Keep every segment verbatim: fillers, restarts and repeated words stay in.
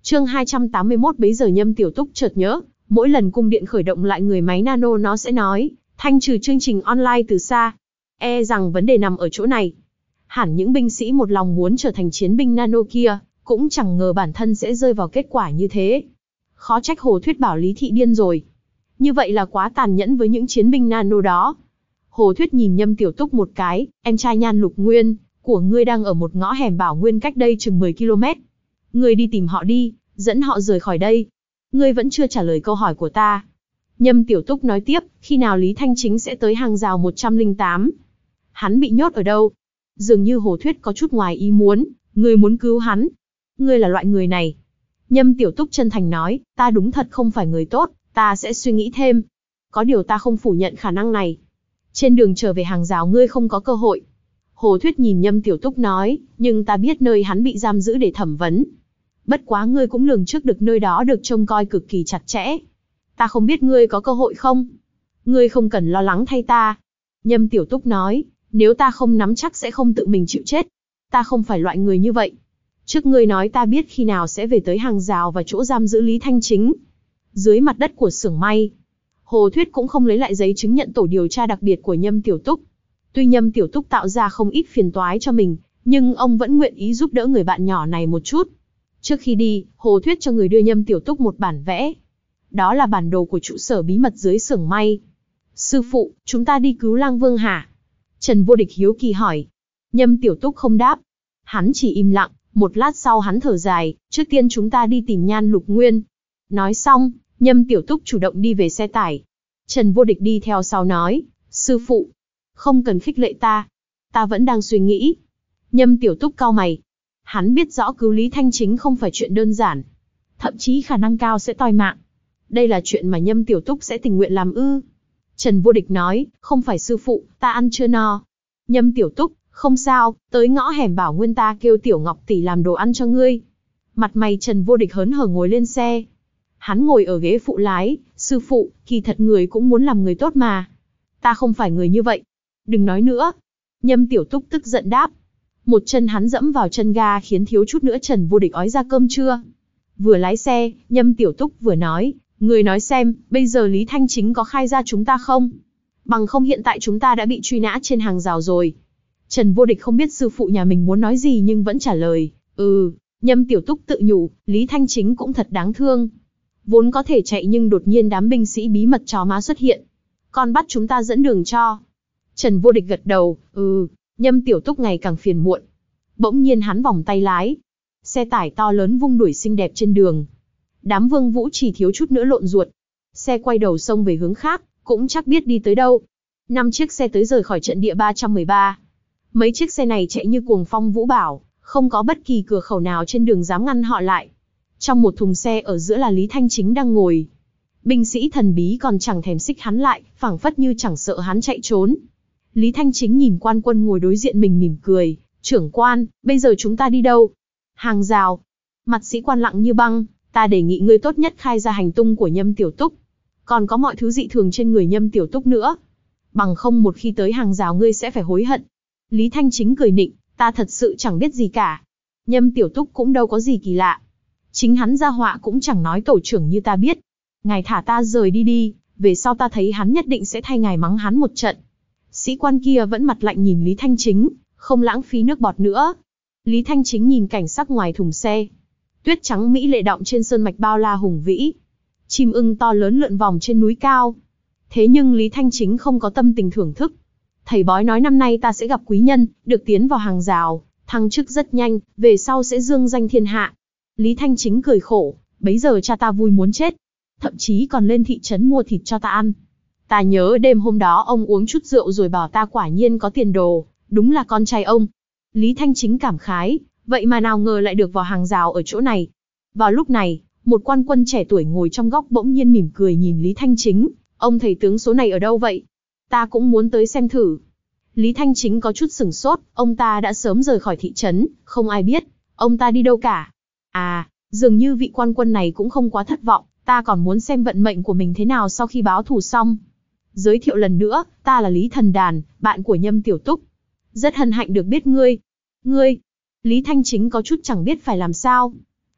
Chương hai trăm tám mươi mốt. Bấy giờ Nhâm Tiểu Túc chợt nhớ, mỗi lần cung điện khởi động lại người máy nano nó sẽ nói, thanh trừ chương trình online từ xa. E rằng vấn đề nằm ở chỗ này. Hẳn những binh sĩ một lòng muốn trở thành chiến binh nano kia, cũng chẳng ngờ bản thân sẽ rơi vào kết quả như thế. Khó trách Hồ Thuyết bảo Lý Thị điên rồi. Như vậy là quá tàn nhẫn với những chiến binh nano đó. Hồ Thuyết nhìn Nhâm Tiểu Túc một cái, em trai Nhan Lục Nguyên, của ngươi đang ở một ngõ hẻm Bảo Nguyên cách đây chừng mười ki lô mét. Ngươi đi tìm họ đi, dẫn họ rời khỏi đây. Ngươi vẫn chưa trả lời câu hỏi của ta. Nhâm Tiểu Túc nói tiếp, khi nào Lý Thanh Chính sẽ tới hàng rào một trăm lẻ tám? Hắn bị nhốt ở đâu? Dường như Hồ Thuyết có chút ngoài ý muốn, ngươi muốn cứu hắn. Ngươi là loại người này. Nhâm Tiểu Túc chân thành nói, ta đúng thật không phải người tốt, ta sẽ suy nghĩ thêm. Có điều ta không phủ nhận khả năng này. Trên đường trở về hàng rào ngươi không có cơ hội. Hồ Thuyết nhìn Nhâm Tiểu Túc nói, nhưng ta biết nơi hắn bị giam giữ để thẩm vấn. Bất quá ngươi cũng lường trước được nơi đó được trông coi cực kỳ chặt chẽ. Ta không biết ngươi có cơ hội không? Ngươi không cần lo lắng thay ta. Nhâm Tiểu Túc nói, nếu ta không nắm chắc sẽ không tự mình chịu chết. Ta không phải loại người như vậy. Trước ngươi nói ta biết khi nào sẽ về tới hàng rào và chỗ giam giữ Lý Thanh Chính. Dưới mặt đất của xưởng may. Hồ Thuyết cũng không lấy lại giấy chứng nhận tổ điều tra đặc biệt của Nhâm Tiểu Túc. Tuy Nhâm Tiểu Túc tạo ra không ít phiền toái cho mình, nhưng ông vẫn nguyện ý giúp đỡ người bạn nhỏ này một chút. Trước khi đi, Hồ Thuyết cho người đưa Nhâm Tiểu Túc một bản vẽ. Đó là bản đồ của trụ sở bí mật dưới xưởng may. Sư phụ, chúng ta đi cứu Lang Vương hả? Trần Vô Địch hiếu kỳ hỏi. Nhâm Tiểu Túc không đáp. Hắn chỉ im lặng, một lát sau hắn thở dài, trước tiên chúng ta đi tìm Nhan Lục Nguyên. Nói xong, Nhâm Tiểu Túc chủ động đi về xe tải. Trần Vô Địch đi theo sau nói, sư phụ, không cần khích lệ ta. Ta vẫn đang suy nghĩ. Nhâm Tiểu Túc cau mày. Hắn biết rõ cứu Lý Thanh Chính không phải chuyện đơn giản. Thậm chí khả năng cao sẽ toi mạng. Đây là chuyện mà Nhâm Tiểu Túc sẽ tình nguyện làm ư? Trần Vô Địch nói, không phải sư phụ, ta ăn chưa no. Nhâm Tiểu Túc, không sao, tới ngõ hẻm Bảo Nguyên ta kêu Tiểu Ngọc tỷ làm đồ ăn cho ngươi. Mặt mày Trần Vô Địch hớn hở ngồi lên xe. Hắn ngồi ở ghế phụ lái, sư phụ, kỳ thật người cũng muốn làm người tốt mà. Ta không phải người như vậy. Đừng nói nữa. Nhâm Tiểu Túc tức giận đáp. Một chân hắn dẫm vào chân ga khiến thiếu chút nữa Trần Vô Địch ói ra cơm trưa. Vừa lái xe, Nhâm Tiểu Túc vừa nói, người nói xem, bây giờ Lý Thanh Chính có khai ra chúng ta không? Bằng không hiện tại chúng ta đã bị truy nã trên hàng rào rồi. Trần Vô Địch không biết sư phụ nhà mình muốn nói gì nhưng vẫn trả lời, ừ. Nhâm Tiểu Túc tự nhủ, Lý Thanh Chính cũng thật đáng thương. Vốn có thể chạy nhưng đột nhiên đám binh sĩ bí mật chó má xuất hiện. Còn bắt chúng ta dẫn đường cho. Trần Vô Địch gật đầu, ừ. Nhâm Tiểu Túc ngày càng phiền muộn. Bỗng nhiên hắn vòng tay lái. Xe tải to lớn vung đuổi xinh đẹp trên đường. Đám Vương Vũ chỉ thiếu chút nữa lộn ruột. Xe quay đầu xông về hướng khác, cũng chắc biết đi tới đâu. Năm chiếc xe tới rời khỏi trận địa ba trăm mười ba. Mấy chiếc xe này chạy như cuồng phong vũ bảo, không có bất kỳ cửa khẩu nào trên đường dám ngăn họ lại. Trong một thùng xe ở giữa là Lý Thanh Chính đang ngồi. Binh sĩ thần bí còn chẳng thèm xích hắn lại, phảng phất như chẳng sợ hắn chạy trốn. Lý Thanh Chính nhìn quan quân ngồi đối diện mình mỉm cười, trưởng quan, bây giờ chúng ta đi đâu? Hàng rào. Mặt sĩ quan lặng như băng, ta đề nghị ngươi tốt nhất khai ra hành tung của Nhâm Tiểu Túc. Còn có mọi thứ dị thường trên người Nhâm Tiểu Túc nữa. Bằng không một khi tới hàng rào ngươi sẽ phải hối hận. Lý Thanh Chính cười nịnh, ta thật sự chẳng biết gì cả. Nhâm Tiểu Túc cũng đâu có gì kỳ lạ. Chính hắn ra họa cũng chẳng nói tổ trưởng như ta biết. Ngài thả ta rời đi đi, về sau ta thấy hắn nhất định sẽ thay ngài mắng hắn một trận. Sĩ quan kia vẫn mặt lạnh nhìn Lý Thanh Chính, không lãng phí nước bọt nữa. Lý Thanh Chính nhìn cảnh sắc ngoài thùng xe. Tuyết trắng mỹ lệ đọng trên sơn mạch bao la hùng vĩ. Chim ưng to lớn lượn vòng trên núi cao. Thế nhưng Lý Thanh Chính không có tâm tình thưởng thức. Thầy bói nói năm nay ta sẽ gặp quý nhân, được tiến vào hàng rào, thăng chức rất nhanh, về sau sẽ dương danh thiên hạ. Lý Thanh Chính cười khổ, bấy giờ cha ta vui muốn chết. Thậm chí còn lên thị trấn mua thịt cho ta ăn. Ta nhớ đêm hôm đó ông uống chút rượu rồi bảo ta quả nhiên có tiền đồ, đúng là con trai ông. Lý Thanh Chính cảm khái, vậy mà nào ngờ lại được vào hàng rào ở chỗ này. Vào lúc này, một quan quân trẻ tuổi ngồi trong góc bỗng nhiên mỉm cười nhìn Lý Thanh Chính, ông thầy tướng số này ở đâu vậy? Ta cũng muốn tới xem thử. Lý Thanh Chính có chút sửng sốt, ông ta đã sớm rời khỏi thị trấn, không ai biết, ông ta đi đâu cả. À, dường như vị quan quân này cũng không quá thất vọng, ta còn muốn xem vận mệnh của mình thế nào sau khi báo thù xong. Giới thiệu lần nữa, ta là Lý Thần Đàn, bạn của Nhâm Tiểu Túc. Rất hân hạnh được biết ngươi. Ngươi? Lý Thanh Chính có chút chẳng biết phải làm sao.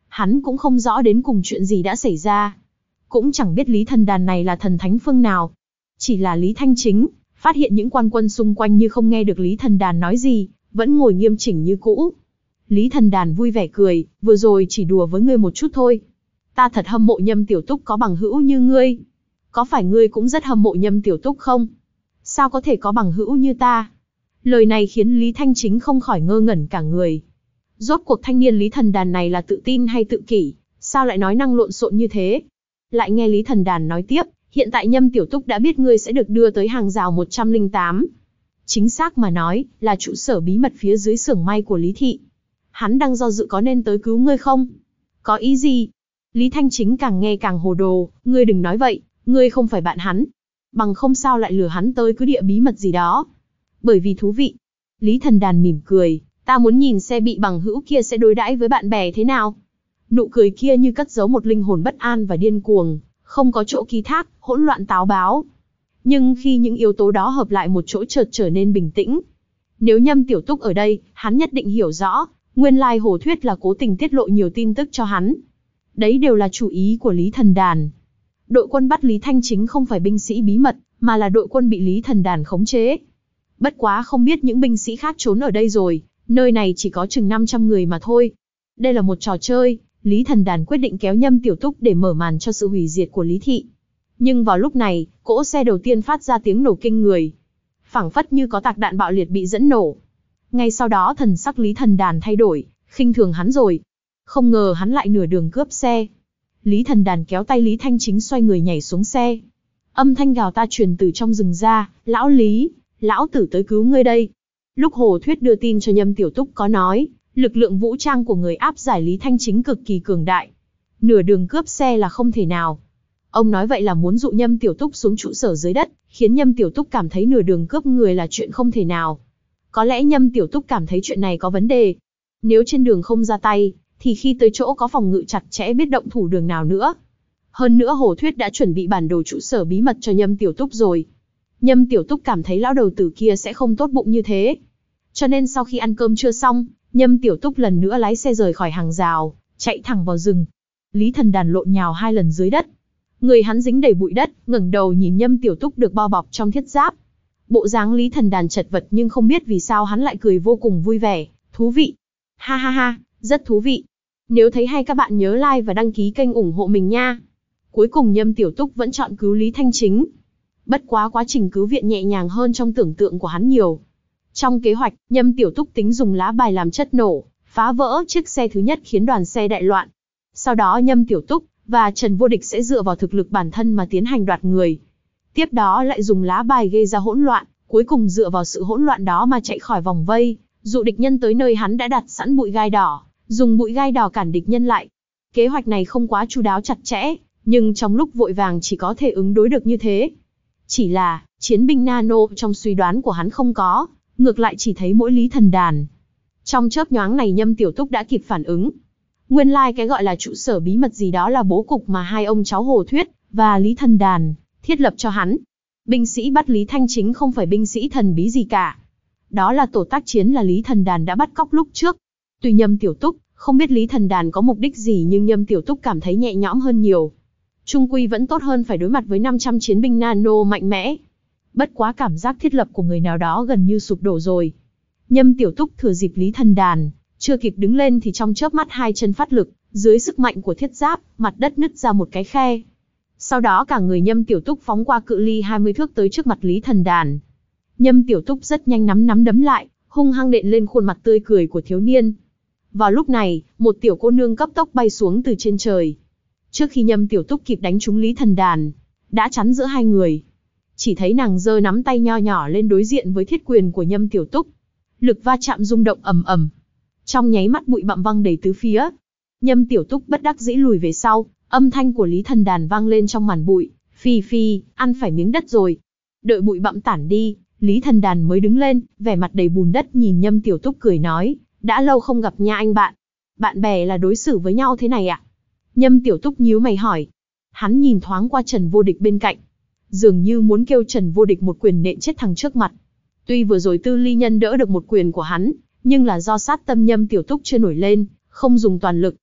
Hắn cũng không rõ đến cùng chuyện gì đã xảy ra. Cũng chẳng biết Lý Thần Đàn này là thần thánh phương nào. Chỉ là Lý Thanh Chính, phát hiện những quan quân xung quanh như không nghe được Lý Thần Đàn nói gì, vẫn ngồi nghiêm chỉnh như cũ. Lý Thần Đàn vui vẻ cười, vừa rồi chỉ đùa với ngươi một chút thôi. Ta thật hâm mộ Nhâm Tiểu Túc có bằng hữu như ngươi. Có phải ngươi cũng rất hâm mộ Nhâm Tiểu Túc không? Sao có thể có bằng hữu như ta? Lời này khiến Lý Thanh Chính không khỏi ngơ ngẩn cả người. Rốt cuộc thanh niên Lý Thần Đàn này là tự tin hay tự kỷ, sao lại nói năng lộn xộn như thế? Lại nghe Lý Thần Đàn nói tiếp, hiện tại Nhâm Tiểu Túc đã biết ngươi sẽ được đưa tới hàng rào một trăm lẻ tám. Chính xác mà nói, là trụ sở bí mật phía dưới xưởng may của Lý Thị. Hắn đang do dự có nên tới cứu ngươi không? Có ý gì? Lý Thanh Chính càng nghe càng hồ đồ, ngươi đừng nói vậy, ngươi không phải bạn hắn. Bằng không sao lại lừa hắn tới cứ địa bí mật gì đó. Bởi vì thú vị. Lý Thần Đàn mỉm cười, ta muốn nhìn xe bị bằng hữu kia sẽ đối đãi với bạn bè thế nào. Nụ cười kia như cất giấu một linh hồn bất an và điên cuồng, không có chỗ ký thác, hỗn loạn táo báo. Nhưng khi những yếu tố đó hợp lại một chỗ chợt trở nên bình tĩnh. Nếu Nhâm Tiểu Túc ở đây, hắn nhất định hiểu rõ, nguyên lai Hồ Thuyết là cố tình tiết lộ nhiều tin tức cho hắn. Đấy đều là chủ ý của Lý Thần Đàn. Đội quân bắt Lý Thanh Chính không phải binh sĩ bí mật, mà là đội quân bị Lý Thần Đàn khống chế. Bất quá không biết những binh sĩ khác trốn ở đây rồi, nơi này chỉ có chừng năm trăm người mà thôi. Đây là một trò chơi, Lý Thần Đàn quyết định kéo Nhâm Tiểu Túc để mở màn cho sự hủy diệt của Lý Thị. Nhưng vào lúc này, cỗ xe đầu tiên phát ra tiếng nổ kinh người. Phảng phất như có tạc đạn bạo liệt bị dẫn nổ. Ngay sau đó thần sắc Lý Thần Đàn thay đổi, khinh thường hắn rồi. Không ngờ hắn lại nửa đường cướp xe. Lý Thần Đàn kéo tay Lý Thanh Chính xoay người nhảy xuống xe. Âm thanh gào ta truyền từ trong rừng ra, lão Lý, lão tử tới cứu ngươi đây. Lúc Hồ Thuyết đưa tin cho Nhâm Tiểu Túc có nói, lực lượng vũ trang của người áp giải Lý Thanh Chính cực kỳ cường đại. Nửa đường cướp xe là không thể nào. Ông nói vậy là muốn dụ Nhâm Tiểu Túc xuống trụ sở dưới đất, khiến Nhâm Tiểu Túc cảm thấy nửa đường cướp người là chuyện không thể nào. Có lẽ Nhâm Tiểu Túc cảm thấy chuyện này có vấn đề. Nếu trên đường không ra tay, thì khi tới chỗ có phòng ngự chặt chẽ biết động thủ đường nào nữa. Hơn nữa Hồ Thuyết đã chuẩn bị bản đồ trụ sở bí mật cho Nhâm Tiểu Túc rồi. Nhâm Tiểu Túc cảm thấy lão đầu tử kia sẽ không tốt bụng như thế. Cho nên sau khi ăn cơm trưa xong, Nhâm Tiểu Túc lần nữa lái xe rời khỏi hàng rào, chạy thẳng vào rừng. Lý Thần Đàn lộn nhào hai lần dưới đất. Người hắn dính đầy bụi đất, ngẩng đầu nhìn Nhâm Tiểu Túc được bao bọc trong thiết giáp. Bộ dáng Lý Thần Đàn chật vật nhưng không biết vì sao hắn lại cười vô cùng vui vẻ, thú vị. Ha ha ha, rất thú vị. Nếu thấy hay các bạn nhớ like và đăng ký kênh ủng hộ mình nha. Cuối cùng Nhâm Tiểu Túc vẫn chọn cứu Lý Thanh Chính. Bất quá quá trình cứu viện nhẹ nhàng hơn trong tưởng tượng của hắn nhiều. Trong kế hoạch, Nhâm Tiểu Túc tính dùng lá bài làm chất nổ, phá vỡ chiếc xe thứ nhất khiến đoàn xe đại loạn. Sau đó Nhâm Tiểu Túc và Trần Vô Địch sẽ dựa vào thực lực bản thân mà tiến hành đoạt người. Tiếp đó lại dùng lá bài gây ra hỗn loạn, cuối cùng dựa vào sự hỗn loạn đó mà chạy khỏi vòng vây, dụ địch nhân tới nơi hắn đã đặt sẵn bụi gai đỏ, dùng bụi gai đỏ cản địch nhân lại. Kế hoạch này không quá chu đáo chặt chẽ, nhưng trong lúc vội vàng chỉ có thể ứng đối được như thế. Chỉ là, chiến binh nano trong suy đoán của hắn không có, ngược lại chỉ thấy mỗi Lý Thần Đàn. Trong chớp nhoáng này Nhâm Tiểu Túc đã kịp phản ứng. Nguyên lai like cái gọi là trụ sở bí mật gì đó là bố cục mà hai ông cháu Hồ Thuyết và Lý Thần Đàn thiết lập cho hắn. Binh sĩ bắt Lý Thanh Chính không phải binh sĩ thần bí gì cả. Đó là tổ tác chiến là Lý Thần Đàn đã bắt cóc lúc trước. Tuy Nhâm Tiểu Túc không biết Lý Thần Đàn có mục đích gì nhưng Nhâm Tiểu Túc cảm thấy nhẹ nhõm hơn nhiều. Trung quy vẫn tốt hơn phải đối mặt với năm trăm chiến binh nano mạnh mẽ. Bất quá cảm giác thiết lập của người nào đó gần như sụp đổ rồi. Nhâm Tiểu Túc thừa dịp Lý Thần Đàn chưa kịp đứng lên thì trong chớp mắt hai chân phát lực, dưới sức mạnh của thiết giáp, mặt đất nứt ra một cái khe. Sau đó cả người Nhâm Tiểu Túc phóng qua cự ly hai mươi thước tới trước mặt Lý Thần Đàn. Nhâm Tiểu Túc rất nhanh nắm nắm đấm lại, hung hăng đện lên khuôn mặt tươi cười của thiếu niên. Vào lúc này, một tiểu cô nương cấp tốc bay xuống từ trên trời. Trước khi Nhâm Tiểu Túc kịp đánh trúng Lý Thần Đàn, đã chắn giữa hai người. Chỉ thấy nàng giơ nắm tay nho nhỏ lên đối diện với thiết quyền của Nhâm Tiểu Túc. Lực va chạm rung động ầm ầm. Trong nháy mắt bụi bặm văng đầy tứ phía. Nhâm Tiểu Túc bất đắc dĩ lùi về sau, âm thanh của Lý Thần Đàn vang lên trong màn bụi, "Phi phi, ăn phải miếng đất rồi." Đợi bụi bặm tản đi, Lý Thần Đàn mới đứng lên, vẻ mặt đầy bùn đất nhìn Nhâm Tiểu Túc cười nói, "Đã lâu không gặp nha anh bạn. Bạn bè là đối xử với nhau thế này ạ?" Nhâm Tiểu Túc nhíu mày hỏi. Hắn nhìn thoáng qua Trần Vô Địch bên cạnh, dường như muốn kêu Trần Vô Địch một quyền nện chết thằng trước mặt. Tuy vừa rồi Tư Ly Nhân đỡ được một quyền của hắn, nhưng là do sát tâm Nhâm Tiểu Túc chưa nổi lên, không dùng toàn lực.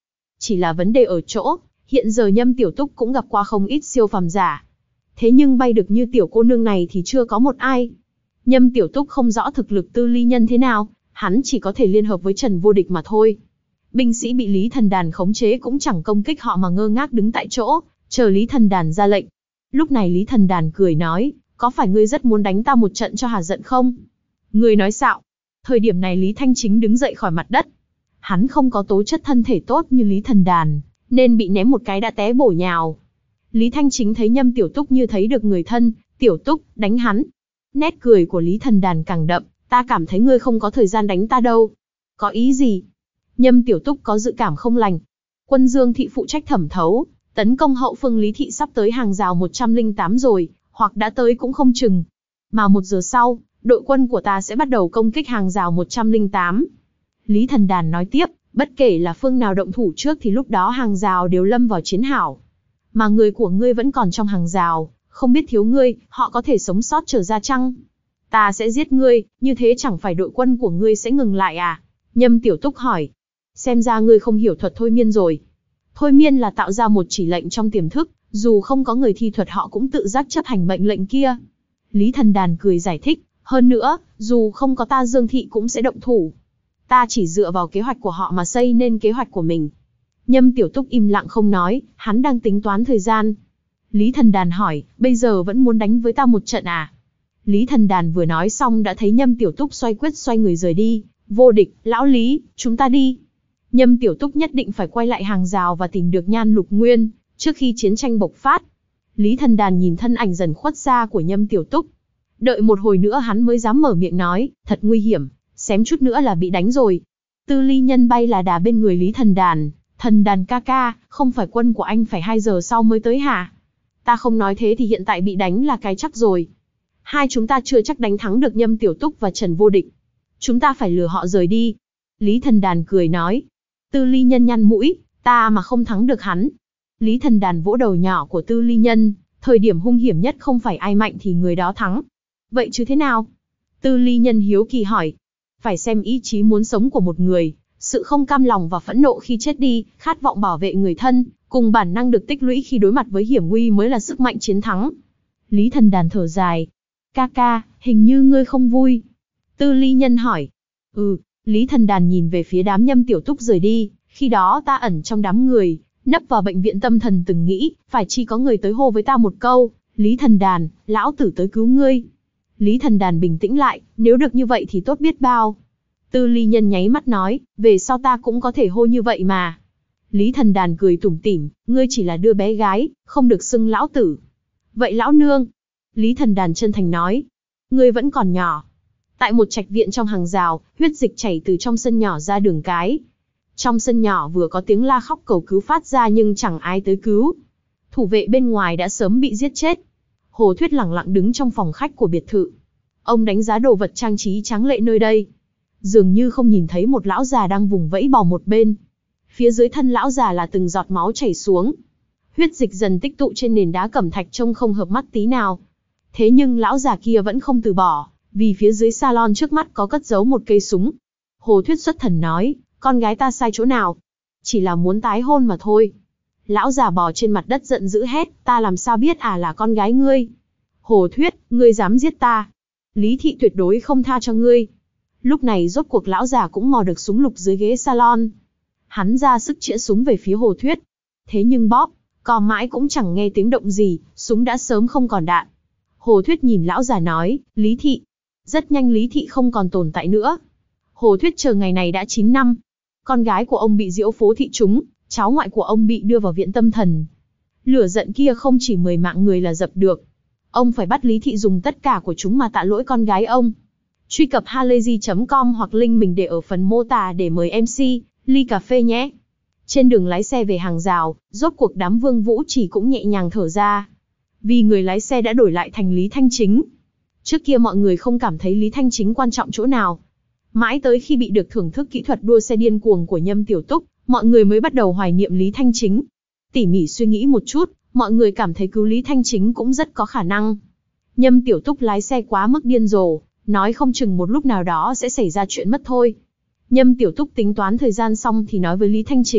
chỉ là vấn đề ở chỗ, hiện giờ Nhâm Tiểu Túc cũng gặp qua không ít siêu phàm giả. Thế nhưng bay được như tiểu cô nương này thì chưa có một ai. Nhâm Tiểu Túc không rõ thực lực Tư Ly Nhân thế nào, hắn chỉ có thể liên hợp với Trần Vô Địch mà thôi. Binh sĩ bị Lý Thần Đàn khống chế cũng chẳng công kích họ mà ngơ ngác đứng tại chỗ, chờ Lý Thần Đàn ra lệnh. Lúc này Lý Thần Đàn cười nói, có phải ngươi rất muốn đánh ta một trận cho hả giận không? Ngươi nói xạo. Thời điểm này Lý Thanh Chính đứng dậy khỏi mặt đất. Hắn không có tố chất thân thể tốt như Lý Thần Đàn, nên bị ném một cái đã té bổ nhào. Lý Thanh Chính thấy Nhâm Tiểu Túc như thấy được người thân, Tiểu Túc, đánh hắn. Nét cười của Lý Thần Đàn càng đậm, ta cảm thấy ngươi không có thời gian đánh ta đâu. Có ý gì? Nhâm Tiểu Túc có dự cảm không lành. Quân Dương Thị phụ trách thẩm thấu, tấn công hậu phương Lý Thị sắp tới hàng rào một trăm lẻ tám rồi, hoặc đã tới cũng không chừng. Mà một giờ sau, đội quân của ta sẽ bắt đầu công kích hàng rào một trăm lẻ tám. Lý Thần Đàn nói tiếp, bất kể là phương nào động thủ trước thì lúc đó hàng rào đều lâm vào chiến hảo. Mà người của ngươi vẫn còn trong hàng rào, không biết thiếu ngươi, họ có thể sống sót trở ra chăng? Ta sẽ giết ngươi, như thế chẳng phải đội quân của ngươi sẽ ngừng lại à? Nhâm Tiểu Túc hỏi. Xem ra ngươi không hiểu thuật thôi miên rồi. Thôi miên là tạo ra một chỉ lệnh trong tiềm thức, dù không có người thi thuật họ cũng tự giác chấp hành mệnh lệnh kia. Lý Thần Đàn cười giải thích, hơn nữa, dù không có ta Dương Thị cũng sẽ động thủ. Ta chỉ dựa vào kế hoạch của họ mà xây nên kế hoạch của mình. Nhâm Tiểu Túc im lặng không nói, hắn đang tính toán thời gian. Lý Thần Đàn hỏi, bây giờ vẫn muốn đánh với ta một trận à? Lý Thần Đàn vừa nói xong đã thấy Nhâm Tiểu Túc xoay quyết xoay người rời đi. Vô Địch, lão Lý, chúng ta đi. Nhâm Tiểu Túc nhất định phải quay lại hàng rào và tìm được Nhan Lục Nguyên, trước khi chiến tranh bộc phát. Lý Thần Đàn nhìn thân ảnh dần khuất xa của Nhâm Tiểu Túc. Đợi một hồi nữa hắn mới dám mở miệng nói, thật nguy hiểm, xém chút nữa là bị đánh rồi. Tư Ly Nhân bay là đà bên người Lý Thần Đàn, Thần Đàn ca ca, không phải quân của anh phải hai giờ sau mới tới hả? Ta không nói thế thì hiện tại bị đánh là cái chắc rồi. Hai chúng ta chưa chắc đánh thắng được Nhâm Tiểu Túc và Trần Vô Địch. Chúng ta phải lừa họ rời đi. Lý Thần Đàn cười nói. Tư Ly Nhân nhăn mũi, ta mà không thắng được hắn. Lý Thần Đàn vỗ đầu nhỏ của Tư Ly Nhân, thời điểm hung hiểm nhất không phải ai mạnh thì người đó thắng. Vậy chứ thế nào? Tư Ly Nhân hiếu kỳ hỏi. Phải xem ý chí muốn sống của một người, sự không cam lòng và phẫn nộ khi chết đi, khát vọng bảo vệ người thân, cùng bản năng được tích lũy khi đối mặt với hiểm nguy mới là sức mạnh chiến thắng. Lý Thần Đàn thở dài. Ca ca, hình như ngươi không vui. Tư Ly Nhân hỏi. Ừ, Lý Thần Đàn nhìn về phía đám Nhâm Tiểu Túc rời đi, khi đó ta ẩn trong đám người, nấp vào bệnh viện tâm thần từng nghĩ, phải chi có người tới hô với ta một câu, Lý Thần Đàn, lão tử tới cứu ngươi. Lý Thần Đàn bình tĩnh lại, nếu được như vậy thì tốt biết bao. Tư Ly Nhân nháy mắt nói, về sau ta cũng có thể hô như vậy mà. Lý Thần Đàn cười tủm tỉm, ngươi chỉ là đứa bé gái, không được xưng lão tử. Vậy lão nương? Lý Thần Đàn chân thành nói, ngươi vẫn còn nhỏ. Tại một trạch viện trong hàng rào, huyết dịch chảy từ trong sân nhỏ ra đường cái. Trong sân nhỏ vừa có tiếng la khóc cầu cứu phát ra nhưng chẳng ai tới cứu. Thủ vệ bên ngoài đã sớm bị giết chết. Hồ Thuyết lẳng lặng đứng trong phòng khách của biệt thự. Ông đánh giá đồ vật trang trí tráng lệ nơi đây. Dường như không nhìn thấy một lão già đang vùng vẫy bò một bên. Phía dưới thân lão già là từng giọt máu chảy xuống. Huyết dịch dần tích tụ trên nền đá cẩm thạch trông không hợp mắt tí nào. Thế nhưng lão già kia vẫn không từ bỏ, vì phía dưới salon trước mắt có cất giấu một cây súng. Hồ Thuyết xuất thần nói, con gái ta sai chỗ nào? Chỉ là muốn tái hôn mà thôi. Lão già bò trên mặt đất giận dữ hét, ta làm sao biết à là con gái ngươi? Hồ Thuyết, ngươi dám giết ta? Lý Thị tuyệt đối không tha cho ngươi. Lúc này rốt cuộc lão già cũng mò được súng lục dưới ghế salon. Hắn ra sức chĩa súng về phía Hồ Thuyết. Thế nhưng bóp, cò mãi cũng chẳng nghe tiếng động gì, súng đã sớm không còn đạn. Hồ Thuyết nhìn lão già nói, Lý Thị. Rất nhanh Lý Thị không còn tồn tại nữa. Hồ Thuyết chờ ngày này đã chín năm. Con gái của ông bị Diễu Phố Thị trúng, cháu ngoại của ông bị đưa vào viện tâm thần. Lửa giận kia không chỉ mười mạng người là dập được. Ông phải bắt Lý Thị dùng tất cả của chúng mà tạ lỗi con gái ông. Truy cập halayzi chấm com hoặc link mình để ở phần mô tả để mời em xê, ly cà phê nhé. Trên đường lái xe về hàng rào, rốt cuộc đám Vương Vũ Chỉ cũng nhẹ nhàng thở ra. Vì người lái xe đã đổi lại thành Lý Thanh Chính. Trước kia mọi người không cảm thấy Lý Thanh Chính quan trọng chỗ nào. Mãi tới khi bị được thưởng thức kỹ thuật đua xe điên cuồng của Nhâm Tiểu Túc, mọi người mới bắt đầu hoài niệm Lý Thanh Chính. Tỉ mỉ suy nghĩ một chút, mọi người cảm thấy cứu Lý Thanh Chính cũng rất có khả năng. Nhâm Tiểu Túc lái xe quá mức điên rồ, nói không chừng một lúc nào đó sẽ xảy ra chuyện mất thôi. Nhâm Tiểu Túc tính toán thời gian xong thì nói với Lý Thanh Chính,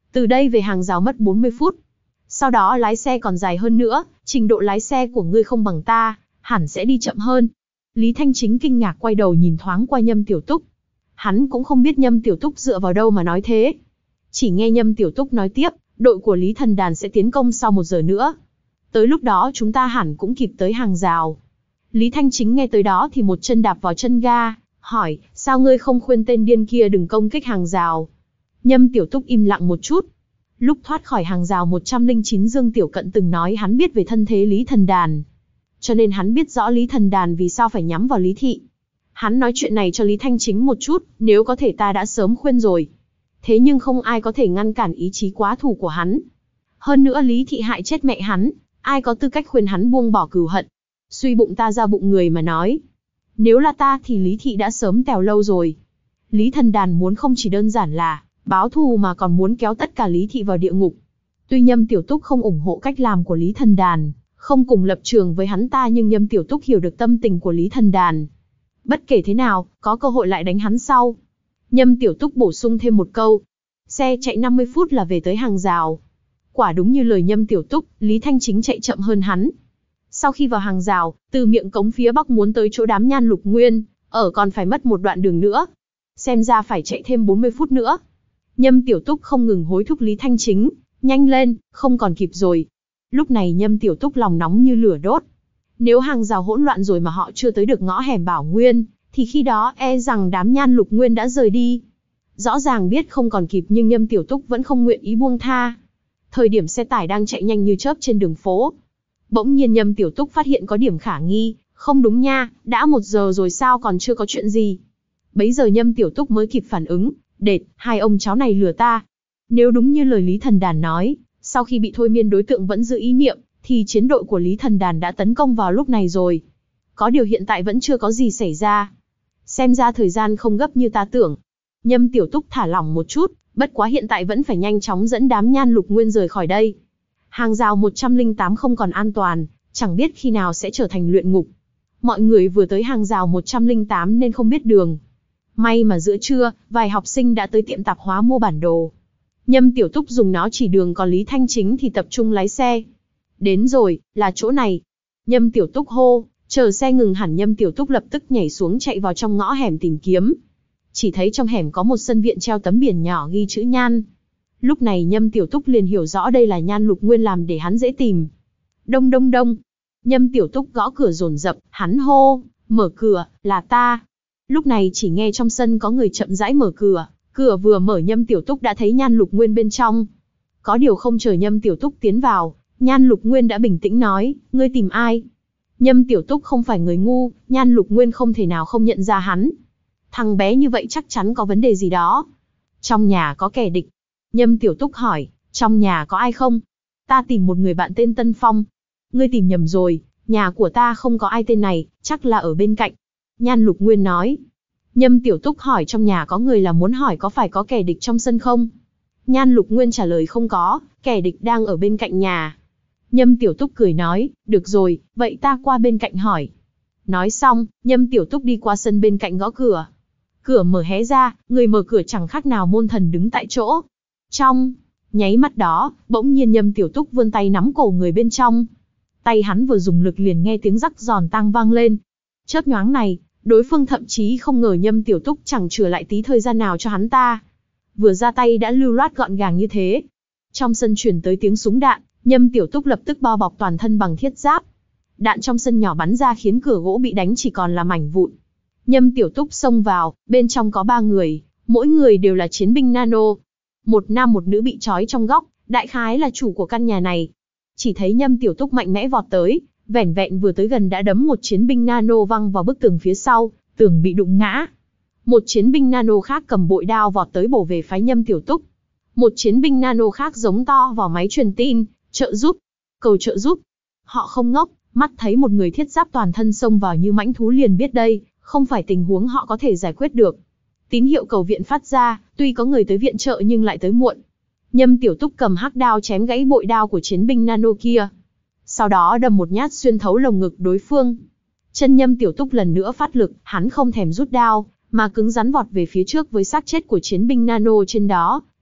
Từ đây về hàng rào mất bốn mươi phút. Sau đó lái xe còn dài hơn nữa, trình độ lái xe của ngươi không bằng ta, hẳn sẽ đi chậm hơn. Lý Thanh Chính kinh ngạc quay đầu nhìn thoáng qua Nhâm Tiểu Túc. Hắn cũng không biết Nhâm Tiểu Túc dựa vào đâu mà nói thế. Chỉ nghe Nhâm Tiểu Túc nói tiếp, đội của Lý Thần Đàn sẽ tiến công sau một giờ nữa. Tới lúc đó chúng ta hẳn cũng kịp tới hàng rào. Lý Thanh Chính nghe tới đó thì một chân đạp vào chân ga, hỏi, sao ngươi không khuyên tên điên kia đừng công kích hàng rào? Nhâm Tiểu Túc im lặng một chút. Lúc thoát khỏi hàng rào một trăm lẻ chín Dương Tiểu Cận từng nói hắn biết về thân thế Lý Thần Đàn. Cho nên hắn biết rõ Lý Thần Đàn vì sao phải nhắm vào Lý Thị. Hắn nói chuyện này cho Lý Thanh Chính một chút, nếu có thể ta đã sớm khuyên rồi. Thế nhưng không ai có thể ngăn cản ý chí quá thù của hắn. Hơn nữa Lý Thị hại chết mẹ hắn, ai có tư cách khuyên hắn buông bỏ cừu hận. Suy bụng ta ra bụng người mà nói. Nếu là ta thì Lý Thị đã sớm tèo lâu rồi. Lý Thần Đàn muốn không chỉ đơn giản là báo thù mà còn muốn kéo tất cả Lý Thị vào địa ngục. Tuy Nhâm Tiểu Túc không ủng hộ cách làm của Lý Thần Đàn, không cùng lập trường với hắn ta, nhưng Nhâm Tiểu Túc hiểu được tâm tình của Lý Thần Đàn. Bất kể thế nào, có cơ hội lại đánh hắn sau. Nhâm Tiểu Túc bổ sung thêm một câu. Xe chạy năm mươi phút là về tới hàng rào. Quả đúng như lời Nhâm Tiểu Túc, Lý Thanh Chính chạy chậm hơn hắn. Sau khi vào hàng rào, từ miệng cống phía bắc muốn tới chỗ đám Nhan Lục Nguyên, ở còn phải mất một đoạn đường nữa. Xem ra phải chạy thêm bốn mươi phút nữa. Nhâm Tiểu Túc không ngừng hối thúc Lý Thanh Chính, nhanh lên, không còn kịp rồi. Lúc này Nhâm Tiểu Túc lòng nóng như lửa đốt. Nếu hàng rào hỗn loạn rồi mà họ chưa tới được ngõ hẻm Bảo Nguyên, thì khi đó e rằng đám Nhan Lục Nguyên đã rời đi. Rõ ràng biết không còn kịp nhưng Nhâm Tiểu Túc vẫn không nguyện ý buông tha. Thời điểm xe tải đang chạy nhanh như chớp trên đường phố. Bỗng nhiên Nhâm Tiểu Túc phát hiện có điểm khả nghi, không đúng nha, đã một giờ rồi sao còn chưa có chuyện gì. Bấy giờ Nhâm Tiểu Túc mới kịp phản ứng, đệt, hai ông cháu này lừa ta. Nếu đúng như lời Lý Thần Đàn nói, sau khi bị thôi miên đối tượng vẫn giữ ý niệm, thì chiến đội của Lý Thần Đàn đã tấn công vào lúc này rồi. Có điều hiện tại vẫn chưa có gì xảy ra. Xem ra thời gian không gấp như ta tưởng. Nhâm Tiểu Túc thả lỏng một chút, bất quá hiện tại vẫn phải nhanh chóng dẫn đám Nhan Lục Nguyên rời khỏi đây. Hàng rào một trăm lẻ tám không còn an toàn, chẳng biết khi nào sẽ trở thành luyện ngục. Mọi người vừa tới hàng rào một trăm lẻ tám nên không biết đường. May mà giữa trưa, vài học sinh đã tới tiệm tạp hóa mua bản đồ. Nhâm Tiểu Túc dùng nó chỉ đường, còn Lý Thanh Chính thì tập trung lái xe. Đến rồi, là chỗ này. Nhâm Tiểu Túc hô, chờ xe ngừng hẳn Nhâm Tiểu Túc lập tức nhảy xuống chạy vào trong ngõ hẻm tìm kiếm. Chỉ thấy trong hẻm có một sân viện treo tấm biển nhỏ ghi chữ Nhan. Lúc này Nhâm Tiểu Túc liền hiểu rõ đây là Nhan Lục Nguyên làm để hắn dễ tìm. Đông đông đông. Nhâm Tiểu Túc gõ cửa dồn dập, hắn hô, mở cửa, là ta. Lúc này chỉ nghe trong sân có người chậm rãi mở cửa, cửa vừa mở Nhâm Tiểu Túc đã thấy Nhan Lục Nguyên bên trong. Có điều không chờ Nhâm Tiểu Túc tiến vào, Nhan Lục Nguyên đã bình tĩnh nói, ngươi tìm ai? Nhâm Tiểu Túc không phải người ngu, Nhan Lục Nguyên không thể nào không nhận ra hắn. Thằng bé như vậy chắc chắn có vấn đề gì đó. Trong nhà có kẻ địch. Nhâm Tiểu Túc hỏi, trong nhà có ai không? Ta tìm một người bạn tên Tân Phong. Ngươi tìm nhầm rồi, nhà của ta không có ai tên này, chắc là ở bên cạnh. Nhan Lục Nguyên nói. Nhâm Tiểu Túc hỏi trong nhà có người là muốn hỏi có phải có kẻ địch trong sân không? Nhan Lục Nguyên trả lời không có, kẻ địch đang ở bên cạnh nhà. Nhâm Tiểu Túc cười nói, được rồi, vậy ta qua bên cạnh hỏi. Nói xong, Nhâm Tiểu Túc đi qua sân bên cạnh gõ cửa. Cửa mở hé ra, người mở cửa chẳng khác nào môn thần đứng tại chỗ. Trong nháy mắt đó, bỗng nhiên Nhâm Tiểu Túc vươn tay nắm cổ người bên trong. Tay hắn vừa dùng lực liền nghe tiếng rắc giòn tang vang lên. Chớp nhoáng này, đối phương thậm chí không ngờ Nhâm Tiểu Túc chẳng chừa lại tí thời gian nào cho hắn ta. Vừa ra tay đã lưu loát gọn gàng như thế. Trong sân truyền tới tiếng súng đạn, Nhâm Tiểu Túc lập tức bao bọc toàn thân bằng thiết giáp. Đạn trong sân nhỏ bắn ra khiến cửa gỗ bị đánh chỉ còn là mảnh vụn. Nhâm Tiểu Túc xông vào, bên trong có ba người, mỗi người đều là chiến binh nano. Một nam một nữ bị trói trong góc, đại khái là chủ của căn nhà này. Chỉ thấy Nhâm Tiểu Túc mạnh mẽ vọt tới, vẻn vẹn vừa tới gần đã đấm một chiến binh nano văng vào bức tường phía sau, tường bị đụng ngã. Một chiến binh nano khác cầm bội đao vọt tới bổ về phái Nhâm Tiểu Túc. Một chiến binh nano khác giống to vào máy truyền tin, trợ giúp, cầu trợ giúp. Họ không ngốc, mắt thấy một người thiết giáp toàn thân xông vào như mãnh thú liền biết đây không phải tình huống họ có thể giải quyết được. Tín hiệu cầu viện phát ra, tuy có người tới viện trợ nhưng lại tới muộn. Nhâm Tiểu Túc cầm hắc đao chém gãy bội đao của chiến binh nano kia. Sau đó đâm một nhát xuyên thấu lồng ngực đối phương. Chân Nhâm Tiểu Túc lần nữa phát lực, hắn không thèm rút đao, mà cứng rắn vọt về phía trước với xác chết của chiến binh nano trên đó,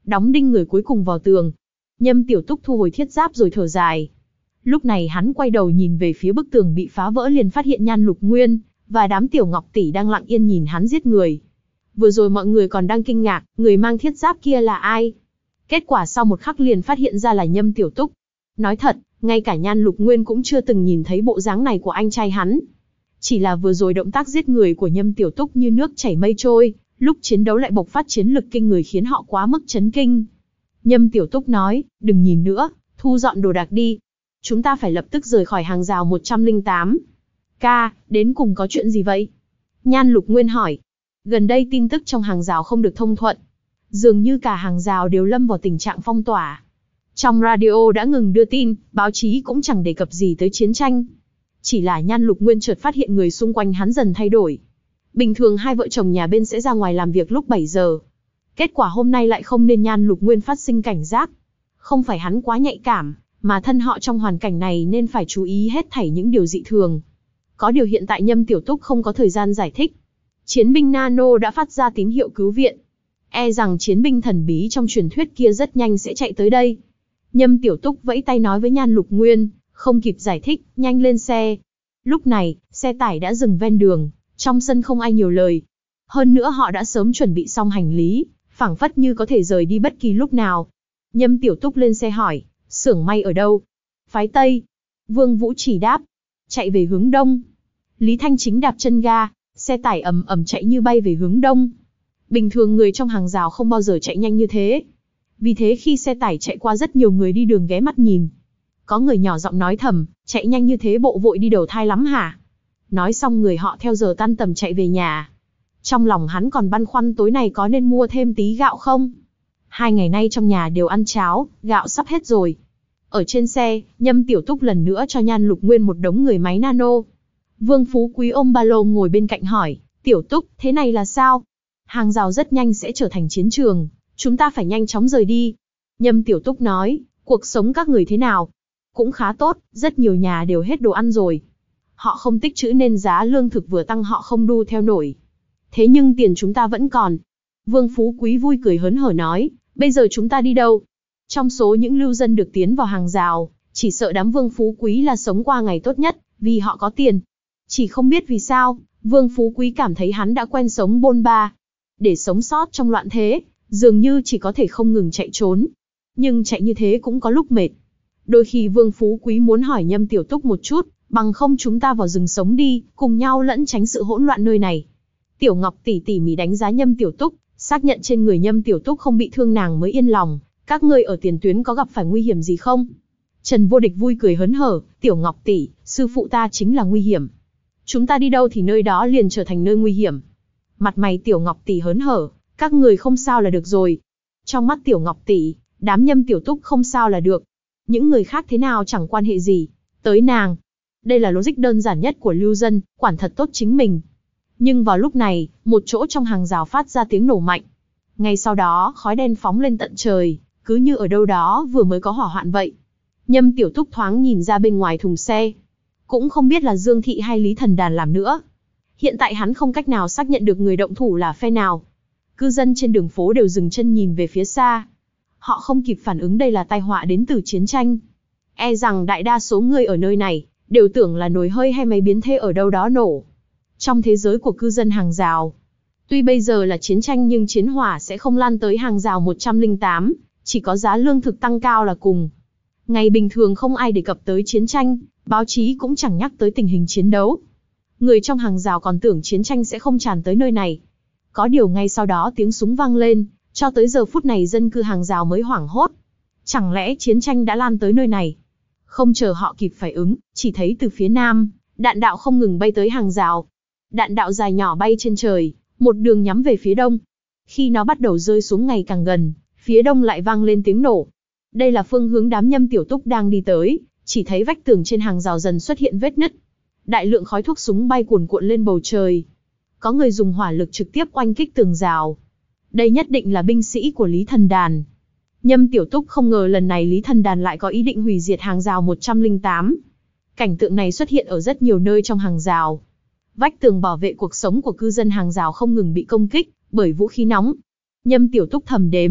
đóng đinh người cuối cùng vào tường. Nhâm Tiểu Túc thu hồi thiết giáp rồi thở dài. Lúc này hắn quay đầu nhìn về phía bức tường bị phá vỡ liền phát hiện Nhan Lục Nguyên và đám Tiểu Ngọc tỷ đang lặng yên nhìn hắn giết người. Vừa rồi mọi người còn đang kinh ngạc, người mang thiết giáp kia là ai? Kết quả sau một khắc liền phát hiện ra là Nhâm Tiểu Túc. Nói thật, ngay cả Nhan Lục Nguyên cũng chưa từng nhìn thấy bộ dáng này của anh trai hắn. Chỉ là vừa rồi động tác giết người của Nhâm Tiểu Túc như nước chảy mây trôi, lúc chiến đấu lại bộc phát chiến lực kinh người khiến họ quá mức chấn kinh. Nhâm Tiểu Túc nói, đừng nhìn nữa, thu dọn đồ đạc đi. Chúng ta phải lập tức rời khỏi hàng rào một trăm lẻ tám. Ca, đến cùng có chuyện gì vậy? Nhan Lục Nguyên hỏi. Gần đây tin tức trong hàng rào không được thông thuận. Dường như cả hàng rào đều lâm vào tình trạng phong tỏa. Trong radio đã ngừng đưa tin, báo chí cũng chẳng đề cập gì tới chiến tranh. Chỉ là Nhan Lục Nguyên chợt phát hiện người xung quanh hắn dần thay đổi. Bình thường hai vợ chồng nhà bên sẽ ra ngoài làm việc lúc bảy giờ. Kết quả hôm nay lại không, nên Nhan Lục Nguyên phát sinh cảnh giác. Không phải hắn quá nhạy cảm, mà thân họ trong hoàn cảnh này nên phải chú ý hết thảy những điều dị thường. Có điều hiện tại Nhâm Tiểu Túc không có thời gian giải thích. Chiến binh Nano đã phát ra tín hiệu cứu viện. E rằng chiến binh thần bí trong truyền thuyết kia rất nhanh sẽ chạy tới đây. Nhâm Tiểu Túc vẫy tay nói với Nhan Lục Nguyên, không kịp giải thích, nhanh lên xe. Lúc này, xe tải đã dừng ven đường, trong sân không ai nhiều lời. Hơn nữa họ đã sớm chuẩn bị xong hành lý, phảng phất như có thể rời đi bất kỳ lúc nào. Nhâm Tiểu Túc lên xe hỏi, xưởng may ở đâu? Phái Tây. Vương Vũ chỉ đáp, chạy về hướng đông. Lý Thanh Chính đạp chân ga, xe tải ầm ầm chạy như bay về hướng đông. Bình thường người trong hàng rào không bao giờ chạy nhanh như thế. Vì thế khi xe tải chạy qua rất nhiều người đi đường ghé mắt nhìn. Có người nhỏ giọng nói thầm, chạy nhanh như thế bộ vội đi đầu thai lắm hả? Nói xong người họ theo giờ tan tầm chạy về nhà. Trong lòng hắn còn băn khoăn tối nay có nên mua thêm tí gạo không? Hai ngày nay trong nhà đều ăn cháo, gạo sắp hết rồi. Ở trên xe, Nhâm Tiểu Túc lần nữa cho Nhan Lục Nguyên một đống người máy nano. Vương Phú Quý ôm ba lô ngồi bên cạnh hỏi, Tiểu Túc, thế này là sao? Hàng rào rất nhanh sẽ trở thành chiến trường, chúng ta phải nhanh chóng rời đi. Nhâm Tiểu Túc nói, cuộc sống các người thế nào? Cũng khá tốt, rất nhiều nhà đều hết đồ ăn rồi. Họ không tích trữ nên giá lương thực vừa tăng họ không đu theo nổi. Thế nhưng tiền chúng ta vẫn còn. Vương Phú Quý vui cười hớn hở nói, bây giờ chúng ta đi đâu? Trong số những lưu dân được tiến vào hàng rào, chỉ sợ đám Vương Phú Quý là sống qua ngày tốt nhất, vì họ có tiền. Chỉ không biết vì sao, Vương Phú Quý cảm thấy hắn đã quen sống bôn ba. Để sống sót trong loạn thế, dường như chỉ có thể không ngừng chạy trốn. Nhưng chạy như thế cũng có lúc mệt. Đôi khi Vương Phú Quý muốn hỏi Nhâm Tiểu Túc một chút, bằng không chúng ta vào rừng sống đi, cùng nhau lẫn tránh sự hỗn loạn nơi này. Tiểu Ngọc tỷ tỉ mỉ đánh giá Nhâm Tiểu Túc, xác nhận trên người Nhâm Tiểu Túc không bị thương nàng mới yên lòng. Các ngươi ở tiền tuyến có gặp phải nguy hiểm gì không? Trần Vô Địch vui cười hớn hở, Tiểu Ngọc tỷ, sư phụ ta chính là nguy hiểm. Chúng ta đi đâu thì nơi đó liền trở thành nơi nguy hiểm. Mặt mày Tiểu Ngọc tỷ hớn hở, các người không sao là được rồi. Trong mắt Tiểu Ngọc tỷ, đám Nhâm Tiểu Túc không sao là được. Những người khác thế nào chẳng quan hệ gì. Tới nàng. Đây là logic đơn giản nhất của lưu dân, quản thật tốt chính mình. Nhưng vào lúc này, một chỗ trong hàng rào phát ra tiếng nổ mạnh. Ngay sau đó, khói đen phóng lên tận trời, cứ như ở đâu đó vừa mới có hỏa hoạn vậy. Nhâm Tiểu Túc thoáng nhìn ra bên ngoài thùng xe. Cũng không biết là Dương Thị hay Lý Thần Đàn làm nữa. Hiện tại hắn không cách nào xác nhận được người động thủ là phe nào. Cư dân trên đường phố đều dừng chân nhìn về phía xa. Họ không kịp phản ứng đây là tai họa đến từ chiến tranh. E rằng đại đa số người ở nơi này đều tưởng là nồi hơi hay máy biến thế ở đâu đó nổ. Trong thế giới của cư dân hàng rào, tuy bây giờ là chiến tranh nhưng chiến hỏa sẽ không lan tới hàng rào một trăm lẻ tám, chỉ có giá lương thực tăng cao là cùng. Ngày bình thường không ai đề cập tới chiến tranh, báo chí cũng chẳng nhắc tới tình hình chiến đấu. Người trong hàng rào còn tưởng chiến tranh sẽ không tràn tới nơi này. Có điều ngay sau đó tiếng súng vang lên, cho tới giờ phút này dân cư hàng rào mới hoảng hốt. Chẳng lẽ chiến tranh đã lan tới nơi này? Không chờ họ kịp phản ứng, chỉ thấy từ phía nam, đạn đạo không ngừng bay tới hàng rào. Đạn đạo dài nhỏ bay trên trời, một đường nhắm về phía đông. Khi nó bắt đầu rơi xuống ngày càng gần, phía đông lại vang lên tiếng nổ. Đây là phương hướng đám Nhâm Tiểu Túc đang đi tới, chỉ thấy vách tường trên hàng rào dần xuất hiện vết nứt. Đại lượng khói thuốc súng bay cuồn cuộn lên bầu trời. Có người dùng hỏa lực trực tiếp oanh kích tường rào. Đây nhất định là binh sĩ của Lý Thần Đàn. Nhâm Tiểu Túc không ngờ lần này Lý Thần Đàn lại có ý định hủy diệt hàng rào một trăm lẻ tám. Cảnh tượng này xuất hiện ở rất nhiều nơi trong hàng rào. Vách tường bảo vệ cuộc sống của cư dân hàng rào không ngừng bị công kích bởi vũ khí nóng. Nhâm Tiểu Túc thầm đếm,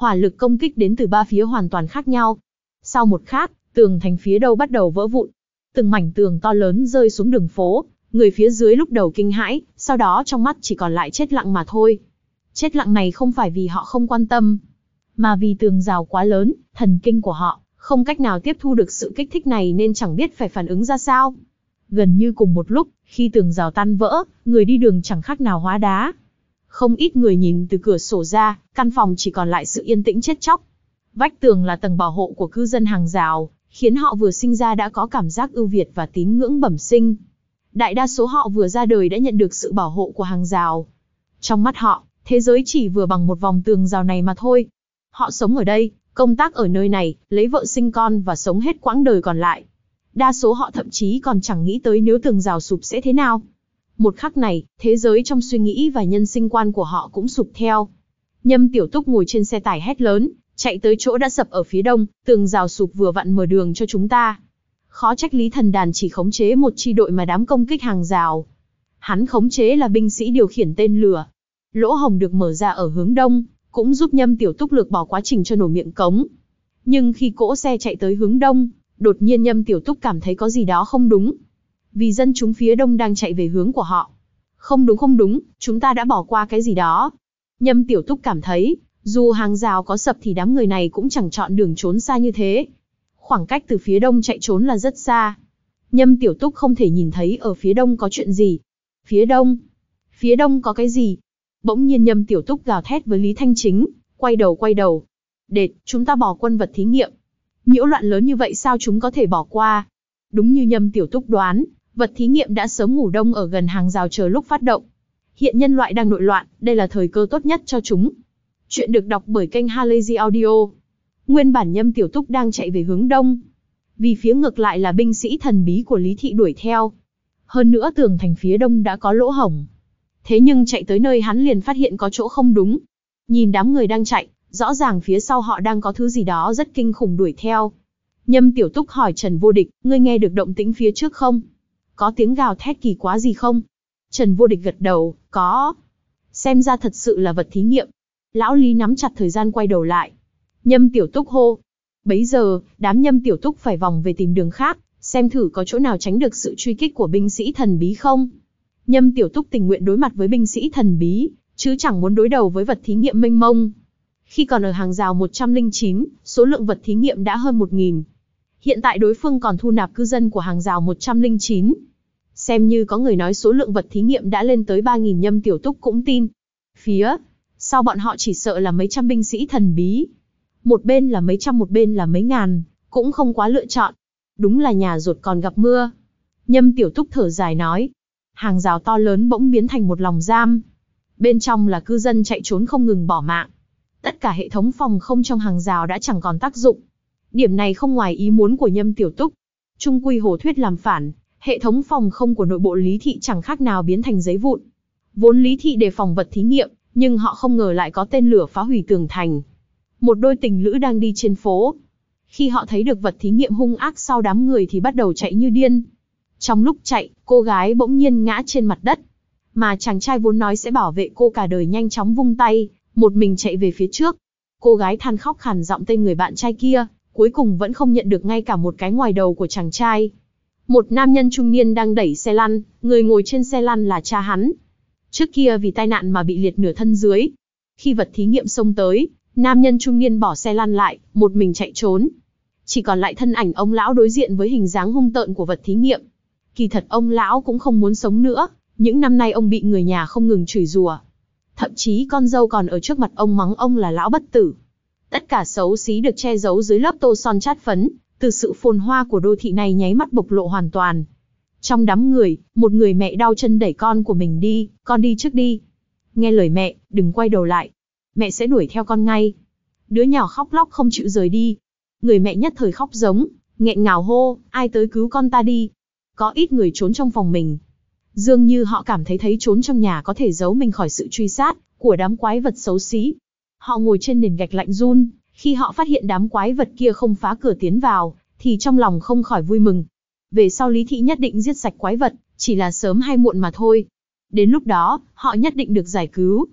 Hỏa lực công kích đến từ ba phía hoàn toàn khác nhau. Sau một khắc, tường thành phía đâu bắt đầu vỡ vụn. Từng mảnh tường to lớn rơi xuống đường phố, người phía dưới lúc đầu kinh hãi, sau đó trong mắt chỉ còn lại chết lặng mà thôi. Chết lặng này không phải vì họ không quan tâm, mà vì tường rào quá lớn, thần kinh của họ không cách nào tiếp thu được sự kích thích này nên chẳng biết phải phản ứng ra sao. Gần như cùng một lúc, khi tường rào tan vỡ, người đi đường chẳng khác nào hóa đá. Không ít người nhìn từ cửa sổ ra, căn phòng chỉ còn lại sự yên tĩnh chết chóc. Vách tường là tầng bảo hộ của cư dân hàng rào, khiến họ vừa sinh ra đã có cảm giác ưu việt và tín ngưỡng bẩm sinh. Đại đa số họ vừa ra đời đã nhận được sự bảo hộ của hàng rào. Trong mắt họ, thế giới chỉ vừa bằng một vòng tường rào này mà thôi. Họ sống ở đây, công tác ở nơi này, lấy vợ sinh con và sống hết quãng đời còn lại. Đa số họ thậm chí còn chẳng nghĩ tới nếu tường rào sụp sẽ thế nào. Một khắc này, thế giới trong suy nghĩ và nhân sinh quan của họ cũng sụp theo. Nhâm Tiểu Túc ngồi trên xe tải hét lớn, chạy tới chỗ đã sập ở phía đông, tường rào sụp vừa vặn mở đường cho chúng ta. Khó trách Lý Thần Đàn chỉ khống chế một chi đội mà dám công kích hàng rào. Hắn khống chế là binh sĩ điều khiển tên lửa. Lỗ hổng được mở ra ở hướng đông, cũng giúp Nhâm Tiểu Túc lược bỏ quá trình cho nổ miệng cống. Nhưng khi cỗ xe chạy tới hướng đông, đột nhiên Nhâm Tiểu Túc cảm thấy có gì đó không đúng. Vì dân chúng phía đông đang chạy về hướng của họ. Không đúng không đúng, chúng ta đã bỏ qua cái gì đó. Nhâm Tiểu Túc cảm thấy, dù hàng rào có sập thì đám người này cũng chẳng chọn đường trốn xa như thế. Khoảng cách từ phía đông chạy trốn là rất xa. Nhâm Tiểu Túc không thể nhìn thấy ở phía đông có chuyện gì. Phía đông? Phía đông có cái gì? Bỗng nhiên Nhâm Tiểu Túc gào thét với Lý Thanh Chính, quay đầu quay đầu. Đệt, chúng ta bỏ quân vật thí nghiệm. Nhiễu loạn lớn như vậy sao chúng có thể bỏ qua? Đúng như Nhâm Tiểu Túc đoán, vật thí nghiệm đã sớm ngủ đông ở gần hàng rào chờ lúc phát động. Hiện nhân loại đang nội loạn, đây là thời cơ tốt nhất cho chúng. Chuyện được đọc bởi kênh Halazy Audio. Nguyên bản Nhâm Tiểu Túc đang chạy về hướng đông. Vì phía ngược lại là binh sĩ thần bí của Lý Thị đuổi theo. Hơn nữa tường thành phía đông đã có lỗ hổng. Thế nhưng chạy tới nơi hắn liền phát hiện có chỗ không đúng. Nhìn đám người đang chạy, rõ ràng phía sau họ đang có thứ gì đó rất kinh khủng đuổi theo. Nhâm Tiểu Túc hỏi Trần Vô Địch, ngươi nghe được động tĩnh phía trước không? Có tiếng gào thét kỳ quái gì không? Trần Vô Địch gật đầu, có. Xem ra thật sự là vật thí nghiệm. Lão Lý nắm chặt thời gian quay đầu lại. Nhâm Tiểu Túc hô. Bấy giờ, đám Nhâm Tiểu Túc phải vòng về tìm đường khác, xem thử có chỗ nào tránh được sự truy kích của binh sĩ thần bí không. Nhâm Tiểu Túc tình nguyện đối mặt với binh sĩ thần bí, chứ chẳng muốn đối đầu với vật thí nghiệm mênh mông. Khi còn ở hàng rào một trăm lẻ chín, số lượng vật thí nghiệm đã hơn một nghìn. Hiện tại đối phương còn thu nạp cư dân của hàng rào một trăm lẻ chín. Xem như có người nói số lượng vật thí nghiệm đã lên tới ba nghìn, Nhâm Tiểu Túc cũng tin. Phía sau bọn họ chỉ sợ là mấy trăm binh sĩ thần bí. Một bên là mấy trăm một bên là mấy ngàn, cũng không quá lựa chọn. Đúng là nhà rột còn gặp mưa. Nhâm Tiểu Túc thở dài nói. Hàng rào to lớn bỗng biến thành một lòng giam. Bên trong là cư dân chạy trốn không ngừng bỏ mạng. Tất cả hệ thống phòng không trong hàng rào đã chẳng còn tác dụng. Điểm này không ngoài ý muốn của Nhâm Tiểu Túc. Trung quy Hồ Thuyết làm phản, hệ thống phòng không của nội bộ Lý Thị chẳng khác nào biến thành giấy vụn. Vốn Lý Thị đề phòng vật thí nghiệm, nhưng họ không ngờ lại có tên lửa phá hủy tường thành. Một đôi tình lữ đang đi trên phố. Khi họ thấy được vật thí nghiệm hung ác sau đám người thì bắt đầu chạy như điên. Trong lúc chạy, cô gái bỗng nhiên ngã trên mặt đất. Mà chàng trai vốn nói sẽ bảo vệ cô cả đời nhanh chóng vung tay, một mình chạy về phía trước. Cô gái than khóc khàn giọng tên người bạn trai kia, cuối cùng vẫn không nhận được ngay cả một cái ngoài đầu của chàng trai. Một nam nhân trung niên đang đẩy xe lăn, người ngồi trên xe lăn là cha hắn. Trước kia vì tai nạn mà bị liệt nửa thân dưới. Khi vật thí nghiệm xông tới, nam nhân trung niên bỏ xe lăn lại, một mình chạy trốn. Chỉ còn lại thân ảnh ông lão đối diện với hình dáng hung tợn của vật thí nghiệm. Kỳ thật ông lão cũng không muốn sống nữa, những năm nay ông bị người nhà không ngừng chửi rủa. Thậm chí con dâu còn ở trước mặt ông mắng ông là lão bất tử. Tất cả xấu xí được che giấu dưới lớp tô son chát phấn, từ sự phồn hoa của đô thị này nháy mắt bộc lộ hoàn toàn. Trong đám người, một người mẹ đau chân đẩy con của mình đi, con đi trước đi. Nghe lời mẹ, đừng quay đầu lại. Mẹ sẽ đuổi theo con ngay. Đứa nhỏ khóc lóc không chịu rời đi. Người mẹ nhất thời khóc giống, nghẹn ngào hô, ai tới cứu con ta đi. Có ít người trốn trong phòng mình. Dường như họ cảm thấy thấy trốn trong nhà có thể giấu mình khỏi sự truy sát của đám quái vật xấu xí. Họ ngồi trên nền gạch lạnh run, khi họ phát hiện đám quái vật kia không phá cửa tiến vào, thì trong lòng không khỏi vui mừng. Về sau Lý Thị nhất định giết sạch quái vật, chỉ là sớm hay muộn mà thôi. Đến lúc đó, họ nhất định được giải cứu.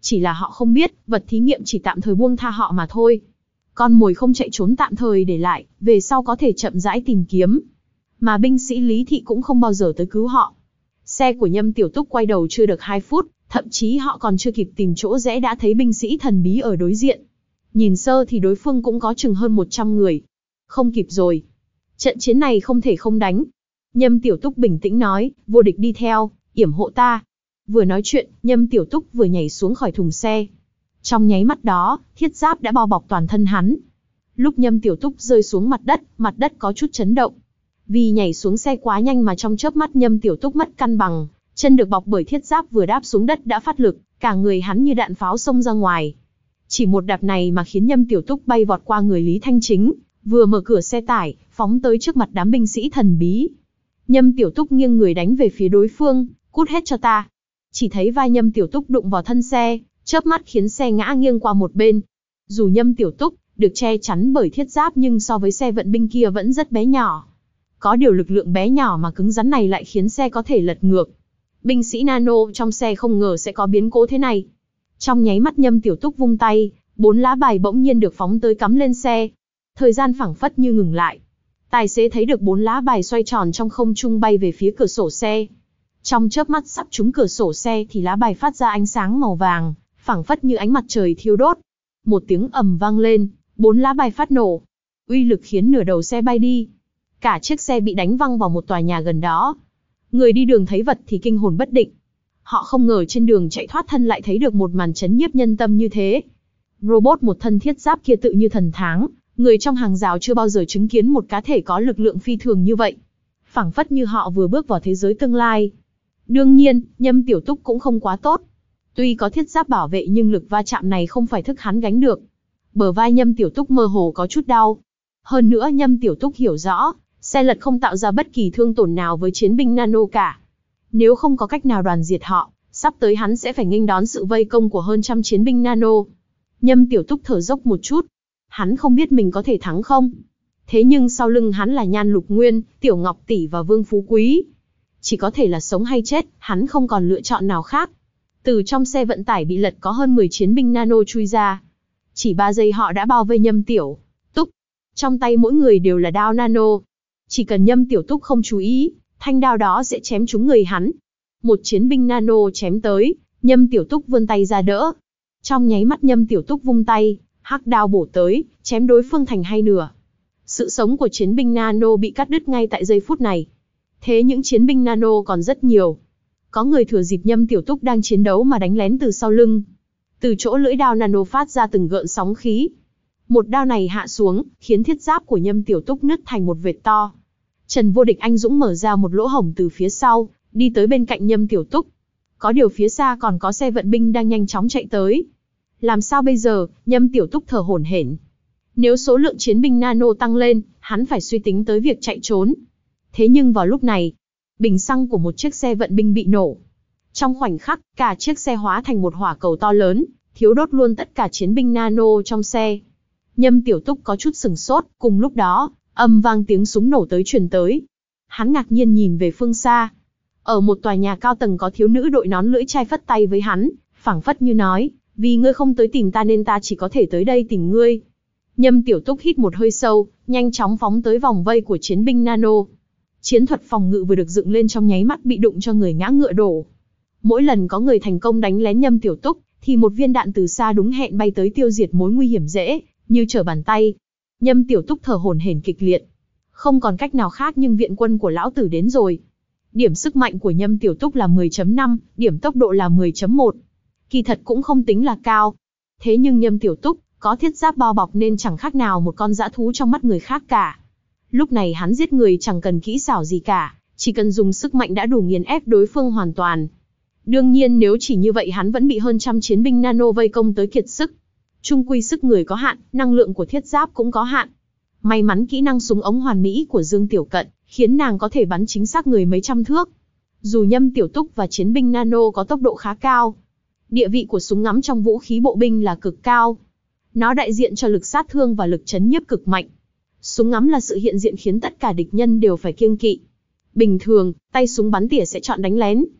Chỉ là họ không biết, vật thí nghiệm chỉ tạm thời buông tha họ mà thôi. Con mồi không chạy trốn tạm thời để lại, về sau có thể chậm rãi tìm kiếm. Mà binh sĩ Lý Thị cũng không bao giờ tới cứu họ. Xe của Nhâm Tiểu Túc quay đầu chưa được hai phút, thậm chí họ còn chưa kịp tìm chỗ rẽ đã thấy binh sĩ thần bí ở đối diện. Nhìn sơ thì đối phương cũng có chừng hơn một trăm người. Không kịp rồi. Trận chiến này không thể không đánh. Nhâm Tiểu Túc bình tĩnh nói, vô địch đi theo, yểm hộ ta. Vừa nói chuyện, Nhâm Tiểu Túc vừa nhảy xuống khỏi thùng xe. Trong nháy mắt đó, thiết giáp đã bao bọc toàn thân hắn. Lúc Nhâm Tiểu Túc rơi xuống mặt đất, mặt đất có chút chấn động. Vì nhảy xuống xe quá nhanh mà trong chớp mắt Nhâm Tiểu Túc mất cân bằng, chân được bọc bởi thiết giáp vừa đáp xuống đất đã phát lực, cả người hắn như đạn pháo xông ra ngoài. Chỉ một đạp này mà khiến Nhâm Tiểu Túc bay vọt qua người Lý Thanh Chính, vừa mở cửa xe tải, phóng tới trước mặt đám binh sĩ thần bí. Nhâm Tiểu Túc nghiêng người đánh về phía đối phương, cút hết cho ta. Chỉ thấy vai Nhâm Tiểu Túc đụng vào thân xe, chớp mắt khiến xe ngã nghiêng qua một bên. Dù Nhâm Tiểu Túc được che chắn bởi thiết giáp nhưng so với xe vận binh kia vẫn rất bé nhỏ. Có điều lực lượng bé nhỏ mà cứng rắn này lại khiến xe có thể lật ngược. Binh sĩ nano trong xe không ngờ sẽ có biến cố thế này. Trong nháy mắt Nhâm Tiểu Túc vung tay, bốn lá bài bỗng nhiên được phóng tới cắm lên xe. Thời gian phảng phất như ngừng lại. Tài xế thấy được bốn lá bài xoay tròn trong không trung bay về phía cửa sổ xe. Trong chớp mắt sắp trúng cửa sổ xe thì lá bài phát ra ánh sáng màu vàng, phảng phất như ánh mặt trời thiêu đốt. Một tiếng ầm vang lên, bốn lá bài phát nổ. Uy lực khiến nửa đầu xe bay đi. Cả chiếc xe bị đánh văng vào một tòa nhà gần đó. Người đi đường thấy vật thì kinh hồn bất định. Họ không ngờ trên đường chạy thoát thân lại thấy được một màn chấn nhiếp nhân tâm như thế. Robot một thân thiết giáp kia tự như thần tháng, người trong hàng rào chưa bao giờ chứng kiến một cá thể có lực lượng phi thường như vậy. Phảng phất như họ vừa bước vào thế giới tương lai. Đương nhiên, Nhâm Tiểu Túc cũng không quá tốt. Tuy có thiết giáp bảo vệ nhưng lực va chạm này không phải thức hắn gánh được. Bờ vai Nhâm Tiểu Túc mơ hồ có chút đau. Hơn nữa Nhâm Tiểu Túc hiểu rõ, xe lật không tạo ra bất kỳ thương tổn nào với chiến binh nano cả. Nếu không có cách nào đoàn diệt họ, sắp tới hắn sẽ phải nghênh đón sự vây công của hơn trăm chiến binh nano. Nhâm Tiểu Túc thở dốc một chút. Hắn không biết mình có thể thắng không. Thế nhưng sau lưng hắn là Nhan Lục Nguyên, Tiểu Ngọc Tỷ và Vương Phú Quý. Chỉ có thể là sống hay chết, hắn không còn lựa chọn nào khác. Từ trong xe vận tải bị lật có hơn mười chiến binh nano chui ra. Chỉ ba giây họ đã bao vây Nhâm Tiểu Túc. Trong tay mỗi người đều là đao nano. Chỉ cần Nhâm Tiểu Túc không chú ý, thanh đao đó sẽ chém trúng người hắn. Một chiến binh nano chém tới, Nhâm Tiểu Túc vươn tay ra đỡ. Trong nháy mắt Nhâm Tiểu Túc vung tay, hắc đao bổ tới, chém đối phương thành hai nửa. Sự sống của chiến binh nano bị cắt đứt ngay tại giây phút này. Thế những chiến binh nano còn rất nhiều. Có người thừa dịp Nhâm Tiểu Túc đang chiến đấu mà đánh lén từ sau lưng. Từ chỗ lưỡi đao nano phát ra từng gợn sóng khí. Một đao này hạ xuống, khiến thiết giáp của Nhâm Tiểu Túc nứt thành một vệt to. Trần Vô Địch anh dũng mở ra một lỗ hổng từ phía sau, đi tới bên cạnh Nhâm Tiểu Túc. Có điều phía xa còn có xe vận binh đang nhanh chóng chạy tới. Làm sao bây giờ? Nhâm Tiểu Túc thở hổn hển. Nếu số lượng chiến binh nano tăng lên, hắn phải suy tính tới việc chạy trốn. Thế nhưng vào lúc này, bình xăng của một chiếc xe vận binh bị nổ. Trong khoảnh khắc, cả chiếc xe hóa thành một hỏa cầu to lớn, thiếu đốt luôn tất cả chiến binh nano trong xe. Nhâm Tiểu Túc có chút sửng sốt, cùng lúc đó, âm vang tiếng súng nổ tới truyền tới. Hắn ngạc nhiên nhìn về phương xa. Ở một tòa nhà cao tầng có thiếu nữ đội nón lưỡi chai phất tay với hắn, phảng phất như nói, vì ngươi không tới tìm ta nên ta chỉ có thể tới đây tìm ngươi. Nhâm Tiểu Túc hít một hơi sâu, nhanh chóng phóng tới vòng vây của chiến binh nano. Chiến thuật phòng ngự vừa được dựng lên trong nháy mắt bị đụng cho người ngã ngựa đổ. Mỗi lần có người thành công đánh lén Nhâm Tiểu Túc, thì một viên đạn từ xa đúng hẹn bay tới tiêu diệt mối nguy hiểm dễ, như trở bàn tay. Nhâm Tiểu Túc thở hổn hển kịch liệt. Không còn cách nào khác nhưng viện quân của lão tử đến rồi. Điểm sức mạnh của Nhâm Tiểu Túc là mười chấm năm, điểm tốc độ là mười chấm một. Kỳ thật cũng không tính là cao. Thế nhưng Nhâm Tiểu Túc có thiết giáp bao bọc nên chẳng khác nào một con dã thú trong mắt người khác cả. Lúc này hắn giết người chẳng cần kỹ xảo gì cả, chỉ cần dùng sức mạnh đã đủ nghiền ép đối phương hoàn toàn. Đương nhiên nếu chỉ như vậy hắn vẫn bị hơn trăm chiến binh nano vây công tới kiệt sức. Chung quy sức người có hạn, năng lượng của thiết giáp cũng có hạn. May mắn kỹ năng súng ống hoàn mỹ của Dương Tiểu Cận, khiến nàng có thể bắn chính xác người mấy trăm thước. Dù Nhâm Tiểu Túc và chiến binh nano có tốc độ khá cao, địa vị của súng ngắm trong vũ khí bộ binh là cực cao. Nó đại diện cho lực sát thương và lực chấn nhiếp cực mạnh. Súng ngắm là sự hiện diện khiến tất cả địch nhân đều phải kiêng kỵ. Bình thường, tay súng bắn tỉa sẽ chọn đánh lén.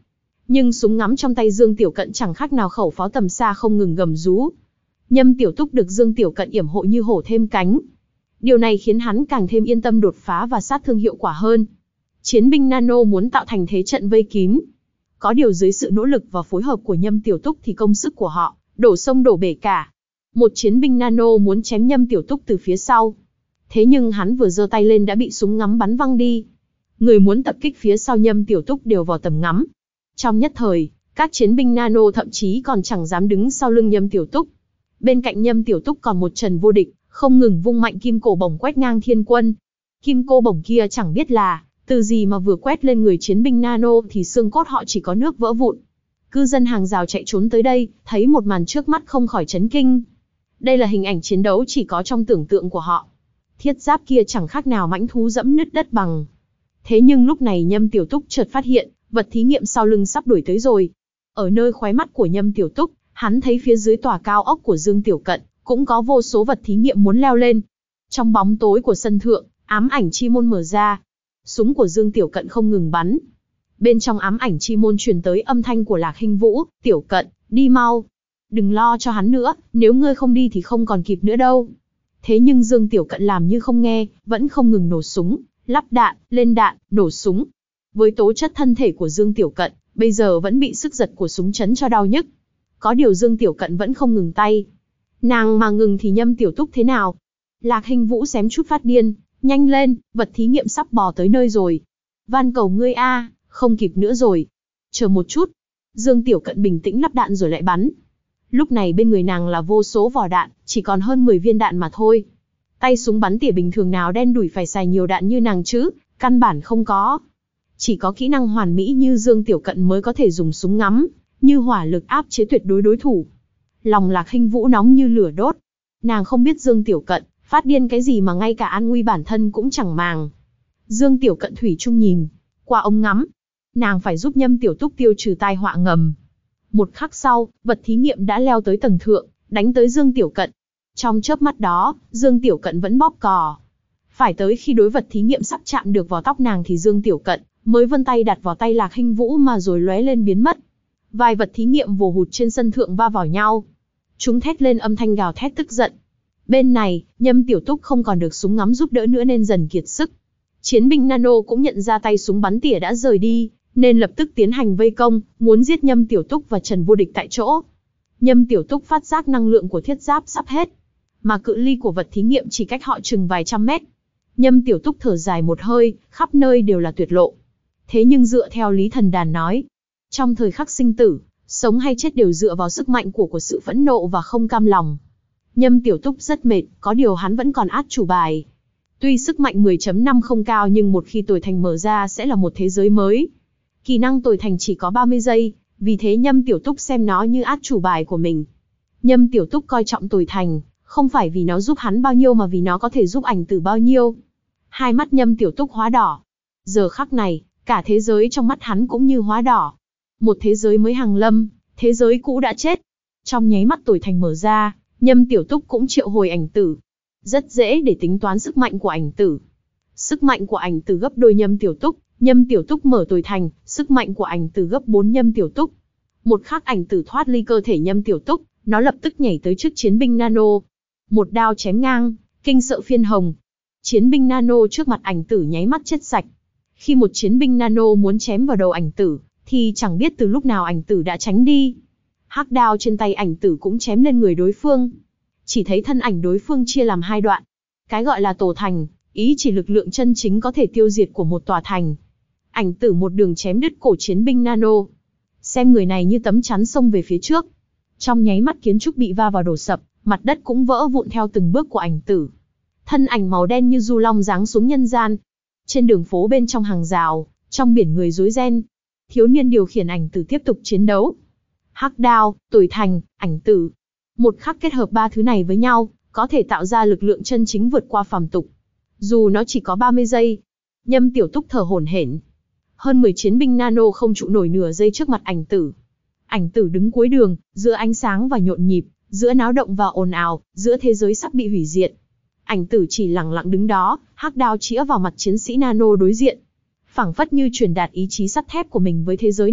Nhưng súng ngắm trong tay Dương Tiểu Cận chẳng khác nào khẩu pháo tầm xa không ngừng gầm rú. Nhâm Tiểu Túc được Dương Tiểu Cận yểm hộ như hổ thêm cánh. Điều này khiến hắn càng thêm yên tâm đột phá và sát thương hiệu quả hơn. Chiến binh Nano muốn tạo thành thế trận vây kín. Có điều dưới sự nỗ lực và phối hợp của Nhâm Tiểu Túc thì công sức của họ đổ sông đổ bể cả. Một chiến binh Nano muốn chém Nhâm Tiểu Túc từ phía sau. Thế nhưng hắn vừa giơ tay lên đã bị súng ngắm bắn văng đi. Người muốn tập kích phía sau Nhâm Tiểu Túc đều vào tầm ngắm. Trong nhất thời, các chiến binh Nano thậm chí còn chẳng dám đứng sau lưng Nhâm Tiểu Túc. Bên cạnh Nhâm Tiểu Túc còn một Trần Vô Địch, không ngừng vung mạnh kim cô bổng quét ngang thiên quân. Kim cô bổng kia chẳng biết là từ gì mà vừa quét lên người chiến binh Nano thì xương cốt họ chỉ có nước vỡ vụn. Cư dân hàng rào chạy trốn tới đây, thấy một màn trước mắt không khỏi chấn kinh. Đây là hình ảnh chiến đấu chỉ có trong tưởng tượng của họ. Thiết giáp kia chẳng khác nào mãnh thú dẫm nứt đất bằng. Thế nhưng lúc này Nhâm Tiểu Túc chợt phát hiện, vật thí nghiệm sau lưng sắp đuổi tới rồi. Ở nơi khóe mắt của Nhâm Tiểu Túc, hắn thấy phía dưới tòa cao ốc của Dương Tiểu Cận, cũng có vô số vật thí nghiệm muốn leo lên. Trong bóng tối của sân thượng, ám ảnh chi môn mở ra. Súng của Dương Tiểu Cận không ngừng bắn. Bên trong ám ảnh chi môn truyền tới âm thanh của Lạc Hinh Vũ, Tiểu Cận, đi mau. Đừng lo cho hắn nữa, nếu ngươi không đi thì không còn kịp nữa đâu. Thế nhưng Dương Tiểu Cận làm như không nghe, vẫn không ngừng nổ súng, lắp đạn, lên đạn, nổ súng. Với tố chất thân thể của Dương Tiểu Cận, bây giờ vẫn bị sức giật của súng chấn cho đau nhức. Có điều Dương Tiểu Cận vẫn không ngừng tay. Nàng mà ngừng thì Nhâm Tiểu Túc thế nào? Lạc Hinh Vũ xém chút phát điên, nhanh lên, vật thí nghiệm sắp bò tới nơi rồi. Van cầu ngươi a, không kịp nữa rồi. Chờ một chút. Dương Tiểu Cận bình tĩnh lắp đạn rồi lại bắn. Lúc này bên người nàng là vô số vỏ đạn, chỉ còn hơn mười viên đạn mà thôi. Tay súng bắn tỉa bình thường nào đen đủi phải xài nhiều đạn như nàng chứ, căn bản không có. Chỉ có kỹ năng hoàn mỹ như Dương Tiểu Cận mới có thể dùng súng ngắm, như hỏa lực áp chế tuyệt đối đối thủ. Lòng Lạc Hinh Vũ nóng như lửa đốt. Nàng không biết Dương Tiểu Cận phát điên cái gì mà ngay cả an nguy bản thân cũng chẳng màng. Dương Tiểu Cận thủy chung nhìn qua ống ngắm. Nàng phải giúp Nhâm Tiểu Túc tiêu trừ tai họa ngầm. Một khắc sau, vật thí nghiệm đã leo tới tầng thượng, đánh tới Dương Tiểu Cận. Trong chớp mắt đó, Dương Tiểu Cận vẫn bóp cò. Phải tới khi đối vật thí nghiệm sắp chạm được vào tóc nàng thì Dương Tiểu Cận mới vươn tay đặt vào tay Lạc Hinh Vũ mà rồi lóe lên biến mất. Vài vật thí nghiệm vồ hụt trên sân thượng va vào nhau. Chúng thét lên âm thanh gào thét tức giận. Bên này, Nhâm Tiểu Túc không còn được súng ngắm giúp đỡ nữa nên dần kiệt sức. Chiến binh Nano cũng nhận ra tay súng bắn tỉa đã rời đi, nên lập tức tiến hành vây công, muốn giết Nhâm Tiểu Túc và Trần Vô Địch tại chỗ. Nhâm Tiểu Túc phát giác năng lượng của thiết giáp sắp hết, mà cự ly của vật thí nghiệm chỉ cách họ chừng vài trăm mét. Nhâm Tiểu Túc thở dài một hơi, khắp nơi đều là tuyệt lộ. Thế nhưng dựa theo Lý Thần Đàn nói, trong thời khắc sinh tử, sống hay chết đều dựa vào sức mạnh của của sự phẫn nộ và không cam lòng. Nhâm Tiểu Túc rất mệt, có điều hắn vẫn còn át chủ bài. Tuy sức mạnh mười chấm năm không cao nhưng một khi tồi thành mở ra sẽ là một thế giới mới. Kỹ năng tồi thành chỉ có ba mươi giây, vì thế Nhâm Tiểu Túc xem nó như át chủ bài của mình. Nhâm Tiểu Túc coi trọng tồi thành, không phải vì nó giúp hắn bao nhiêu mà vì nó có thể giúp ảnh tử bao nhiêu. Hai mắt Nhâm Tiểu Túc hóa đỏ. Giờ khắc này, cả thế giới trong mắt hắn cũng như hóa đỏ. Một thế giới mới hàng lâm, thế giới cũ đã chết. Trong nháy mắt tồi thành mở ra, Nhâm Tiểu Túc cũng triệu hồi ảnh tử. Rất dễ để tính toán sức mạnh của ảnh tử. Sức mạnh của ảnh tử gấp đôi Nhâm Tiểu Túc, Nhâm Tiểu Túc mở tồi thành, sức mạnh của ảnh tử gấp bốn Nhâm Tiểu Túc. Một khắc ảnh tử thoát ly cơ thể Nhâm Tiểu Túc, nó lập tức nhảy tới trước chiến binh Nano. Một đao chém ngang, kinh sợ phiên hồng. Chiến binh Nano trước mặt ảnh tử nháy mắt chết sạch. Khi một chiến binh Nano muốn chém vào đầu ảnh tử, thì chẳng biết từ lúc nào ảnh tử đã tránh đi. Hắc đao trên tay ảnh tử cũng chém lên người đối phương. Chỉ thấy thân ảnh đối phương chia làm hai đoạn. Cái gọi là tổ thành, ý chỉ lực lượng chân chính có thể tiêu diệt của một tòa thành. Ảnh tử một đường chém đứt cổ chiến binh Nano. Xem người này như tấm chắn xông về phía trước. Trong nháy mắt kiến trúc bị va vào đổ sập, mặt đất cũng vỡ vụn theo từng bước của ảnh tử. Thân ảnh màu đen như du long giáng xuống nhân gian. Trên đường phố bên trong hàng rào, trong biển người rối ren, thiếu niên điều khiển ảnh tử tiếp tục chiến đấu. Hắc đao, tồi thành, ảnh tử. Một khắc kết hợp ba thứ này với nhau, có thể tạo ra lực lượng chân chính vượt qua phàm tục. Dù nó chỉ có ba mươi giây. Nhâm Tiểu Túc thở hổn hển. Hơn mười chiến binh Nano không trụ nổi nửa giây trước mặt ảnh tử. Ảnh tử đứng cuối đường, giữa ánh sáng và nhộn nhịp, giữa náo động và ồn ào, giữa thế giới sắp bị hủy diệt. Ảnh tử chỉ lặng lặng đứng đó, hắc đao chĩa vào mặt chiến sĩ Nano đối diện. Phảng phất như truyền đạt ý chí sắt thép của mình với thế giới này,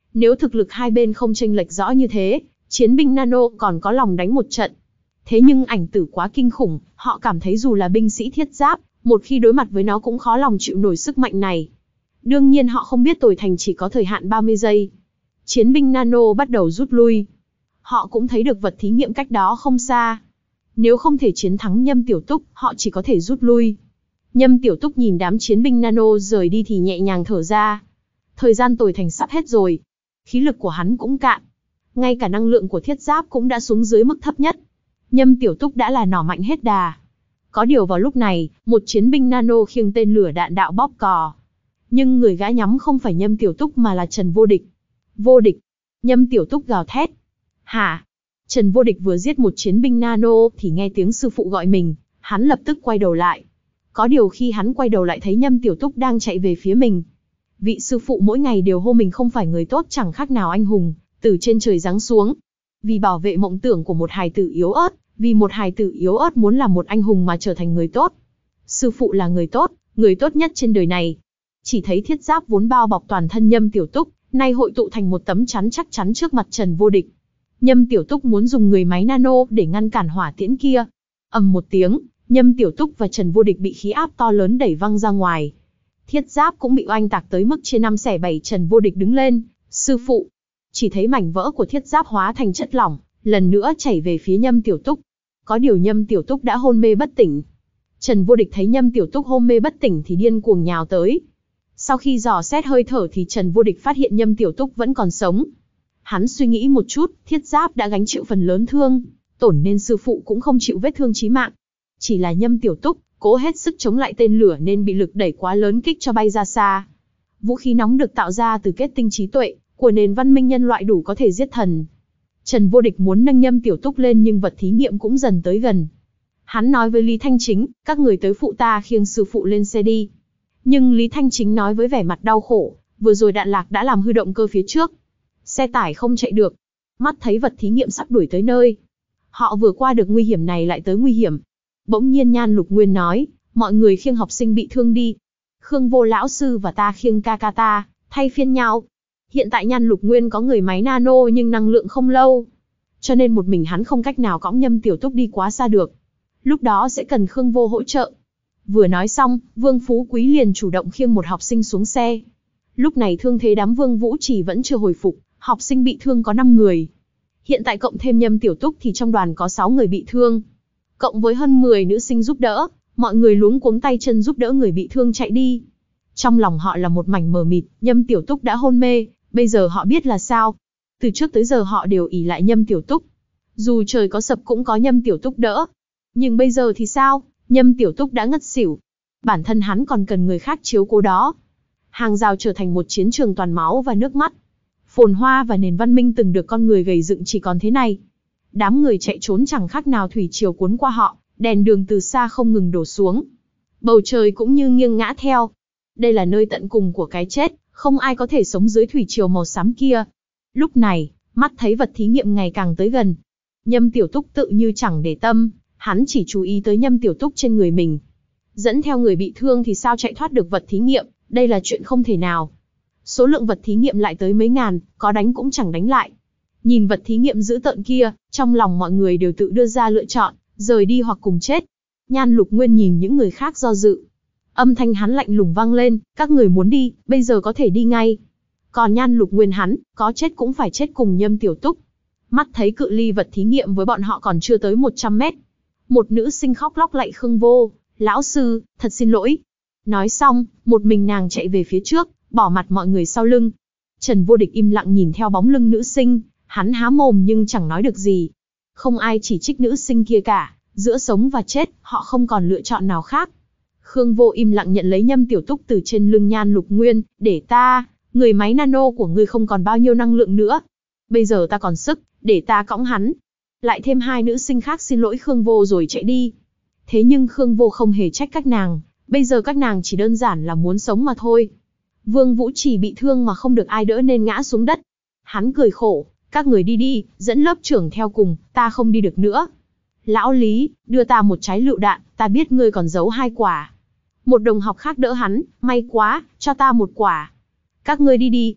Nếu thực lực hai bên không chênh lệch rõ như thế, chiến binh nano còn có lòng đánh một trận. Thế nhưng ảnh tử quá kinh khủng, họ cảm thấy dù là binh sĩ thiết giáp, một khi đối mặt với nó cũng khó lòng chịu nổi sức mạnh này. Đương nhiên họ không biết tồi thành chỉ có thời hạn ba mươi giây. Chiến binh nano bắt đầu rút lui. Họ cũng thấy được vật thí nghiệm cách đó không xa. Nếu không thể chiến thắng Nhâm Tiểu Túc, họ chỉ có thể rút lui. Nhâm Tiểu Túc nhìn đám chiến binh nano rời đi thì nhẹ nhàng thở ra. Thời gian tồi thành sắp hết rồi. Khí lực của hắn cũng cạn. Ngay cả năng lượng của thiết giáp cũng đã xuống dưới mức thấp nhất. Nhâm Tiểu Túc đã là nỏ mạnh hết đà. Có điều vào lúc này, một chiến binh nano khiêng tên lửa đạn đạo bóp cò. Nhưng người gã nhắm không phải Nhâm Tiểu Túc mà là Trần Vô Địch. Vô Địch! Nhâm Tiểu Túc gào thét. Hả? Trần Vô Địch vừa giết một chiến binh nano thì nghe tiếng sư phụ gọi mình, hắn lập tức quay đầu lại. Có điều khi hắn quay đầu lại thấy Nhâm Tiểu Túc đang chạy về phía mình. Vị sư phụ mỗi ngày đều hô mình không phải người tốt chẳng khác nào anh hùng, từ trên trời giáng xuống. Vì bảo vệ mộng tưởng của một hài tử yếu ớt, vì một hài tử yếu ớt muốn làm một anh hùng mà trở thành người tốt. Sư phụ là người tốt, người tốt nhất trên đời này. Chỉ thấy thiết giáp vốn bao bọc toàn thân Nhâm Tiểu Túc, nay hội tụ thành một tấm chắn chắc chắn trước mặt Trần Vô Địch. Nhâm Tiểu Túc muốn dùng người máy nano để ngăn cản hỏa tiễn kia. Ầm một tiếng, Nhâm Tiểu Túc và Trần Vô Địch bị khí áp to lớn đẩy văng ra ngoài. Thiết giáp cũng bị oanh tạc tới mức chia năm xẻ bảy. Trần Vô Địch đứng lên, sư phụ. Chỉ thấy mảnh vỡ của thiết giáp hóa thành chất lỏng, lần nữa chảy về phía Nhâm Tiểu Túc. Có điều Nhâm Tiểu Túc đã hôn mê bất tỉnh. Trần Vô Địch thấy Nhâm Tiểu Túc hôn mê bất tỉnh thì điên cuồng nhào tới. Sau khi dò xét hơi thở thì Trần Vô Địch phát hiện Nhâm Tiểu Túc vẫn còn sống. Hắn suy nghĩ một chút, thiết giáp đã gánh chịu phần lớn thương, tổn nên sư phụ cũng không chịu vết thương chí mạng. Chỉ là Nhâm Tiểu Túc cố hết sức chống lại tên lửa nên bị lực đẩy quá lớn kích cho bay ra xa. Vũ khí nóng được tạo ra từ kết tinh trí tuệ của nền văn minh nhân loại đủ có thể giết thần. Trần Vô Địch muốn nâng Nhâm Tiểu Túc lên nhưng vật thí nghiệm cũng dần tới gần. Hắn nói với Lý Thanh Chính, các người tới phụ ta khiêng sư phụ lên xe đi. Nhưng Lý Thanh Chính nói với vẻ mặt đau khổ, vừa rồi đạn lạc đã làm hư động cơ phía trước. Xe tải không chạy được. Mắt thấy vật thí nghiệm sắp đuổi tới nơi. Họ vừa qua được nguy hiểm này lại tới nguy hiểm. Bỗng nhiên Nhan Lục Nguyên nói, mọi người khiêng học sinh bị thương đi. Khương Vô lão sư và ta khiêng ca ca ta, thay phiên nhau. Hiện tại Nhan Lục Nguyên có người máy nano nhưng năng lượng không lâu. Cho nên một mình hắn không cách nào cõng Nhâm Tiểu Túc đi quá xa được. Lúc đó sẽ cần Khương Vô hỗ trợ. Vừa nói xong, Vương Phú Quý liền chủ động khiêng một học sinh xuống xe. Lúc này thương thế đám Vương Vũ Trì vẫn chưa hồi phục, học sinh bị thương có năm người. Hiện tại cộng thêm Nhâm Tiểu Túc thì trong đoàn có sáu người bị thương. Cộng với hơn mười nữ sinh giúp đỡ, mọi người luống cuống tay chân giúp đỡ người bị thương chạy đi. Trong lòng họ là một mảnh mờ mịt, Nhâm Tiểu Túc đã hôn mê, bây giờ họ biết là sao. Từ trước tới giờ họ đều ỷ lại Nhâm Tiểu Túc. Dù trời có sập cũng có Nhâm Tiểu Túc đỡ. Nhưng bây giờ thì sao? Nhâm Tiểu Túc đã ngất xỉu. Bản thân hắn còn cần người khác chiếu cố đó. Hàng rào trở thành một chiến trường toàn máu và nước mắt. Phồn hoa và nền văn minh từng được con người gầy dựng chỉ còn thế này. Đám người chạy trốn chẳng khác nào thủy triều cuốn qua họ, đèn đường từ xa không ngừng đổ xuống. Bầu trời cũng như nghiêng ngã theo. Đây là nơi tận cùng của cái chết, không ai có thể sống dưới thủy triều màu xám kia. Lúc này, mắt thấy vật thí nghiệm ngày càng tới gần. Nhâm Tiểu Túc tự như chẳng để tâm, hắn chỉ chú ý tới Nhâm Tiểu Túc trên người mình. Dẫn theo người bị thương thì sao chạy thoát được vật thí nghiệm, đây là chuyện không thể nào. Số lượng vật thí nghiệm lại tới mấy ngàn, có đánh cũng chẳng đánh lại. Nhìn vật thí nghiệm dữ tợn kia, trong lòng mọi người đều tự đưa ra lựa chọn, rời đi hoặc cùng chết. Nhan Lục Nguyên nhìn những người khác do dự. Âm thanh hắn lạnh lùng vang lên, các người muốn đi, bây giờ có thể đi ngay. Còn Nhan Lục Nguyên hắn, có chết cũng phải chết cùng Nhâm Tiểu Túc. Mắt thấy cự ly vật thí nghiệm với bọn họ còn chưa tới một trăm mét. Một nữ sinh khóc lóc lạy Khương Vô, lão sư, thật xin lỗi. Nói xong, một mình nàng chạy về phía trước, bỏ mặt mọi người sau lưng. Trần Vô Địch im lặng nhìn theo bóng lưng nữ sinh, hắn há mồm nhưng chẳng nói được gì. Không ai chỉ trích nữ sinh kia cả, giữa sống và chết, họ không còn lựa chọn nào khác. Khương Vô im lặng nhận lấy Nhâm Tiểu Túc từ trên lưng Nhan Lục Nguyên, để ta, người máy nano của ngươi không còn bao nhiêu năng lượng nữa. Bây giờ ta còn sức, để ta cõng hắn. Lại thêm hai nữ sinh khác xin lỗi Khương Vô rồi chạy đi. Thế nhưng Khương Vô không hề trách các nàng, bây giờ các nàng chỉ đơn giản là muốn sống mà thôi. Vương Vũ Trì bị thương mà không được ai đỡ nên ngã xuống đất. Hắn cười khổ, các người đi đi, dẫn lớp trưởng theo cùng, ta không đi được nữa. Lão Lý, đưa ta một trái lựu đạn, ta biết ngươi còn giấu hai quả. Một đồng học khác đỡ hắn, may quá, cho ta một quả. Các ngươi đi đi.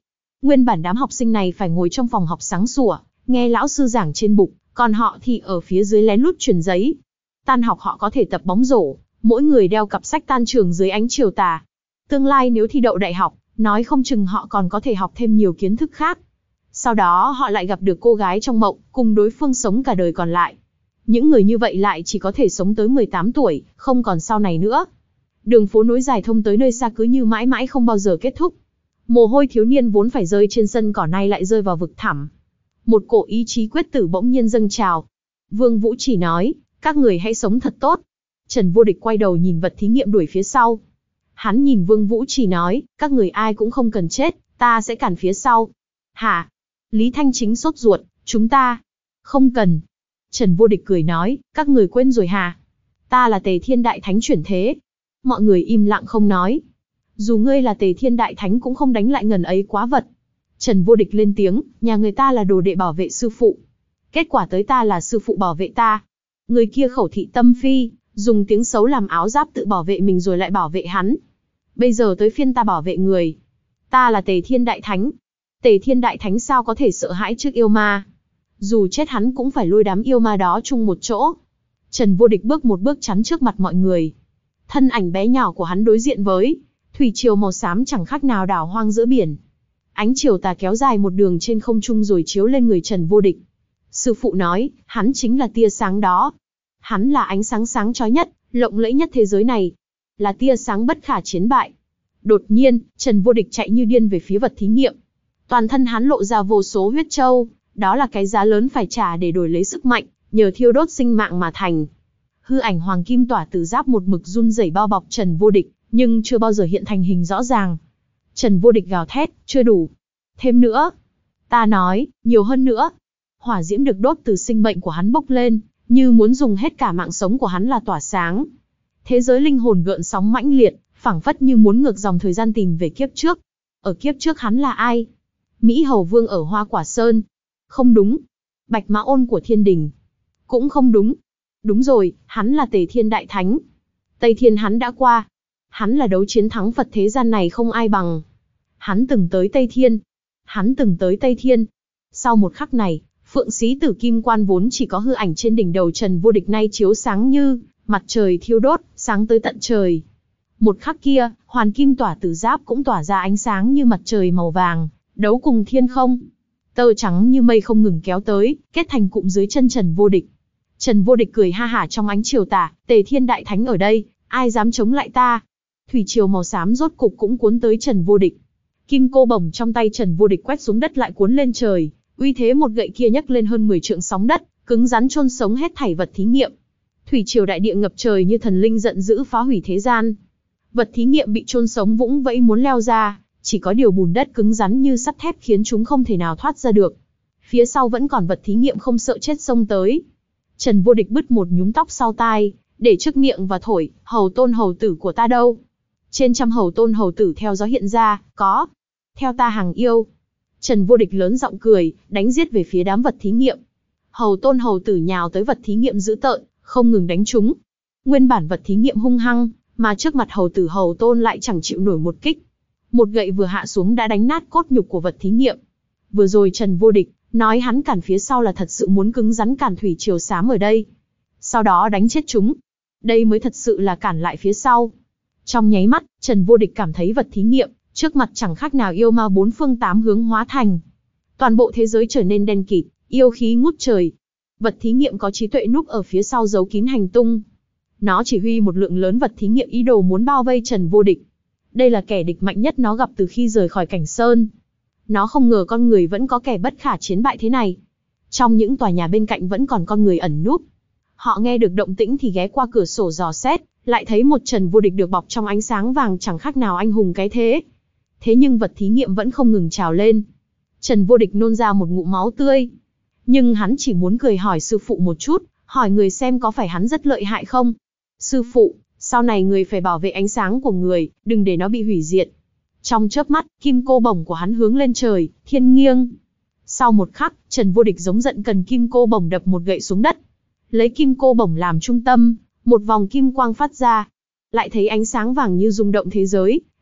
Nguyên bản đám học sinh này phải ngồi trong phòng học sáng sủa, nghe lão sư giảng trên bục, còn họ thì ở phía dưới lén lút truyền giấy. Tan học họ có thể tập bóng rổ, mỗi người đeo cặp sách tan trường dưới ánh chiều tà. Tương lai nếu thi đậu đại học, nói không chừng họ còn có thể học thêm nhiều kiến thức khác. Sau đó họ lại gặp được cô gái trong mộng, cùng đối phương sống cả đời còn lại. Những người như vậy lại chỉ có thể sống tới mười tám tuổi, không còn sau này nữa. Đường phố nối dài thông tới nơi xa cứ như mãi mãi không bao giờ kết thúc. Mồ hôi thiếu niên vốn phải rơi trên sân cỏ nay lại rơi vào vực thẳm. Một cổ ý chí quyết tử bỗng nhiên dâng trào. Vương Vũ chỉ nói, các người hãy sống thật tốt. Trần Vô Địch quay đầu nhìn vật thí nghiệm đuổi phía sau. Hắn nhìn Vương Vũ chỉ nói, các người ai cũng không cần chết, ta sẽ cản phía sau. Hả? Lý Thanh Chính sốt ruột, chúng ta không cần. Trần Vô Địch cười nói, các người quên rồi hả? Ta là Tề Thiên Đại Thánh chuyển thế. Mọi người im lặng không nói. Dù ngươi là Tề Thiên Đại Thánh cũng không đánh lại ngần ấy quá vật. Trần Vô Địch lên tiếng, nhà người ta là đồ đệ bảo vệ sư phụ. Kết quả tới ta là sư phụ bảo vệ ta. Người kia khẩu thị tâm phi, dùng tiếng xấu làm áo giáp tự bảo vệ mình rồi lại bảo vệ hắn. Bây giờ tới phiên ta bảo vệ người. Ta là Tề Thiên Đại Thánh. Tề Thiên Đại Thánh sao có thể sợ hãi trước yêu ma? Dù chết hắn cũng phải lôi đám yêu ma đó chung một chỗ. Trần Vô Địch bước một bước chắn trước mặt mọi người. Thân ảnh bé nhỏ của hắn đối diện với thủy triều màu xám chẳng khác nào đảo hoang giữa biển. Ánh chiều tà kéo dài một đường trên không trung rồi chiếu lên người Trần Vô Địch. Sư phụ nói, hắn chính là tia sáng đó. Hắn là ánh sáng sáng chói nhất, lộng lẫy nhất thế giới này. Là tia sáng bất khả chiến bại. Đột nhiên, Trần Vô Địch chạy như điên về phía vật thí nghiệm. Toàn thân hắn lộ ra vô số huyết châu, đó là cái giá lớn phải trả để đổi lấy sức mạnh, nhờ thiêu đốt sinh mạng mà thành. Hư ảnh hoàng kim tỏa từ giáp một mực run rẩy bao bọc Trần Vô Địch, nhưng chưa bao giờ hiện thành hình rõ ràng. Trần Vô Địch gào thét, chưa đủ. Thêm nữa. Ta nói, nhiều hơn nữa. Hỏa diễm được đốt từ sinh mệnh của hắn bốc lên, như muốn dùng hết cả mạng sống của hắn là tỏa sáng. Thế giới linh hồn gợn sóng mãnh liệt, phảng phất như muốn ngược dòng thời gian tìm về kiếp trước. Ở kiếp trước hắn là ai? Mỹ Hầu Vương ở Hoa Quả Sơn. Không đúng. Bạch Mã Ôn của Thiên Đình. Cũng không đúng. Đúng rồi, hắn là Tề Thiên Đại Thánh. Tây Thiên hắn đã qua. Hắn là đấu chiến thắng Phật thế gian này không ai bằng. Hắn từng tới Tây Thiên. Hắn từng tới Tây Thiên. Sau một khắc này, Phượng Xí Tử Kim Quan vốn chỉ có hư ảnh trên đỉnh đầu Trần Vô Địch nay chiếu sáng như mặt trời thiêu đốt, sáng tới tận trời. Một khắc kia, Hoàn Kim Tỏa Tử Giáp cũng tỏa ra ánh sáng như mặt trời màu vàng, đấu cùng thiên không. Tơ trắng như mây không ngừng kéo tới, kết thành cụm dưới chân Trần Vô Địch. Trần Vô Địch cười ha hả trong ánh chiều tà, Tề Thiên Đại Thánh ở đây, ai dám chống lại ta? Thủy triều màu xám rốt cục cũng cuốn tới Trần Vô Địch. Kim cô bổng trong tay Trần Vô Địch quét xuống đất lại cuốn lên trời, uy thế một gậy kia nhấc lên hơn mười trượng sóng đất, cứng rắn chôn sống hết thảy vật thí nghiệm. Thủy triều đại địa ngập trời như thần linh giận dữ phá hủy thế gian. Vật thí nghiệm bị chôn sống vũng vẫy muốn leo ra, chỉ có điều bùn đất cứng rắn như sắt thép khiến chúng không thể nào thoát ra được. Phía sau vẫn còn vật thí nghiệm không sợ chết xông tới. Trần Vô Địch bứt một nhúm tóc sau tai, để trước miệng và thổi, hầu tôn hầu tử của ta đâu? Trên trăm hầu tôn hầu tử theo gió hiện ra, có. Theo ta hàng yêu. Trần Vô Địch lớn giọng cười, đánh giết về phía đám vật thí nghiệm. Hầu tôn hầu tử nhào tới vật thí nghiệm dữ tợn, không ngừng đánh chúng. Nguyên bản vật thí nghiệm hung hăng, mà trước mặt hầu tử hầu tôn lại chẳng chịu nổi một kích. Một gậy vừa hạ xuống đã đánh nát cốt nhục của vật thí nghiệm. Vừa rồi Trần Vô Địch nói hắn cản phía sau là thật sự muốn cứng rắn cản thủy triều xám ở đây. Sau đó đánh chết chúng. Đây mới thật sự là cản lại phía sau. Trong nháy mắt, Trần Vô Địch cảm thấy vật thí nghiệm trước mặt chẳng khác nào yêu ma bốn phương tám hướng hóa thành. Toàn bộ thế giới trở nên đen kịt, yêu khí ngút trời. Vật thí nghiệm có trí tuệ núp ở phía sau giấu kín hành tung. Nó chỉ huy một lượng lớn vật thí nghiệm ý đồ muốn bao vây Trần Vô Địch. Đây là kẻ địch mạnh nhất nó gặp từ khi rời khỏi Cảnh Sơn. Nó không ngờ con người vẫn có kẻ bất khả chiến bại thế này. Trong những tòa nhà bên cạnh vẫn còn con người ẩn núp. Họ nghe được động tĩnh thì ghé qua cửa sổ dò xét, lại thấy một Trần Vô Địch được bọc trong ánh sáng vàng chẳng khác nào anh hùng cái thế. Thế nhưng vật thí nghiệm vẫn không ngừng trào lên. Trần Vô Địch nôn ra một ngụm máu tươi. Nhưng hắn chỉ muốn cười hỏi sư phụ một chút, hỏi người xem có phải hắn rất lợi hại không? Sư phụ, sau này người phải bảo vệ ánh sáng của người, đừng để nó bị hủy diệt. Trong chớp mắt, kim cô bổng của hắn hướng lên trời, thiên nghiêng. Sau một khắc, Trần Vô Địch giống giận cần kim cô bổng đập một gậy xuống đất. Lấy kim cô bổng làm trung tâm, một vòng kim quang phát ra. Lại thấy ánh sáng vàng như rung động thế giới,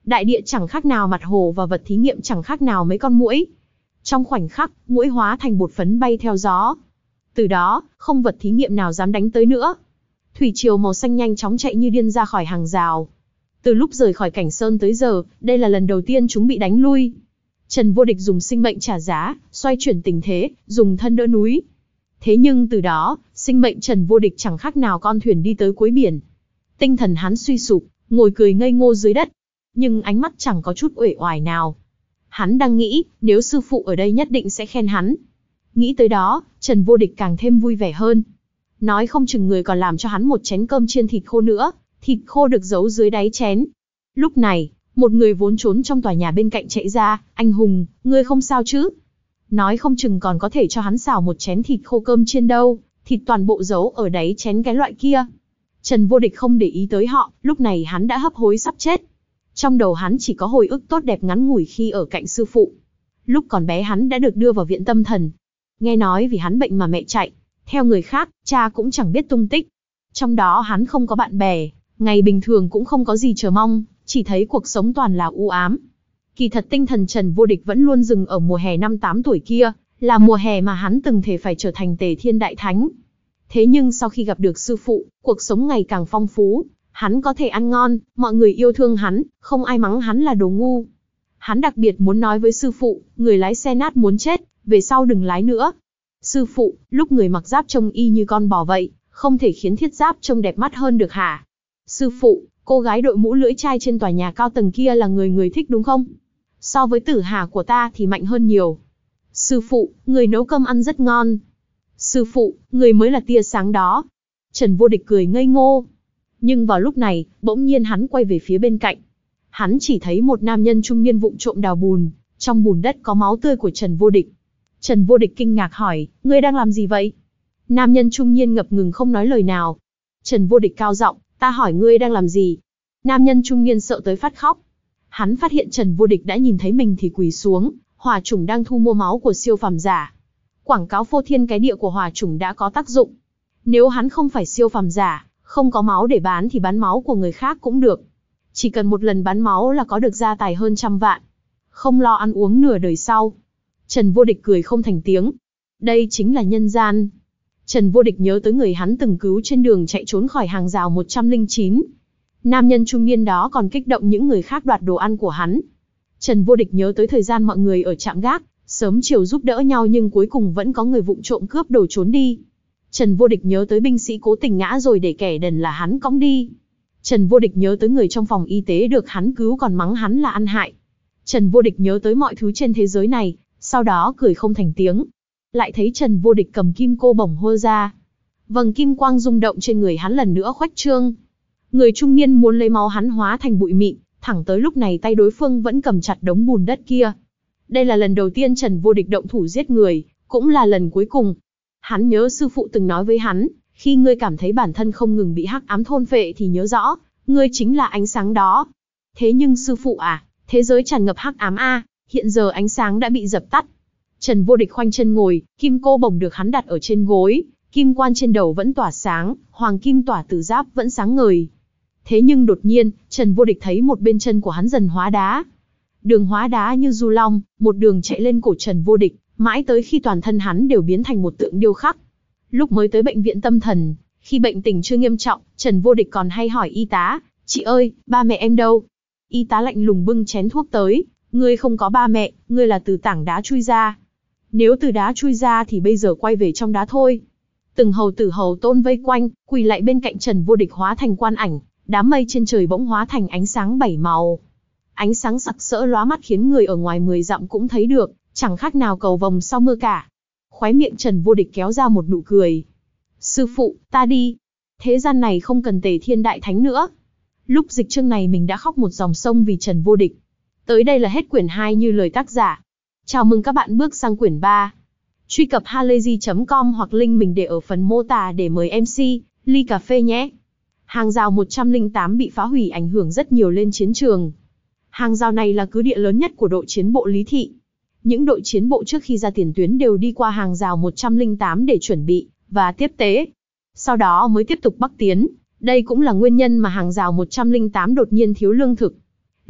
Đại địa chẳng khác nào mặt hồ và vật thí nghiệm chẳng khác nào mấy con muỗi. Trong khoảnh khắc, muỗi hóa thành bột phấn bay theo gió. Từ đó, không vật thí nghiệm nào dám đánh tới nữa. Thủy triều màu xanh nhanh chóng chạy như điên ra khỏi hàng rào. Từ lúc rời khỏi cảnh sơn tới giờ, đây là lần đầu tiên chúng bị đánh lui. Trần Vô Địch dùng sinh mệnh trả giá, xoay chuyển tình thế, dùng thân đỡ núi. Thế nhưng từ đó, sinh mệnh Trần Vô Địch chẳng khác nào con thuyền đi tới cuối biển. Tinh thần hắn suy sụp, ngồi cười ngây ngô dưới đất. Nhưng ánh mắt chẳng có chút uể oải nào. Hắn đang nghĩ, nếu sư phụ ở đây nhất định sẽ khen hắn. Nghĩ tới đó, Trần Vô Địch càng thêm vui vẻ hơn. Nói không chừng người còn làm cho hắn một chén cơm chiên thịt khô nữa, thịt khô được giấu dưới đáy chén. Lúc này, một người vốn trốn trong tòa nhà bên cạnh chạy ra, anh hùng, ngươi không sao chứ? Nói không chừng còn có thể cho hắn xào một chén thịt khô cơm chiên đâu, thịt toàn bộ giấu ở đáy chén cái loại kia. Trần Vô Địch không để ý tới họ, lúc này hắn đã hấp hối sắp chết. Trong đầu hắn chỉ có hồi ức tốt đẹp ngắn ngủi khi ở cạnh sư phụ. Lúc còn bé hắn đã được đưa vào viện tâm thần. Nghe nói vì hắn bệnh mà mẹ chạy. Theo người khác, cha cũng chẳng biết tung tích. Trong đó hắn không có bạn bè, ngày bình thường cũng không có gì chờ mong, chỉ thấy cuộc sống toàn là u ám. Kỳ thật tinh thần Trần Vô Địch vẫn luôn dừng ở mùa hè năm tám tuổi kia, là mùa hè mà hắn từng thể phải trở thành Tề Thiên Đại Thánh. Thế nhưng sau khi gặp được sư phụ, cuộc sống ngày càng phong phú, hắn có thể ăn ngon, mọi người yêu thương hắn, không ai mắng hắn là đồ ngu. Hắn đặc biệt muốn nói với sư phụ, người lái xe nát muốn chết, về sau đừng lái nữa. Sư phụ, lúc người mặc giáp trông y như con bò vậy, không thể khiến thiết giáp trông đẹp mắt hơn được hả? Sư phụ, cô gái đội mũ lưỡi chai trên tòa nhà cao tầng kia là người người thích đúng không? So với Tử Hà của ta thì mạnh hơn nhiều. Sư phụ, người nấu cơm ăn rất ngon. Sư phụ, người mới là tia sáng đó. Trần Vô Địch cười ngây ngô. Nhưng vào lúc này, bỗng nhiên hắn quay về phía bên cạnh. Hắn chỉ thấy một nam nhân trung niên vụng trộm đào bùn, trong bùn đất có máu tươi của Trần Vô Địch. Trần Vô Địch kinh ngạc hỏi, ngươi đang làm gì vậy? Nam nhân trung niên ngập ngừng không nói lời nào. Trần Vô Địch cao giọng, ta hỏi ngươi đang làm gì? Nam nhân trung niên sợ tới phát khóc. Hắn phát hiện Trần Vô Địch đã nhìn thấy mình thì quỳ xuống, Hỏa Chủng đang thu mua máu của siêu phàm giả. Quảng cáo phô thiên cái địa của Hỏa Chủng đã có tác dụng. Nếu hắn không phải siêu phàm giả, không có máu để bán thì bán máu của người khác cũng được. Chỉ cần một lần bán máu là có được gia tài hơn trăm vạn. Không lo ăn uống nửa đời sau. Trần Vô Địch cười không thành tiếng. Đây chính là nhân gian. Trần Vô Địch nhớ tới người hắn từng cứu trên đường chạy trốn khỏi hàng rào một trăm lẻ chín. Nam nhân trung niên đó còn kích động những người khác đoạt đồ ăn của hắn. Trần Vô Địch nhớ tới thời gian mọi người ở trạm gác, sớm chiều giúp đỡ nhau nhưng cuối cùng vẫn có người vụng trộm cướp đồ trốn đi. Trần Vô Địch nhớ tới binh sĩ cố tình ngã rồi để kẻ đần là hắn cõng đi. Trần Vô Địch nhớ tới người trong phòng y tế được hắn cứu còn mắng hắn là ăn hại. Trần Vô Địch nhớ tới mọi thứ trên thế giới này, sau đó cười không thành tiếng. Lại thấy Trần Vô Địch cầm kim cô bổng hô ra. Vầng kim quang rung động trên người hắn lần nữa khuếch trương. Người trung niên muốn lấy máu hắn hóa thành bụi mịn, thẳng tới lúc này tay đối phương vẫn cầm chặt đống bùn đất kia. Đây là lần đầu tiên Trần Vô Địch động thủ giết người, cũng là lần cuối cùng. Hắn nhớ sư phụ từng nói với hắn, khi ngươi cảm thấy bản thân không ngừng bị hắc ám thôn phệ thì nhớ rõ, ngươi chính là ánh sáng đó. Thế nhưng sư phụ à, thế giới tràn ngập hắc ám a, hiện giờ ánh sáng đã bị dập tắt. Trần Vô Địch khoanh chân ngồi, kim cô bổng được hắn đặt ở trên gối, kim quan trên đầu vẫn tỏa sáng, hoàng kim tỏa tử giáp vẫn sáng ngời. Thế nhưng đột nhiên, Trần Vô Địch thấy một bên chân của hắn dần hóa đá. Đường hóa đá như du long, một đường chạy lên cổ Trần Vô Địch, mãi tới khi toàn thân hắn đều biến thành một tượng điêu khắc. Lúc mới tới bệnh viện tâm thần, khi bệnh tình chưa nghiêm trọng, Trần Vô Địch còn hay hỏi y tá, chị ơi, ba mẹ em đâu? Y tá lạnh lùng bưng chén thuốc tới, ngươi không có ba mẹ, ngươi là từ tảng đá chui ra. Nếu từ đá chui ra thì bây giờ quay về trong đá thôi. Từng hầu tử hầu tôn vây quanh, quỳ lại bên cạnh Trần Vô Địch hóa thành quan ảnh, đám mây trên trời bỗng hóa thành ánh sáng bảy màu. Ánh sáng sặc sỡ lóa mắt khiến người ở ngoài mười dặm cũng thấy được, chẳng khác nào cầu vồng sau mưa cả. Khóe miệng Trần Vô Địch kéo ra một nụ cười. Sư phụ, ta đi. Thế gian này không cần Tề Thiên Đại Thánh nữa. Lúc dịch chương này mình đã khóc một dòng sông vì Trần Vô Địch. Tới đây là hết quyển hai như lời tác giả. Chào mừng các bạn bước sang quyển ba. Truy cập halayzi chấm com hoặc link mình để ở phần mô tả để mời em xê, ly cà phê nhé. Hàng rào một trăm lẻ tám bị phá hủy ảnh hưởng rất nhiều lên chiến trường. Hàng rào này là cứ địa lớn nhất của đội chiến bộ Lý Thị. Những đội chiến bộ trước khi ra tiền tuyến đều đi qua hàng rào một trăm lẻ tám để chuẩn bị và tiếp tế. Sau đó mới tiếp tục bắc tiến. Đây cũng là nguyên nhân mà hàng rào một trăm lẻ tám đột nhiên thiếu lương thực.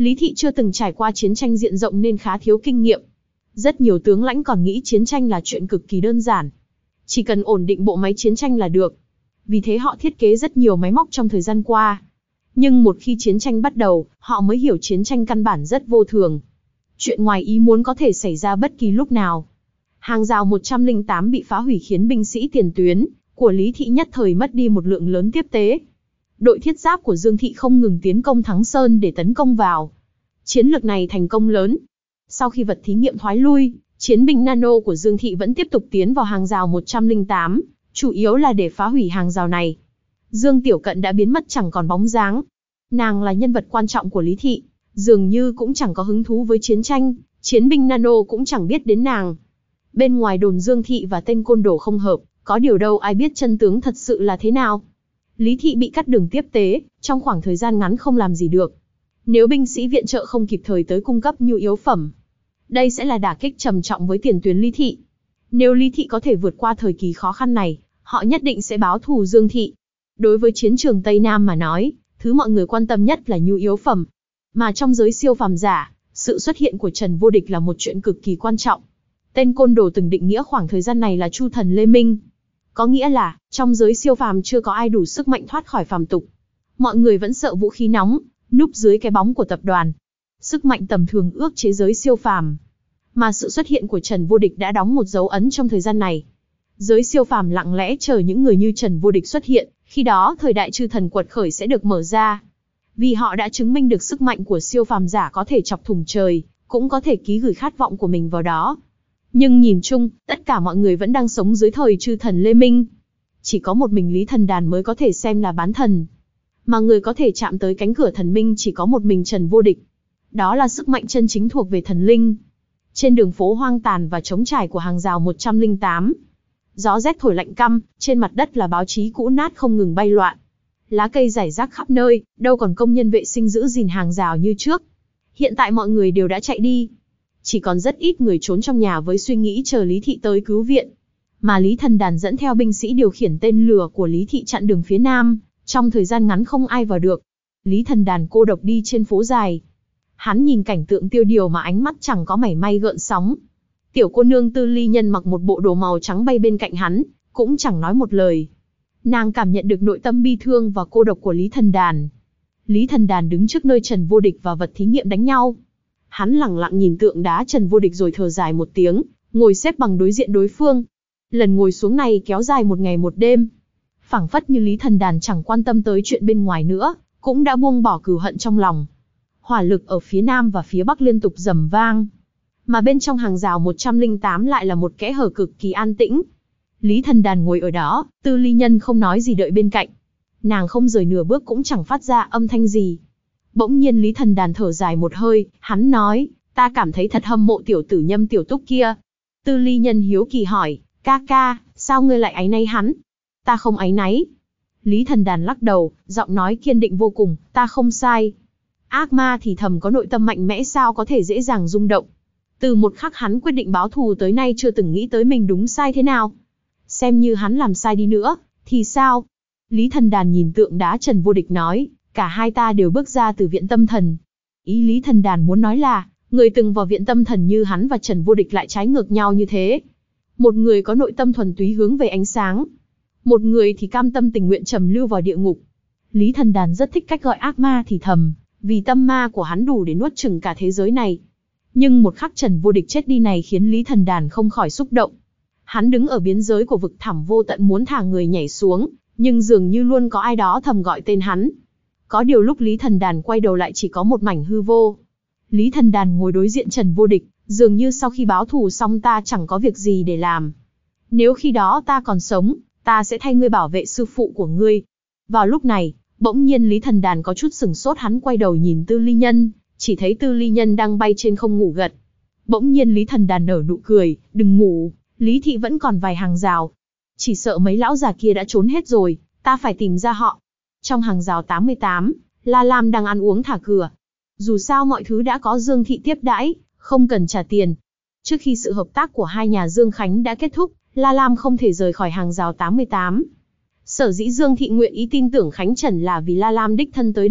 Lý Thị chưa từng trải qua chiến tranh diện rộng nên khá thiếu kinh nghiệm. Rất nhiều tướng lãnh còn nghĩ chiến tranh là chuyện cực kỳ đơn giản. Chỉ cần ổn định bộ máy chiến tranh là được. Vì thế họ thiết kế rất nhiều máy móc trong thời gian qua. Nhưng một khi chiến tranh bắt đầu, họ mới hiểu chiến tranh căn bản rất vô thường. Chuyện ngoài ý muốn có thể xảy ra bất kỳ lúc nào. Hàng rào một trăm lẻ tám bị phá hủy khiến binh sĩ tiền tuyến của Lý Thị nhất thời mất đi một lượng lớn tiếp tế. Đội thiết giáp của Dương Thị không ngừng tiến công Thắng Sơn để tấn công vào. Chiến lược này thành công lớn. Sau khi vật thí nghiệm thoái lui, chiến binh nano của Dương Thị vẫn tiếp tục tiến vào hàng rào một trăm lẻ tám, chủ yếu là để phá hủy hàng rào này. Dương Tiểu Cận đã biến mất chẳng còn bóng dáng. Nàng là nhân vật quan trọng của Lý Thị, dường như cũng chẳng có hứng thú với chiến tranh, chiến binh nano cũng chẳng biết đến nàng. Bên ngoài đồn Dương Thị và tên côn đồ không hợp, có điều đâu ai biết chân tướng thật sự là thế nào. Lý Thị bị cắt đường tiếp tế, trong khoảng thời gian ngắn không làm gì được. Nếu binh sĩ viện trợ không kịp thời tới cung cấp nhu yếu phẩm, đây sẽ là đả kích trầm trọng với tiền tuyến Lý Thị. Nếu Lý Thị có thể vượt qua thời kỳ khó khăn này, họ nhất định sẽ báo thù Dương Thị. Đối với chiến trường Tây Nam mà nói, thứ mọi người quan tâm nhất là nhu yếu phẩm. Mà trong giới siêu phàm giả, sự xuất hiện của Trần Vô Địch là một chuyện cực kỳ quan trọng. Tên côn đồ từng định nghĩa khoảng thời gian này là Chu Thần Lê Minh. Có nghĩa là, trong giới siêu phàm chưa có ai đủ sức mạnh thoát khỏi phàm tục. Mọi người vẫn sợ vũ khí nóng, núp dưới cái bóng của tập đoàn. Sức mạnh tầm thường ước chế giới siêu phàm. Mà sự xuất hiện của Trần Vô Địch đã đóng một dấu ấn trong thời gian này. Giới siêu phàm lặng lẽ chờ những người như Trần Vô Địch xuất hiện, khi đó thời đại chư thần quật khởi sẽ được mở ra. Vì họ đã chứng minh được sức mạnh của siêu phàm giả có thể chọc thủng trời, cũng có thể ký gửi khát vọng của mình vào đó. Nhưng nhìn chung, tất cả mọi người vẫn đang sống dưới thời chư thần Lê Minh. Chỉ có một mình Lý Thần Đàn mới có thể xem là bán thần. Mà người có thể chạm tới cánh cửa thần minh chỉ có một mình Trần Vô Địch. Đó là sức mạnh chân chính thuộc về thần linh. Trên đường phố hoang tàn và trống trải của hàng rào một trăm lẻ tám, gió rét thổi lạnh căm, trên mặt đất là báo chí cũ nát không ngừng bay loạn. Lá cây rải rác khắp nơi, đâu còn công nhân vệ sinh giữ gìn hàng rào như trước. Hiện tại mọi người đều đã chạy đi. Chỉ còn rất ít người trốn trong nhà với suy nghĩ chờ Lý Thị tới cứu viện. Mà Lý Thần Đàn dẫn theo binh sĩ điều khiển tên lửa của Lý Thị chặn đường phía nam, trong thời gian ngắn không ai vào được. Lý Thần Đàn cô độc đi trên phố dài. Hắn nhìn cảnh tượng tiêu điều mà ánh mắt chẳng có mảy may gợn sóng. Tiểu cô nương Tư Ly Nhân mặc một bộ đồ màu trắng bay bên cạnh hắn, cũng chẳng nói một lời. Nàng cảm nhận được nội tâm bi thương và cô độc của Lý Thần Đàn. Lý Thần Đàn đứng trước nơi Trần Vô Địch và vật thí nghiệm đánh nhau. Hắn lẳng lặng nhìn tượng đá Trần Vô Địch rồi thở dài một tiếng, ngồi xếp bằng đối diện đối phương. Lần ngồi xuống này kéo dài một ngày một đêm. Phảng phất như Lý Thần Đàn chẳng quan tâm tới chuyện bên ngoài nữa, cũng đã buông bỏ cừu hận trong lòng. Hỏa lực ở phía nam và phía bắc liên tục rầm vang. Mà bên trong hàng rào một trăm lẻ tám lại là một kẽ hở cực kỳ an tĩnh. Lý Thần Đàn ngồi ở đó, Tư Ly Nhân không nói gì đợi bên cạnh. Nàng không rời nửa bước cũng chẳng phát ra âm thanh gì. Bỗng nhiên Lý Thần Đàn thở dài một hơi, hắn nói, ta cảm thấy thật hâm mộ tiểu tử Nhâm Tiểu Túc kia. Tư Ly Nhân hiếu kỳ hỏi, ca ca, sao ngươi lại áy náy hắn? Ta không áy náy. Lý Thần Đàn lắc đầu, giọng nói kiên định vô cùng, ta không sai. Ác ma thì thầm có nội tâm mạnh mẽ sao có thể dễ dàng rung động. Từ một khắc hắn quyết định báo thù tới nay chưa từng nghĩ tới mình đúng sai thế nào. Xem như hắn làm sai đi nữa, thì sao? Lý Thần Đàn nhìn tượng đá Trần Vô Địch nói, cả hai ta đều bước ra từ viện tâm thần. Ý Lý Thần Đàn muốn nói là, người từng vào viện tâm thần như hắn và Trần Vô Địch lại trái ngược nhau như thế. Một người có nội tâm thuần túy hướng về ánh sáng. Một người thì cam tâm tình nguyện trầm lưu vào địa ngục. Lý Thần Đàn rất thích cách gọi ác ma thì thầm, vì tâm ma của hắn đủ để nuốt chửng cả thế giới này. Nhưng một khắc Trần Vô Địch chết đi này khiến Lý Thần Đàn không khỏi xúc động. Hắn đứng ở biên giới của vực thẳm vô tận muốn thả người nhảy xuống, nhưng dường như luôn có ai đó thầm gọi tên hắn. Có điều lúc Lý Thần Đàn quay đầu lại chỉ có một mảnh hư vô. Lý Thần Đàn ngồi đối diện Trần Vô Địch, dường như sau khi báo thù xong ta chẳng có việc gì để làm. Nếu khi đó ta còn sống, ta sẽ thay ngươi bảo vệ sư phụ của ngươi. Vào lúc này, bỗng nhiên Lý Thần Đàn có chút sửng sốt, hắn quay đầu nhìn Tư Ly Nhân, chỉ thấy Tư Ly Nhân đang bay trên không ngủ gật. Bỗng nhiên Lý Thần Đàn nở nụ cười, đừng ngủ, Lý Thị vẫn còn vài hàng rào. Chỉ sợ mấy lão già kia đã trốn hết rồi, ta phải tìm ra họ. Trong hàng rào tám mươi tám, La Lam đang ăn uống thả cửa. Dù sao mọi thứ đã có Dương Thị tiếp đãi, không cần trả tiền. Trước khi sự hợp tác của hai nhà Dương Khánh đã kết thúc, La Lam không thể rời khỏi hàng rào tám mươi tám. Sở dĩ Dương Thị nguyện ý tin tưởng Khánh Trần là vì La Lam đích thân tới đây,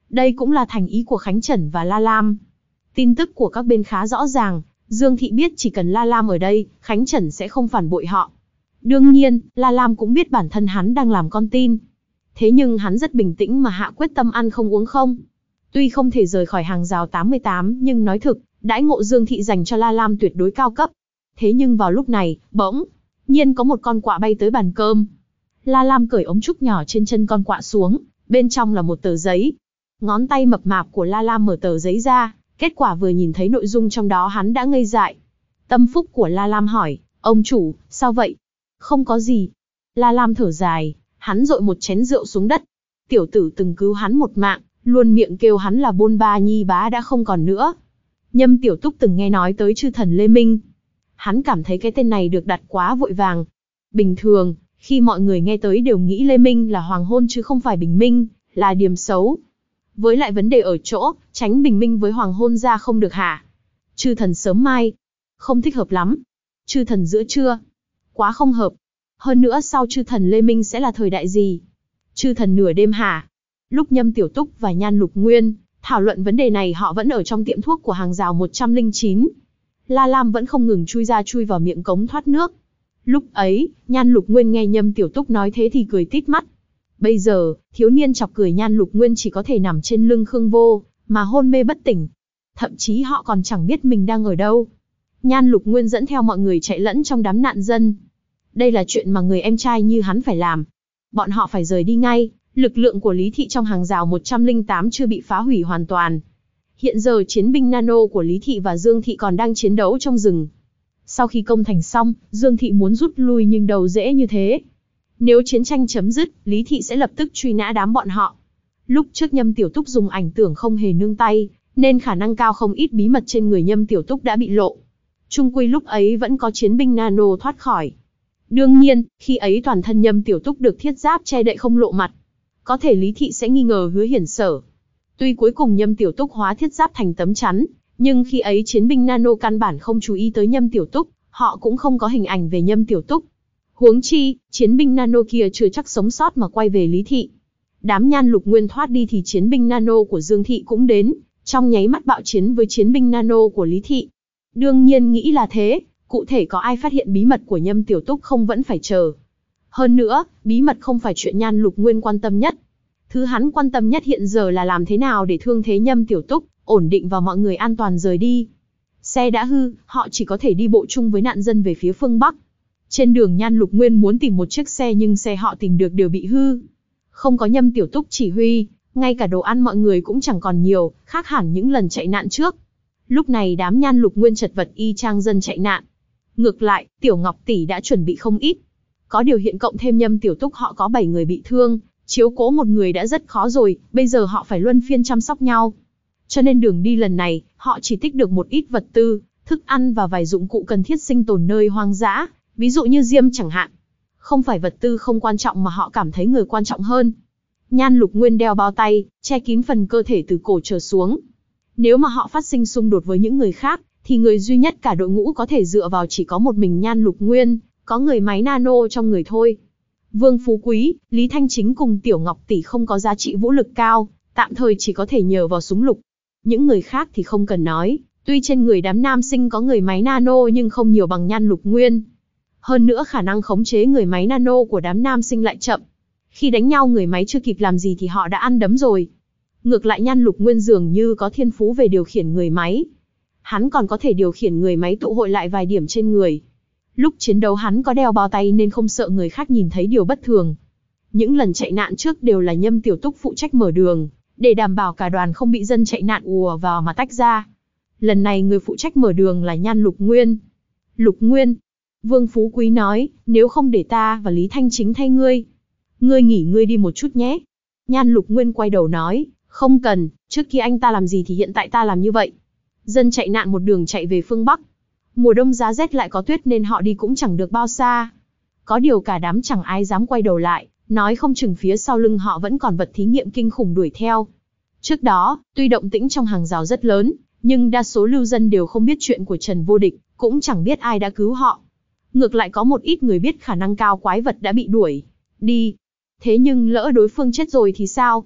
Đây cũng là thành ý của Khánh Trần và La Lam. Tin tức của các bên khá rõ ràng, Dương Thị biết chỉ cần La Lam ở đây, Khánh Trần sẽ không phản bội họ. Đương nhiên, La Lam cũng biết bản thân hắn đang làm con tin. Thế nhưng hắn rất bình tĩnh mà hạ quyết tâm ăn không uống không. Tuy không thể rời khỏi hàng rào tám mươi tám, nhưng nói thực, đãi ngộ Dương Thị dành cho La Lam tuyệt đối cao cấp. Thế nhưng vào lúc này, bỗng nhiên có một con quạ bay tới bàn cơm. La Lam cởi ống trúc nhỏ trên chân con quạ xuống, bên trong là một tờ giấy. Ngón tay mập mạp của La Lam mở tờ giấy ra, kết quả vừa nhìn thấy nội dung trong đó hắn đã ngây dại. Tâm phúc của La Lam hỏi, ông chủ, sao vậy? Không có gì. La Lam thở dài, hắn dội một chén rượu xuống đất. Tiểu tử từng cứu hắn một mạng, luôn miệng kêu hắn là Bôn Ba Nhi bá đã không còn nữa. Nhâm Tiểu Túc từng nghe nói tới chư thần Lê Minh. Hắn cảm thấy cái tên này được đặt quá vội vàng. Bình thường, khi mọi người nghe tới đều nghĩ Lê Minh là hoàng hôn chứ không phải bình minh, là điểm xấu. Với lại vấn đề ở chỗ, tránh bình minh với hoàng hôn ra không được hả? Chư thần sớm mai, không thích hợp lắm. Chư thần giữa trưa, quá không hợp. Hơn nữa sau chư thần Lê Minh sẽ là thời đại gì? Chư thần nửa đêm hả? Lúc Nhâm Tiểu Túc và Nhan Lục Nguyên thảo luận vấn đề này họ vẫn ở trong tiệm thuốc của hàng rào một trăm lẻ chín. La Lam vẫn không ngừng chui ra chui vào miệng cống thoát nước. Lúc ấy, Nhan Lục Nguyên nghe Nhâm Tiểu Túc nói thế thì cười tít mắt. Bây giờ, thiếu niên chọc cười Nhan Lục Nguyên chỉ có thể nằm trên lưng Khương Vô, mà hôn mê bất tỉnh. Thậm chí họ còn chẳng biết mình đang ở đâu. Nhan Lục Nguyên dẫn theo mọi người chạy lẫn trong đám nạn dân. Đây là chuyện mà người em trai như hắn phải làm. Bọn họ phải rời đi ngay, lực lượng của Lý Thị trong hàng rào một trăm lẻ tám chưa bị phá hủy hoàn toàn. Hiện giờ chiến binh nano của Lý Thị và Dương Thị còn đang chiến đấu trong rừng. Sau khi công thành xong, Dương Thị muốn rút lui nhưng đâu dễ như thế. Nếu chiến tranh chấm dứt, Lý Thị sẽ lập tức truy nã đám bọn họ. Lúc trước Nhâm Tiểu Túc dùng ảnh tưởng không hề nương tay, nên khả năng cao không ít bí mật trên người Nhâm Tiểu Túc đã bị lộ. Chung quy lúc ấy vẫn có chiến binh nano thoát khỏi. Đương nhiên, khi ấy toàn thân Nhâm Tiểu Túc được thiết giáp che đậy không lộ mặt. Có thể Lý Thị sẽ nghi ngờ Hứa Hiển Sở. Tuy cuối cùng Nhâm Tiểu Túc hóa thiết giáp thành tấm chắn, nhưng khi ấy chiến binh nano căn bản không chú ý tới Nhâm Tiểu Túc, họ cũng không có hình ảnh về Nhâm Tiểu Túc. Huống chi, chiến binh nano kia chưa chắc sống sót mà quay về Lý Thị. Đám Nhan Lục Nguyên thoát đi thì chiến binh nano của Dương Thị cũng đến, trong nháy mắt bạo chiến với chiến binh nano của Lý Thị. Đương nhiên nghĩ là thế, cụ thể có ai phát hiện bí mật của Nhâm Tiểu Túc không vẫn phải chờ. Hơn nữa, bí mật không phải chuyện Nhan Lục Nguyên quan tâm nhất. Thứ hắn quan tâm nhất hiện giờ là làm thế nào để thương thế Nhâm Tiểu Túc, ổn định và mọi người an toàn rời đi. Xe đã hư, họ chỉ có thể đi bộ chung với nạn dân về phía phương Bắc. Trên đường Nhan Lục Nguyên muốn tìm một chiếc xe nhưng xe họ tìm được đều bị hư. Không có Nhâm Tiểu Túc chỉ huy, ngay cả đồ ăn mọi người cũng chẳng còn nhiều, khác hẳn những lần chạy nạn trước. Lúc này đám Nhan Lục Nguyên chật vật y chang dân chạy nạn. Ngược lại, Tiểu Ngọc tỷ đã chuẩn bị không ít. Có điều hiện cộng thêm Nhâm Tiểu Túc họ có bảy người bị thương, chiếu cố một người đã rất khó rồi, bây giờ họ phải luân phiên chăm sóc nhau. Cho nên đường đi lần này, họ chỉ tích được một ít vật tư, thức ăn và vài dụng cụ cần thiết sinh tồn nơi hoang dã, ví dụ như diêm chẳng hạn. Không phải vật tư không quan trọng mà họ cảm thấy người quan trọng hơn. Nhan Lục Nguyên đeo bao tay, che kín phần cơ thể từ cổ trở xuống. Nếu mà họ phát sinh xung đột với những người khác, thì người duy nhất cả đội ngũ có thể dựa vào chỉ có một mình Nhan Lục Nguyên, có người máy nano trong người thôi. Vương Phú Quý, Lý Thanh Chính cùng Tiểu Ngọc tỷ không có giá trị vũ lực cao, tạm thời chỉ có thể nhờ vào súng lục. Những người khác thì không cần nói, tuy trên người đám nam sinh có người máy nano nhưng không nhiều bằng Nhan Lục Nguyên. Hơn nữa khả năng khống chế người máy nano của đám nam sinh lại chậm. Khi đánh nhau người máy chưa kịp làm gì thì họ đã ăn đấm rồi. Ngược lại Nhan Lục Nguyên dường như có thiên phú về điều khiển người máy. Hắn còn có thể điều khiển người máy tụ hội lại vài điểm trên người. Lúc chiến đấu hắn có đeo bao tay nên không sợ người khác nhìn thấy điều bất thường. Những lần chạy nạn trước đều là Nhâm Tiểu Túc phụ trách mở đường, để đảm bảo cả đoàn không bị dân chạy nạn ùa vào mà tách ra. Lần này người phụ trách mở đường là Nhan Lục Nguyên. Lục Nguyên, Vương Phú Quý nói, nếu không để ta và Lý Thanh Chính thay ngươi. Ngươi nghỉ ngươi đi một chút nhé. Nhan Lục Nguyên quay đầu nói, không cần, trước kia anh ta làm gì thì hiện tại ta làm như vậy. Dân chạy nạn một đường chạy về phương Bắc. Mùa đông giá rét lại có tuyết nên họ đi cũng chẳng được bao xa. Có điều cả đám chẳng ai dám quay đầu lại, nói không chừng phía sau lưng họ vẫn còn vật thí nghiệm kinh khủng đuổi theo. Trước đó, tuy động tĩnh trong hàng rào rất lớn, nhưng đa số lưu dân đều không biết chuyện của Trần Vô Địch, cũng chẳng biết ai đã cứu họ. Ngược lại có một ít người biết khả năng cao quái vật đã bị đuổi đi. Thế nhưng lỡ đối phương chết rồi thì sao?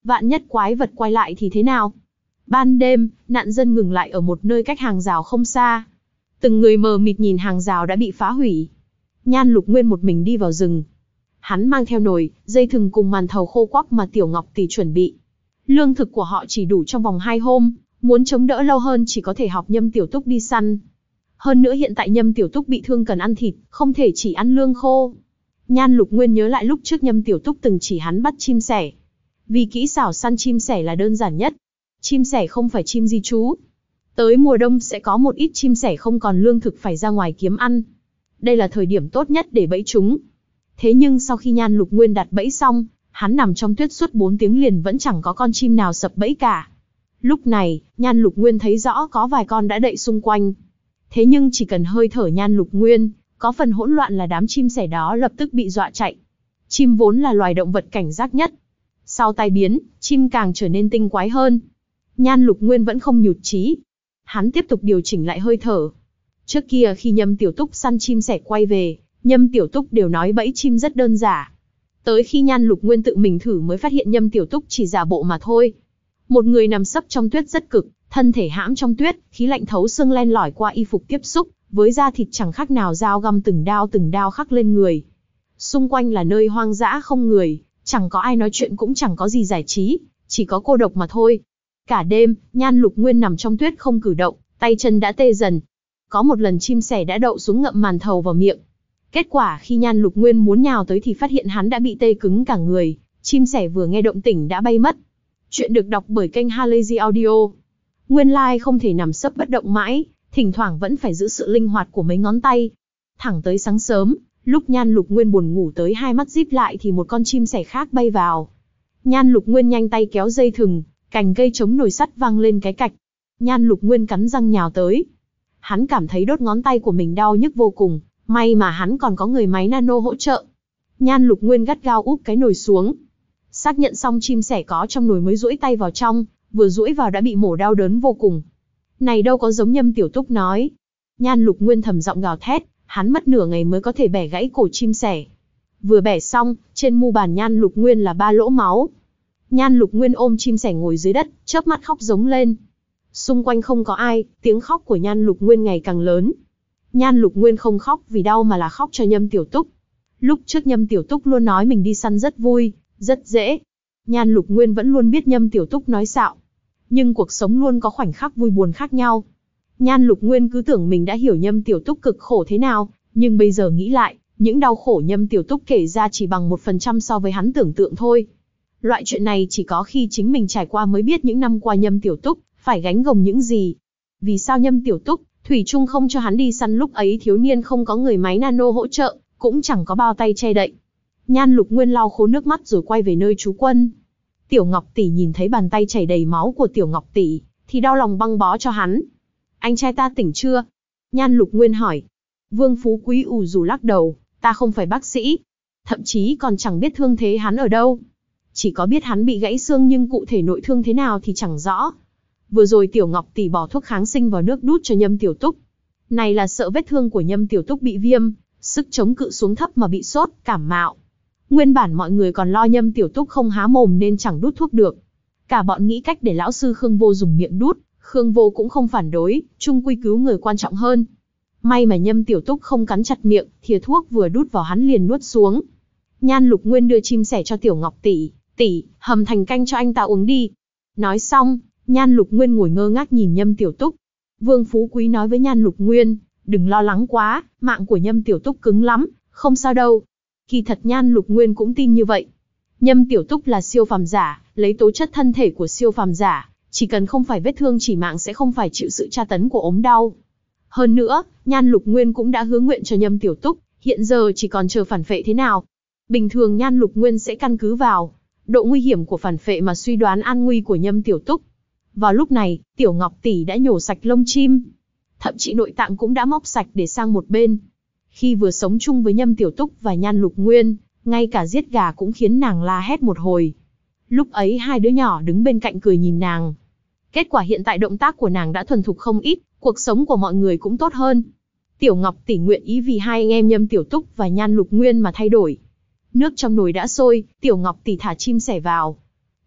Vạn nhất quái vật quay lại thì thế nào? Ban đêm, nạn dân ngừng lại ở một nơi cách hàng rào không xa. Từng người mờ mịt nhìn hàng rào đã bị phá hủy. Nhan Lục Nguyên một mình đi vào rừng. Hắn mang theo nồi, dây thừng cùng màn thầu khô quắc mà Tiểu Ngọc Tỷ chuẩn bị. Lương thực của họ chỉ đủ trong vòng hai hôm, muốn chống đỡ lâu hơn chỉ có thể học Nhâm Tiểu Túc đi săn. Hơn nữa hiện tại Nhâm Tiểu Túc bị thương cần ăn thịt, không thể chỉ ăn lương khô. Nhan Lục Nguyên nhớ lại lúc trước Nhâm Tiểu Túc từng chỉ hắn bắt chim sẻ. Vì kỹ xảo săn chim sẻ là đơn giản nhất. Chim sẻ không phải chim di trú. Tới mùa đông sẽ có một ít chim sẻ không còn lương thực phải ra ngoài kiếm ăn. Đây là thời điểm tốt nhất để bẫy chúng. Thế nhưng sau khi Nhan Lục Nguyên đặt bẫy xong, hắn nằm trong tuyết suốt bốn tiếng liền vẫn chẳng có con chim nào sập bẫy cả. Lúc này, Nhan Lục Nguyên thấy rõ có vài con đã đậy xung quanh. Thế nhưng chỉ cần hơi thở Nhan Lục Nguyên, có phần hỗn loạn là đám chim sẻ đó lập tức bị dọa chạy. Chim vốn là loài động vật cảnh giác nhất. Sau tai biến, chim càng trở nên tinh quái hơn. Nhan Lục Nguyên vẫn không nhụt chí. Hắn tiếp tục điều chỉnh lại hơi thở. Trước kia khi Nhâm Tiểu Túc săn chim sẻ quay về, Nhâm Tiểu Túc đều nói bẫy chim rất đơn giản. Tới khi Nhan Lục Nguyên tự mình thử mới phát hiện Nhâm Tiểu Túc chỉ giả bộ mà thôi. Một người nằm sấp trong tuyết rất cực, thân thể hãm trong tuyết, khí lạnh thấu xương len lỏi qua y phục tiếp xúc, với da thịt chẳng khác nào dao găm từng đao từng đao khắc lên người. Xung quanh là nơi hoang dã không người, chẳng có ai nói chuyện cũng chẳng có gì giải trí, chỉ có cô độc mà thôi. Cả đêm, Nhan Lục Nguyên nằm trong tuyết không cử động, tay chân đã tê dần. Có một lần chim sẻ đã đậu xuống ngậm màn thầu vào miệng. Kết quả khi Nhan Lục Nguyên muốn nhào tới thì phát hiện hắn đã bị tê cứng cả người, chim sẻ vừa nghe động tĩnh đã bay mất. Chuyện được đọc bởi kênh Halazy Audio. Nguyên lai like không thể nằm sấp bất động mãi, thỉnh thoảng vẫn phải giữ sự linh hoạt của mấy ngón tay. Thẳng tới sáng sớm, lúc Nhan Lục Nguyên buồn ngủ tới hai mắt díp lại thì một con chim sẻ khác bay vào. Nhan Lục Nguyên nhanh tay kéo dây thừng, cành cây chống nồi sắt vang lên cái cạch. Nhan Lục Nguyên cắn răng nhào tới. Hắn cảm thấy đốt ngón tay của mình đau nhức vô cùng, may mà hắn còn có người máy nano hỗ trợ. Nhan Lục Nguyên gắt gao úp cái nồi xuống. Xác nhận xong chim sẻ có trong nồi mới duỗi tay vào trong, vừa duỗi vào đã bị mổ đau đớn vô cùng. Này đâu có giống Nhâm Tiểu Túc nói. Nhan Lục Nguyên thầm giọng gào thét, hắn mất nửa ngày mới có thể bẻ gãy cổ chim sẻ. Vừa bẻ xong, trên mu bàn Nhan Lục Nguyên là ba lỗ máu. Nhan Lục Nguyên ôm chim sẻ ngồi dưới đất, chớp mắt khóc giống lên. Xung quanh không có ai, tiếng khóc của Nhan Lục Nguyên ngày càng lớn. Nhan Lục Nguyên không khóc vì đau mà là khóc cho Nhâm Tiểu Túc. Lúc trước Nhâm Tiểu Túc luôn nói mình đi săn rất vui, rất dễ. Nhan Lục Nguyên vẫn luôn biết Nhâm Tiểu Túc nói xạo. Nhưng cuộc sống luôn có khoảnh khắc vui buồn khác nhau. Nhan Lục Nguyên cứ tưởng mình đã hiểu Nhâm Tiểu Túc cực khổ thế nào, nhưng bây giờ nghĩ lại, những đau khổ Nhâm Tiểu Túc kể ra chỉ bằng một phần trăm so với hắn tưởng tượng thôi. Loại chuyện này chỉ có khi chính mình trải qua mới biết những năm qua Nhâm Tiểu Túc phải gánh gồng những gì. Vì sao Nhâm Tiểu Túc thủy chung không cho hắn đi săn, lúc ấy thiếu niên không có người máy nano hỗ trợ, cũng chẳng có bao tay che đậy. Nhan Lục Nguyên lau khô nước mắt rồi quay về nơi trú quân. Tiểu Ngọc Tỷ nhìn thấy bàn tay chảy đầy máu của Tiểu Ngọc Tỷ, thì đau lòng băng bó cho hắn. Anh trai ta tỉnh chưa? Nhan Lục Nguyên hỏi. Vương Phú Quý ù rù lắc đầu, ta không phải bác sĩ. Thậm chí còn chẳng biết thương thế hắn ở đâu. Chỉ có biết hắn bị gãy xương nhưng cụ thể nội thương thế nào thì chẳng rõ. Vừa rồi Tiểu Ngọc Tỷ bỏ thuốc kháng sinh vào nước đút cho Nhâm Tiểu Túc. Này là sợ vết thương của Nhâm Tiểu Túc bị viêm, sức chống cự xuống thấp mà bị sốt, cảm mạo. Nguyên bản mọi người còn lo Nhâm Tiểu Túc không há mồm nên chẳng đút thuốc được. Cả bọn nghĩ cách để lão sư Khương Vô dùng miệng đút, Khương Vô cũng không phản đối, chung quy cứu người quan trọng hơn. May mà Nhâm Tiểu Túc không cắn chặt miệng, thìa thuốc vừa đút vào hắn liền nuốt xuống. Nhan Lục Nguyên đưa chim sẻ cho Tiểu Ngọc Tỷ, tỷ, hầm thành canh cho anh ta uống đi. Nói xong, Nhan Lục Nguyên ngồi ngơ ngác nhìn Nhâm Tiểu Túc. Vương Phú Quý nói với Nhan Lục Nguyên, đừng lo lắng quá, mạng của Nhâm Tiểu Túc cứng lắm, không sao đâu. Kỳ thật Nhan Lục Nguyên cũng tin như vậy. Nhâm Tiểu Túc là siêu phàm giả, lấy tố chất thân thể của siêu phàm giả, chỉ cần không phải vết thương chỉ mạng sẽ không phải chịu sự tra tấn của ốm đau. Hơn nữa, Nhan Lục Nguyên cũng đã hứa nguyện cho Nhâm Tiểu Túc, hiện giờ chỉ còn chờ phản phệ thế nào. Bình thường Nhan Lục Nguyên sẽ căn cứ vào độ nguy hiểm của phản phệ mà suy đoán an nguy của Nhâm Tiểu Túc. Vào lúc này, Tiểu Ngọc Tỷ đã nhổ sạch lông chim, thậm chí nội tạng cũng đã móc sạch để sang một bên. Khi vừa sống chung với Nhâm Tiểu Túc và Nhan Lục Nguyên, ngay cả giết gà cũng khiến nàng la hét một hồi. Lúc ấy hai đứa nhỏ đứng bên cạnh cười nhìn nàng. Kết quả hiện tại động tác của nàng đã thuần thục không ít, cuộc sống của mọi người cũng tốt hơn. Tiểu Ngọc Tỷ nguyện ý vì hai anh em Nhâm Tiểu Túc và Nhan Lục Nguyên mà thay đổi. Nước trong nồi đã sôi, Tiểu Ngọc Tỷ thả chim sẻ vào.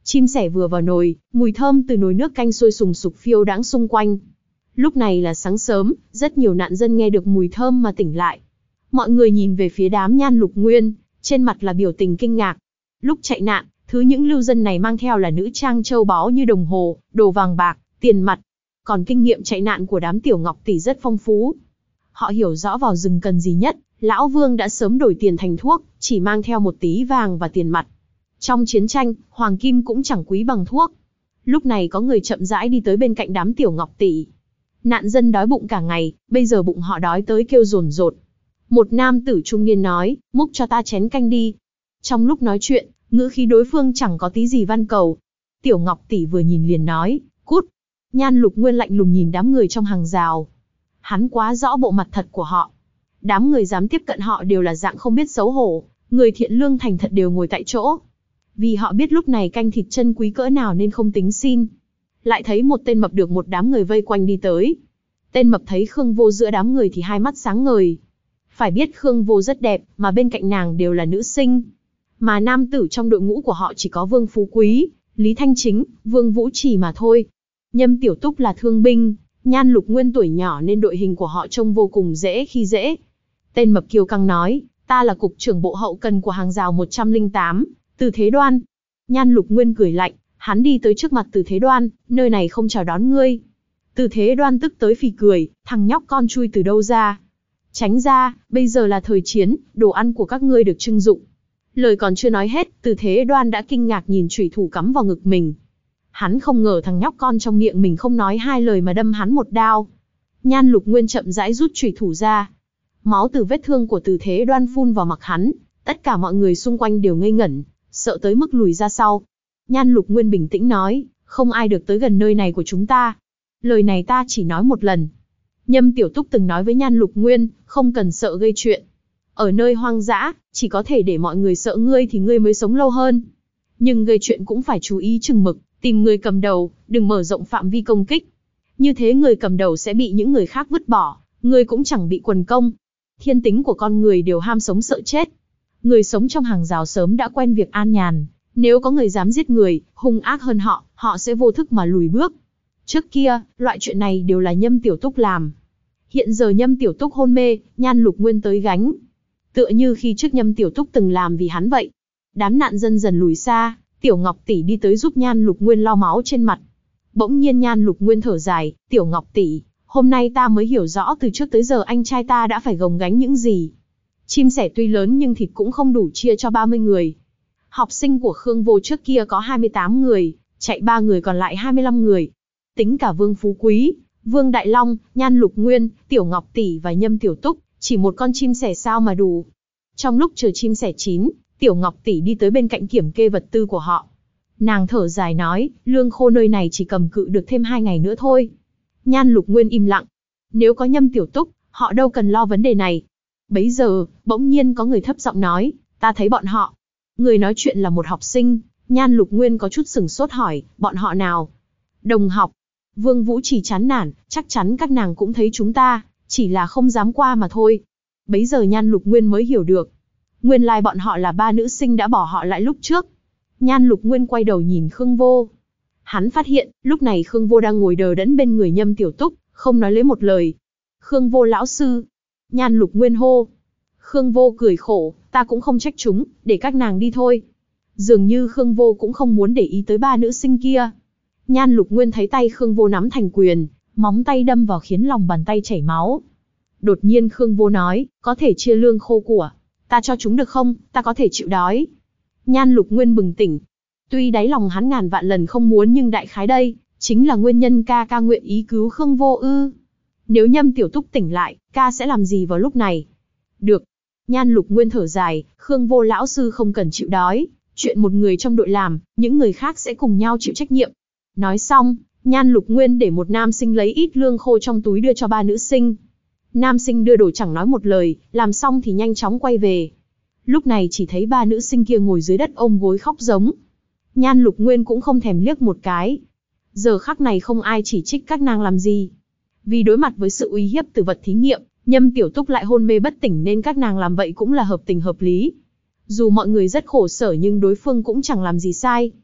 Chim sẻ vừa vào nồi, mùi thơm từ nồi nước canh sôi sùng sục phiêu đãng xung quanh. Lúc này là sáng sớm, rất nhiều nạn dân nghe được mùi thơm mà tỉnh lại. Mọi người nhìn về phía đám Nhan Lục Nguyên, trên mặt là biểu tình kinh ngạc. Lúc chạy nạn, thứ những lưu dân này mang theo là nữ trang châu báu như đồng hồ, đồ vàng bạc, tiền mặt. Còn kinh nghiệm chạy nạn của đám Tiểu Ngọc tỷ rất phong phú. Họ hiểu rõ vào rừng cần gì nhất, Lão Vương đã sớm đổi tiền thành thuốc, chỉ mang theo một tí vàng và tiền mặt. Trong chiến tranh, hoàng kim cũng chẳng quý bằng thuốc. Lúc này có người chậm rãi đi tới bên cạnh đám Tiểu Ngọc tỷ. Nạn dân đói bụng cả ngày, bây giờ bụng họ đói tới kêu rồn rột. Một nam tử trung niên nói, múc cho ta chén canh đi. Trong lúc nói chuyện, ngữ khí đối phương chẳng có tí gì van cầu. Tiểu Ngọc tỷ vừa nhìn liền nói, cút. Nhan Lục Nguyên lạnh lùng nhìn đám người trong hàng rào. Hắn quá rõ bộ mặt thật của họ. Đám người dám tiếp cận họ đều là dạng không biết xấu hổ, người thiện lương thành thật đều ngồi tại chỗ. Vì họ biết lúc này canh thịt chân quý cỡ nào nên không tính xin. Lại thấy một tên mập được một đám người vây quanh đi tới. Tên mập thấy Khương Vô giữa đám người thì hai mắt sáng ngời. Phải biết Khương Vô rất đẹp, mà bên cạnh nàng đều là nữ sinh. Mà nam tử trong đội ngũ của họ chỉ có Vương Phú Quý, Lý Thanh Chính, Vương Vũ Trì mà thôi. Nhâm Tiểu Túc là thương binh, Nhan Lục Nguyên tuổi nhỏ nên đội hình của họ trông vô cùng dễ khi dễ. Tên mập kiêu căng nói, ta là cục trưởng bộ hậu cần của hàng rào một trăm lẻ tám, Từ Thế Đoan. Nhan Lục Nguyên cười lạnh, hắn đi tới trước mặt Từ Thế Đoan, nơi này không chào đón ngươi. Từ Thế Đoan tức tới phì cười, thằng nhóc con chui từ đâu ra. Tránh ra, bây giờ là thời chiến, đồ ăn của các ngươi được trưng dụng. Lời còn chưa nói hết, Từ Thế Đoan đã kinh ngạc nhìn chủy thủ cắm vào ngực mình. Hắn không ngờ thằng nhóc con trong miệng mình không nói hai lời mà đâm hắn một đao. Nhan Lục Nguyên chậm rãi rút chủy thủ ra. Máu từ vết thương của Từ Thế Đoan phun vào mặt hắn, tất cả mọi người xung quanh đều ngây ngẩn, sợ tới mức lùi ra sau. Nhan Lục Nguyên bình tĩnh nói, không ai được tới gần nơi này của chúng ta. Lời này ta chỉ nói một lần. Nhâm Tiểu Túc từng nói với Nhan Lục Nguyên, không cần sợ gây chuyện. Ở nơi hoang dã, chỉ có thể để mọi người sợ ngươi thì ngươi mới sống lâu hơn. Nhưng gây chuyện cũng phải chú ý chừng mực, tìm người cầm đầu, đừng mở rộng phạm vi công kích. Như thế người cầm đầu sẽ bị những người khác vứt bỏ, ngươi cũng chẳng bị quần công. Thiên tính của con người đều ham sống sợ chết. Người sống trong hàng rào sớm đã quen việc an nhàn, nếu có người dám giết người, hung ác hơn họ, họ sẽ vô thức mà lùi bước. Trước kia, loại chuyện này đều là Nhâm Tiểu Túc làm. Hiện giờ Nhâm Tiểu Túc hôn mê, Nhan Lục Nguyên tới gánh. Tựa như khi trước Nhâm Tiểu Túc từng làm vì hắn vậy. Đám nạn dân dần lùi xa, Tiểu Ngọc tỷ đi tới giúp Nhan Lục Nguyên lau máu trên mặt. Bỗng nhiên Nhan Lục Nguyên thở dài, Tiểu Ngọc tỷ, hôm nay ta mới hiểu rõ từ trước tới giờ anh trai ta đã phải gồng gánh những gì. Chim sẻ tuy lớn nhưng thịt cũng không đủ chia cho ba mươi người. Học sinh của Khương Vô trước kia có hai mươi tám người, chạy ba người còn lại hai mươi lăm người. Tính cả Vương Phú Quý, Vương Đại Long, Nhan Lục Nguyên, Tiểu Ngọc tỷ và Nhâm Tiểu Túc, chỉ một con chim sẻ sao mà đủ. Trong lúc chờ chim sẻ chín, Tiểu Ngọc tỷ đi tới bên cạnh kiểm kê vật tư của họ. Nàng thở dài nói, lương khô nơi này chỉ cầm cự được thêm hai ngày nữa thôi. Nhan Lục Nguyên im lặng. Nếu có Nhâm Tiểu Túc, họ đâu cần lo vấn đề này. Bấy giờ, bỗng nhiên có người thấp giọng nói, ta thấy bọn họ. Người nói chuyện là một học sinh, Nhan Lục Nguyên có chút sửng sốt hỏi, bọn họ nào? Đồng học. Vương Vũ chỉ chán nản, chắc chắn các nàng cũng thấy chúng ta, chỉ là không dám qua mà thôi. Bấy giờ Nhan Lục Nguyên mới hiểu được. Nguyên lai bọn họ là ba nữ sinh đã bỏ họ lại lúc trước. Nhan Lục Nguyên quay đầu nhìn Khương Vô. Hắn phát hiện, lúc này Khương Vô đang ngồi đờ đẫn bên người Nhâm Tiểu Túc, không nói lấy một lời. Khương Vô lão sư. Nhan Lục Nguyên hô. Khương Vô cười khổ, ta cũng không trách chúng, để các nàng đi thôi. Dường như Khương Vô cũng không muốn để ý tới ba nữ sinh kia. Nhan Lục Nguyên thấy tay Khương Vô nắm thành quyền, móng tay đâm vào khiến lòng bàn tay chảy máu. Đột nhiên Khương Vô nói, có thể chia lương khô của ta cho chúng được không, ta có thể chịu đói. Nhan Lục Nguyên bừng tỉnh. Tuy đáy lòng hắn ngàn vạn lần không muốn nhưng đại khái đây, chính là nguyên nhân ca ca nguyện ý cứu Khương Vô ư. Nếu Nhâm Tiểu Túc tỉnh lại, ca sẽ làm gì vào lúc này? Được. Nhan Lục Nguyên thở dài, Khương Vô lão sư không cần chịu đói, chuyện một người trong đội làm, những người khác sẽ cùng nhau chịu trách nhiệm. Nói xong, Nhan Lục Nguyên để một nam sinh lấy ít lương khô trong túi đưa cho ba nữ sinh. Nam sinh đưa đồ chẳng nói một lời, làm xong thì nhanh chóng quay về. Lúc này chỉ thấy ba nữ sinh kia ngồi dưới đất ôm gối khóc giống. Nhan Lục Nguyên cũng không thèm liếc một cái. Giờ khắc này không ai chỉ trích các nàng làm gì. Vì đối mặt với sự uy hiếp từ vật thí nghiệm, Nhâm Tiểu Túc lại hôn mê bất tỉnh nên các nàng làm vậy cũng là hợp tình hợp lý. Dù mọi người rất khổ sở nhưng đối phương cũng chẳng làm gì sai.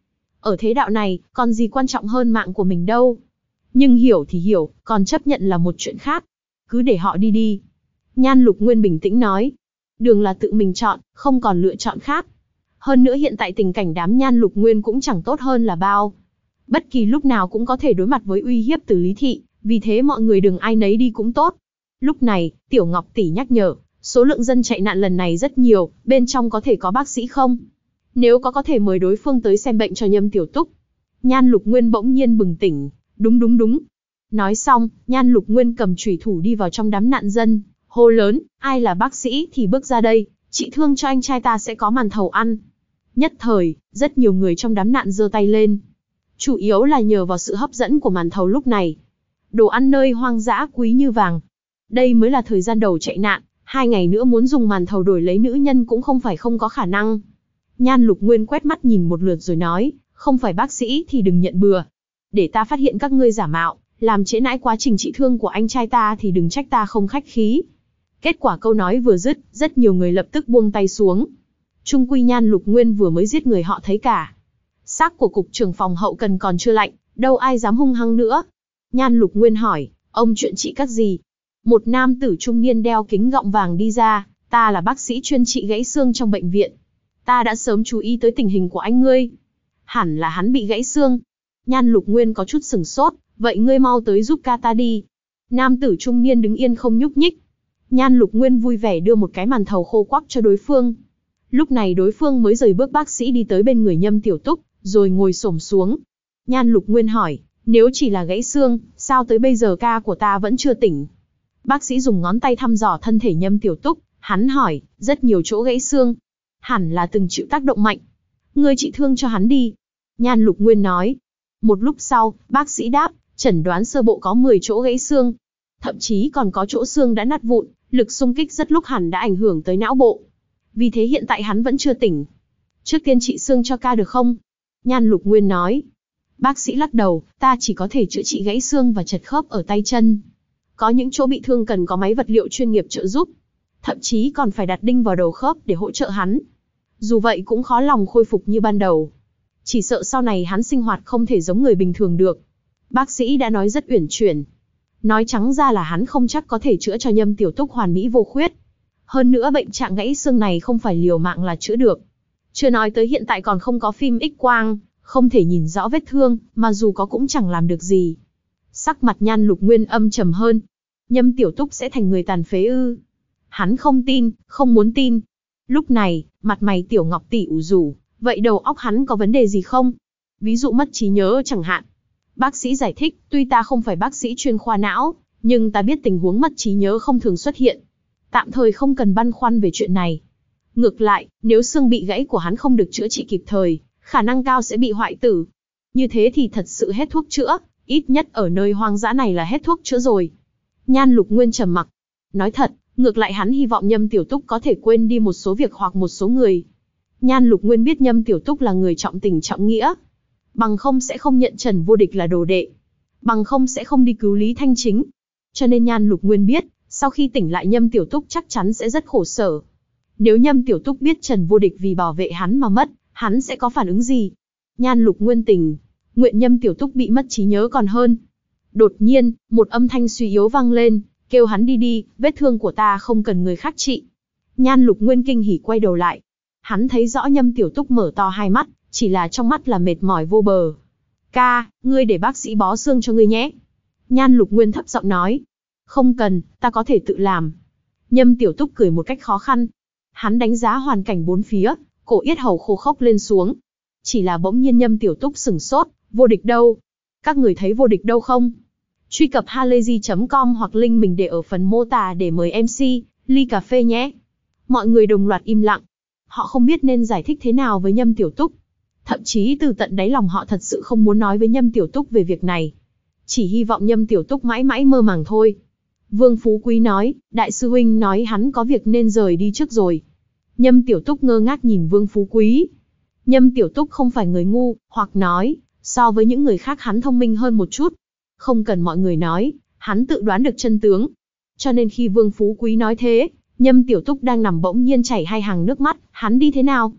Ở thế đạo này, còn gì quan trọng hơn mạng của mình đâu. Nhưng hiểu thì hiểu, còn chấp nhận là một chuyện khác. Cứ để họ đi đi. Nhan Lục Nguyên bình tĩnh nói. Đường là tự mình chọn, không còn lựa chọn khác. Hơn nữa hiện tại tình cảnh đám Nhan Lục Nguyên cũng chẳng tốt hơn là bao. Bất kỳ lúc nào cũng có thể đối mặt với uy hiếp từ Lý Thị, vì thế mọi người đừng ai nấy đi cũng tốt. Lúc này, Tiểu Ngọc tỷ nhắc nhở, số lượng dân chạy nạn lần này rất nhiều, bên trong có thể có bác sĩ không? Nếu có có thể mời đối phương tới xem bệnh cho Nhâm Tiểu Túc. Nhan Lục Nguyên bỗng nhiên bừng tỉnh, đúng đúng đúng. Nói xong, Nhan Lục Nguyên cầm chùy thủ đi vào trong đám nạn dân, hô lớn, ai là bác sĩ thì bước ra đây, trị thương cho anh trai ta sẽ có màn thầu ăn. Nhất thời, rất nhiều người trong đám nạn giơ tay lên. Chủ yếu là nhờ vào sự hấp dẫn của màn thầu lúc này. Đồ ăn nơi hoang dã quý như vàng. Đây mới là thời gian đầu chạy nạn, hai ngày nữa muốn dùng màn thầu đổi lấy nữ nhân cũng không phải không có khả năng. Nhan Lục Nguyên quét mắt nhìn một lượt rồi nói, không phải bác sĩ thì đừng nhận bừa. Để ta phát hiện các ngươi giả mạo, làm trễ nãi quá trình trị thương của anh trai ta thì đừng trách ta không khách khí. Kết quả câu nói vừa dứt, rất nhiều người lập tức buông tay xuống. Trung quy Nhan Lục Nguyên vừa mới giết người họ thấy cả. Xác của cục trưởng phòng hậu cần còn chưa lạnh, đâu ai dám hung hăng nữa. Nhan Lục Nguyên hỏi, ông chuyện trị các gì? Một nam tử trung niên đeo kính gọng vàng đi ra, ta là bác sĩ chuyên trị gãy xương trong bệnh viện. Ta đã sớm chú ý tới tình hình của anh ngươi. Hẳn là hắn bị gãy xương. Nhan Lục Nguyên có chút sửng sốt, vậy ngươi mau tới giúp ca ta đi. Nam tử trung niên đứng yên không nhúc nhích. Nhan Lục Nguyên vui vẻ đưa một cái màn thầu khô quắc cho đối phương. Lúc này đối phương mới rời bước bác sĩ đi tới bên người Nhâm Tiểu Túc, rồi ngồi xổm xuống. Nhan Lục Nguyên hỏi, nếu chỉ là gãy xương, sao tới bây giờ ca của ta vẫn chưa tỉnh? Bác sĩ dùng ngón tay thăm dò thân thể Nhâm Tiểu Túc, hắn hỏi, rất nhiều chỗ gãy xương. Hẳn là từng chịu tác động mạnh. Ngươi trị thương cho hắn đi. Nhan Lục Nguyên nói. Một lúc sau, bác sĩ đáp, chẩn đoán sơ bộ có mười chỗ gãy xương. Thậm chí còn có chỗ xương đã nát vụn, lực xung kích rất lúc hẳn đã ảnh hưởng tới não bộ. Vì thế hiện tại hắn vẫn chưa tỉnh. Trước tiên trị xương cho ca được không? Nhan Lục Nguyên nói. Bác sĩ lắc đầu, ta chỉ có thể chữa trị gãy xương và chật khớp ở tay chân. Có những chỗ bị thương cần có máy vật liệu chuyên nghiệp trợ giúp. Thậm chí còn phải đặt đinh vào đầu khớp để hỗ trợ hắn. Dù vậy cũng khó lòng khôi phục như ban đầu. Chỉ sợ sau này hắn sinh hoạt không thể giống người bình thường được. Bác sĩ đã nói rất uyển chuyển. Nói trắng ra là hắn không chắc có thể chữa cho Nhâm Tiểu Túc hoàn mỹ vô khuyết. Hơn nữa bệnh trạng gãy xương này không phải liều mạng là chữa được. Chưa nói tới hiện tại còn không có phim X-quang, không thể nhìn rõ vết thương, mà dù có cũng chẳng làm được gì. Sắc mặt Nhan Lục Nguyên âm trầm hơn. Nhâm Tiểu Túc sẽ thành người tàn phế ư? Hắn không tin, không muốn tin. Lúc này, mặt mày Tiểu Ngọc tỷ ủ rũ, vậy đầu óc hắn có vấn đề gì không? Ví dụ mất trí nhớ chẳng hạn. Bác sĩ giải thích, tuy ta không phải bác sĩ chuyên khoa não, nhưng ta biết tình huống mất trí nhớ không thường xuất hiện. Tạm thời không cần băn khoăn về chuyện này. Ngược lại, nếu xương bị gãy của hắn không được chữa trị kịp thời, khả năng cao sẽ bị hoại tử. Như thế thì thật sự hết thuốc chữa, ít nhất ở nơi hoang dã này là hết thuốc chữa rồi. Nhan Lục Nguyên trầm mặc. Nói thật, ngược lại hắn hy vọng Nhâm Tiểu Túc có thể quên đi một số việc hoặc một số người. Nhan Lục Nguyên biết Nhâm Tiểu Túc là người trọng tình trọng nghĩa. Bằng không sẽ không nhận Trần Vô Địch là đồ đệ. Bằng không sẽ không đi cứu Lý Thanh Chính. Cho nên Nhan Lục Nguyên biết, sau khi tỉnh lại Nhâm Tiểu Túc chắc chắn sẽ rất khổ sở. Nếu Nhâm Tiểu Túc biết Trần Vô Địch vì bảo vệ hắn mà mất, hắn sẽ có phản ứng gì? Nhan Lục Nguyên tình nguyện Nhâm Tiểu Túc bị mất trí nhớ còn hơn. Đột nhiên, một âm thanh suy yếu vang lên, kêu hắn đi đi, vết thương của ta không cần người khác trị. Nhan Lục Nguyên kinh hỉ quay đầu lại. Hắn thấy rõ Nhâm Tiểu Túc mở to hai mắt, chỉ là trong mắt là mệt mỏi vô bờ. Ca, ngươi để bác sĩ bó xương cho ngươi nhé. Nhan Lục Nguyên thấp giọng nói. Không cần, ta có thể tự làm. Nhâm Tiểu Túc cười một cách khó khăn. Hắn đánh giá hoàn cảnh bốn phía, cổ yết hầu khô khốc lên xuống. Chỉ là bỗng nhiên Nhâm Tiểu Túc sửng sốt, Vô Địch đâu? Các người thấy Vô Địch đâu không? Truy cập halayzi chấm com hoặc link mình để ở phần mô tả để mời em xê, ly cà phê nhé. Mọi người đồng loạt im lặng. Họ không biết nên giải thích thế nào với Nhâm Tiểu Túc. Thậm chí từ tận đáy lòng họ thật sự không muốn nói với Nhâm Tiểu Túc về việc này. Chỉ hy vọng Nhâm Tiểu Túc mãi mãi mơ màng thôi. Vương Phú Quý nói, đại sư huynh nói hắn có việc nên rời đi trước rồi. Nhâm Tiểu Túc ngơ ngác nhìn Vương Phú Quý. Nhâm Tiểu Túc không phải người ngu, hoặc nói, so với những người khác hắn thông minh hơn một chút. Không cần mọi người nói, hắn tự đoán được chân tướng. Cho nên khi Vương Phú Quý nói thế, Nhâm Tiểu Túc đang nằm bỗng nhiên chảy hai hàng nước mắt, hắn đi thế nào?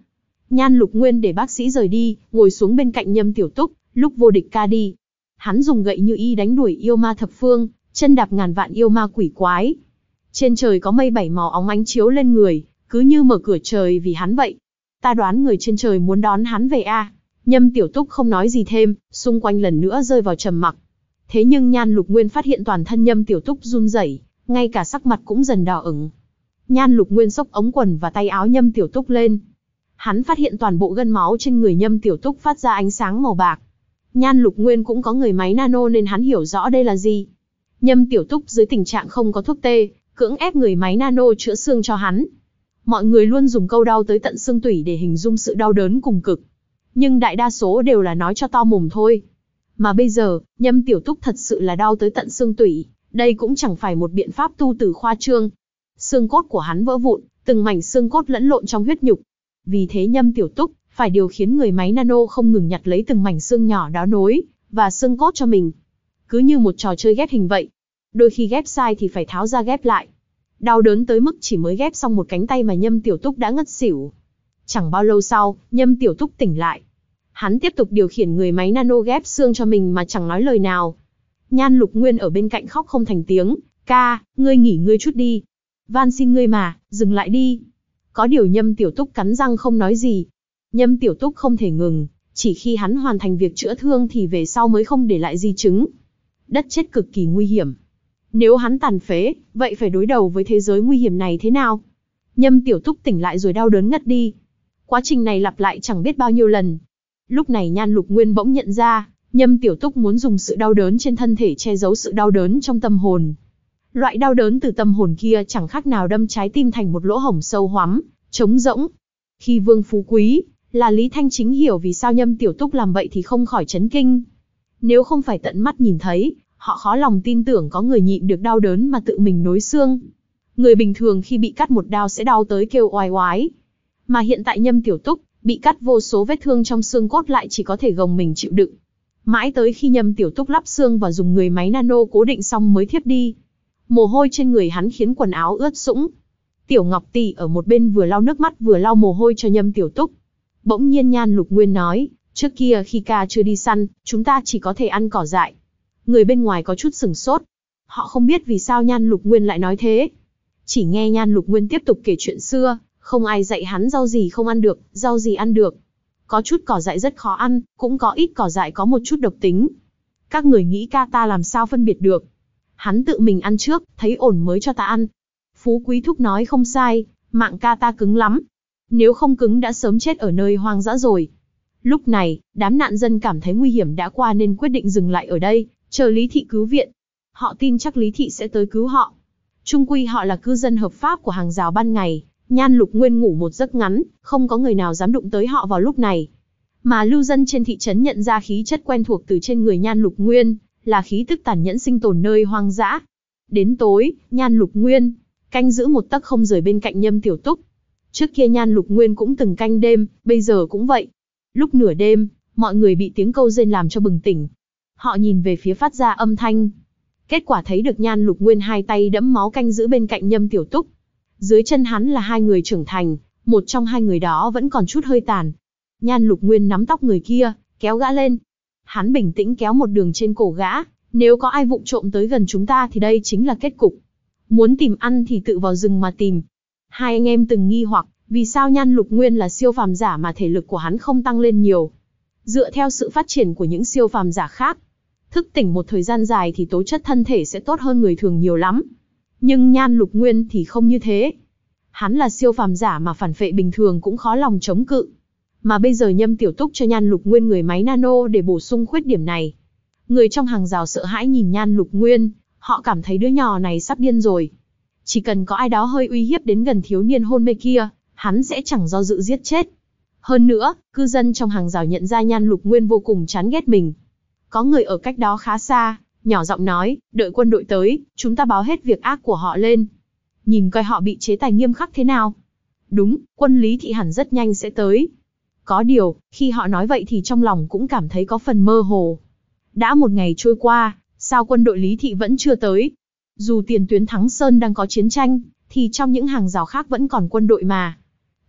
Nhan Lục Nguyên để bác sĩ rời đi, ngồi xuống bên cạnh Nhâm Tiểu Túc, lúc vô địch ca đi. Hắn dùng gậy như y đánh đuổi yêu ma thập phương, chân đạp ngàn vạn yêu ma quỷ quái. Trên trời có mây bảy màu óng ánh chiếu lên người, cứ như mở cửa trời vì hắn vậy. Ta đoán người trên trời muốn đón hắn về a. À. Nhâm Tiểu Túc không nói gì thêm, xung quanh lần nữa rơi vào trầm mặc. Thế nhưng Nhan Lục Nguyên phát hiện toàn thân Nhâm Tiểu Túc run rẩy, ngay cả sắc mặt cũng dần đỏ ửng. Nhan Lục Nguyên xốc ống quần và tay áo Nhâm Tiểu Túc lên. Hắn phát hiện toàn bộ gân máu trên người Nhâm Tiểu Túc phát ra ánh sáng màu bạc. Nhan Lục Nguyên cũng có người máy nano nên hắn hiểu rõ đây là gì. Nhâm Tiểu Túc dưới tình trạng không có thuốc tê, cưỡng ép người máy nano chữa xương cho hắn. Mọi người luôn dùng câu đau tới tận xương tủy để hình dung sự đau đớn cùng cực. Nhưng đại đa số đều là nói cho to mồm thôi. Mà bây giờ, Nhâm Tiểu Túc thật sự là đau tới tận xương tủy, đây cũng chẳng phải một biện pháp tu tử khoa trương. Xương cốt của hắn vỡ vụn, từng mảnh xương cốt lẫn lộn trong huyết nhục. Vì thế Nhâm Tiểu Túc phải điều khiến người máy nano không ngừng nhặt lấy từng mảnh xương nhỏ đó nối và xương cốt cho mình. Cứ như một trò chơi ghép hình vậy. Đôi khi ghép sai thì phải tháo ra ghép lại. Đau đớn tới mức chỉ mới ghép xong một cánh tay mà Nhâm Tiểu Túc đã ngất xỉu. Chẳng bao lâu sau, Nhâm Tiểu Túc tỉnh lại. Hắn tiếp tục điều khiển người máy nano ghép xương cho mình mà chẳng nói lời nào. Nhan Lục Nguyên ở bên cạnh khóc không thành tiếng. Ca, ngươi nghỉ ngơi chút đi. Van xin ngươi mà, dừng lại đi. Có điều Nhâm Tiểu Túc cắn răng không nói gì. Nhâm Tiểu Túc không thể ngừng, chỉ khi hắn hoàn thành việc chữa thương thì về sau mới không để lại di chứng. Đất chết cực kỳ nguy hiểm. Nếu hắn tàn phế, vậy phải đối đầu với thế giới nguy hiểm này thế nào? Nhâm Tiểu Túc tỉnh lại rồi đau đớn ngất đi. Quá trình này lặp lại chẳng biết bao nhiêu lần. Lúc này Nhan Lục Nguyên bỗng nhận ra, Nhâm Tiểu Túc muốn dùng sự đau đớn trên thân thể che giấu sự đau đớn trong tâm hồn. Loại đau đớn từ tâm hồn kia chẳng khác nào đâm trái tim thành một lỗ hổng sâu hoắm, trống rỗng. Khi Vương Phú Quý, là Lý Thanh Chính hiểu vì sao Nhâm Tiểu Túc làm vậy thì không khỏi chấn kinh. Nếu không phải tận mắt nhìn thấy, họ khó lòng tin tưởng có người nhịn được đau đớn mà tự mình nối xương. Người bình thường khi bị cắt một đao sẽ đau tới kêu oai oái. Mà hiện tại Nhâm Tiểu Túc, bị cắt vô số vết thương trong xương cốt lại chỉ có thể gồng mình chịu đựng. Mãi tới khi Nhâm Tiểu Túc lắp xương và dùng người máy nano cố định xong mới thiếp đi. Mồ hôi trên người hắn khiến quần áo ướt sũng. Tiểu Ngọc Tỷ ở một bên vừa lau nước mắt vừa lau mồ hôi cho Nhâm Tiểu Túc. Bỗng nhiên Nhan Lục Nguyên nói, trước kia khi ca chưa đi săn, chúng ta chỉ có thể ăn cỏ dại. Người bên ngoài có chút sửng sốt. Họ không biết vì sao Nhan Lục Nguyên lại nói thế. Chỉ nghe Nhan Lục Nguyên tiếp tục kể chuyện xưa, không ai dạy hắn rau gì không ăn được, rau gì ăn được. Có chút cỏ dại rất khó ăn, cũng có ít cỏ dại có một chút độc tính. Các người nghĩ ca ta làm sao phân biệt được. Hắn tự mình ăn trước, thấy ổn mới cho ta ăn. Phú Quý Thúc nói không sai, mạng ca ta cứng lắm. Nếu không cứng đã sớm chết ở nơi hoang dã rồi. Lúc này, đám nạn dân cảm thấy nguy hiểm đã qua nên quyết định dừng lại ở đây, chờ Lý Thị cứu viện. Họ tin chắc Lý Thị sẽ tới cứu họ. Chung quy họ là cư dân hợp pháp của hàng rào ban ngày. Nhan Lục Nguyên ngủ một giấc ngắn, không có người nào dám đụng tới họ vào lúc này. Mà lưu dân trên thị trấn nhận ra khí chất quen thuộc từ trên người Nhan Lục Nguyên, là khí tức tàn nhẫn sinh tồn nơi hoang dã. Đến tối, Nhan Lục Nguyên canh giữ một tấc không rời bên cạnh Nhâm Tiểu Túc. Trước kia Nhan Lục Nguyên cũng từng canh đêm, bây giờ cũng vậy. Lúc nửa đêm, mọi người bị tiếng câu rên làm cho bừng tỉnh. Họ nhìn về phía phát ra âm thanh. Kết quả thấy được Nhan Lục Nguyên hai tay đẫm máu canh giữ bên cạnh Nhâm Tiểu Túc. Dưới chân hắn là hai người trưởng thành, một trong hai người đó vẫn còn chút hơi tàn. Nhan Lục Nguyên nắm tóc người kia, kéo gã lên. Hắn bình tĩnh kéo một đường trên cổ gã, nếu có ai vụng trộm tới gần chúng ta thì đây chính là kết cục. Muốn tìm ăn thì tự vào rừng mà tìm. Hai anh em từng nghi hoặc, vì sao Nhan Lục Nguyên là siêu phàm giả mà thể lực của hắn không tăng lên nhiều. Dựa theo sự phát triển của những siêu phàm giả khác, thức tỉnh một thời gian dài thì tố chất thân thể sẽ tốt hơn người thường nhiều lắm. Nhưng Nhan Lục Nguyên thì không như thế. Hắn là siêu phàm giả mà phản phệ bình thường cũng khó lòng chống cự. Mà bây giờ Nhâm Tiểu Túc cho Nhan Lục Nguyên người máy nano để bổ sung khuyết điểm này. Người trong hàng rào sợ hãi nhìn Nhan Lục Nguyên, họ cảm thấy đứa nhỏ này sắp điên rồi. Chỉ cần có ai đó hơi uy hiếp đến gần thiếu niên hôn mê kia, hắn sẽ chẳng do dự giết chết. Hơn nữa, cư dân trong hàng rào nhận ra Nhan Lục Nguyên vô cùng chán ghét mình. Có người ở cách đó khá xa, nhỏ giọng nói, đợi quân đội tới, chúng ta báo hết việc ác của họ lên. Nhìn coi họ bị chế tài nghiêm khắc thế nào. Đúng, quân Lý Thị hẳn rất nhanh sẽ tới. Có điều, khi họ nói vậy thì trong lòng cũng cảm thấy có phần mơ hồ. Đã một ngày trôi qua, sao quân đội Lý Thị vẫn chưa tới? Dù tiền tuyến Thắng Sơn đang có chiến tranh, thì trong những hàng rào khác vẫn còn quân đội mà.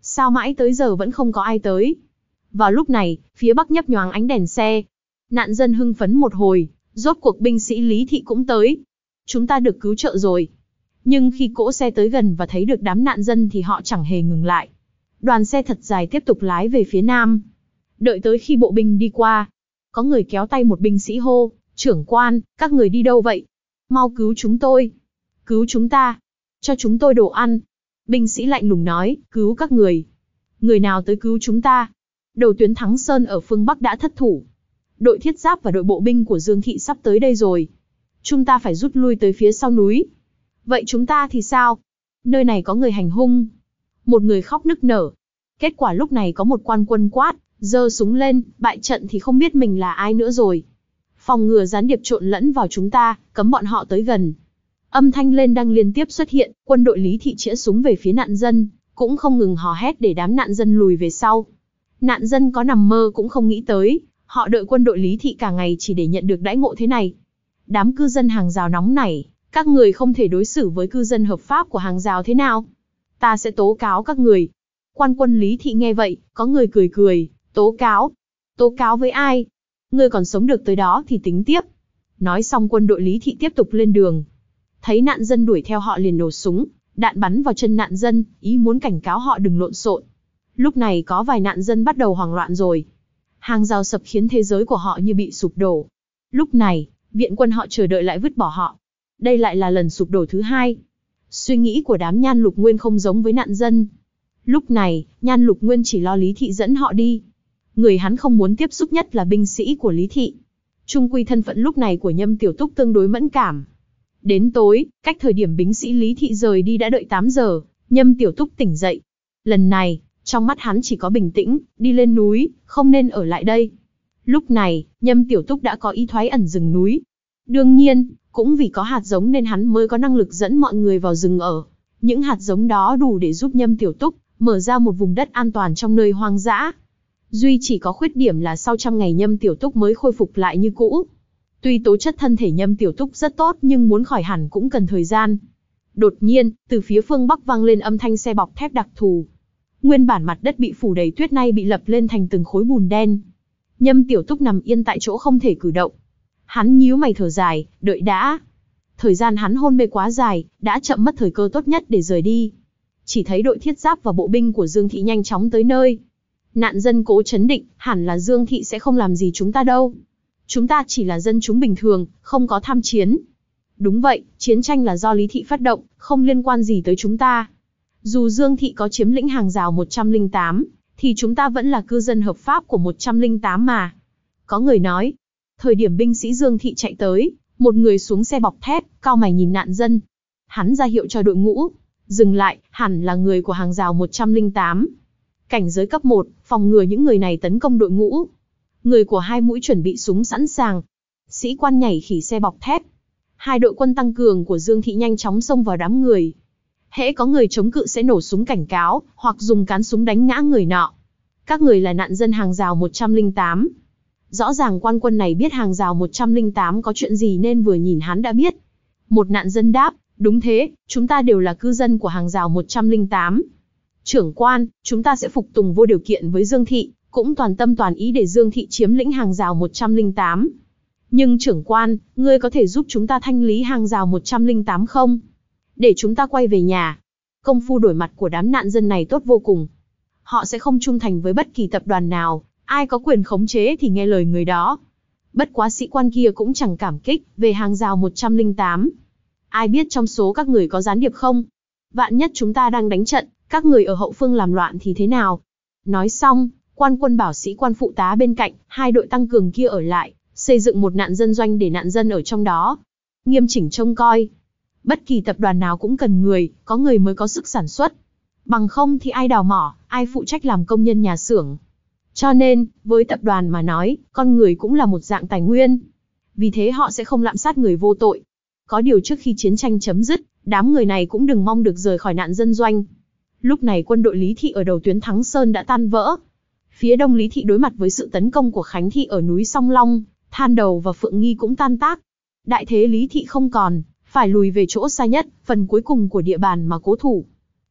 Sao mãi tới giờ vẫn không có ai tới? Vào lúc này, phía bắc nhấp nhoáng ánh đèn xe. Nạn dân hưng phấn một hồi, rốt cuộc binh sĩ Lý Thị cũng tới. Chúng ta được cứu trợ rồi. Nhưng khi cỗ xe tới gần và thấy được đám nạn dân thì họ chẳng hề ngừng lại. Đoàn xe thật dài tiếp tục lái về phía nam. Đợi tới khi bộ binh đi qua, có người kéo tay một binh sĩ hô, trưởng quan, các người đi đâu vậy? Mau cứu chúng tôi. Cứu chúng ta. Cho chúng tôi đồ ăn. Binh sĩ lạnh lùng nói, cứu các người. Người nào tới cứu chúng ta? Đầu tuyến Thắng Sơn ở phương Bắc đã thất thủ. Đội thiết giáp và đội bộ binh của Dương Thị sắp tới đây rồi. Chúng ta phải rút lui tới phía sau núi. Vậy chúng ta thì sao? Nơi này có người hành hung. Một người khóc nức nở. Kết quả lúc này có một quan quân quát, giơ súng lên, bại trận thì không biết mình là ai nữa rồi. Phòng ngừa gián điệp trộn lẫn vào chúng ta, cấm bọn họ tới gần. Âm thanh lên đang liên tiếp xuất hiện, quân đội Lý Thị chĩa súng về phía nạn dân, cũng không ngừng hò hét để đám nạn dân lùi về sau. Nạn dân có nằm mơ cũng không nghĩ tới, họ đợi quân đội Lý Thị cả ngày chỉ để nhận được đãi ngộ thế này. Đám cư dân hàng rào nóng nảy, các người không thể đối xử với cư dân hợp pháp của hàng rào thế nào? Ta sẽ tố cáo các người. Quan quân Lý Thị nghe vậy, có người cười cười, tố cáo. Tố cáo với ai? Ngươi còn sống được tới đó thì tính tiếp. Nói xong quân đội Lý Thị tiếp tục lên đường. Thấy nạn dân đuổi theo họ liền nổ súng, đạn bắn vào chân nạn dân, ý muốn cảnh cáo họ đừng lộn xộn. Lúc này có vài nạn dân bắt đầu hoảng loạn rồi. Hàng rào sập khiến thế giới của họ như bị sụp đổ. Lúc này, viện quân họ chờ đợi lại vứt bỏ họ. Đây lại là lần sụp đổ thứ hai. Suy nghĩ của đám Nhan Lục Nguyên không giống với nạn dân. Lúc này, Nhan Lục Nguyên chỉ lo Lý Thị dẫn họ đi. Người hắn không muốn tiếp xúc nhất là binh sĩ của Lý Thị. Trung quy thân phận lúc này của Nhâm Tiểu Túc tương đối mẫn cảm. Đến tối, cách thời điểm binh sĩ Lý Thị rời đi đã đợi tám giờ, Nhâm Tiểu Túc tỉnh dậy. Lần này, trong mắt hắn chỉ có bình tĩnh, đi lên núi, không nên ở lại đây. Lúc này, Nhâm Tiểu Túc đã có ý thoái ẩn rừng núi. Đương nhiên, cũng vì có hạt giống nên hắn mới có năng lực dẫn mọi người vào rừng ở. Những hạt giống đó đủ để giúp Nhâm Tiểu Túc mở ra một vùng đất an toàn trong nơi hoang dã. Duy chỉ có khuyết điểm là sau trăm ngày Nhâm Tiểu Túc mới khôi phục lại như cũ. Tuy tố chất thân thể Nhâm Tiểu Túc rất tốt nhưng muốn khỏi hẳn cũng cần thời gian. Đột nhiên, từ phía phương Bắc vang lên âm thanh xe bọc thép đặc thù. Nguyên bản mặt đất bị phủ đầy tuyết nay bị lập lên thành từng khối bùn đen. Nhâm Tiểu Túc nằm yên tại chỗ không thể cử động. Hắn nhíu mày thở dài, đợi đã. Thời gian hắn hôn mê quá dài, đã chậm mất thời cơ tốt nhất để rời đi. Chỉ thấy đội thiết giáp và bộ binh của Dương Thị nhanh chóng tới nơi. Nạn dân cố chấn định, hẳn là Dương Thị sẽ không làm gì chúng ta đâu. Chúng ta chỉ là dân chúng bình thường, không có tham chiến. Đúng vậy, chiến tranh là do Lý Thị phát động, không liên quan gì tới chúng ta. Dù Dương Thị có chiếm lĩnh hàng rào một trăm lẻ tám, thì chúng ta vẫn là cư dân hợp pháp của một trăm lẻ tám mà. Có người nói, thời điểm binh sĩ Dương Thị chạy tới, một người xuống xe bọc thép, cau mày nhìn nạn dân. Hắn ra hiệu cho đội ngũ, dừng lại, hẳn là người của hàng rào một trăm lẻ tám. Cảnh giới cấp một, phòng ngừa những người này tấn công đội ngũ. Người của hai mũi chuẩn bị súng sẵn sàng. Sĩ quan nhảy khỉ xe bọc thép. Hai đội quân tăng cường của Dương Thị nhanh chóng xông vào đám người. Hễ có người chống cự sẽ nổ súng cảnh cáo, hoặc dùng cán súng đánh ngã người nọ. Các người là nạn dân hàng rào một trăm lẻ tám. Rõ ràng quan quân này biết hàng rào một trăm lẻ tám có chuyện gì nên vừa nhìn hắn đã biết. Một nạn dân đáp, đúng thế, chúng ta đều là cư dân của hàng rào một trăm lẻ tám. Trưởng quan, chúng ta sẽ phục tùng vô điều kiện với Dương Thị, cũng toàn tâm toàn ý để Dương Thị chiếm lĩnh hàng rào một trăm lẻ tám. Nhưng trưởng quan, ngươi có thể giúp chúng ta thanh lý hàng rào một trăm lẻ tám không? Để chúng ta quay về nhà. Công phu đổi mặt của đám nạn dân này tốt vô cùng. Họ sẽ không trung thành với bất kỳ tập đoàn nào, ai có quyền khống chế thì nghe lời người đó. Bất quá sĩ quan kia cũng chẳng cảm kích về hàng rào một trăm lẻ tám. Ai biết trong số các người có gián điệp không? Vạn nhất chúng ta đang đánh trận, các người ở hậu phương làm loạn thì thế nào? Nói xong, quan quân bảo sĩ quan phụ tá bên cạnh, hai đội tăng cường kia ở lại, xây dựng một nạn dân doanh để nạn dân ở trong đó. Nghiêm chỉnh trông coi. Bất kỳ tập đoàn nào cũng cần người, có người mới có sức sản xuất. Bằng không thì ai đào mỏ, ai phụ trách làm công nhân nhà xưởng. Cho nên, với tập đoàn mà nói, con người cũng là một dạng tài nguyên. Vì thế họ sẽ không lạm sát người vô tội. Có điều trước khi chiến tranh chấm dứt, đám người này cũng đừng mong được rời khỏi nạn dân doanh. Lúc này quân đội Lý Thị ở đầu tuyến Thắng Sơn đã tan vỡ. Phía đông Lý Thị đối mặt với sự tấn công của Khánh Thị ở núi Song Long, Than Đầu và Phượng Nghi cũng tan tác. Đại thế Lý Thị không còn, phải lùi về chỗ xa nhất, phần cuối cùng của địa bàn mà cố thủ.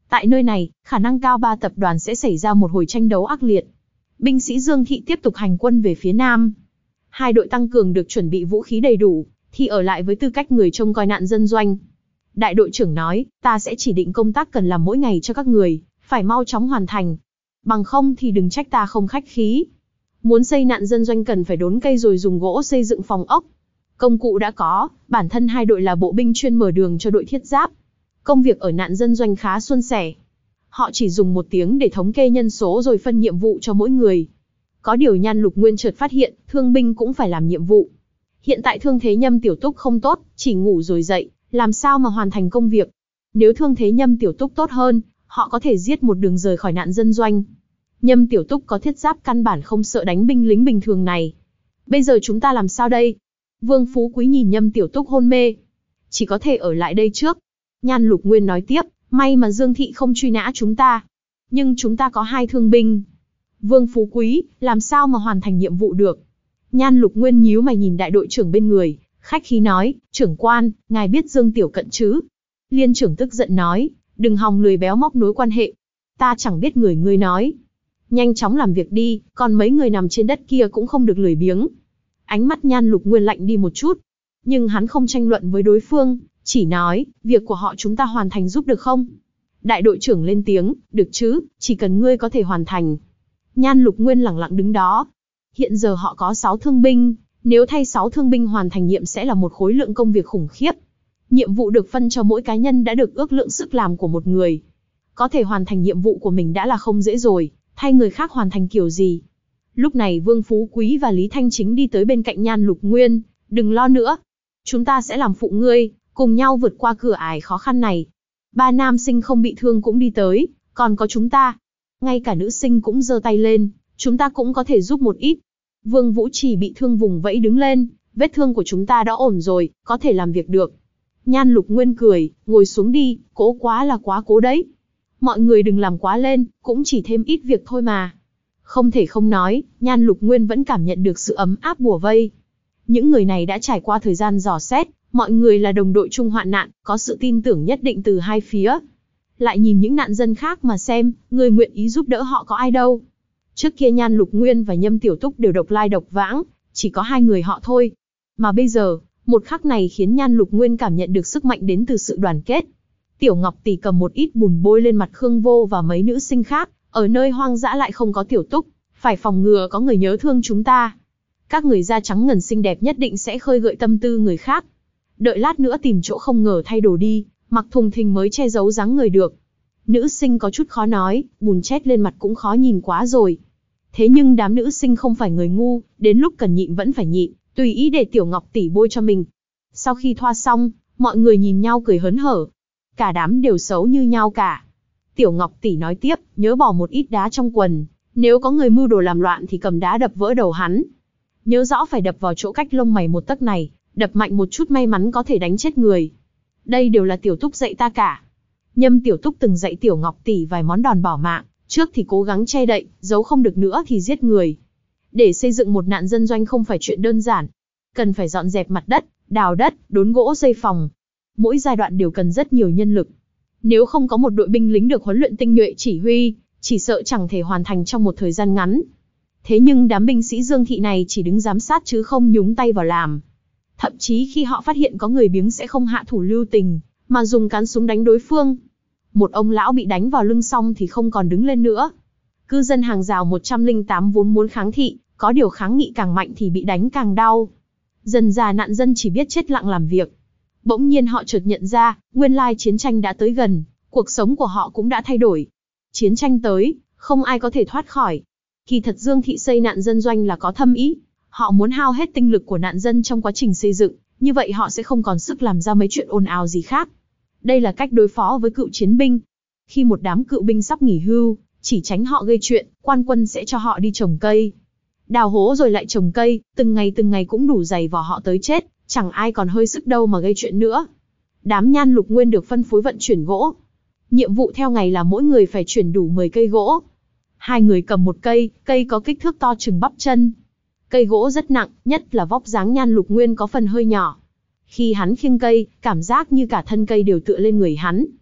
Tại nơi này, khả năng cao ba tập đoàn sẽ xảy ra một hồi tranh đấu ác liệt. Binh sĩ Dương Thị tiếp tục hành quân về phía nam. Hai đội tăng cường được chuẩn bị vũ khí đầy đủ, thì ở lại với tư cách người trông coi nạn dân doanh. Đại đội trưởng nói, ta sẽ chỉ định công tác cần làm mỗi ngày cho các người, phải mau chóng hoàn thành. Bằng không thì đừng trách ta không khách khí. Muốn xây nạn dân doanh cần phải đốn cây rồi dùng gỗ xây dựng phòng ốc. Công cụ đã có, bản thân hai đội là bộ binh chuyên mở đường cho đội thiết giáp. Công việc ở nạn dân doanh khá suôn sẻ. Họ chỉ dùng một tiếng để thống kê nhân số rồi phân nhiệm vụ cho mỗi người. Có điều Nhan Lục Nguyên chợt phát hiện, thương binh cũng phải làm nhiệm vụ. Hiện tại thương thế Nhâm Tiểu Túc không tốt, chỉ ngủ rồi dậy, làm sao mà hoàn thành công việc. Nếu thương thế Nhâm Tiểu Túc tốt hơn, họ có thể giết một đường rời khỏi nạn dân doanh. Nhâm Tiểu Túc có thiết giáp căn bản không sợ đánh binh lính bình thường này. Bây giờ chúng ta làm sao đây? Vương Phú Quý nhìn Nhâm Tiểu Túc hôn mê. Chỉ có thể ở lại đây trước. Nhan Lục Nguyên nói tiếp, may mà Dương Thị không truy nã chúng ta. Nhưng chúng ta có hai thương binh. Vương Phú Quý, làm sao mà hoàn thành nhiệm vụ được? Nhan Lục Nguyên nhíu mày nhìn đại đội trưởng bên người, khách khí nói, trưởng quan, ngài biết Dương Tiểu Cận chứ? Liên trưởng tức giận nói, đừng hòng lười béo móc nối quan hệ. Ta chẳng biết người ngươi nói. Nhanh chóng làm việc đi, còn mấy người nằm trên đất kia cũng không được lười biếng. Ánh mắt Nhan Lục Nguyên lạnh đi một chút. Nhưng hắn không tranh luận với đối phương, chỉ nói, việc của họ chúng ta hoàn thành giúp được không? Đại đội trưởng lên tiếng, được chứ, chỉ cần ngươi có thể hoàn thành. Nhan Lục Nguyên lẳng lặng đứng đó. Hiện giờ họ có sáu thương binh, nếu thay sáu thương binh hoàn thành nhiệm sẽ là một khối lượng công việc khủng khiếp. Nhiệm vụ được phân cho mỗi cá nhân đã được ước lượng sức làm của một người. Có thể hoàn thành nhiệm vụ của mình đã là không dễ rồi, thay người khác hoàn thành kiểu gì? Lúc này Vương Phú Quý và Lý Thanh Chính đi tới bên cạnh Nhan Lục Nguyên, đừng lo nữa. Chúng ta sẽ làm phụ ngươi, cùng nhau vượt qua cửa ải khó khăn này. Ba nam sinh không bị thương cũng đi tới, còn có chúng ta. Ngay cả nữ sinh cũng giơ tay lên, chúng ta cũng có thể giúp một ít. Vương Vũ Trì bị thương vùng vẫy đứng lên, vết thương của chúng ta đã ổn rồi, có thể làm việc được. Nhan Lục Nguyên cười, ngồi xuống đi, cố quá là quá cố đấy. Mọi người đừng làm quá lên, cũng chỉ thêm ít việc thôi mà. Không thể không nói, Nhan Lục Nguyên vẫn cảm nhận được sự ấm áp bủa vây. Những người này đã trải qua thời gian dò xét, mọi người là đồng đội chung hoạn nạn, có sự tin tưởng nhất định từ hai phía. Lại nhìn những nạn dân khác mà xem, người nguyện ý giúp đỡ họ có ai đâu. Trước kia Nhan Lục Nguyên và Nhâm Tiểu Túc đều độc lai độc vãng, chỉ có hai người họ thôi. Mà bây giờ, một khắc này khiến Nhan Lục Nguyên cảm nhận được sức mạnh đến từ sự đoàn kết. Tiểu Ngọc Tỷ cầm một ít bùn bôi lên mặt Khương Vô và mấy nữ sinh khác, ở nơi hoang dã lại không có Tiểu Túc, phải phòng ngừa có người nhớ thương chúng ta. Các người da trắng ngần xinh đẹp nhất định sẽ khơi gợi tâm tư người khác. Đợi lát nữa tìm chỗ không ngờ thay đồ đi, mặc thùng thình mới che giấu dáng người được. Nữ sinh có chút khó nói, bùn chét lên mặt cũng khó nhìn quá rồi. Thế nhưng đám nữ sinh không phải người ngu, đến lúc cần nhịn vẫn phải nhịn, tùy ý để Tiểu Ngọc Tỷ bôi cho mình. Sau khi thoa xong, mọi người nhìn nhau cười hớn hở. Cả đám đều xấu như nhau cả. Tiểu Ngọc Tỷ nói tiếp, nhớ bỏ một ít đá trong quần, nếu có người mưu đồ làm loạn thì cầm đá đập vỡ đầu hắn. Nhớ rõ phải đập vào chỗ cách lông mày một tấc này, đập mạnh một chút may mắn có thể đánh chết người. Đây đều là Tiểu Túc dạy ta cả. Nhâm Tiểu Túc từng dạy Tiểu Ngọc Tỷ vài món đòn bảo mạng, trước thì cố gắng che đậy, giấu không được nữa thì giết người. Để xây dựng một nạn dân doanh không phải chuyện đơn giản. Cần phải dọn dẹp mặt đất, đào đất, đốn gỗ xây phòng. Mỗi giai đoạn đều cần rất nhiều nhân lực. Nếu không có một đội binh lính được huấn luyện tinh nhuệ chỉ huy, chỉ sợ chẳng thể hoàn thành trong một thời gian ngắn. Thế nhưng đám binh sĩ Dương Thị này chỉ đứng giám sát chứ không nhúng tay vào làm. Thậm chí khi họ phát hiện có người biếng sẽ không hạ thủ lưu tình, mà dùng cán súng đánh đối phương. Một ông lão bị đánh vào lưng xong thì không còn đứng lên nữa. Cư dân hàng rào một trăm lẻ tám vốn muốn kháng thị, có điều kháng nghị càng mạnh thì bị đánh càng đau. Dần dà nạn dân chỉ biết chết lặng làm việc. Bỗng nhiên họ chợt nhận ra, nguyên lai chiến tranh đã tới gần, cuộc sống của họ cũng đã thay đổi. Chiến tranh tới, không ai có thể thoát khỏi. Kỳ thật Dương Thị xây nạn dân doanh là có thâm ý. Họ muốn hao hết tinh lực của nạn dân trong quá trình xây dựng, như vậy họ sẽ không còn sức làm ra mấy chuyện ồn ào gì khác. Đây là cách đối phó với cựu chiến binh. Khi một đám cựu binh sắp nghỉ hưu, chỉ tránh họ gây chuyện, quan quân sẽ cho họ đi trồng cây. Đào hố rồi lại trồng cây, từng ngày từng ngày cũng đủ dày vò họ tới chết, chẳng ai còn hơi sức đâu mà gây chuyện nữa. Đám Nhan Lục Nguyên được phân phối vận chuyển gỗ. Nhiệm vụ theo ngày là mỗi người phải chuyển đủ mười cây gỗ. Hai người cầm một cây, cây có kích thước to chừng bắp chân. Cây gỗ rất nặng, nhất là vóc dáng Nhan Lục Nguyên có phần hơi nhỏ. Khi hắn khiêng cây, cảm giác như cả thân cây đều tựa lên người hắn.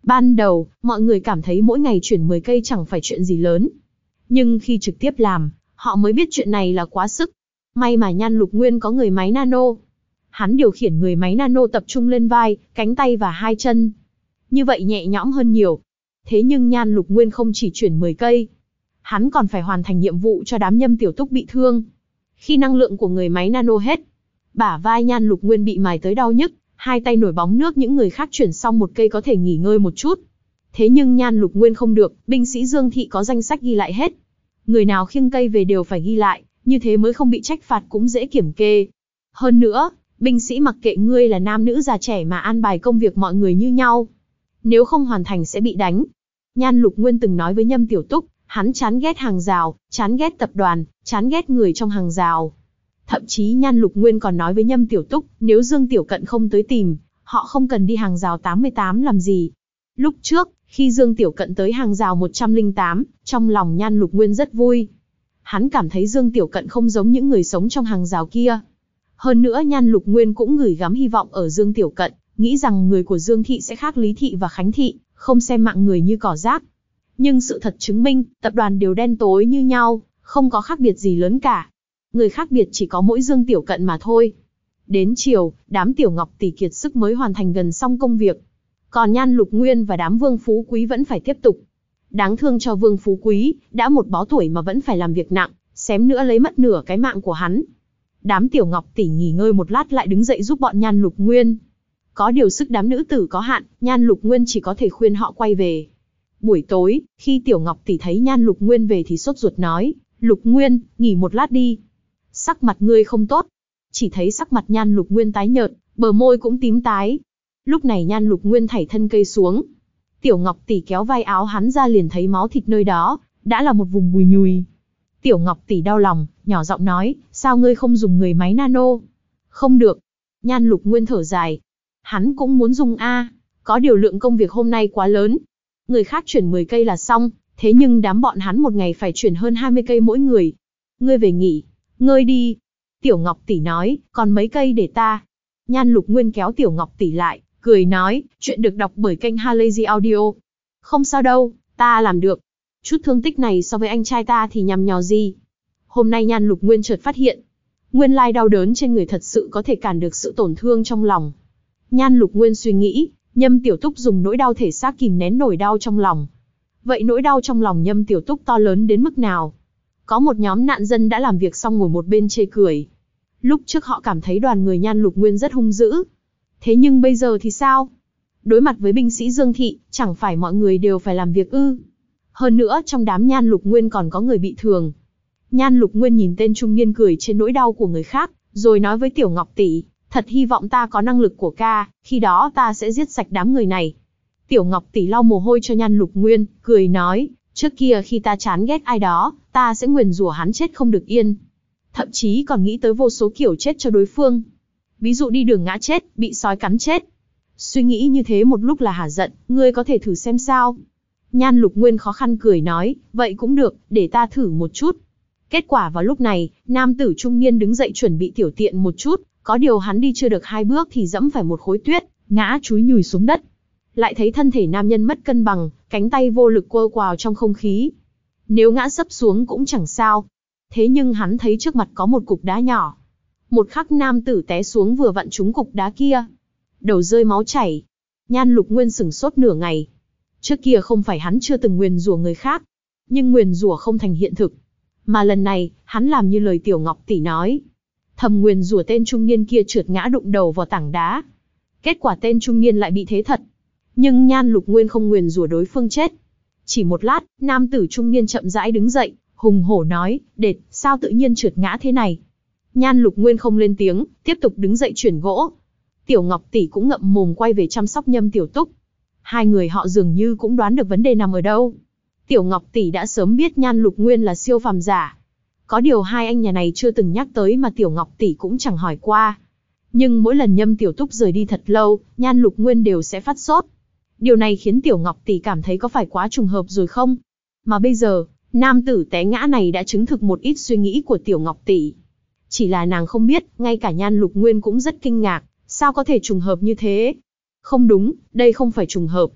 Ban đầu, mọi người cảm thấy mỗi ngày chuyển mười cây chẳng phải chuyện gì lớn. Nhưng khi trực tiếp làm, họ mới biết chuyện này là quá sức. May mà Nhan Lục Nguyên có người máy nano. Hắn điều khiển người máy nano tập trung lên vai, cánh tay và hai chân. Như vậy nhẹ nhõm hơn nhiều. Thế nhưng Nhan Lục Nguyên không chỉ chuyển mười cây. Hắn còn phải hoàn thành nhiệm vụ cho đám Nhâm Tiểu Túc bị thương. Khi năng lượng của người máy nano hết, bả vai Nhan Lục Nguyên bị mài tới đau nhức, hai tay nổi bóng nước, những người khác chuyển xong một cây có thể nghỉ ngơi một chút. Thế nhưng Nhan Lục Nguyên không được, binh sĩ Dương Thị có danh sách ghi lại hết. Người nào khiêng cây về đều phải ghi lại, như thế mới không bị trách phạt cũng dễ kiểm kê. Hơn nữa, binh sĩ mặc kệ ngươi là nam nữ già trẻ mà an bài công việc mọi người như nhau. Nếu không hoàn thành sẽ bị đánh. Nhan Lục Nguyên từng nói với Nhâm Tiểu Túc, hắn chán ghét hàng rào, chán ghét tập đoàn, chán ghét người trong hàng rào. Thậm chí Nhan Lục Nguyên còn nói với Nhâm Tiểu Túc, nếu Dương Tiểu Cận không tới tìm, họ không cần đi hàng rào tám mươi tám làm gì. Lúc trước, khi Dương Tiểu Cận tới hàng rào một trăm lẻ tám, trong lòng Nhan Lục Nguyên rất vui. Hắn cảm thấy Dương Tiểu Cận không giống những người sống trong hàng rào kia. Hơn nữa Nhan Lục Nguyên cũng gửi gắm hy vọng ở Dương Tiểu Cận, nghĩ rằng người của Dương Thị sẽ khác Lý Thị và Khánh Thị, không xem mạng người như cỏ rác. Nhưng sự thật chứng minh, tập đoàn đều đen tối như nhau, không có khác biệt gì lớn cả. Người khác biệt chỉ có mỗi Dương Tiểu Cận mà thôi. Đến chiều, đám Tiểu Ngọc tỷ kiệt sức mới hoàn thành gần xong công việc. Còn Nhan Lục Nguyên và đám Vương Phú Quý vẫn phải tiếp tục. Đáng thương cho Vương Phú Quý, đã một bó tuổi mà vẫn phải làm việc nặng, xém nữa lấy mất nửa cái mạng của hắn. Đám Tiểu Ngọc tỷ nghỉ ngơi một lát lại đứng dậy giúp bọn Nhan Lục Nguyên. Có điều sức đám nữ tử có hạn, Nhan Lục Nguyên chỉ có thể khuyên họ quay về. Buổi tối, khi Tiểu Ngọc tỷ thấy Nhan Lục Nguyên về thì sốt ruột nói, Lục Nguyên, nghỉ một lát đi. Sắc mặt ngươi không tốt. Chỉ thấy sắc mặt Nhan Lục Nguyên tái nhợt, bờ môi cũng tím tái. Lúc này Nhan Lục Nguyên thảy thân cây xuống. Tiểu Ngọc tỷ kéo vai áo hắn ra liền thấy máu thịt nơi đó, đã là một vùng bùi nhùi. Tiểu Ngọc tỷ đau lòng, nhỏ giọng nói, sao ngươi không dùng người máy nano? Không được. Nhan Lục Nguyên thở dài. Hắn cũng muốn dùng a, có điều lượng công việc hôm nay quá lớn. Người khác chuyển mười cây là xong, thế nhưng đám bọn hắn một ngày phải chuyển hơn hai mươi cây mỗi người. Ngươi về nghỉ, ngơi đi. Tiểu Ngọc tỷ nói, còn mấy cây để ta. Nhan Lục Nguyên kéo Tiểu Ngọc tỷ lại, cười nói, chuyện được đọc bởi kênh Halazy Audio. Không sao đâu, ta làm được. Chút thương tích này so với anh trai ta thì nhằm nhò gì. Hôm nay Nhan Lục Nguyên chợt phát hiện, nguyên lai đau đớn trên người thật sự có thể cản được sự tổn thương trong lòng. Nhan Lục Nguyên suy nghĩ, Nhâm Tiểu Túc dùng nỗi đau thể xác kìm nén nỗi đau trong lòng. Vậy nỗi đau trong lòng Nhâm Tiểu Túc to lớn đến mức nào? Có một nhóm nạn dân đã làm việc xong ngồi một bên chê cười. Lúc trước họ cảm thấy đoàn người Nhan Lục Nguyên rất hung dữ. Thế nhưng bây giờ thì sao? Đối mặt với binh sĩ Dương Thị, chẳng phải mọi người đều phải làm việc ư? Hơn nữa trong đám Nhan Lục Nguyên còn có người bị thương. Nhan Lục Nguyên nhìn tên trung niên cười trên nỗi đau của người khác, rồi nói với Tiểu Ngọc tỷ, thật hy vọng ta có năng lực của ca, khi đó ta sẽ giết sạch đám người này. Tiểu Ngọc tỷ lau mồ hôi cho Nhan Lục Nguyên, cười nói, trước kia khi ta chán ghét ai đó, ta sẽ nguyền rủa hắn chết không được yên. Thậm chí còn nghĩ tới vô số kiểu chết cho đối phương. Ví dụ đi đường ngã chết, bị sói cắn chết. Suy nghĩ như thế một lúc là hả giận, ngươi có thể thử xem sao. Nhan Lục Nguyên khó khăn cười nói, vậy cũng được, để ta thử một chút. Kết quả vào lúc này, nam tử trung niên đứng dậy chuẩn bị tiểu tiện một chút, có điều hắn đi chưa được hai bước thì dẫm phải một khối tuyết, ngã chúi nhùi xuống đất. Lại thấy thân thể nam nhân mất cân bằng, cánh tay vô lực quơ quào trong không khí. Nếu ngã sấp xuống cũng chẳng sao. Thế nhưng hắn thấy trước mặt có một cục đá nhỏ. Một khắc nam tử té xuống vừa vặn trúng cục đá kia. Đầu rơi máu chảy. Nhan Lục Nguyên sửng sốt nửa ngày. Trước kia không phải hắn chưa từng nguyền rủa người khác, nhưng nguyền rủa không thành hiện thực. Mà lần này, hắn làm như lời Tiểu Ngọc tỷ nói. Thầm nguyền rủa tên trung niên kia trượt ngã đụng đầu vào tảng đá. Kết quả tên trung niên lại bị thế thật. Nhưng Nhan Lục Nguyên không nguyền rủa đối phương chết. Chỉ một lát, nam tử trung niên chậm rãi đứng dậy, hùng hổ nói, đệt, sao tự nhiên trượt ngã thế này? Nhan Lục Nguyên không lên tiếng, tiếp tục đứng dậy chuyển gỗ. Tiểu Ngọc tỷ cũng ngậm mồm quay về chăm sóc Nhâm Tiểu Túc. Hai người họ dường như cũng đoán được vấn đề nằm ở đâu. Tiểu Ngọc tỷ đã sớm biết Nhan Lục Nguyên là siêu phàm giả. Có điều hai anh nhà này chưa từng nhắc tới mà Tiểu Ngọc tỷ cũng chẳng hỏi qua. Nhưng mỗi lần Nhâm Tiểu Túc rời đi thật lâu, Nhan Lục Nguyên đều sẽ phát sốt. Điều này khiến Tiểu Ngọc tỷ cảm thấy có phải quá trùng hợp rồi không? Mà bây giờ, nam tử té ngã này đã chứng thực một ít suy nghĩ của Tiểu Ngọc tỷ. Chỉ là nàng không biết, ngay cả Nhan Lục Nguyên cũng rất kinh ngạc, sao có thể trùng hợp như thế? Không đúng, đây không phải trùng hợp.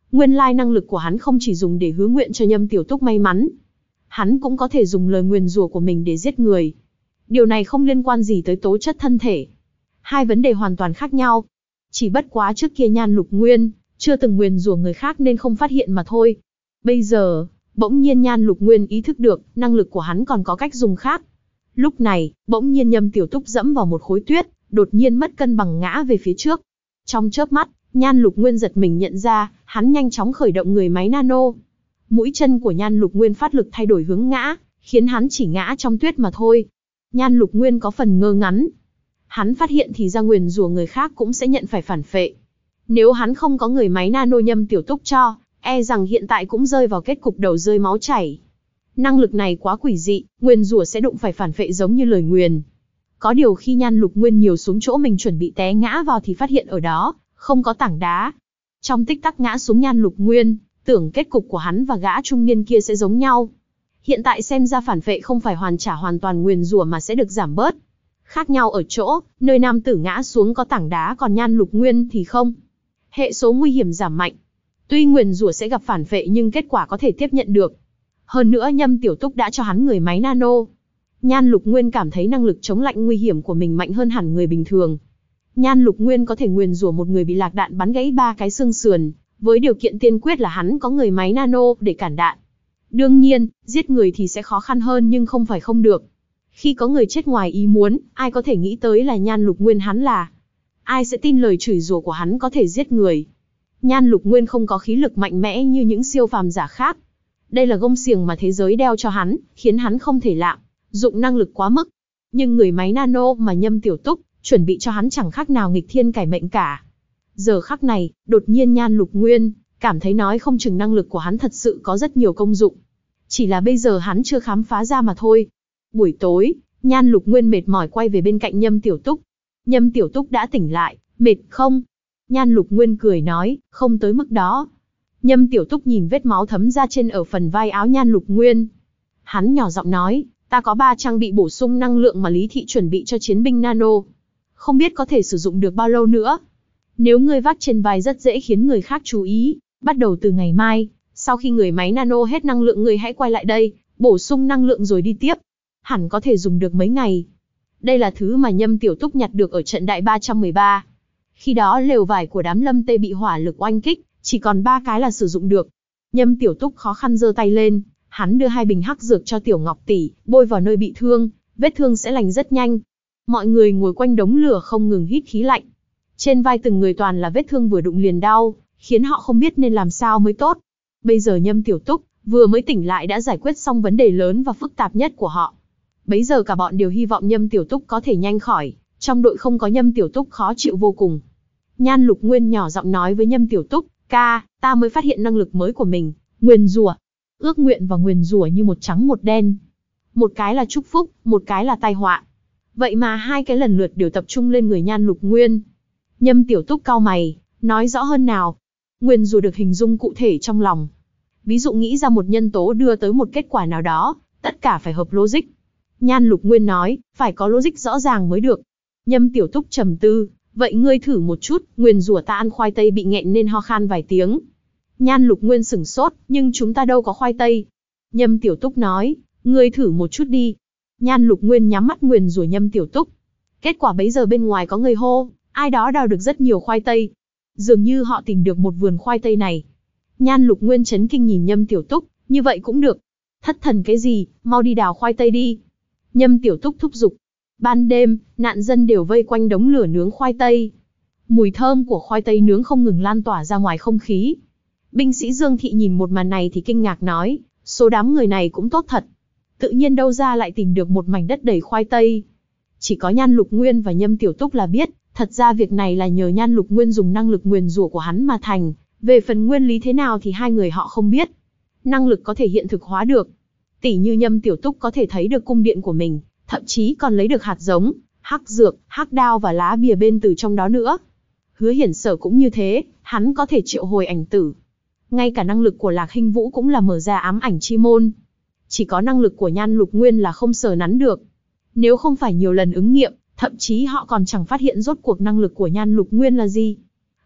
Nguyên lai năng lực của hắn không chỉ dùng để hứa nguyện cho Nhâm Tiểu Túc may mắn. Hắn cũng có thể dùng lời nguyền rủa của mình để giết người. Điều này không liên quan gì tới tố chất thân thể. Hai vấn đề hoàn toàn khác nhau. Chỉ bất quá trước kia Nhan Lục Nguyên chưa từng nguyền rủa người khác nên không phát hiện mà thôi. Bây giờ, bỗng nhiên Nhan Lục Nguyên ý thức được, năng lực của hắn còn có cách dùng khác. Lúc này, bỗng nhiên Nhâm Tiểu Túc dẫm vào một khối tuyết, đột nhiên mất cân bằng ngã về phía trước. Trong chớp mắt, Nhan Lục Nguyên giật mình nhận ra, hắn nhanh chóng khởi động người máy nano. Mũi chân của Nhan Lục Nguyên phát lực thay đổi hướng ngã, khiến hắn chỉ ngã trong tuyết mà thôi. Nhan Lục Nguyên có phần ngơ ngắn. Hắn phát hiện thì ra nguyền rủa người khác cũng sẽ nhận phải phản phệ. Nếu hắn không có người máy nano Nhâm Tiểu Túc cho, e rằng hiện tại cũng rơi vào kết cục đầu rơi máu chảy. Năng lực này quá quỷ dị, nguyền rủa sẽ đụng phải phản phệ giống như lời nguyền. Có điều khi Nhan Lục Nguyên nhiều xuống chỗ mình chuẩn bị té ngã vào thì phát hiện ở đó không có tảng đá. Trong tích tắc ngã xuống Nhan Lục Nguyên, tưởng kết cục của hắn và gã trung niên kia sẽ giống nhau. Hiện tại xem ra phản phệ không phải hoàn trả hoàn toàn nguyền rủa mà sẽ được giảm bớt. Khác nhau ở chỗ, nơi nam tử ngã xuống có tảng đá còn Nhan Lục Nguyên thì không. Hệ số nguy hiểm giảm mạnh. Tuy nguyền rủa sẽ gặp phản phệ nhưng kết quả có thể tiếp nhận được. Hơn nữa Nhâm Tiểu Túc đã cho hắn người máy nano. Nhan Lục Nguyên cảm thấy năng lực chống lạnh nguy hiểm của mình mạnh hơn hẳn người bình thường. Nhan Lục Nguyên có thể nguyền rủa một người bị lạc đạn bắn gãy ba cái xương sườn, với điều kiện tiên quyết là hắn có người máy nano để cản đạn. Đương nhiên, giết người thì sẽ khó khăn hơn nhưng không phải không được. Khi có người chết ngoài ý muốn, ai có thể nghĩ tới là Nhan Lục Nguyên hắn là. Ai sẽ tin lời chửi rủa của hắn có thể giết người. Nhan Lục Nguyên không có khí lực mạnh mẽ như những siêu phàm giả khác. Đây là gông xiềng mà thế giới đeo cho hắn, khiến hắn không thể lạm dụng năng lực quá mức. Nhưng người máy nano mà Nhâm Tiểu Túc chuẩn bị cho hắn chẳng khác nào nghịch thiên cải mệnh cả. Giờ khắc này, đột nhiên Nhan Lục Nguyên cảm thấy nói không chừng năng lực của hắn thật sự có rất nhiều công dụng. Chỉ là bây giờ hắn chưa khám phá ra mà thôi. Buổi tối, Nhan Lục Nguyên mệt mỏi quay về bên cạnh Nhâm Tiểu Túc. Nhâm Tiểu Túc đã tỉnh lại, mệt không? Nhan Lục Nguyên cười nói, không tới mức đó. Nhâm Tiểu Túc nhìn vết máu thấm ra trên ở phần vai áo Nhan Lục Nguyên. Hắn nhỏ giọng nói, ta có ba trang bị bổ sung năng lượng mà Lý Thị chuẩn bị cho chiến binh nano. Không biết có thể sử dụng được bao lâu nữa. Nếu ngươi vác trên vai rất dễ khiến người khác chú ý, bắt đầu từ ngày mai, sau khi người máy nano hết năng lượng ngươi hãy quay lại đây, bổ sung năng lượng rồi đi tiếp. Hẳn có thể dùng được mấy ngày. Đây là thứ mà Nhâm Tiểu Túc nhặt được ở trận đại ba trăm mười ba. Khi đó lều vải của đám Lâm Tê bị hỏa lực oanh kích, chỉ còn ba cái là sử dụng được. Nhâm Tiểu Túc khó khăn giơ tay lên, hắn đưa hai bình hắc dược cho Tiểu Ngọc tỷ, bôi vào nơi bị thương, vết thương sẽ lành rất nhanh. Mọi người ngồi quanh đống lửa không ngừng hít khí lạnh. Trên vai từng người toàn là vết thương vừa đụng liền đau, khiến họ không biết nên làm sao mới tốt. Bây giờ Nhâm Tiểu Túc vừa mới tỉnh lại đã giải quyết xong vấn đề lớn và phức tạp nhất của họ. Bấy giờ cả bọn đều hy vọng Nhâm Tiểu Túc có thể nhanh khỏi, trong đội không có Nhâm Tiểu Túc khó chịu vô cùng. Nhan Lục Nguyên nhỏ giọng nói với Nhâm Tiểu Túc, ca, ta mới phát hiện năng lực mới của mình, nguyền rủa. Ước nguyện và nguyền rủa như một trắng một đen. Một cái là chúc phúc, một cái là tai họa. Vậy mà hai cái lần lượt đều tập trung lên người Nhan Lục Nguyên. Nhâm Tiểu Túc cau mày, nói rõ hơn nào. Nguyền rủa được hình dung cụ thể trong lòng. Ví dụ nghĩ ra một nhân tố đưa tới một kết quả nào đó, tất cả phải hợp logic. Nhan Lục Nguyên nói, phải có logic rõ ràng mới được. Nhâm Tiểu Túc trầm tư, vậy ngươi thử một chút, nguyền rủa ta ăn khoai tây bị nghẹn nên ho khan vài tiếng. Nhan Lục Nguyên sửng sốt, nhưng chúng ta đâu có khoai tây. Nhâm Tiểu Túc nói, ngươi thử một chút đi. Nhan Lục Nguyên nhắm mắt nguyền rủa Nhâm Tiểu Túc. Kết quả bấy giờ bên ngoài có người hô, ai đó đào được rất nhiều khoai tây. Dường như họ tìm được một vườn khoai tây này. Nhan Lục Nguyên chấn kinh nhìn Nhâm Tiểu Túc, như vậy cũng được. Thất thần cái gì, mau đi đào khoai tây đi. Nhâm Tiểu Túc thúc giục. Ban đêm, nạn dân đều vây quanh đống lửa nướng khoai tây. Mùi thơm của khoai tây nướng không ngừng lan tỏa ra ngoài không khí. Binh sĩ Dương Thị nhìn một màn này thì kinh ngạc nói, số đám người này cũng tốt thật. Tự nhiên đâu ra lại tìm được một mảnh đất đầy khoai tây. Chỉ có Nhan Lục Nguyên và Nhâm Tiểu Túc là biết, thật ra việc này là nhờ Nhan Lục Nguyên dùng năng lực nguyền rủa của hắn mà thành. Về phần nguyên lý thế nào thì hai người họ không biết. Năng lực có thể hiện thực hóa được. Tỉ như Nhâm Tiểu Túc có thể thấy được cung điện của mình, thậm chí còn lấy được hạt giống, hắc dược, hắc đao và lá bìa bên từ trong đó nữa. Hứa Hiển Sở cũng như thế, hắn có thể triệu hồi ảnh tử. Ngay cả năng lực của Lạc Hinh Vũ cũng là mở ra ám ảnh chi môn. Chỉ có năng lực của Nhan Lục Nguyên là không sờ nắn được. Nếu không phải nhiều lần ứng nghiệm, thậm chí họ còn chẳng phát hiện rốt cuộc năng lực của Nhan Lục Nguyên là gì.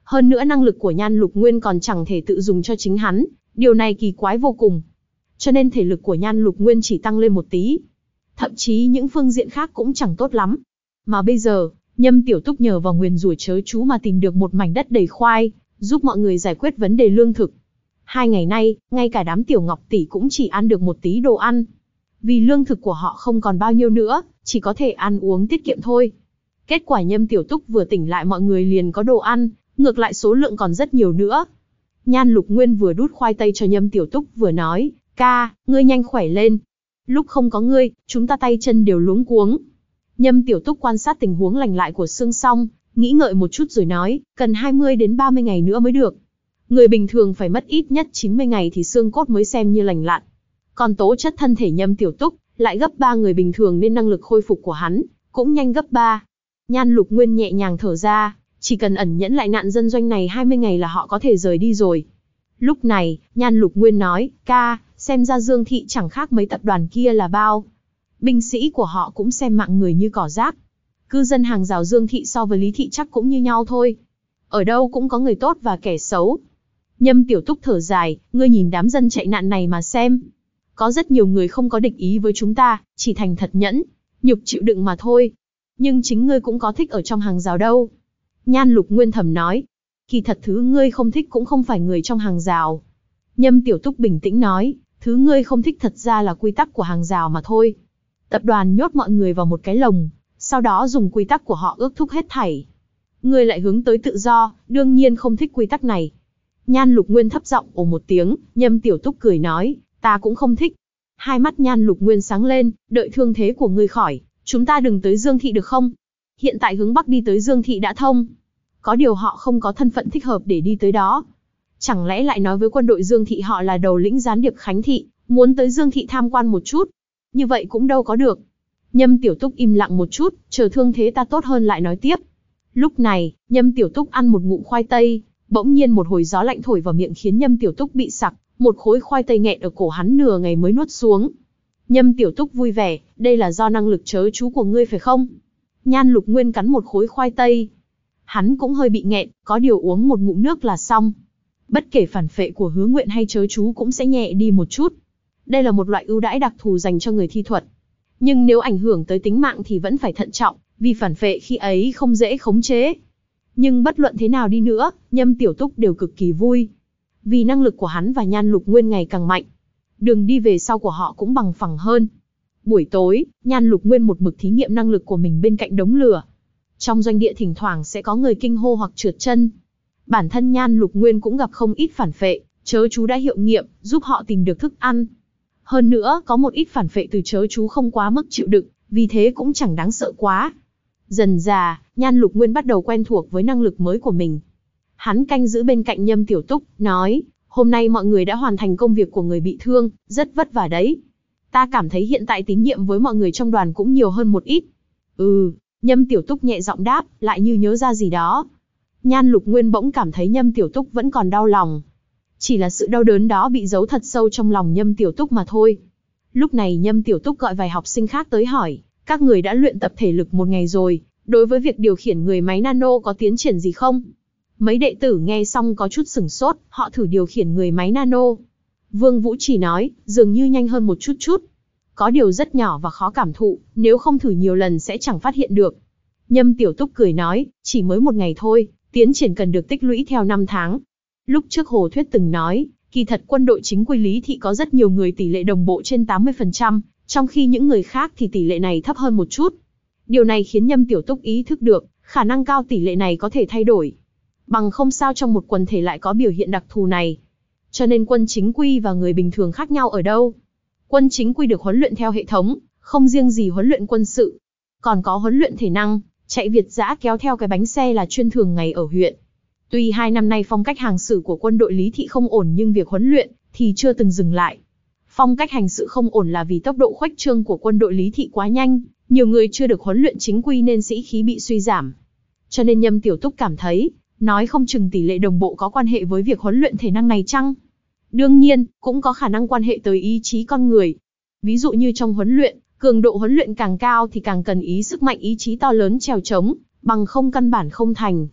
Hơn nữa năng lực của Nhan Lục Nguyên còn chẳng thể tự dùng cho chính hắn, điều này kỳ quái vô cùng. Cho nên thể lực của Nhan Lục Nguyên chỉ tăng lên một tí. Thậm chí những phương diện khác cũng chẳng tốt lắm. Mà bây giờ, Nhâm Tiểu Túc nhờ vào nguyền rủa chớ chú mà tìm được một mảnh đất đầy khoai, giúp mọi người giải quyết vấn đề lương thực. Hai ngày nay, ngay cả đám Tiểu Ngọc tỷ cũng chỉ ăn được một tí đồ ăn. Vì lương thực của họ không còn bao nhiêu nữa, chỉ có thể ăn uống tiết kiệm thôi. Kết quả Nhâm Tiểu Túc vừa tỉnh lại mọi người liền có đồ ăn, ngược lại số lượng còn rất nhiều nữa. Nhan Lục Nguyên vừa đút khoai tây cho Nhâm Tiểu Túc vừa nói, ca, ngươi nhanh khỏe lên. Lúc không có ngươi, chúng ta tay chân đều luống cuống. Nhâm Tiểu Túc quan sát tình huống lành lại của xương xong, nghĩ ngợi một chút rồi nói, cần hai mươi đến ba mươi ngày nữa mới được. Người bình thường phải mất ít nhất chín mươi ngày thì xương cốt mới xem như lành lặn. Còn tố chất thân thể Nhâm Tiểu Túc lại gấp ba người bình thường nên năng lực khôi phục của hắn cũng nhanh gấp ba. Nhan Lục Nguyên nhẹ nhàng thở ra, chỉ cần ẩn nhẫn lại nạn dân doanh này hai mươi ngày là họ có thể rời đi rồi. Lúc này, Nhan Lục Nguyên nói, ca, xem ra Dương Thị chẳng khác mấy tập đoàn kia là bao. Binh sĩ của họ cũng xem mạng người như cỏ rác. Cư dân hàng rào Dương Thị so với Lý Thị chắc cũng như nhau thôi. Ở đâu cũng có người tốt và kẻ xấu. Nhâm Tiểu Túc thở dài, ngươi nhìn đám dân chạy nạn này mà xem. Có rất nhiều người không có địch ý với chúng ta, chỉ thành thật nhẫn, nhục chịu đựng mà thôi. Nhưng chính ngươi cũng có thích ở trong hàng rào đâu. Nhan Lục Nguyên thầm nói, kỳ thật thứ ngươi không thích cũng không phải người trong hàng rào. Nhâm Tiểu Túc bình tĩnh nói, thứ ngươi không thích thật ra là quy tắc của hàng rào mà thôi. Tập đoàn nhốt mọi người vào một cái lồng, sau đó dùng quy tắc của họ ước thúc hết thảy. Ngươi lại hướng tới tự do, đương nhiên không thích quy tắc này. Nhan Lục Nguyên thấp giọng ồ một tiếng, Nhâm Tiểu Túc cười nói, ta cũng không thích. Hai mắt Nhan Lục Nguyên sáng lên, đợi thương thế của ngươi khỏi, chúng ta đừng tới Dương Thị được không? Hiện tại hướng Bắc đi tới Dương Thị đã thông. Có điều họ không có thân phận thích hợp để đi tới đó. Chẳng lẽ lại nói với quân đội Dương Thị họ là đầu lĩnh gián điệp Khánh Thị, muốn tới Dương Thị tham quan một chút. Như vậy cũng đâu có được. Nhâm Tiểu Túc im lặng một chút, chờ thương thế ta tốt hơn lại nói tiếp. Lúc này, Nhâm Tiểu Túc ăn một ngụm khoai tây, bỗng nhiên một hồi gió lạnh thổi vào miệng khiến Nhâm Tiểu Túc bị sặc, một khối khoai tây nghẹn ở cổ hắn nửa ngày mới nuốt xuống. Nhâm Tiểu Túc vui vẻ, đây là do năng lực chớ chú của ngươi phải không? Nhan Lục Nguyên cắn một khối khoai tây. Hắn cũng hơi bị nghẹn, có điều uống một ngụm nước là xong. Bất kể phản phệ của hứa nguyện hay chớ chú cũng sẽ nhẹ đi một chút. Đây là một loại ưu đãi đặc thù dành cho người thi thuật. Nhưng nếu ảnh hưởng tới tính mạng thì vẫn phải thận trọng, vì phản phệ khi ấy không dễ khống chế. Nhưng bất luận thế nào đi nữa, Nhâm Tiểu Túc đều cực kỳ vui. Vì năng lực của hắn và Nhan Lục Nguyên ngày càng mạnh. Đường đi về sau của họ cũng bằng phẳng hơn. Buổi tối, Nhan Lục Nguyên một mực thí nghiệm năng lực của mình bên cạnh đống lửa. Trong doanh địa thỉnh thoảng sẽ có người kinh hô hoặc trượt chân. Bản thân Nhan Lục Nguyên cũng gặp không ít phản phệ, chớ chú đã hiệu nghiệm, giúp họ tìm được thức ăn. Hơn nữa, có một ít phản phệ từ chớ chú không quá mức chịu đựng, vì thế cũng chẳng đáng sợ quá. Dần dà, Nhan Lục Nguyên bắt đầu quen thuộc với năng lực mới của mình. Hắn canh giữ bên cạnh Nhâm Tiểu Túc, nói, hôm nay mọi người đã hoàn thành công việc của người bị thương, rất vất vả đấy. Ta cảm thấy hiện tại tín nhiệm với mọi người trong đoàn cũng nhiều hơn một ít. Ừ, Nhâm Tiểu Túc nhẹ giọng đáp, lại như nhớ ra gì đó. Nhan Lục Nguyên bỗng cảm thấy Nhâm Tiểu Túc vẫn còn đau lòng. Chỉ là sự đau đớn đó bị giấu thật sâu trong lòng Nhâm Tiểu Túc mà thôi. Lúc này Nhâm Tiểu Túc gọi vài học sinh khác tới hỏi, các người đã luyện tập thể lực một ngày rồi, đối với việc điều khiển người máy nano có tiến triển gì không? Mấy đệ tử nghe xong có chút sửng sốt, họ thử điều khiển người máy nano. Vương Vũ chỉ nói, dường như nhanh hơn một chút chút. Có điều rất nhỏ và khó cảm thụ, nếu không thử nhiều lần sẽ chẳng phát hiện được. Nhâm Tiểu Túc cười nói, chỉ mới một ngày thôi, tiến triển cần được tích lũy theo năm tháng. Lúc trước Hồ Thuyết từng nói, kỳ thật quân đội chính quy Lý Thị có rất nhiều người tỷ lệ đồng bộ trên tám mươi phần trăm, trong khi những người khác thì tỷ lệ này thấp hơn một chút. Điều này khiến Nhâm Tiểu Túc ý thức được, khả năng cao tỷ lệ này có thể thay đổi. Bằng không sao trong một quần thể lại có biểu hiện đặc thù này. Cho nên quân chính quy và người bình thường khác nhau ở đâu? Quân chính quy được huấn luyện theo hệ thống, không riêng gì huấn luyện quân sự. Còn có huấn luyện thể năng, chạy Việt dã kéo theo cái bánh xe là chuyên thường ngày ở huyện. Tuy hai năm nay phong cách hành xử của quân đội Lý Thị không ổn nhưng việc huấn luyện thì chưa từng dừng lại. Phong cách hành sự không ổn là vì tốc độ khuếch trương của quân đội Lý Thị quá nhanh, nhiều người chưa được huấn luyện chính quy nên sĩ khí bị suy giảm. Cho nên Nhâm Tiểu Túc cảm thấy, nói không chừng tỷ lệ đồng bộ có quan hệ với việc huấn luyện thể năng này chăng? Đương nhiên, cũng có khả năng quan hệ tới ý chí con người. Ví dụ như trong huấn luyện, cường độ huấn luyện càng cao thì càng cần ý sức mạnh ý chí to lớn trèo trống, bằng không căn bản không thành.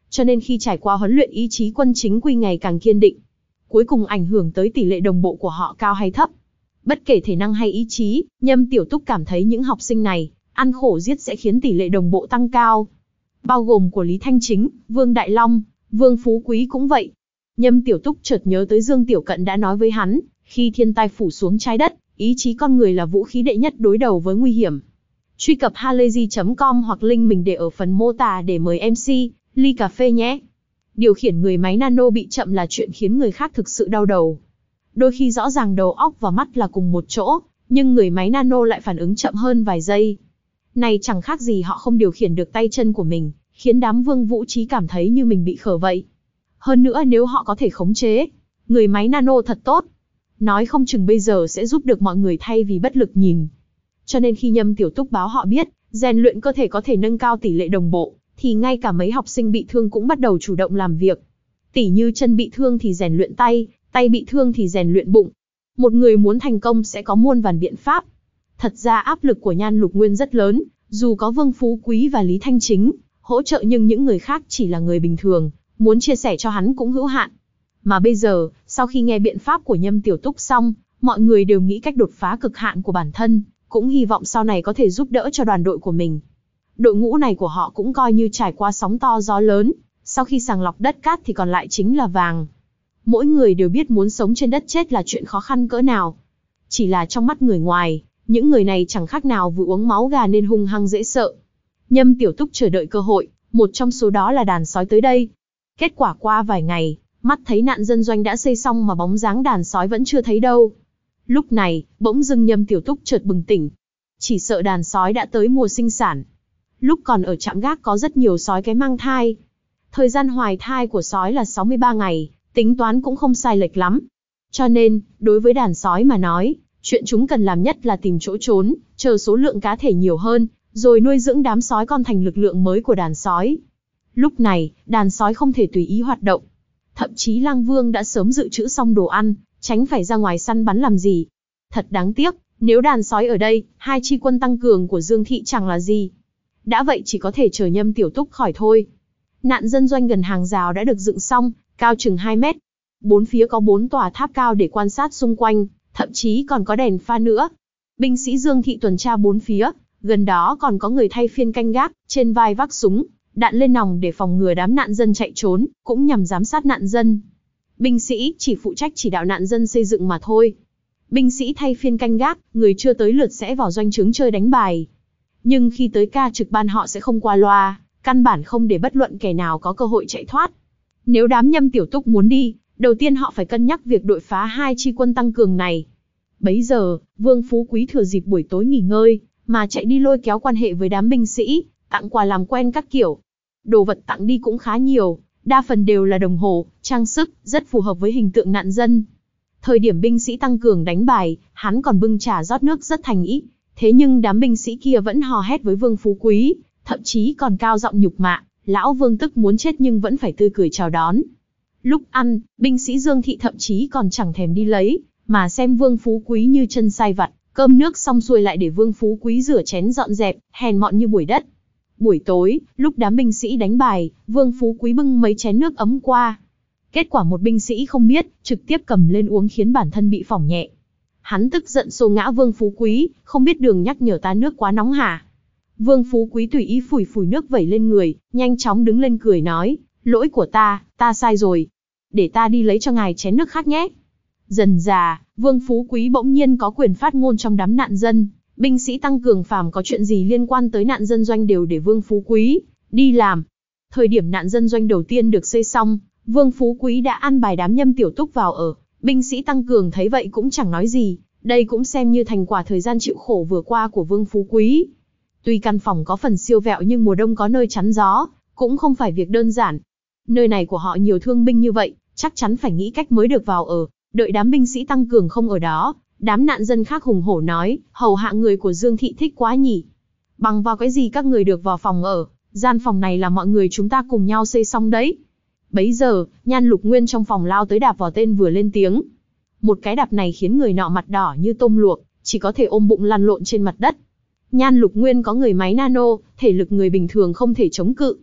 Cho nên khi trải qua huấn luyện, ý chí quân chính quy ngày càng kiên định. Cuối cùng ảnh hưởng tới tỷ lệ đồng bộ của họ cao hay thấp. Bất kể thể năng hay ý chí, Nhâm Tiểu Túc cảm thấy những học sinh này, ăn khổ giết sẽ khiến tỷ lệ đồng bộ tăng cao. Bao gồm của Lý Thanh Chính, Vương Đại Long, Vương Phú Quý cũng vậy. Nhâm Tiểu Túc chợt nhớ tới Dương Tiểu Cận đã nói với hắn, khi thiên tai phủ xuống trái đất, ý chí con người là vũ khí đệ nhất đối đầu với nguy hiểm. Truy cập halayzi chấm com hoặc link mình để ở phần mô tả để mời em xê, ly cà phê nhé. Điều khiển người máy nano bị chậm là chuyện khiến người khác thực sự đau đầu. Đôi khi rõ ràng đầu óc và mắt là cùng một chỗ, nhưng người máy nano lại phản ứng chậm hơn vài giây. Này chẳng khác gì họ không điều khiển được tay chân của mình, khiến đám Vương Vũ Trí cảm thấy như mình bị khờ vậy. Hơn nữa nếu họ có thể khống chế, người máy nano thật tốt. Nói không chừng bây giờ sẽ giúp được mọi người thay vì bất lực nhìn. Cho nên khi Nhâm Tiểu Túc báo họ biết, rèn luyện cơ thể có thể nâng cao tỷ lệ đồng bộ, thì ngay cả mấy học sinh bị thương cũng bắt đầu chủ động làm việc. Tỉ như chân bị thương thì rèn luyện tay, tay bị thương thì rèn luyện bụng. Một người muốn thành công sẽ có muôn vàn biện pháp. Thật ra áp lực của Nhan Lục Nguyên rất lớn, dù có Vương Phú Quý và Lý Thanh Chính hỗ trợ nhưng những người khác chỉ là người bình thường, muốn chia sẻ cho hắn cũng hữu hạn. Mà bây giờ, sau khi nghe biện pháp của Nhâm Tiểu Túc xong, mọi người đều nghĩ cách đột phá cực hạn của bản thân, cũng hy vọng sau này có thể giúp đỡ cho đoàn đội của mình. Đội ngũ này của họ cũng coi như trải qua sóng to gió lớn, sau khi sàng lọc đất cát thì còn lại chính là vàng. Mỗi người đều biết muốn sống trên đất chết là chuyện khó khăn cỡ nào. Chỉ là trong mắt người ngoài, những người này chẳng khác nào vừa uống máu gà nên hung hăng dễ sợ. Nhâm Tiểu Túc chờ đợi cơ hội, một trong số đó là đàn sói tới đây. Kết quả qua vài ngày, mắt thấy nạn dân doanh đã xây xong mà bóng dáng đàn sói vẫn chưa thấy đâu. Lúc này, bỗng dưng Nhâm Tiểu Túc chợt bừng tỉnh. Chỉ sợ đàn sói đã tới mùa sinh sản. Lúc còn ở trạm gác có rất nhiều sói cái mang thai. Thời gian hoài thai của sói là sáu mươi ba ngày, tính toán cũng không sai lệch lắm. Cho nên, đối với đàn sói mà nói, chuyện chúng cần làm nhất là tìm chỗ trốn, chờ số lượng cá thể nhiều hơn, rồi nuôi dưỡng đám sói con thành lực lượng mới của đàn sói. Lúc này, đàn sói không thể tùy ý hoạt động. Thậm chí Lang Vương đã sớm dự trữ xong đồ ăn, tránh phải ra ngoài săn bắn làm gì. Thật đáng tiếc, nếu đàn sói ở đây, hai chi quân tăng cường của Dương Thị chẳng là gì. Đã vậy chỉ có thể chờ Nhâm Tiểu Túc khỏi thôi. Nạn dân doanh gần hàng rào đã được dựng xong, cao chừng hai mét. Bốn phía có bốn tòa tháp cao để quan sát xung quanh, thậm chí còn có đèn pha nữa. Binh sĩ Dương Thị tuần tra bốn phía, gần đó còn có người thay phiên canh gác, trên vai vác súng, đạn lên nòng để phòng ngừa đám nạn dân chạy trốn, cũng nhằm giám sát nạn dân. Binh sĩ chỉ phụ trách chỉ đạo nạn dân xây dựng mà thôi. Binh sĩ thay phiên canh gác, người chưa tới lượt sẽ vào doanh trướng chơi đánh bài. Nhưng khi tới ca trực ban họ sẽ không qua loa, căn bản không để bất luận kẻ nào có cơ hội chạy thoát. Nếu đám Nhâm Tiểu Túc muốn đi, đầu tiên họ phải cân nhắc việc đội phá hai chi quân tăng cường này. Bấy giờ, Vương Phú Quý thừa dịp buổi tối nghỉ ngơi, mà chạy đi lôi kéo quan hệ với đám binh sĩ, tặng quà làm quen các kiểu. Đồ vật tặng đi cũng khá nhiều, đa phần đều là đồng hồ, trang sức, rất phù hợp với hình tượng nạn dân. Thời điểm binh sĩ tăng cường đánh bài, hắn còn bưng trà rót nước rất thành ý. Thế nhưng đám binh sĩ kia vẫn hò hét với Vương Phú Quý, thậm chí còn cao giọng nhục mạ, lão Vương tức muốn chết nhưng vẫn phải tươi cười chào đón. Lúc ăn, binh sĩ Dương Thị thậm chí còn chẳng thèm đi lấy, mà xem Vương Phú Quý như chân sai vặt, cơm nước xong xuôi lại để Vương Phú Quý rửa chén dọn dẹp, hèn mọn như bụi đất. Buổi tối, lúc đám binh sĩ đánh bài, Vương Phú Quý bưng mấy chén nước ấm qua. Kết quả một binh sĩ không biết, trực tiếp cầm lên uống khiến bản thân bị phỏng nhẹ. Hắn tức giận xô ngã Vương Phú Quý, không biết đường nhắc nhở ta nước quá nóng hả? Vương Phú Quý tùy ý phủi phủi nước vẩy lên người, nhanh chóng đứng lên cười nói, lỗi của ta, ta sai rồi. Để ta đi lấy cho ngài chén nước khác nhé. Dần dà, Vương Phú Quý bỗng nhiên có quyền phát ngôn trong đám nạn dân, binh sĩ tăng cường phàm có chuyện gì liên quan tới nạn dân doanh đều để Vương Phú Quý đi làm. Thời điểm nạn dân doanh đầu tiên được xây xong, Vương Phú Quý đã an bài đám Nhâm Tiểu Túc vào ở, binh sĩ tăng cường thấy vậy cũng chẳng nói gì, đây cũng xem như thành quả thời gian chịu khổ vừa qua của Vương Phú Quý. Tuy căn phòng có phần siêu vẹo nhưng mùa đông có nơi chắn gió, cũng không phải việc đơn giản. Nơi này của họ nhiều thương binh như vậy, chắc chắn phải nghĩ cách mới được vào ở, đợi đám binh sĩ tăng cường không ở đó. Đám nạn dân khác hùng hổ nói, hầu hạ người của Dương Thị thích quá nhỉ. Bằng vào cái gì các người được vào phòng ở, gian phòng này là mọi người chúng ta cùng nhau xây xong đấy. Bấy giờ, Nhan Lục Nguyên trong phòng lao tới đạp vào tên vừa lên tiếng. Một cái đạp này khiến người nọ mặt đỏ như tôm luộc, chỉ có thể ôm bụng lăn lộn trên mặt đất. Nhan Lục Nguyên có người máy nano, thể lực người bình thường không thể chống cự.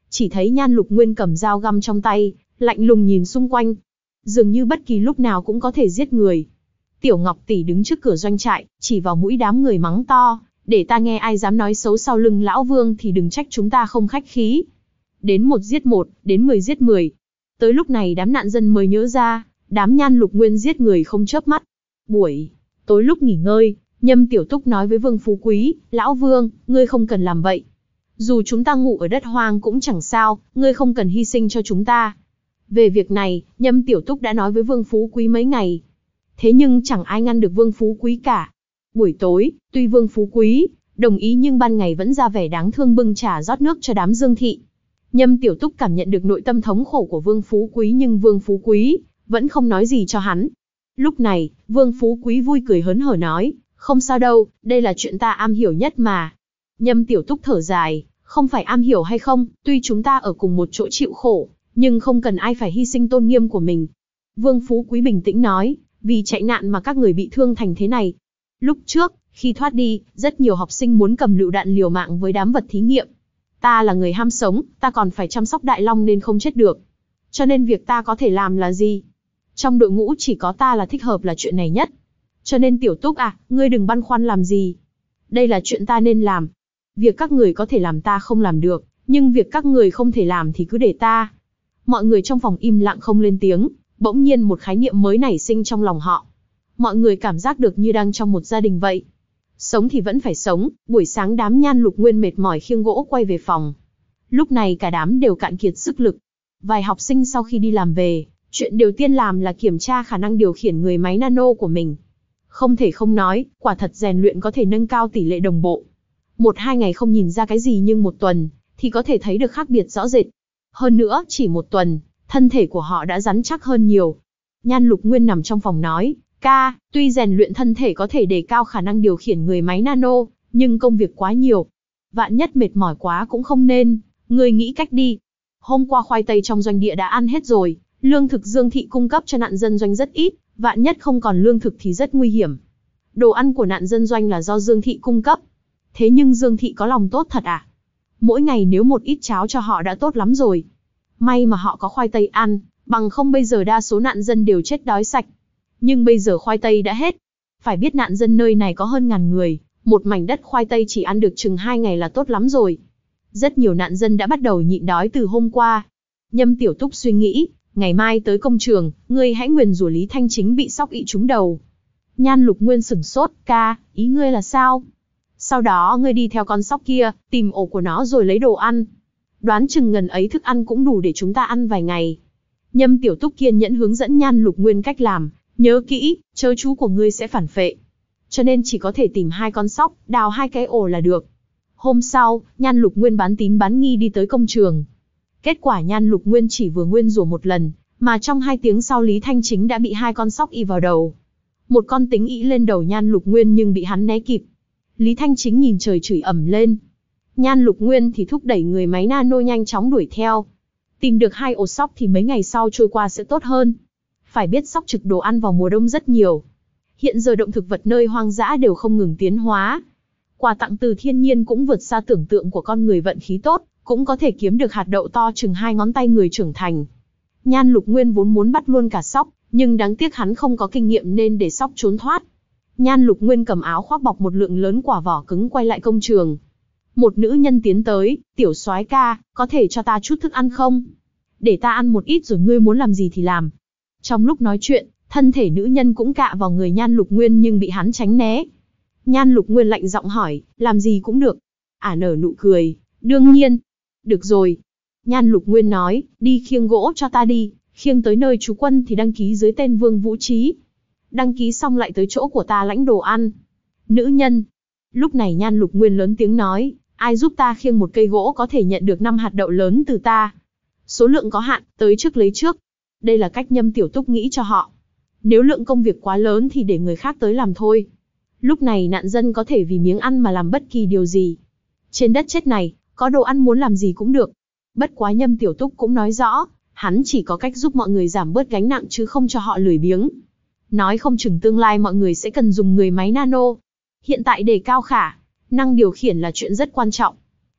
Chỉ thấy Nhan Lục Nguyên cầm dao găm trong tay, lạnh lùng nhìn xung quanh. Dường như bất kỳ lúc nào cũng có thể giết người. Tiểu Ngọc tỷ đứng trước cửa doanh trại, chỉ vào mũi đám người mắng to, để ta nghe ai dám nói xấu sau lưng lão Vương thì đừng trách chúng ta không khách khí. Đến một giết một, đến mười giết mười. Tới lúc này đám nạn dân mới nhớ ra, đám Nhan Lục Nguyên giết người không chớp mắt. Buổi tối lúc nghỉ ngơi, Nhâm Tiểu Túc nói với Vương Phú Quý, lão Vương, ngươi không cần làm vậy. Dù chúng ta ngủ ở đất hoang cũng chẳng sao, ngươi không cần hy sinh cho chúng ta. Về việc này, Nhâm Tiểu Túc đã nói với Vương Phú Quý mấy ngày. Thế nhưng chẳng ai ngăn được Vương Phú Quý cả. Buổi tối, tuy Vương Phú Quý đồng ý nhưng ban ngày vẫn ra vẻ đáng thương bưng trà rót nước cho đám Dương thị. Nhâm Tiểu Túc cảm nhận được nội tâm thống khổ của Vương Phú Quý nhưng Vương Phú Quý vẫn không nói gì cho hắn. Lúc này, Vương Phú Quý vui cười hớn hở nói, không sao đâu, đây là chuyện ta am hiểu nhất mà. Nhâm Tiểu Túc thở dài, không phải am hiểu hay không, tuy chúng ta ở cùng một chỗ chịu khổ, nhưng không cần ai phải hy sinh tôn nghiêm của mình. Vương Phú Quý bình tĩnh nói, vì chạy nạn mà các người bị thương thành thế này. Lúc trước, khi thoát đi, rất nhiều học sinh muốn cầm lựu đạn liều mạng với đám vật thí nghiệm. Ta là người ham sống, ta còn phải chăm sóc Đại Long nên không chết được. Cho nên việc ta có thể làm là gì? Trong đội ngũ chỉ có ta là thích hợp là chuyện này nhất. Cho nên Tiểu Túc à, ngươi đừng băn khoăn làm gì. Đây là chuyện ta nên làm. Việc các người có thể làm ta không làm được, nhưng việc các người không thể làm thì cứ để ta. Mọi người trong phòng im lặng không lên tiếng, bỗng nhiên một khái niệm mới nảy sinh trong lòng họ. Mọi người cảm giác được như đang trong một gia đình vậy. Sống thì vẫn phải sống, buổi sáng đám Nhan Lục Nguyên mệt mỏi khiêng gỗ quay về phòng. Lúc này cả đám đều cạn kiệt sức lực. Vài học sinh sau khi đi làm về, chuyện đầu tiên làm là kiểm tra khả năng điều khiển người máy nano của mình. Không thể không nói, quả thật rèn luyện có thể nâng cao tỷ lệ đồng bộ. Một hai ngày không nhìn ra cái gì nhưng một tuần, thì có thể thấy được khác biệt rõ rệt. Hơn nữa, chỉ một tuần, thân thể của họ đã rắn chắc hơn nhiều. Nhan Lục Nguyên nằm trong phòng nói, ca, tuy rèn luyện thân thể có thể đề cao khả năng điều khiển người máy nano, nhưng công việc quá nhiều. Vạn nhất mệt mỏi quá cũng không nên, người nghĩ cách đi. Hôm qua khoai tây trong doanh địa đã ăn hết rồi, lương thực Dương thị cung cấp cho nạn dân doanh rất ít, vạn nhất không còn lương thực thì rất nguy hiểm. Đồ ăn của nạn dân doanh là do Dương thị cung cấp. Thế nhưng Dương thị có lòng tốt thật à? Mỗi ngày nếu một ít cháo cho họ đã tốt lắm rồi. May mà họ có khoai tây ăn, bằng không bây giờ đa số nạn dân đều chết đói sạch. Nhưng bây giờ khoai tây đã hết. Phải biết nạn dân nơi này có hơn ngàn người, một mảnh đất khoai tây chỉ ăn được chừng hai ngày là tốt lắm rồi. Rất nhiều nạn dân đã bắt đầu nhịn đói từ hôm qua. Nhâm Tiểu Túc suy nghĩ, ngày mai tới công trường, ngươi hãy nguyền rủa Lý Thanh Chính bị sóc ị trúng đầu. Nhan Lục Nguyên sửng sốt, ca, ý ngươi là sao? Sau đó ngươi đi theo con sóc kia, tìm ổ của nó rồi lấy đồ ăn. Đoán chừng ngần ấy thức ăn cũng đủ để chúng ta ăn vài ngày. Nhâm Tiểu Túc kiên nhẫn hướng dẫn Nhan Lục Nguyên cách làm, nhớ kỹ, chớ chú của ngươi sẽ phản phệ. Cho nên chỉ có thể tìm hai con sóc, đào hai cái ổ là được. Hôm sau, Nhan Lục Nguyên bán tín bán nghi đi tới công trường. Kết quả Nhan Lục Nguyên chỉ vừa nguyên rủa một lần, mà trong hai tiếng sau Lý Thanh Chính đã bị hai con sóc ị vào đầu. Một con tính ị lên đầu Nhan Lục Nguyên nhưng bị hắn né kịp. Lý Thanh Chính nhìn trời chửi ầm lên. Nhan Lục Nguyên thì thúc đẩy người máy nano nhanh chóng đuổi theo. Tìm được hai ổ sóc thì mấy ngày sau trôi qua sẽ tốt hơn. Phải biết sóc trực đồ ăn vào mùa đông rất nhiều. Hiện giờ động thực vật nơi hoang dã đều không ngừng tiến hóa. Quà tặng từ thiên nhiên cũng vượt xa tưởng tượng của con người, vận khí tốt, cũng có thể kiếm được hạt đậu to chừng hai ngón tay người trưởng thành. Nhan Lục Nguyên vốn muốn bắt luôn cả sóc, nhưng đáng tiếc hắn không có kinh nghiệm nên để sóc trốn thoát. Nhan Lục Nguyên cầm áo khoác bọc một lượng lớn quả vỏ cứng quay lại công trường. Một nữ nhân tiến tới, tiểu soái ca, có thể cho ta chút thức ăn không? Để ta ăn một ít rồi ngươi muốn làm gì thì làm. Trong lúc nói chuyện, thân thể nữ nhân cũng cạ vào người Nhan Lục Nguyên nhưng bị hắn tránh né. Nhan Lục Nguyên lạnh giọng hỏi, làm gì cũng được. Ả nở nụ cười, đương nhiên. Được rồi. Nhan Lục Nguyên nói, đi khiêng gỗ cho ta đi, khiêng tới nơi trú quân thì đăng ký dưới tên Vương Vũ Trí. Đăng ký xong lại tới chỗ của ta lãnh đồ ăn. Nữ nhân. Lúc này Nhan Lục Nguyên lớn tiếng nói, ai giúp ta khiêng một cây gỗ có thể nhận được năm hạt đậu lớn từ ta. Số lượng có hạn, tới trước lấy trước. Đây là cách Nhâm Tiểu Túc nghĩ cho họ. Nếu lượng công việc quá lớn thì để người khác tới làm thôi. Lúc này nạn dân có thể vì miếng ăn mà làm bất kỳ điều gì. Trên đất chết này, có đồ ăn muốn làm gì cũng được. Bất quá Nhâm Tiểu Túc cũng nói rõ, hắn chỉ có cách giúp mọi người giảm bớt gánh nặng chứ không cho họ lười biếng. Nói không chừng tương lai mọi người sẽ cần dùng người máy nano. Hiện tại đề cao khả năng điều khiển là chuyện rất quan trọng.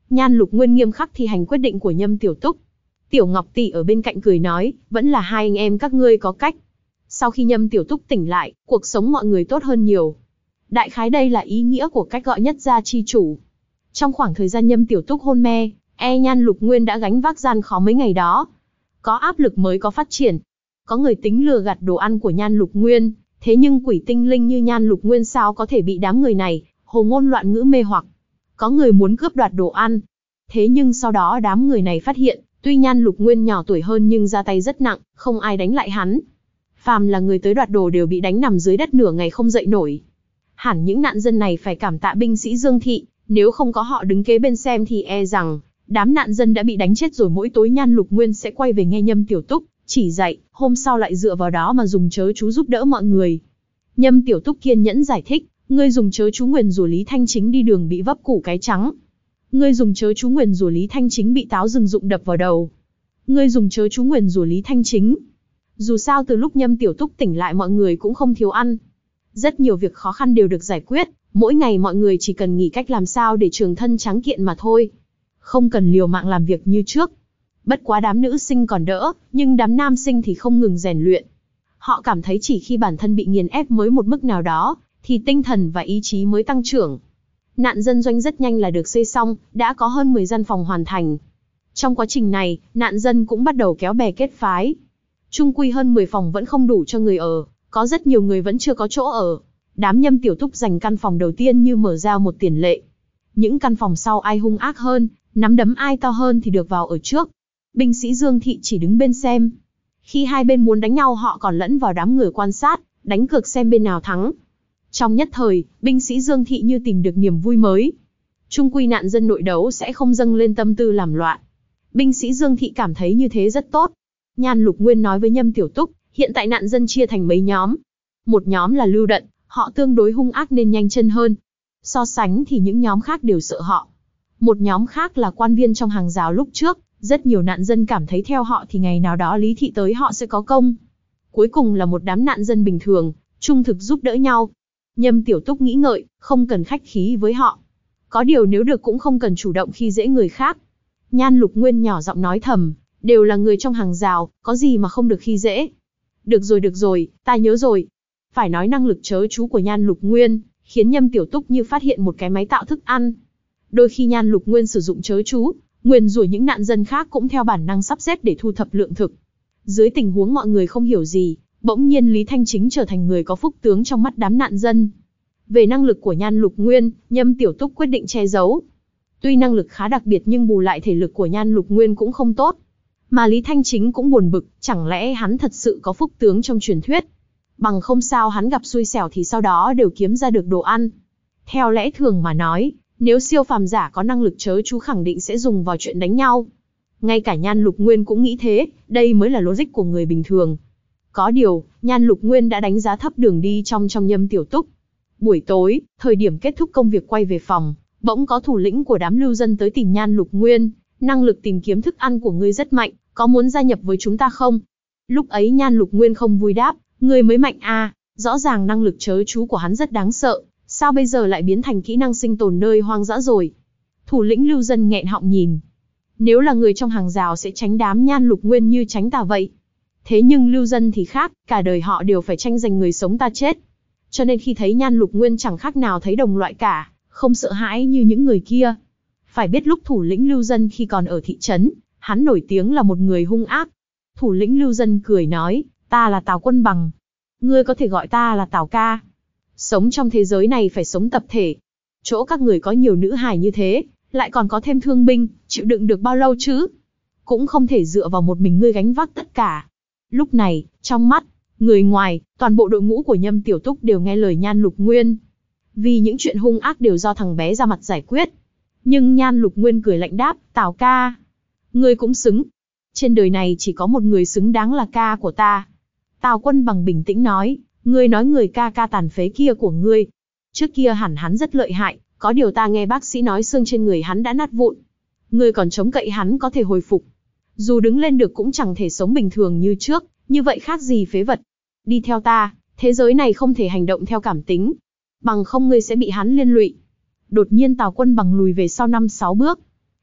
Nhan Lục Nguyên nghiêm khắc thi hành quyết định của Nhâm Tiểu Túc. Tiểu Ngọc Tỷ ở bên cạnh cười nói, vẫn là hai anh em các ngươi có cách. Sau khi Nhâm Tiểu Túc tỉnh lại, cuộc sống mọi người tốt hơn nhiều. Đại khái đây là ý nghĩa của cách gọi nhất gia chi chủ. Trong khoảng thời gian Nhâm Tiểu Túc hôn mê, e Nhan Lục Nguyên đã gánh vác gian khó mấy ngày đó. Có áp lực mới có phát triển. Có người tính lừa gạt đồ ăn của Nhan Lục Nguyên, thế nhưng quỷ tinh linh như Nhan Lục Nguyên sao có thể bị đám người này hồ ngôn loạn ngữ mê hoặc. Có người muốn cướp đoạt đồ ăn. Thế nhưng sau đó đám người này phát hiện, tuy Nhan Lục Nguyên nhỏ tuổi hơn nhưng ra tay rất nặng, không ai đánh lại hắn. Phàm là người tới đoạt đồ đều bị đánh nằm dưới đất nửa ngày không dậy nổi. Hẳn những nạn dân này phải cảm tạ binh sĩ Dương Thị, nếu không có họ đứng kế bên xem thì e rằng đám nạn dân đã bị đánh chết rồi. Mỗi tối Nhan Lục Nguyên sẽ quay về nghe Nhâm Tiểu Túc chỉ dạy, hôm sau lại dựa vào đó mà dùng trớ chú giúp đỡ mọi người. Nhâm Tiểu Túc kiên nhẫn giải thích, ngươi dùng trớ chú nguyền rủa Lý Thanh Chính đi đường bị vấp củ cái trắng. Ngươi dùng trớ chú nguyền rủa Lý Thanh Chính bị táo rừng rụng đập vào đầu. Ngươi dùng trớ chú nguyền rủa Lý Thanh Chính. Dù sao từ lúc Nhâm Tiểu Túc tỉnh lại mọi người cũng không thiếu ăn. Rất nhiều việc khó khăn đều được giải quyết, mỗi ngày mọi người chỉ cần nghĩ cách làm sao để trường thân trắng kiện mà thôi. Không cần liều mạng làm việc như trước. Bất quá đám nữ sinh còn đỡ, nhưng đám nam sinh thì không ngừng rèn luyện. Họ cảm thấy chỉ khi bản thân bị nghiền ép mới một mức nào đó, thì tinh thần và ý chí mới tăng trưởng. Nạn dân doanh rất nhanh là được xây xong, đã có hơn mười gian phòng hoàn thành. Trong quá trình này, nạn dân cũng bắt đầu kéo bè kết phái. Chung quy hơn mười phòng vẫn không đủ cho người ở, có rất nhiều người vẫn chưa có chỗ ở. Đám Nhâm Tiểu Túc giành căn phòng đầu tiên như mở ra một tiền lệ. Những căn phòng sau ai hung ác hơn, nắm đấm ai to hơn thì được vào ở trước. Binh sĩ Dương Thị chỉ đứng bên xem. Khi hai bên muốn đánh nhau họ còn lẫn vào đám người quan sát, đánh cược xem bên nào thắng. Trong nhất thời, binh sĩ Dương Thị như tìm được niềm vui mới. Chung quy nạn dân nội đấu sẽ không dâng lên tâm tư làm loạn. Binh sĩ Dương Thị cảm thấy như thế rất tốt. Nhan Lục Nguyên nói với Nhâm Tiểu Túc, hiện tại nạn dân chia thành mấy nhóm. Một nhóm là lưu đận, họ tương đối hung ác nên nhanh chân hơn. So sánh thì những nhóm khác đều sợ họ. Một nhóm khác là quan viên trong hàng rào lúc trước, rất nhiều nạn dân cảm thấy theo họ thì ngày nào đó Lý Thị tới họ sẽ có công. Cuối cùng là một đám nạn dân bình thường, trung thực giúp đỡ nhau. Nhâm Tiểu Túc nghĩ ngợi, không cần khách khí với họ. Có điều nếu được cũng không cần chủ động khi dễ người khác. Nhan Lục Nguyên nhỏ giọng nói thầm, đều là người trong hàng rào, có gì mà không được khi dễ. Được rồi được rồi, ta nhớ rồi. Phải nói năng lực trớ chú của Nhan Lục Nguyên, khiến Nhâm Tiểu Túc như phát hiện một cái máy tạo thức ăn. Đôi khi Nhan Lục Nguyên sử dụng trớ chú, nguyền rủa những nạn dân khác cũng theo bản năng sắp xếp để thu thập lượng thực. Dưới tình huống mọi người không hiểu gì, bỗng nhiên Lý Thanh Chính trở thành người có phúc tướng trong mắt đám nạn dân. Về năng lực của Nhan Lục Nguyên, Nhâm Tiểu Túc quyết định che giấu. Tuy năng lực khá đặc biệt nhưng bù lại thể lực của Nhan Lục Nguyên cũng không tốt. Mà Lý Thanh Chính cũng buồn bực, chẳng lẽ hắn thật sự có phúc tướng trong truyền thuyết. Bằng không sao hắn gặp xui xẻo thì sau đó đều kiếm ra được đồ ăn. Theo lẽ thường mà nói, nếu siêu phàm giả có năng lực trớ chú khẳng định sẽ dùng vào chuyện đánh nhau. Ngay cả Nhan Lục Nguyên cũng nghĩ thế, đây mới là logic của người bình thường. Có điều, Nhan Lục Nguyên đã đánh giá thấp đường đi trong trong Nhâm Tiểu Túc. Buổi tối, thời điểm kết thúc công việc quay về phòng, bỗng có thủ lĩnh của đám lưu dân tới tìm Nhan Lục Nguyên, năng lực tìm kiếm thức ăn của ngươi rất mạnh, có muốn gia nhập với chúng ta không? Lúc ấy Nhan Lục Nguyên không vui đáp, ngươi mới mạnh à, rõ ràng năng lực trớ chú của hắn rất đáng sợ, sao bây giờ lại biến thành kỹ năng sinh tồn nơi hoang dã rồi? Thủ lĩnh lưu dân nghẹn họng nhìn. Nếu là người trong hàng rào sẽ tránh đám Nhan Lục Nguyên như tránh tà vậy. Thế nhưng lưu dân thì khác, cả đời họ đều phải tranh giành người sống ta chết. Cho nên khi thấy Nhan Lục Nguyên chẳng khác nào thấy đồng loại cả, không sợ hãi như những người kia. Phải biết lúc thủ lĩnh lưu dân khi còn ở thị trấn, hắn nổi tiếng là một người hung ác. Thủ lĩnh lưu dân cười nói, ta là Tào Quân Bằng. Ngươi có thể gọi ta là Tào ca. Sống trong thế giới này phải sống tập thể. Chỗ các người có nhiều nữ hài như thế, lại còn có thêm thương binh, chịu đựng được bao lâu chứ? Cũng không thể dựa vào một mình ngươi gánh vác tất cả. Lúc này, trong mắt, người ngoài, toàn bộ đội ngũ của Nhâm Tiểu Túc đều nghe lời Nhan Lục Nguyên. Vì những chuyện hung ác đều do thằng bé ra mặt giải quyết. Nhưng Nhan Lục Nguyên cười lạnh đáp, Tào ca. Ngươi cũng xứng. Trên đời này chỉ có một người xứng đáng là ca của ta. Tào Quân Bằng bình tĩnh nói, ngươi nói người ca ca tàn phế kia của ngươi. Trước kia hẳn hắn rất lợi hại, có điều ta nghe bác sĩ nói xương trên người hắn đã nát vụn. Ngươi còn chống cậy hắn có thể hồi phục. Dù đứng lên được cũng chẳng thể sống bình thường như trước, như vậy khác gì phế vật. Đi theo ta, thế giới này không thể hành động theo cảm tính. Bằng không ngươi sẽ bị hắn liên lụy. Đột nhiên Tào Quân Bằng lùi về sau năm sáu bước.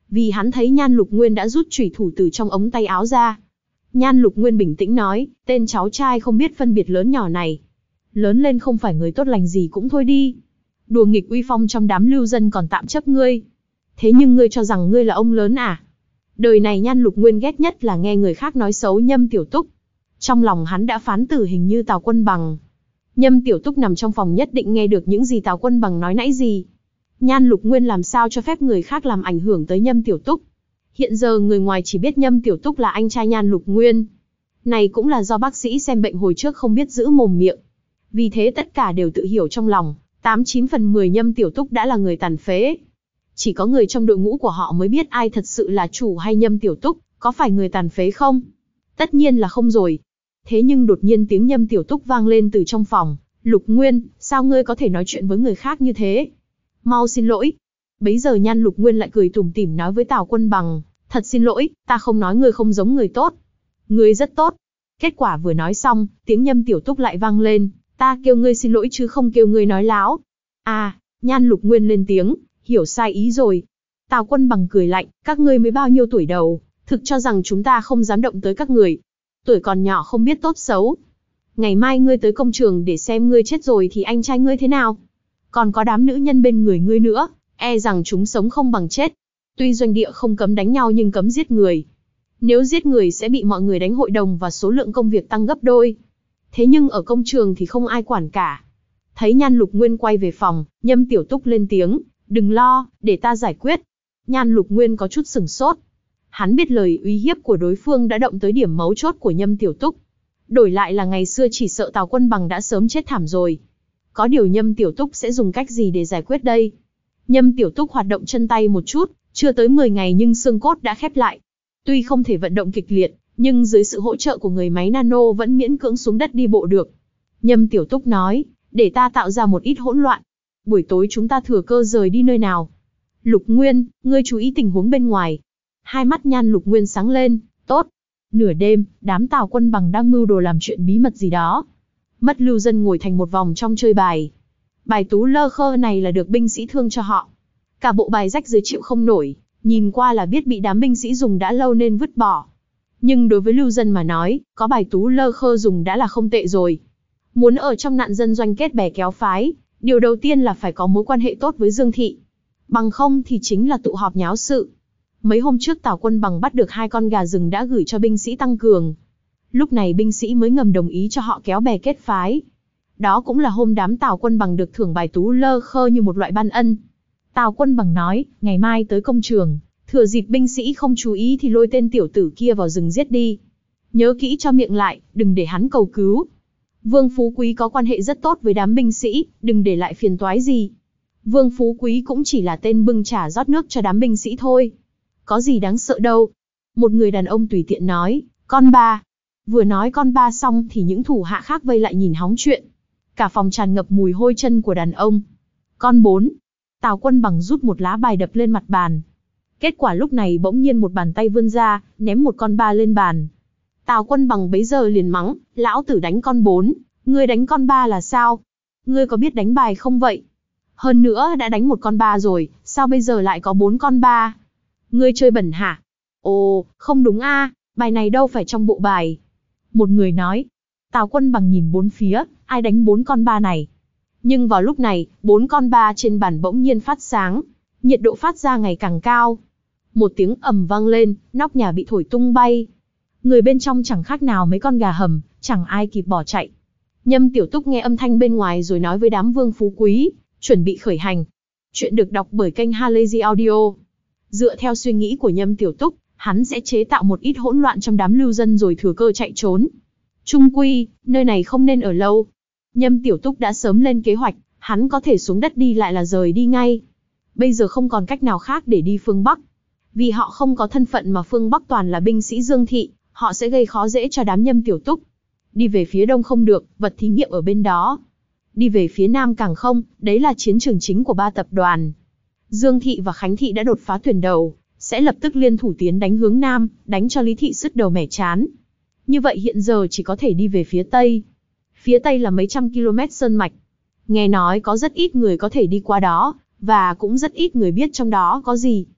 vì hắn thấy Nhan Lục Nguyên đã rút chủy thủ từ trong ống tay áo ra. Nhan Lục Nguyên bình tĩnh nói, tên cháu trai không biết phân biệt lớn nhỏ này. Lớn lên không phải người tốt lành gì cũng thôi đi. Đùa nghịch uy phong trong đám lưu dân còn tạm chấp ngươi. Thế nhưng ngươi cho rằng ngươi là ông lớn à? Đời này Nhan Lục Nguyên ghét nhất là nghe người khác nói xấu Nhâm Tiểu Túc. Trong lòng hắn đã phán tử hình như Tào Quân Bằng. Nhâm Tiểu Túc nằm trong phòng nhất định nghe được những gì Tào Quân Bằng nói nãy gì. Nhan Lục Nguyên làm sao cho phép người khác làm ảnh hưởng tới Nhâm Tiểu Túc. Hiện giờ người ngoài chỉ biết Nhâm Tiểu Túc là anh trai Nhan Lục Nguyên. Này cũng là do bác sĩ xem bệnh hồi trước không biết giữ mồm miệng. Vì thế tất cả đều tự hiểu trong lòng, tám chín phần mười Nhâm Tiểu Túc đã là người tàn phế. Chỉ có người trong đội ngũ của họ mới biết ai thật sự là chủ hay Nhâm Tiểu Túc, có phải người tàn phế không? Tất nhiên là không rồi. Thế nhưng đột nhiên tiếng Nhâm Tiểu Túc vang lên từ trong phòng. Lục Nguyên, sao ngươi có thể nói chuyện với người khác như thế? Mau xin lỗi. Bấy giờ Nhan Lục Nguyên lại cười tủm tỉm nói với Tào Quân Bằng, thật xin lỗi, ta không nói ngươi không giống người tốt. Ngươi rất tốt. Kết quả vừa nói xong, tiếng Nhâm Tiểu Túc lại vang lên, ta kêu ngươi xin lỗi chứ không kêu ngươi nói láo. À, Nhan Lục Nguyên lên tiếng, hiểu sai ý rồi. Tào Quân Bằng cười lạnh, các ngươi mới bao nhiêu tuổi đầu, thực cho rằng chúng ta không dám động tới các người. Tuổi còn nhỏ không biết tốt xấu. Ngày mai ngươi tới công trường để xem ngươi chết rồi thì anh trai ngươi thế nào. Còn có đám nữ nhân bên người ngươi nữa, e rằng chúng sống không bằng chết. Tuy doanh địa không cấm đánh nhau nhưng cấm giết người. Nếu giết người sẽ bị mọi người đánh hội đồng và số lượng công việc tăng gấp đôi. Thế nhưng ở công trường thì không ai quản cả. Thấy Nhan Lục Nguyên quay về phòng, Nhâm Tiểu Túc lên tiếng, đừng lo, để ta giải quyết. Nhan Lục Nguyên có chút sửng sốt. Hắn biết lời uy hiếp của đối phương đã động tới điểm mấu chốt của Nhâm Tiểu Túc. Đổi lại là ngày xưa chỉ sợ Tào Quân Bằng đã sớm chết thảm rồi. Có điều Nhâm Tiểu Túc sẽ dùng cách gì để giải quyết đây? Nhâm Tiểu Túc hoạt động chân tay một chút, chưa tới mười ngày nhưng xương cốt đã khép lại. Tuy không thể vận động kịch liệt, nhưng dưới sự hỗ trợ của người máy nano vẫn miễn cưỡng xuống đất đi bộ được. Nhâm Tiểu Túc nói, để ta tạo ra một ít hỗn loạn. Buổi tối chúng ta thừa cơ rời đi nơi nào. Lục Nguyên, ngươi chú ý tình huống bên ngoài. Hai mắt Nhan Lục Nguyên sáng lên, tốt. Nửa đêm, đám Tào Quân Bằng đang mưu đồ làm chuyện bí mật gì đó. Mất lưu dân ngồi thành một vòng trong chơi bài. Bài tú lơ khơ này là được binh sĩ thương cho họ. Cả bộ bài rách dưới chịu không nổi, nhìn qua là biết bị đám binh sĩ dùng đã lâu nên vứt bỏ. Nhưng đối với lưu dân mà nói, có bài tú lơ khơ dùng đã là không tệ rồi. Muốn ở trong nạn dân doanh kết bè kéo phái, điều đầu tiên là phải có mối quan hệ tốt với Dương Thị. Bằng không thì chính là tụ họp nháo sự. Mấy hôm trước Tào Quân Bằng bắt được hai con gà rừng đã gửi cho binh sĩ tăng cường. Lúc này binh sĩ mới ngầm đồng ý cho họ kéo bè kết phái. Đó cũng là hôm đám Tào Quân Bằng được thưởng bài tú lơ khơ như một loại ban ân. Tào Quân Bằng nói, ngày mai tới công trường, thừa dịp binh sĩ không chú ý thì lôi tên tiểu tử kia vào rừng giết đi. Nhớ kỹ cho miệng lại, đừng để hắn cầu cứu. Vương Phú Quý có quan hệ rất tốt với đám binh sĩ, đừng để lại phiền toái gì. Vương Phú Quý cũng chỉ là tên bưng trà rót nước cho đám binh sĩ thôi. Có gì đáng sợ đâu. Một người đàn ông tùy tiện nói, con ba. Vừa nói con ba xong thì những thủ hạ khác vây lại nhìn hóng chuyện. Cả phòng tràn ngập mùi hôi chân của đàn ông. Con bốn. Tào Quân Bằng rút một lá bài đập lên mặt bàn. Kết quả lúc này bỗng nhiên một bàn tay vươn ra, ném một con ba lên bàn. Tào Quân Bằng bấy giờ liền mắng, lão tử đánh con bốn, ngươi đánh con ba là sao? Ngươi có biết đánh bài không vậy? Hơn nữa đã đánh một con ba rồi, sao bây giờ lại có bốn con ba? Ngươi chơi bẩn hả? Ồ, không đúng a, bài này đâu phải trong bộ bài. Một người nói. Tào Quân Bằng nhìn bốn phía, ai đánh bốn con ba này? Nhưng vào lúc này, bốn con ba trên bàn bỗng nhiên phát sáng, nhiệt độ phát ra ngày càng cao. Một tiếng ầm vang lên, nóc nhà bị thổi tung bay. Người bên trong chẳng khác nào mấy con gà hầm, chẳng ai kịp bỏ chạy. Nhâm Tiểu Túc nghe âm thanh bên ngoài rồi nói với đám Vương Phú Quý, chuẩn bị khởi hành. Chuyện được đọc bởi kênh Halazy Audio. Dựa theo suy nghĩ của Nhâm Tiểu Túc, hắn sẽ chế tạo một ít hỗn loạn trong đám lưu dân rồi thừa cơ chạy trốn. Trung quy, nơi này không nên ở lâu. Nhâm Tiểu Túc đã sớm lên kế hoạch, hắn có thể xuống đất đi lại là rời đi ngay. Bây giờ không còn cách nào khác để đi phương Bắc. Vì họ không có thân phận mà phương Bắc toàn là binh sĩ Dương Thị, họ sẽ gây khó dễ cho đám Nhâm Tiểu Túc. Đi về phía đông không được, vật thí nghiệm ở bên đó. Đi về phía nam càng không, đấy là chiến trường chính của ba tập đoàn. Dương Thị và Khánh Thị đã đột phá thuyền đầu, sẽ lập tức liên thủ tiến đánh hướng nam, đánh cho Lý Thị sứt đầu mẻ chán. Như vậy hiện giờ chỉ có thể đi về phía tây. Phía tây là mấy trăm km sơn mạch. Nghe nói có rất ít người có thể đi qua đó, và cũng rất ít người biết trong đó có gì.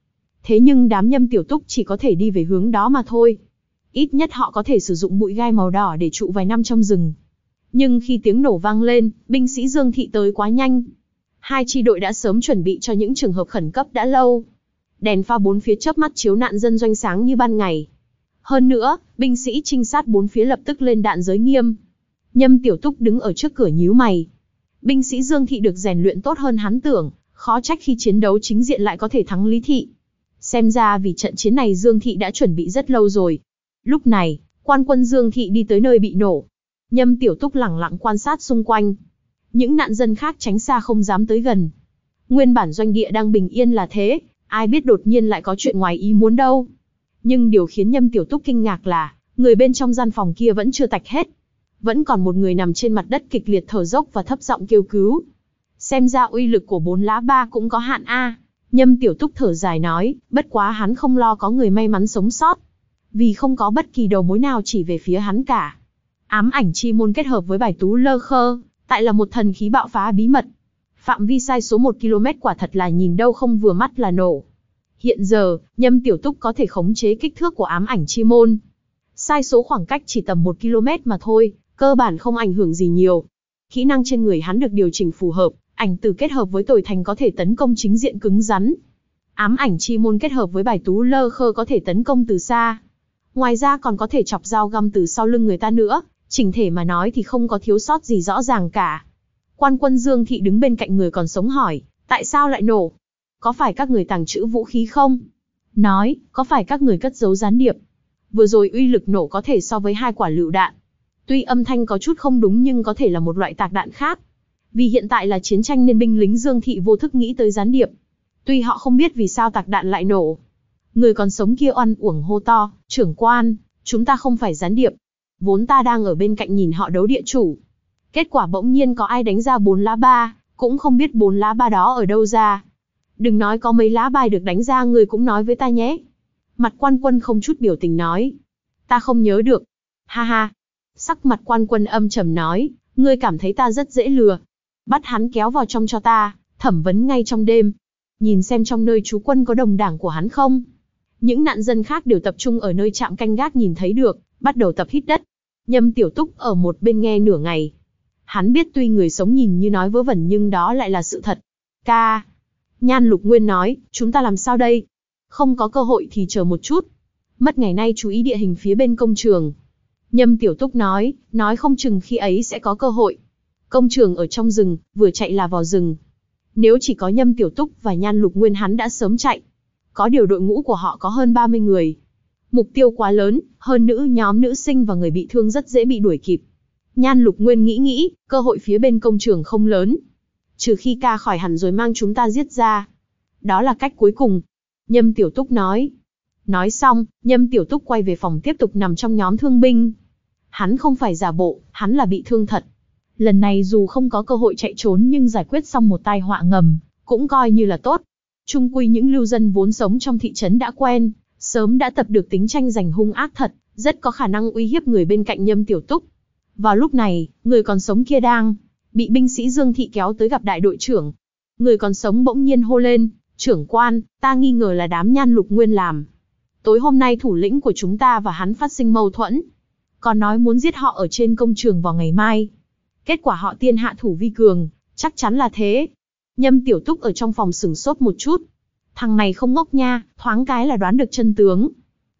Thế nhưng đám Nhâm Tiểu Túc chỉ có thể đi về hướng đó mà thôi. Ít nhất họ có thể sử dụng bụi gai màu đỏ để trụ vài năm trong rừng. Nhưng khi tiếng nổ vang lên, binh sĩ Dương Thị tới quá nhanh. Hai chi đội đã sớm chuẩn bị cho những trường hợp khẩn cấp đã lâu. Đèn pha bốn phía chớp mắt chiếu nạn dân doanh sáng như ban ngày. Hơn nữa, binh sĩ trinh sát bốn phía lập tức lên đạn giới nghiêm. Nhâm Tiểu Túc đứng ở trước cửa nhíu mày. Binh sĩ Dương Thị được rèn luyện tốt hơn hắn tưởng, khó trách khi chiến đấu chính diện lại có thể thắng Lý Thị. Xem ra vì trận chiến này Dương Thị đã chuẩn bị rất lâu rồi. Lúc này, quan quân Dương Thị đi tới nơi bị nổ. Nhâm Tiểu Túc lẳng lặng quan sát xung quanh. Những nạn dân khác tránh xa không dám tới gần. Nguyên bản doanh địa đang bình yên là thế, ai biết đột nhiên lại có chuyện ngoài ý muốn đâu. Nhưng điều khiến Nhâm Tiểu Túc kinh ngạc là, người bên trong gian phòng kia vẫn chưa tạch hết. Vẫn còn một người nằm trên mặt đất kịch liệt thở dốc và thấp giọng kêu cứu. Xem ra uy lực của bốn lá ba cũng có hạn a. Nhâm Tiểu Túc thở dài nói, bất quá hắn không lo có người may mắn sống sót. Vì không có bất kỳ đầu mối nào chỉ về phía hắn cả. Ám ảnh chi môn kết hợp với bài tú lơ khơ, tại là một thần khí bạo phá bí mật. Phạm vi sai số một ki lô mét quả thật là nhìn đâu không vừa mắt là nổ. Hiện giờ, Nhâm Tiểu Túc có thể khống chế kích thước của ám ảnh chi môn. Sai số khoảng cách chỉ tầm một ki lô mét mà thôi, cơ bản không ảnh hưởng gì nhiều. Kỹ năng trên người hắn được điều chỉnh phù hợp, ảnh từ kết hợp với tồi thành có thể tấn công chính diện cứng rắn. Ám ảnh chi môn kết hợp với bài tú lơ khơ có thể tấn công từ xa. Ngoài ra còn có thể chọc dao găm từ sau lưng người ta nữa, chỉnh thể mà nói thì không có thiếu sót gì rõ ràng cả. Quan quân Dương Thị đứng bên cạnh người còn sống hỏi, tại sao lại nổ? Có phải các người tàng trữ vũ khí không? Nói, có phải các người cất giấu gián điệp? Vừa rồi uy lực nổ có thể so với hai quả lựu đạn. Tuy âm thanh có chút không đúng nhưng có thể là một loại tạc đạn khác. Vì hiện tại là chiến tranh nên binh lính Dương Thị vô thức nghĩ tới gián điệp. Tuy họ không biết vì sao tạc đạn lại nổ. Người còn sống kia oan uổng hô to, trưởng quan, chúng ta không phải gián điệp. Vốn ta đang ở bên cạnh nhìn họ đấu địa chủ. Kết quả bỗng nhiên có ai đánh ra bốn lá ba, cũng không biết bốn lá ba đó ở đâu ra. Đừng nói có mấy lá bài được đánh ra người cũng nói với ta nhé. Mặt quan quân không chút biểu tình nói. Ta không nhớ được. Ha ha. Sắc mặt quan quân âm trầm nói, ngươi cảm thấy ta rất dễ lừa. Bắt hắn kéo vào trong cho ta, thẩm vấn ngay trong đêm. Nhìn xem trong nơi trú quân có đồng đảng của hắn không. Những nạn dân khác đều tập trung ở nơi trạm canh gác nhìn thấy được, bắt đầu tập hít đất. Nhâm Tiểu Túc ở một bên nghe nửa ngày. Hắn biết tuy người sống nhìn như nói vớ vẩn nhưng đó lại là sự thật. Ca. Nhan Lục Nguyên nói, chúng ta làm sao đây? Không có cơ hội thì chờ một chút. Mất ngày nay chú ý địa hình phía bên công trường. Nhâm Tiểu Túc nói, nói không chừng khi ấy sẽ có cơ hội. Công trường ở trong rừng, vừa chạy là vào rừng. Nếu chỉ có Nhâm Tiểu Túc và Nhan Lục Nguyên hắn đã sớm chạy. Có điều đội ngũ của họ có hơn ba mươi người. Mục tiêu quá lớn, hơn nữ nhóm nữ sinh và người bị thương rất dễ bị đuổi kịp. Nhan Lục Nguyên nghĩ nghĩ, cơ hội phía bên công trường không lớn. Trừ khi ca khỏi hẳn rồi mang chúng ta giết ra. Đó là cách cuối cùng. Nhâm Tiểu Túc nói. Nói xong, Nhâm Tiểu Túc quay về phòng tiếp tục nằm trong nhóm thương binh. Hắn không phải giả bộ, hắn là bị thương thật. Lần này dù không có cơ hội chạy trốn nhưng giải quyết xong một tai họa ngầm, cũng coi như là tốt. Chung quy những lưu dân vốn sống trong thị trấn đã quen, sớm đã tập được tính tranh giành hung ác thật, rất có khả năng uy hiếp người bên cạnh Nhâm Tiểu Túc. Vào lúc này, người còn sống kia đang bị binh sĩ Dương Thị kéo tới gặp đại đội trưởng. Người còn sống bỗng nhiên hô lên, trưởng quan, ta nghi ngờ là đám Nhan Lục Nguyên làm. Tối hôm nay thủ lĩnh của chúng ta và hắn phát sinh mâu thuẫn. Còn nói muốn giết họ ở trên công trường vào ngày mai. Kết quả họ tiên hạ thủ vi cường, chắc chắn là thế. Nhâm Tiểu Túc ở trong phòng sửng sốt một chút. Thằng này không ngốc nha, thoáng cái là đoán được chân tướng.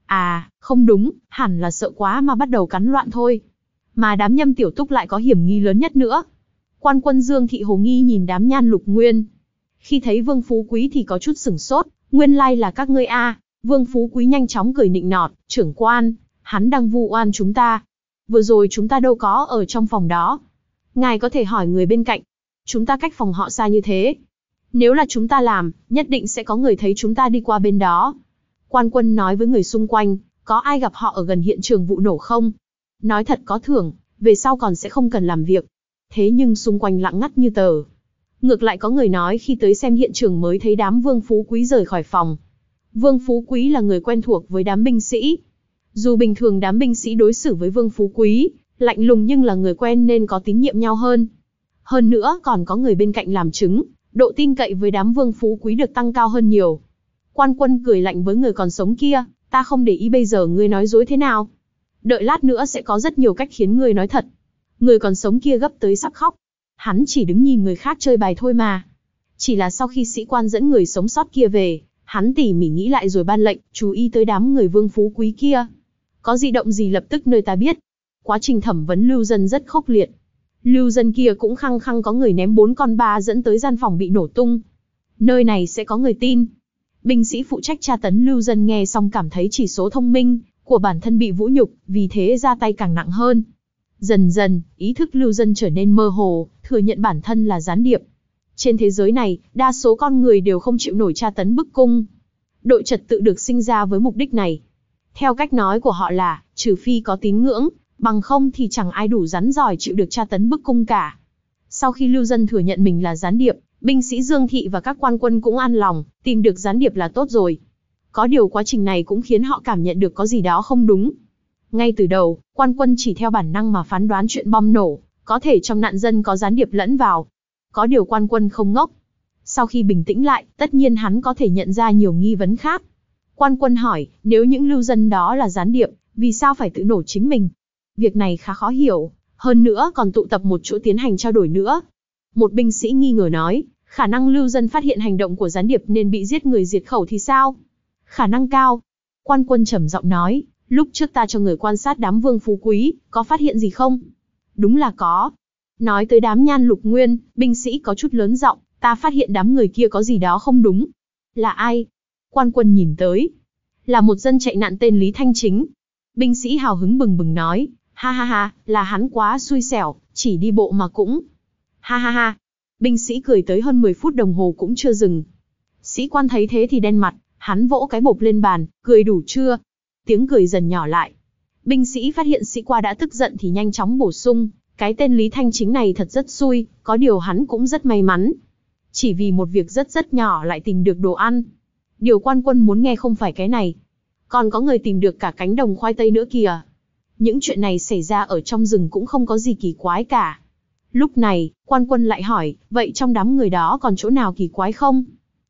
À, không đúng, hẳn là sợ quá mà bắt đầu cắn loạn thôi. Mà đám Nhâm Tiểu Túc lại có hiểm nghi lớn nhất nữa. Quan quân Dương Thị hồ nghi nhìn đám Nhan Lục Nguyên. Khi thấy Vương Phú Quý thì có chút sửng sốt, nguyên lai là các ngươi a. À. Vương Phú Quý nhanh chóng cười nịnh nọt, trưởng quan, hắn đang vu oan chúng ta. Vừa rồi chúng ta đâu có ở trong phòng đó. Ngài có thể hỏi người bên cạnh. Chúng ta cách phòng họ xa như thế. Nếu là chúng ta làm, nhất định sẽ có người thấy chúng ta đi qua bên đó. Quan quân nói với người xung quanh, có ai gặp họ ở gần hiện trường vụ nổ không? Nói thật có thưởng, về sau còn sẽ không cần làm việc. Thế nhưng xung quanh lặng ngắt như tờ. Ngược lại có người nói khi tới xem hiện trường mới thấy đám Vương Phú Quý rời khỏi phòng. Vương Phú Quý là người quen thuộc với đám binh sĩ. Dù bình thường đám binh sĩ đối xử với Vương Phú Quý, lạnh lùng nhưng là người quen nên có tín nhiệm nhau hơn. Hơn nữa còn có người bên cạnh làm chứng, độ tin cậy với đám Vương Phú Quý được tăng cao hơn nhiều. Quan Quân cười lạnh với người còn sống kia, ta không để ý bây giờ ngươi nói dối thế nào. Đợi lát nữa sẽ có rất nhiều cách khiến ngươi nói thật. Người còn sống kia gấp tới sắp khóc. Hắn chỉ đứng nhìn người khác chơi bài thôi mà. Chỉ là sau khi sĩ quan dẫn người sống sót kia về, hắn tỉ mỉ nghĩ lại rồi ban lệnh, chú ý tới đám người Vương phú quý kia. Có dị động gì lập tức nơi ta biết. Quá trình thẩm vấn lưu dân rất khốc liệt. Lưu dân kia cũng khăng khăng có người ném bốn con ba dẫn tới gian phòng bị nổ tung. Nơi này sẽ có người tin. Binh sĩ phụ trách tra tấn lưu dân nghe xong cảm thấy chỉ số thông minh của bản thân bị vũ nhục, vì thế ra tay càng nặng hơn. Dần dần, ý thức lưu dân trở nên mơ hồ, thừa nhận bản thân là gián điệp. Trên thế giới này, đa số con người đều không chịu nổi tra tấn bức cung. Đội trật tự được sinh ra với mục đích này. Theo cách nói của họ là, trừ phi có tín ngưỡng, bằng không thì chẳng ai đủ rắn giỏi chịu được tra tấn bức cung cả. Sau khi lưu dân thừa nhận mình là gián điệp, binh sĩ Dương Thị và các quan quân cũng an lòng, tìm được gián điệp là tốt rồi. Có điều quá trình này cũng khiến họ cảm nhận được có gì đó không đúng. Ngay từ đầu, quan quân chỉ theo bản năng mà phán đoán chuyện bom nổ, có thể trong nạn dân có gián điệp lẫn vào. Có điều quan quân không ngốc. Sau khi bình tĩnh lại, tất nhiên hắn có thể nhận ra nhiều nghi vấn khác. Quan quân hỏi, nếu những lưu dân đó là gián điệp, vì sao phải tự nổ chính mình? Việc này khá khó hiểu, hơn nữa còn tụ tập một chỗ tiến hành trao đổi nữa. Một binh sĩ nghi ngờ nói, khả năng lưu dân phát hiện hành động của gián điệp nên bị giết người diệt khẩu thì sao? Khả năng cao. Quan quân trầm giọng nói, lúc trước ta cho người quan sát đám Vương phú quý, có phát hiện gì không? Đúng là có. Nói tới đám Nhan Lục Nguyên, binh sĩ có chút lớn giọng, ta phát hiện đám người kia có gì đó không đúng. Là ai? Quan quân nhìn tới. Là một dân chạy nạn tên Lý Thanh Chính. Binh sĩ hào hứng bừng bừng nói, ha ha ha, là hắn quá xui xẻo, chỉ đi bộ mà cũng. Ha ha ha. Binh sĩ cười tới hơn mười phút đồng hồ cũng chưa dừng. Sĩ quan thấy thế thì đen mặt, hắn vỗ cái bộp lên bàn, cười đủ chưa? Tiếng cười dần nhỏ lại. Binh sĩ phát hiện sĩ quan đã tức giận thì nhanh chóng bổ sung, cái tên Lý Thanh Chính này thật rất xui, có điều hắn cũng rất may mắn. Chỉ vì một việc rất rất nhỏ lại tìm được đồ ăn. Điều quan quân muốn nghe không phải cái này. Còn có người tìm được cả cánh đồng khoai tây nữa kìa. Những chuyện này xảy ra ở trong rừng cũng không có gì kỳ quái cả. Lúc này, quan quân lại hỏi, vậy trong đám người đó còn chỗ nào kỳ quái không?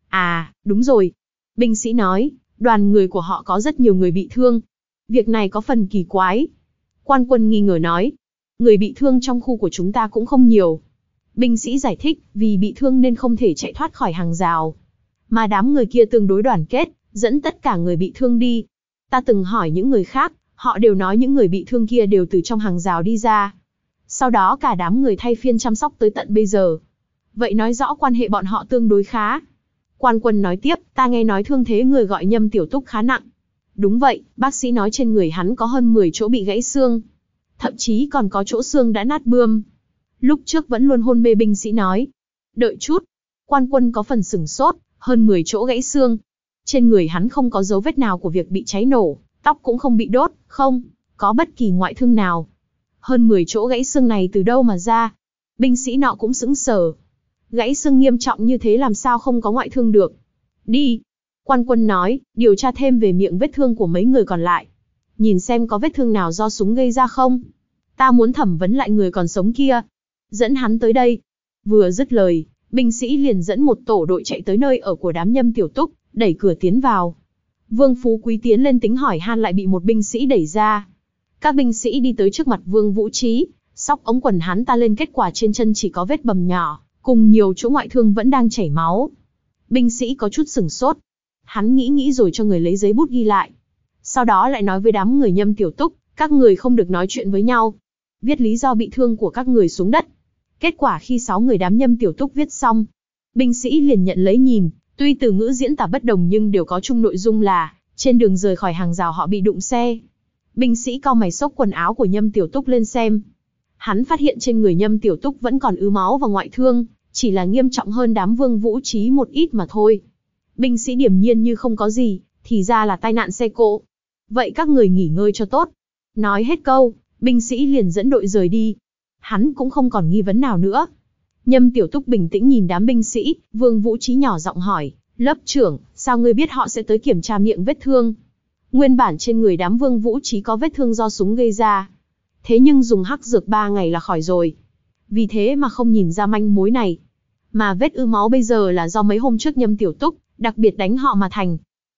À, đúng rồi. Binh sĩ nói, đoàn người của họ có rất nhiều người bị thương. Việc này có phần kỳ quái. Quan quân nghi ngờ nói, người bị thương trong khu của chúng ta cũng không nhiều. Binh sĩ giải thích, vì bị thương nên không thể chạy thoát khỏi hàng rào. Mà đám người kia tương đối đoàn kết, dẫn tất cả người bị thương đi. Ta từng hỏi những người khác, họ đều nói những người bị thương kia đều từ trong hàng rào đi ra. Sau đó cả đám người thay phiên chăm sóc tới tận bây giờ. Vậy nói rõ quan hệ bọn họ tương đối khá. Quan quân nói tiếp, ta nghe nói thương thế người gọi Nhâm Tiểu Túc khá nặng. Đúng vậy, bác sĩ nói trên người hắn có hơn mười chỗ bị gãy xương. Thậm chí còn có chỗ xương đã nát bươm. Lúc trước vẫn luôn hôn mê, binh sĩ nói. Đợi chút. Quan quân có phần sửng sốt, hơn mười chỗ gãy xương. Trên người hắn không có dấu vết nào của việc bị cháy nổ, tóc cũng không bị đốt, không có bất kỳ ngoại thương nào. Hơn mười chỗ gãy xương này từ đâu mà ra? Binh sĩ nọ cũng sững sờ. Gãy xương nghiêm trọng như thế làm sao không có ngoại thương được? Đi. Quan quân nói, điều tra thêm về miệng vết thương của mấy người còn lại. Nhìn xem có vết thương nào do súng gây ra không? Ta muốn thẩm vấn lại người còn sống kia. Dẫn hắn tới đây. Vừa dứt lời, binh sĩ liền dẫn một tổ đội chạy tới nơi ở của đám Nhâm Tiểu Túc, đẩy cửa tiến vào. Vương phú quý tiến lên tính hỏi han lại bị một binh sĩ đẩy ra. Các binh sĩ đi tới trước mặt Vương Vũ Trí, xóc ống quần hắn ta lên, kết quả trên chân chỉ có vết bầm nhỏ, cùng nhiều chỗ ngoại thương vẫn đang chảy máu. Binh sĩ có chút sửng sốt. Hắn nghĩ nghĩ rồi cho người lấy giấy bút ghi lại. Sau đó lại nói với đám người Nhâm Tiểu Túc, các người không được nói chuyện với nhau. Viết lý do bị thương của các người xuống đất. Kết quả khi sáu người đám Nhâm Tiểu Túc viết xong, binh sĩ liền nhận lấy nhìn, tuy từ ngữ diễn tả bất đồng nhưng đều có chung nội dung là, trên đường rời khỏi hàng rào họ bị đụng xe. Binh sĩ cau mày xốc quần áo của Nhâm Tiểu Túc lên xem. Hắn phát hiện trên người Nhâm Tiểu Túc vẫn còn ứ máu và ngoại thương, chỉ là nghiêm trọng hơn đám Vương Vũ Trí một ít mà thôi. Binh sĩ điềm nhiên như không có gì, thì ra là tai nạn xe cộ. Vậy các người nghỉ ngơi cho tốt. Nói hết câu, binh sĩ liền dẫn đội rời đi. Hắn cũng không còn nghi vấn nào nữa. Nhâm Tiểu Túc bình tĩnh nhìn đám binh sĩ, Vương Vũ Trí nhỏ giọng hỏi, lớp trưởng, sao ngươi biết họ sẽ tới kiểm tra miệng vết thương? Nguyên bản trên người đám Vương Vũ Trí có vết thương do súng gây ra. Thế nhưng dùng hắc dược ba ngày là khỏi rồi. Vì thế mà không nhìn ra manh mối này. Mà vết ứ máu bây giờ là do mấy hôm trước Nhâm Tiểu Túc đặc biệt đánh họ mà thành.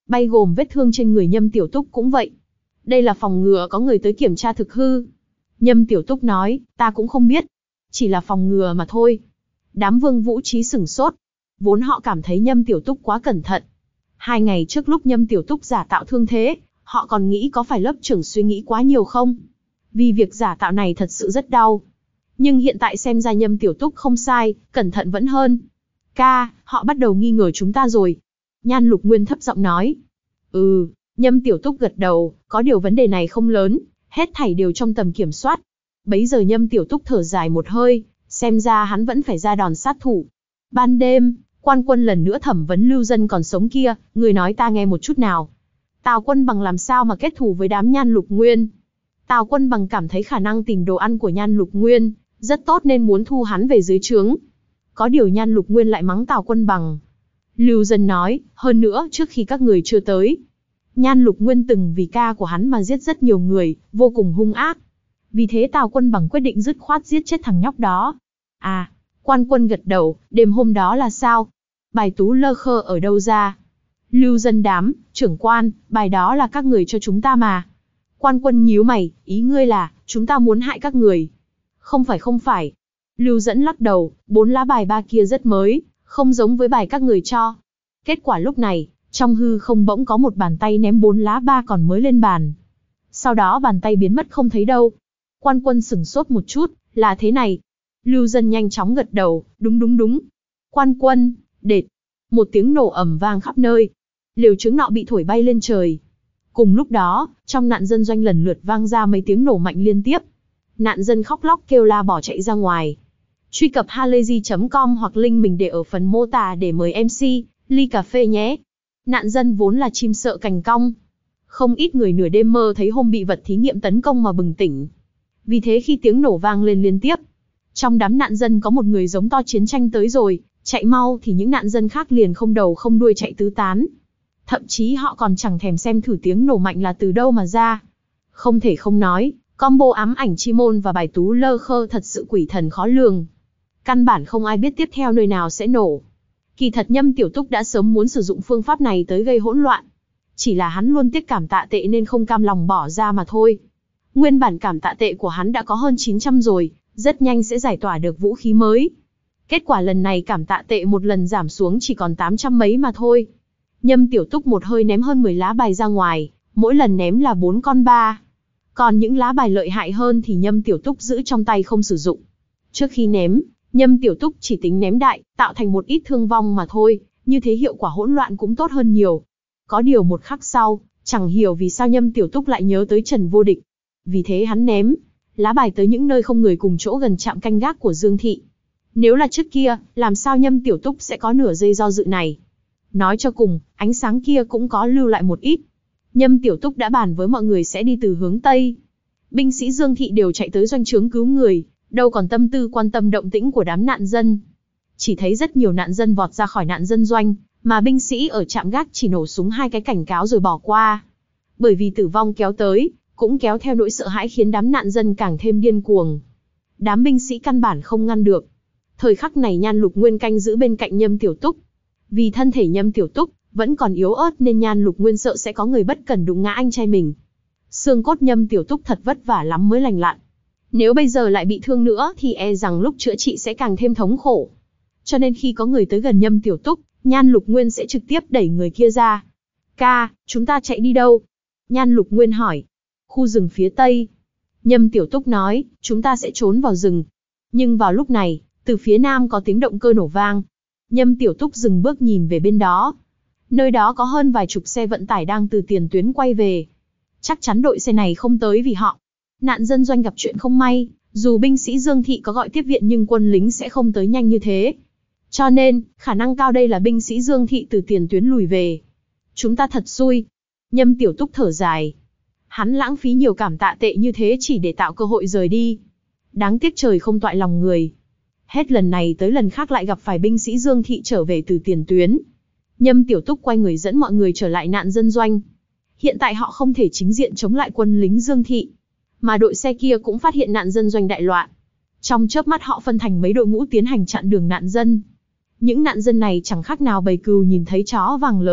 Bay gồm vết thương trên người Nhâm Tiểu Túc cũng vậy. Đây là phòng ngừa có người tới kiểm tra thực hư. Nhâm Tiểu Túc nói, ta cũng không biết. Chỉ là phòng ngừa mà thôi. Đám Vương Vũ Trí sửng sốt. Vốn họ cảm thấy Nhâm Tiểu Túc quá cẩn thận. Hai ngày trước lúc Nhâm Tiểu Túc giả tạo thương thế, họ còn nghĩ có phải lớp trưởng suy nghĩ quá nhiều không? Vì việc giả tạo này thật sự rất đau. Nhưng hiện tại xem ra Nhâm Tiểu Túc không sai, cẩn thận vẫn hơn. Ca, họ bắt đầu nghi ngờ chúng ta rồi. Nhan Lục Nguyên thấp giọng nói. Ừ, Nhâm Tiểu Túc gật đầu, có điều vấn đề này không lớn, hết thảy đều trong tầm kiểm soát. Bấy giờ Nhâm Tiểu Túc thở dài một hơi, xem ra hắn vẫn phải ra đòn sát thủ. Ban đêm, Quan Quân lần nữa thẩm vấn lưu dân còn sống kia, người nói ta nghe một chút nào. Tào Quân Bằng làm sao mà kết thù với đám Nhan Lục Nguyên? Tào Quân Bằng cảm thấy khả năng tìm đồ ăn của Nhan Lục Nguyên rất tốt nên muốn thu hắn về dưới trướng. Có điều Nhan Lục Nguyên lại mắng Tào Quân Bằng. Lưu dân nói, hơn nữa trước khi các người chưa tới, Nhan Lục Nguyên từng vì ca của hắn mà giết rất nhiều người, vô cùng hung ác. Vì thế Tào Quân Bằng quyết định dứt khoát giết chết thằng nhóc đó. À, Quan Quân gật đầu, đêm hôm đó là sao? Bài tú lơ khơ ở đâu ra? Lưu dân đám, trưởng quan, bài đó là các người cho chúng ta mà. Quan Quân nhíu mày, ý ngươi là, chúng ta muốn hại các người. Không phải không phải. Lưu dẫn lắc đầu, bốn lá bài ba kia rất mới, không giống với bài các người cho. Kết quả lúc này, trong hư không bỗng có một bàn tay ném bốn lá ba còn mới lên bàn. Sau đó bàn tay biến mất không thấy đâu. Quan Quân sửng sốt một chút, là thế này. Lưu dân nhanh chóng gật đầu, đúng đúng đúng. Quan Quân, đệt. Một tiếng nổ ầm vang khắp nơi. Lều trứng nọ bị thổi bay lên trời. Cùng lúc đó, trong nạn dân doanh lần lượt vang ra mấy tiếng nổ mạnh liên tiếp. Nạn dân khóc lóc kêu la bỏ chạy ra ngoài. Truy cập halayzi chấm com hoặc link mình để ở phần mô tả để mời em xê, ly cà phê nhé. Nạn dân vốn là chim sợ cành cong. Không ít người nửa đêm mơ thấy hôm bị vật thí nghiệm tấn công mà bừng tỉnh. Vì thế khi tiếng nổ vang lên liên tiếp, trong đám nạn dân có một người giống to chiến tranh tới rồi, chạy mau thì những nạn dân khác liền không đầu không đuôi chạy tứ tán. Thậm chí họ còn chẳng thèm xem thử tiếng nổ mạnh là từ đâu mà ra. Không thể không nói, combo ám ảnh chi môn và bài tú lơ khơ thật sự quỷ thần khó lường. Căn bản không ai biết tiếp theo nơi nào sẽ nổ. Kỳ thật Nhâm Tiểu Túc đã sớm muốn sử dụng phương pháp này tới gây hỗn loạn. Chỉ là hắn luôn tiếc cảm tạ tệ nên không cam lòng bỏ ra mà thôi. Nguyên bản cảm tạ tệ của hắn đã có hơn chín trăm rồi, rất nhanh sẽ giải tỏa được vũ khí mới. Kết quả lần này cảm tạ tệ một lần giảm xuống chỉ còn tám trăm mấy mà thôi. Nhâm Tiểu Túc một hơi ném hơn mười lá bài ra ngoài, mỗi lần ném là bốn con ba. Còn những lá bài lợi hại hơn thì Nhâm Tiểu Túc giữ trong tay không sử dụng. Trước khi ném, Nhâm Tiểu Túc chỉ tính ném đại, tạo thành một ít thương vong mà thôi, như thế hiệu quả hỗn loạn cũng tốt hơn nhiều. Có điều một khắc sau, chẳng hiểu vì sao Nhâm Tiểu Túc lại nhớ tới Trần Vô Địch. Vì thế hắn ném lá bài tới những nơi không người cùng chỗ gần trạm canh gác của Dương Thị. Nếu là trước kia, làm sao Nhâm Tiểu Túc sẽ có nửa giây do dự này? Nói cho cùng, ánh sáng kia cũng có lưu lại một ít. Nhâm Tiểu Túc đã bàn với mọi người sẽ đi từ hướng Tây. Binh sĩ Dương Thị đều chạy tới doanh trướng cứu người, đâu còn tâm tư quan tâm động tĩnh của đám nạn dân. Chỉ thấy rất nhiều nạn dân vọt ra khỏi nạn dân doanh, mà binh sĩ ở trạm gác chỉ nổ súng hai cái cảnh cáo rồi bỏ qua. Bởi vì tử vong kéo tới, cũng kéo theo nỗi sợ hãi khiến đám nạn dân càng thêm điên cuồng. Đám binh sĩ căn bản không ngăn được. Thời khắc này Nhan Lục Nguyên canh giữ bên cạnh Nhâm Tiểu Túc. Vì thân thể Nhâm Tiểu Túc vẫn còn yếu ớt nên Nhan Lục Nguyên sợ sẽ có người bất cẩn đụng ngã anh trai mình. Xương cốt Nhâm Tiểu Túc thật vất vả lắm mới lành lặn. Nếu bây giờ lại bị thương nữa thì e rằng lúc chữa trị sẽ càng thêm thống khổ. Cho nên khi có người tới gần Nhâm Tiểu Túc, Nhan Lục Nguyên sẽ trực tiếp đẩy người kia ra. Ca, chúng ta chạy đi đâu? Nhan Lục Nguyên hỏi. Khu rừng phía Tây. Nhâm Tiểu Túc nói, chúng ta sẽ trốn vào rừng. Nhưng vào lúc này, từ phía Nam có tiếng động cơ nổ vang. Nhâm Tiểu Túc dừng bước nhìn về bên đó. Nơi đó có hơn vài chục xe vận tải đang từ tiền tuyến quay về. Chắc chắn đội xe này không tới vì họ. Nạn dân doanh gặp chuyện không may, dù binh sĩ Dương Thị có gọi tiếp viện nhưng quân lính sẽ không tới nhanh như thế. Cho nên, khả năng cao đây là binh sĩ Dương Thị từ tiền tuyến lùi về. Chúng ta thật xui. Nhâm Tiểu Túc thở dài. Hắn lãng phí nhiều cảm tạ tệ như thế chỉ để tạo cơ hội rời đi. Đáng tiếc trời không toại lòng người. Hết lần này tới lần khác lại gặp phải binh sĩ Dương Thị trở về từ tiền tuyến. Nhâm Tiểu Túc quay người dẫn mọi người trở lại nạn dân doanh. Hiện tại họ không thể chính diện chống lại quân lính Dương Thị. Mà đội xe kia cũng phát hiện nạn dân doanh đại loạn. Trong chớp mắt họ phân thành mấy đội ngũ tiến hành chặn đường nạn dân. Những nạn dân này chẳng khác nào bầy cừu nhìn thấy chó vàng lớn,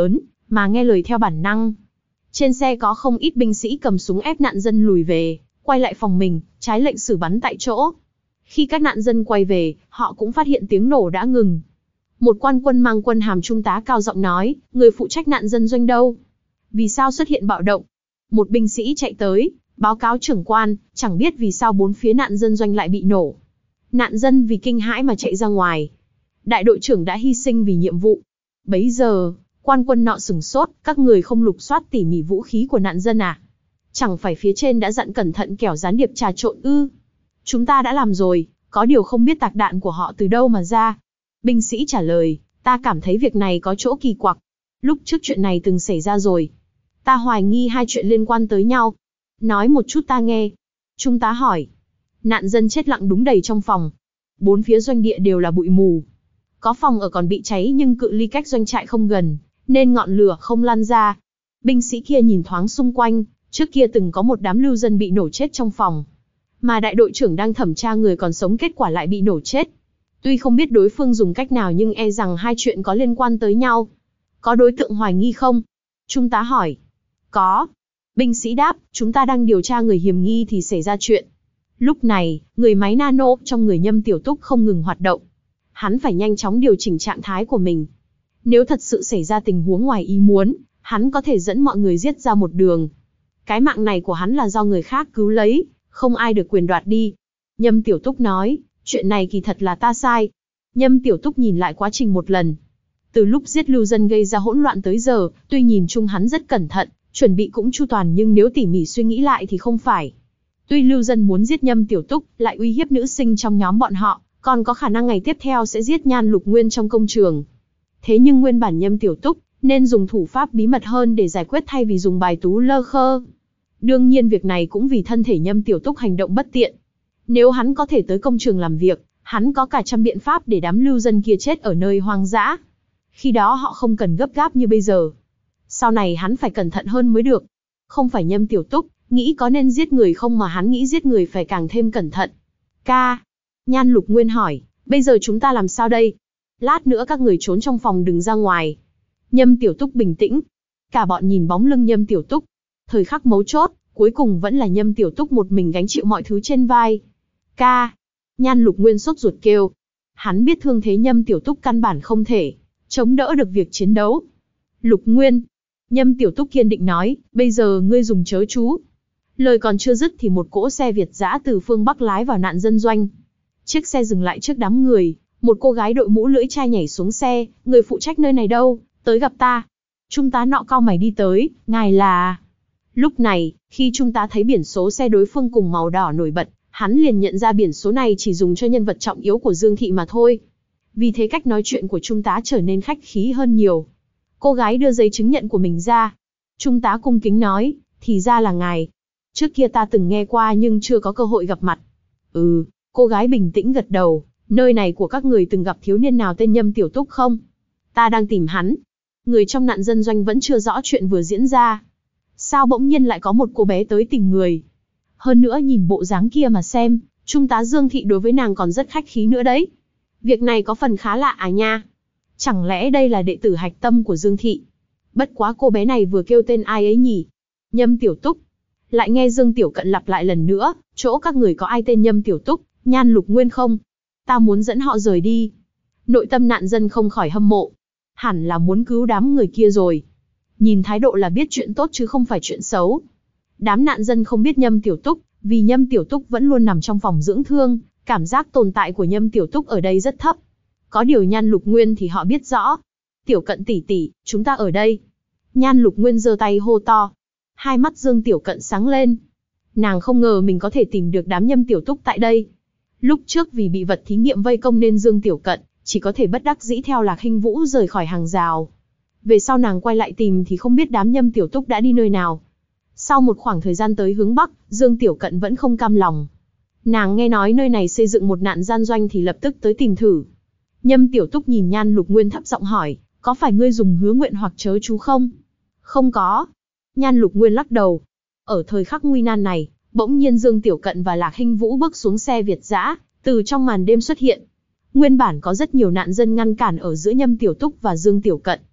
mà nghe lời theo bản năng. Trên xe có không ít binh sĩ cầm súng ép nạn dân lùi về, quay lại phòng mình, trái lệnh xử bắn tại chỗ. Khi các nạn dân quay về, họ cũng phát hiện tiếng nổ đã ngừng. Một quan quân mang quân hàm trung tá cao giọng nói, người phụ trách nạn dân doanh đâu? Vì sao xuất hiện bạo động? Một binh sĩ chạy tới, báo cáo trưởng quan, chẳng biết vì sao bốn phía nạn dân doanh lại bị nổ. Nạn dân vì kinh hãi mà chạy ra ngoài. Đại đội trưởng đã hy sinh vì nhiệm vụ. Bấy giờ, quan quân nọ sửng sốt, các người không lục soát tỉ mỉ vũ khí của nạn dân à? Chẳng phải phía trên đã dặn cẩn thận kẻo gián điệp trà trộn ư? Chúng ta đã làm rồi, có điều không biết tạc đạn của họ từ đâu mà ra. Binh sĩ trả lời, ta cảm thấy việc này có chỗ kỳ quặc. Lúc trước chuyện này từng xảy ra rồi. Ta hoài nghi hai chuyện liên quan tới nhau. Nói một chút ta nghe. Trung tá hỏi. Nạn dân chết lặng đúng đầy trong phòng. Bốn phía doanh địa đều là bụi mù. Có phòng ở còn bị cháy nhưng cự ly cách doanh trại không gần, nên ngọn lửa không lan ra. Binh sĩ kia nhìn thoáng xung quanh, trước kia từng có một đám lưu dân bị nổ chết trong phòng. Mà đại đội trưởng đang thẩm tra người còn sống kết quả lại bị nổ chết. Tuy không biết đối phương dùng cách nào nhưng e rằng hai chuyện có liên quan tới nhau. Có đối tượng hoài nghi không? Trung tá hỏi. Có. Binh sĩ đáp, chúng ta đang điều tra người hiểm nghi thì xảy ra chuyện. Lúc này, người máy nano trong người Nhâm Tiểu Túc không ngừng hoạt động. Hắn phải nhanh chóng điều chỉnh trạng thái của mình. Nếu thật sự xảy ra tình huống ngoài ý muốn, hắn có thể dẫn mọi người giết ra một đường. Cái mạng này của hắn là do người khác cứu lấy, không ai được quyền đoạt đi. Nhâm Tiểu Túc nói, chuyện này kỳ thật là ta sai. Nhâm Tiểu Túc nhìn lại quá trình một lần. Từ lúc giết lưu dân gây ra hỗn loạn tới giờ, tuy nhìn chung hắn rất cẩn thận, chuẩn bị cũng chu toàn nhưng nếu tỉ mỉ suy nghĩ lại thì không phải. Tuy lưu dân muốn giết Nhâm Tiểu Túc, lại uy hiếp nữ sinh trong nhóm bọn họ, còn có khả năng ngày tiếp theo sẽ giết Nhan Lục Nguyên trong công trường. Thế nhưng nguyên bản Nhâm Tiểu Túc nên dùng thủ pháp bí mật hơn để giải quyết thay vì dùng bài tú lơ khơ. Đương nhiên việc này cũng vì thân thể Nhâm Tiểu Túc hành động bất tiện. Nếu hắn có thể tới công trường làm việc, hắn có cả trăm biện pháp để đám lưu dân kia chết ở nơi hoang dã. Khi đó họ không cần gấp gáp như bây giờ. Sau này hắn phải cẩn thận hơn mới được. Không phải Nhâm Tiểu Túc nghĩ có nên giết người không mà hắn nghĩ giết người phải càng thêm cẩn thận. Ca. Nhan Lục Nguyên hỏi, bây giờ chúng ta làm sao đây? Lát nữa các người trốn trong phòng đừng ra ngoài. Nhâm Tiểu Túc bình tĩnh. Cả bọn nhìn bóng lưng Nhâm Tiểu Túc. Thời khắc mấu chốt, cuối cùng vẫn là Nhâm Tiểu Túc một mình gánh chịu mọi thứ trên vai. Ca. Nhan Lục Nguyên sốt ruột kêu. Hắn biết thương thế Nhâm Tiểu Túc căn bản không thể chống đỡ được việc chiến đấu. Lục Nguyên. Nhâm Tiểu Túc kiên định nói, bây giờ ngươi dùng chớ chú. Lời còn chưa dứt thì một cỗ xe Việt dã từ phương Bắc lái vào nạn dân doanh. Chiếc xe dừng lại trước đám người, một cô gái đội mũ lưỡi chai nhảy xuống xe, người phụ trách nơi này đâu, tới gặp ta. Trung tá nọ cau mày đi tới, ngài là... Lúc này, khi trung tá thấy biển số xe đối phương cùng màu đỏ nổi bật, hắn liền nhận ra biển số này chỉ dùng cho nhân vật trọng yếu của Dương Thị mà thôi. Vì thế cách nói chuyện của trung tá trở nên khách khí hơn nhiều. Cô gái đưa giấy chứng nhận của mình ra. Trung tá cung kính nói, thì ra là ngài. Trước kia ta từng nghe qua nhưng chưa có cơ hội gặp mặt. Ừ, cô gái bình tĩnh gật đầu, nơi này của các người từng gặp thiếu niên nào tên Nhâm Tiểu Túc không? Ta đang tìm hắn. Người trong nạn dân doanh vẫn chưa rõ chuyện vừa diễn ra. Sao bỗng nhiên lại có một cô bé tới tìm người? Hơn nữa nhìn bộ dáng kia mà xem, Trung tá Dương Thị đối với nàng còn rất khách khí nữa đấy. Việc này có phần khá lạ à nha. Chẳng lẽ đây là đệ tử hạch tâm của Dương Thị? Bất quá cô bé này vừa kêu tên ai ấy nhỉ? Nhâm Tiểu Túc. Lại nghe Dương Tiểu Cận lặp lại lần nữa, chỗ các người có ai tên Nhâm Tiểu Túc, Nhan Lục Nguyên không? Ta muốn dẫn họ rời đi. Nội tâm nạn dân không khỏi hâm mộ. Hẳn là muốn cứu đám người kia rồi. Nhìn thái độ là biết chuyện tốt chứ không phải chuyện xấu. Đám nạn dân không biết Nhâm Tiểu Túc, vì Nhâm Tiểu Túc vẫn luôn nằm trong phòng dưỡng thương, cảm giác tồn tại của Nhâm Tiểu Túc ở đây rất thấp. Có điều Nhan Lục Nguyên thì họ biết rõ. Tiểu Cận tỷ tỷ, chúng ta ở đây. Nhan Lục Nguyên giơ tay hô to. Hai mắt Dương Tiểu Cận sáng lên. Nàng không ngờ mình có thể tìm được đám Nhâm Tiểu Túc tại đây. Lúc trước vì bị vật thí nghiệm vây công nên Dương Tiểu Cận chỉ có thể bất đắc dĩ theo Lạc Hinh Vũ rời khỏi hàng rào. Về sau nàng quay lại tìm thì không biết đám Nhâm Tiểu Túc đã đi nơi nào. Sau một khoảng thời gian tới hướng Bắc, Dương Tiểu Cận vẫn không cam lòng. Nàng nghe nói nơi này xây dựng một nạn gian doanh thì lập tức tới tìm thử. Nhâm Tiểu Túc nhìn Nhan Lục Nguyên thấp giọng hỏi, có phải ngươi dùng hứa nguyện hoặc chớ chú không? Không có. Nhan Lục Nguyên lắc đầu. Ở thời khắc nguy nan này, bỗng nhiên Dương Tiểu Cận và Lạc Hinh Vũ bước xuống xe Việt dã, từ trong màn đêm xuất hiện. Nguyên bản có rất nhiều nạn dân ngăn cản ở giữa Nhâm Tiểu Túc và Dương Tiểu Cận.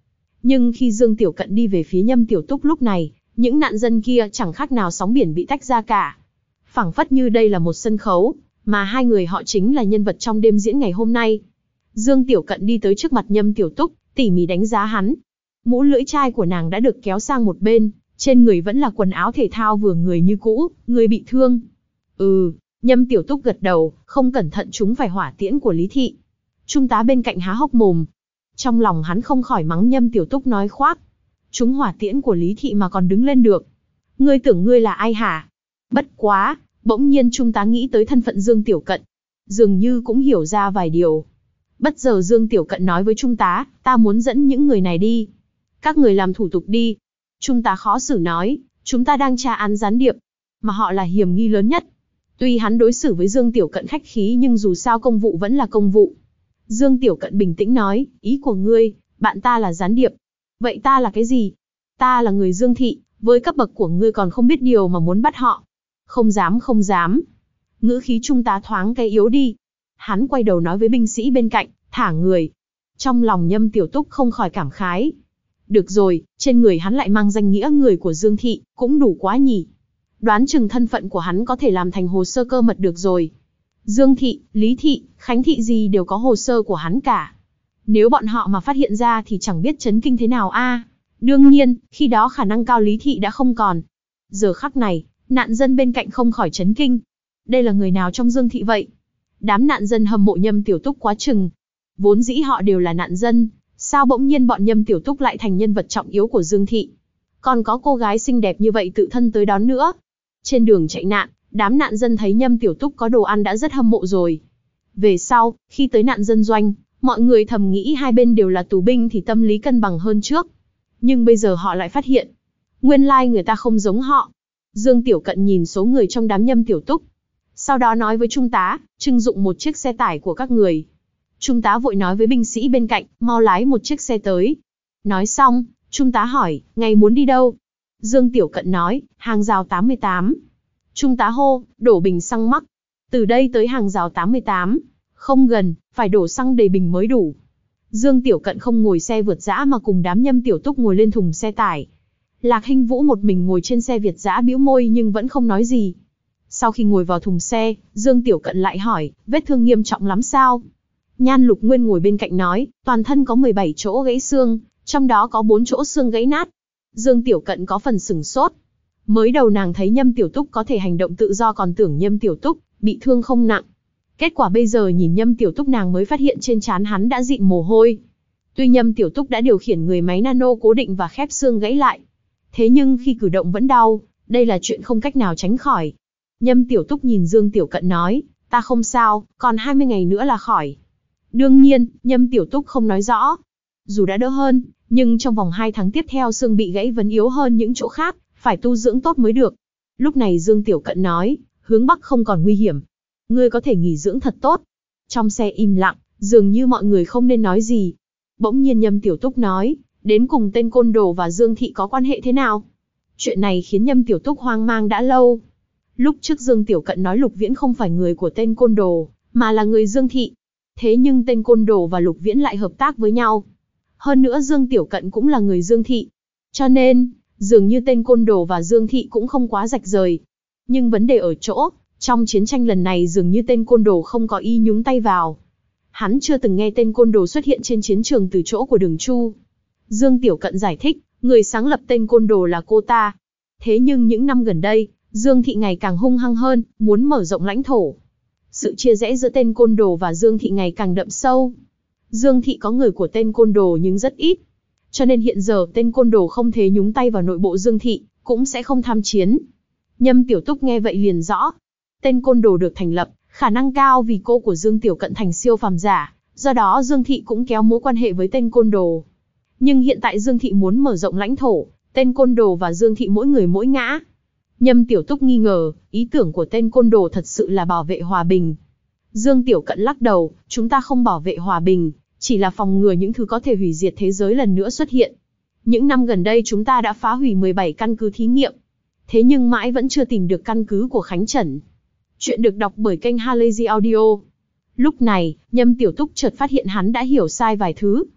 Nhưng khi Dương Tiểu Cận đi về phía Nhâm Tiểu Túc lúc này, những nạn dân kia chẳng khác nào sóng biển bị tách ra cả. Phảng phất như đây là một sân khấu, mà hai người họ chính là nhân vật trong đêm diễn ngày hôm nay. Dương Tiểu Cận đi tới trước mặt Nhâm Tiểu Túc, tỉ mỉ đánh giá hắn. Mũ lưỡi chai của nàng đã được kéo sang một bên, trên người vẫn là quần áo thể thao vừa người như cũ, người bị thương. Ừ, Nhâm Tiểu Túc gật đầu, không cẩn thận chúng phải hỏa tiễn của Lý Thị. Trung tá bên cạnh há hốc mồm. Trong lòng hắn không khỏi mắng Nhâm Tiểu Túc nói khoác. Chúng hỏa tiễn của Lý Thị mà còn đứng lên được. Ngươi tưởng ngươi là ai hả? Bất quá, bỗng nhiên Trung tá nghĩ tới thân phận Dương Tiểu Cận. Dường như cũng hiểu ra vài điều. Bất giờ Dương Tiểu Cận nói với Trung tá, ta muốn dẫn những người này đi. Các người làm thủ tục đi. Trung tá khó xử nói, chúng ta đang tra án gián điệp, mà họ là hiểm nghi lớn nhất. Tuy hắn đối xử với Dương Tiểu Cận khách khí nhưng dù sao công vụ vẫn là công vụ. Dương Tiểu Cận bình tĩnh nói, ý của ngươi, bạn ta là gián điệp. Vậy ta là cái gì? Ta là người Dương Thị, với cấp bậc của ngươi còn không biết điều mà muốn bắt họ. Không dám không dám. Ngữ khí Trung tá thoáng cái yếu đi. Hắn quay đầu nói với binh sĩ bên cạnh, thả người. Trong lòng Nhâm Tiểu Túc không khỏi cảm khái. Được rồi, trên người hắn lại mang danh nghĩa người của Dương Thị, cũng đủ quá nhỉ. Đoán chừng thân phận của hắn có thể làm thành hồ sơ cơ mật được rồi. Dương Thị, Lý Thị, Khánh Thị gì đều có hồ sơ của hắn cả. Nếu bọn họ mà phát hiện ra thì chẳng biết chấn kinh thế nào a. Đương nhiên, khi đó khả năng cao Lý Thị đã không còn. Giờ khắc này, nạn dân bên cạnh không khỏi chấn kinh. Đây là người nào trong Dương Thị vậy? Đám nạn dân hâm mộ Nhâm Tiểu Túc quá chừng. Vốn dĩ họ đều là nạn dân, sao bỗng nhiên bọn Nhâm Tiểu Túc lại thành nhân vật trọng yếu của Dương Thị? Còn có cô gái xinh đẹp như vậy tự thân tới đón nữa. Trên đường chạy nạn, đám nạn dân thấy Nhâm Tiểu Túc có đồ ăn đã rất hâm mộ rồi. Về sau, khi tới nạn dân doanh, mọi người thầm nghĩ hai bên đều là tù binh thì tâm lý cân bằng hơn trước. Nhưng bây giờ họ lại phát hiện, nguyên lai người ta không giống họ. Dương Tiểu Cận nhìn số người trong đám Nhâm Tiểu Túc. Sau đó nói với Trung tá, trưng dụng một chiếc xe tải của các người. Trung tá vội nói với binh sĩ bên cạnh, mau lái một chiếc xe tới. Nói xong, Trung tá hỏi, ngài muốn đi đâu? Dương Tiểu Cận nói, hàng rào tám mươi tám. Trung tá hô, đổ bình xăng mắc. Từ đây tới hàng rào tám mươi tám. Không gần, phải đổ xăng đầy bình mới đủ. Dương Tiểu Cận không ngồi xe vượt dã mà cùng đám Nhâm Tiểu Túc ngồi lên thùng xe tải. Lạc Hinh Vũ một mình ngồi trên xe Việt dã bĩu môi nhưng vẫn không nói gì. Sau khi ngồi vào thùng xe, Dương Tiểu Cận lại hỏi, vết thương nghiêm trọng lắm sao? Nhan Lục Nguyên ngồi bên cạnh nói, toàn thân có mười bảy chỗ gãy xương, trong đó có bốn chỗ xương gãy nát. Dương Tiểu Cận có phần sửng sốt. Mới đầu nàng thấy Nhâm Tiểu Túc có thể hành động tự do còn tưởng Nhâm Tiểu Túc bị thương không nặng. Kết quả bây giờ nhìn Nhâm Tiểu Túc nàng mới phát hiện trên trán hắn đã dịn mồ hôi. Tuy Nhâm Tiểu Túc đã điều khiển người máy nano cố định và khép xương gãy lại, thế nhưng khi cử động vẫn đau, đây là chuyện không cách nào tránh khỏi. Nhâm Tiểu Túc nhìn Dương Tiểu Cận nói, ta không sao, còn hai mươi ngày nữa là khỏi. Đương nhiên, Nhâm Tiểu Túc không nói rõ. Dù đã đỡ hơn, nhưng trong vòng hai tháng tiếp theo xương bị gãy vẫn yếu hơn những chỗ khác, phải tu dưỡng tốt mới được. Lúc này Dương Tiểu Cận nói, hướng Bắc không còn nguy hiểm. Ngươi có thể nghỉ dưỡng thật tốt. Trong xe im lặng, dường như mọi người không nên nói gì. Bỗng nhiên Nhâm Tiểu Túc nói, đến cùng tên côn đồ và Dương Thị có quan hệ thế nào? Chuyện này khiến Nhâm Tiểu Túc hoang mang đã lâu. Lúc trước Dương Tiểu Cận nói Lục Viễn không phải người của tên côn đồ, mà là người Dương Thị. Thế nhưng tên côn đồ và Lục Viễn lại hợp tác với nhau. Hơn nữa Dương Tiểu Cận cũng là người Dương Thị. Cho nên, dường như tên côn đồ và Dương Thị cũng không quá rạch rời. Nhưng vấn đề ở chỗ, trong chiến tranh lần này dường như tên côn đồ không có ý nhúng tay vào. Hắn chưa từng nghe tên côn đồ xuất hiện trên chiến trường từ chỗ của Đường Chu. Dương Tiểu Cận giải thích, người sáng lập tên côn đồ là cô ta. Thế nhưng những năm gần đây, Dương Thị ngày càng hung hăng hơn, muốn mở rộng lãnh thổ. Sự chia rẽ giữa tên côn đồ và Dương Thị ngày càng đậm sâu. Dương Thị có người của tên côn đồ nhưng rất ít. Cho nên hiện giờ tên côn đồ không thể nhúng tay vào nội bộ Dương Thị, cũng sẽ không tham chiến. Nhâm Tiểu Túc nghe vậy liền rõ. Tên côn đồ được thành lập, khả năng cao vì cô của Dương Tiểu Cận thành siêu phàm giả, do đó Dương Thị cũng kéo mối quan hệ với tên côn đồ. Nhưng hiện tại Dương Thị muốn mở rộng lãnh thổ, tên côn đồ và Dương Thị mỗi người mỗi ngã. Nhâm Tiểu Túc nghi ngờ, ý tưởng của tên côn đồ thật sự là bảo vệ hòa bình. Dương Tiểu Cận lắc đầu, chúng ta không bảo vệ hòa bình, chỉ là phòng ngừa những thứ có thể hủy diệt thế giới lần nữa xuất hiện. Những năm gần đây chúng ta đã phá hủy mười bảy căn cứ thí nghiệm. Thế nhưng mãi vẫn chưa tìm được căn cứ của Khánh Trần. Chuyện được đọc bởi kênh Halazy Audio. Lúc này, Nhâm Tiểu Túc chợt phát hiện hắn đã hiểu sai vài thứ.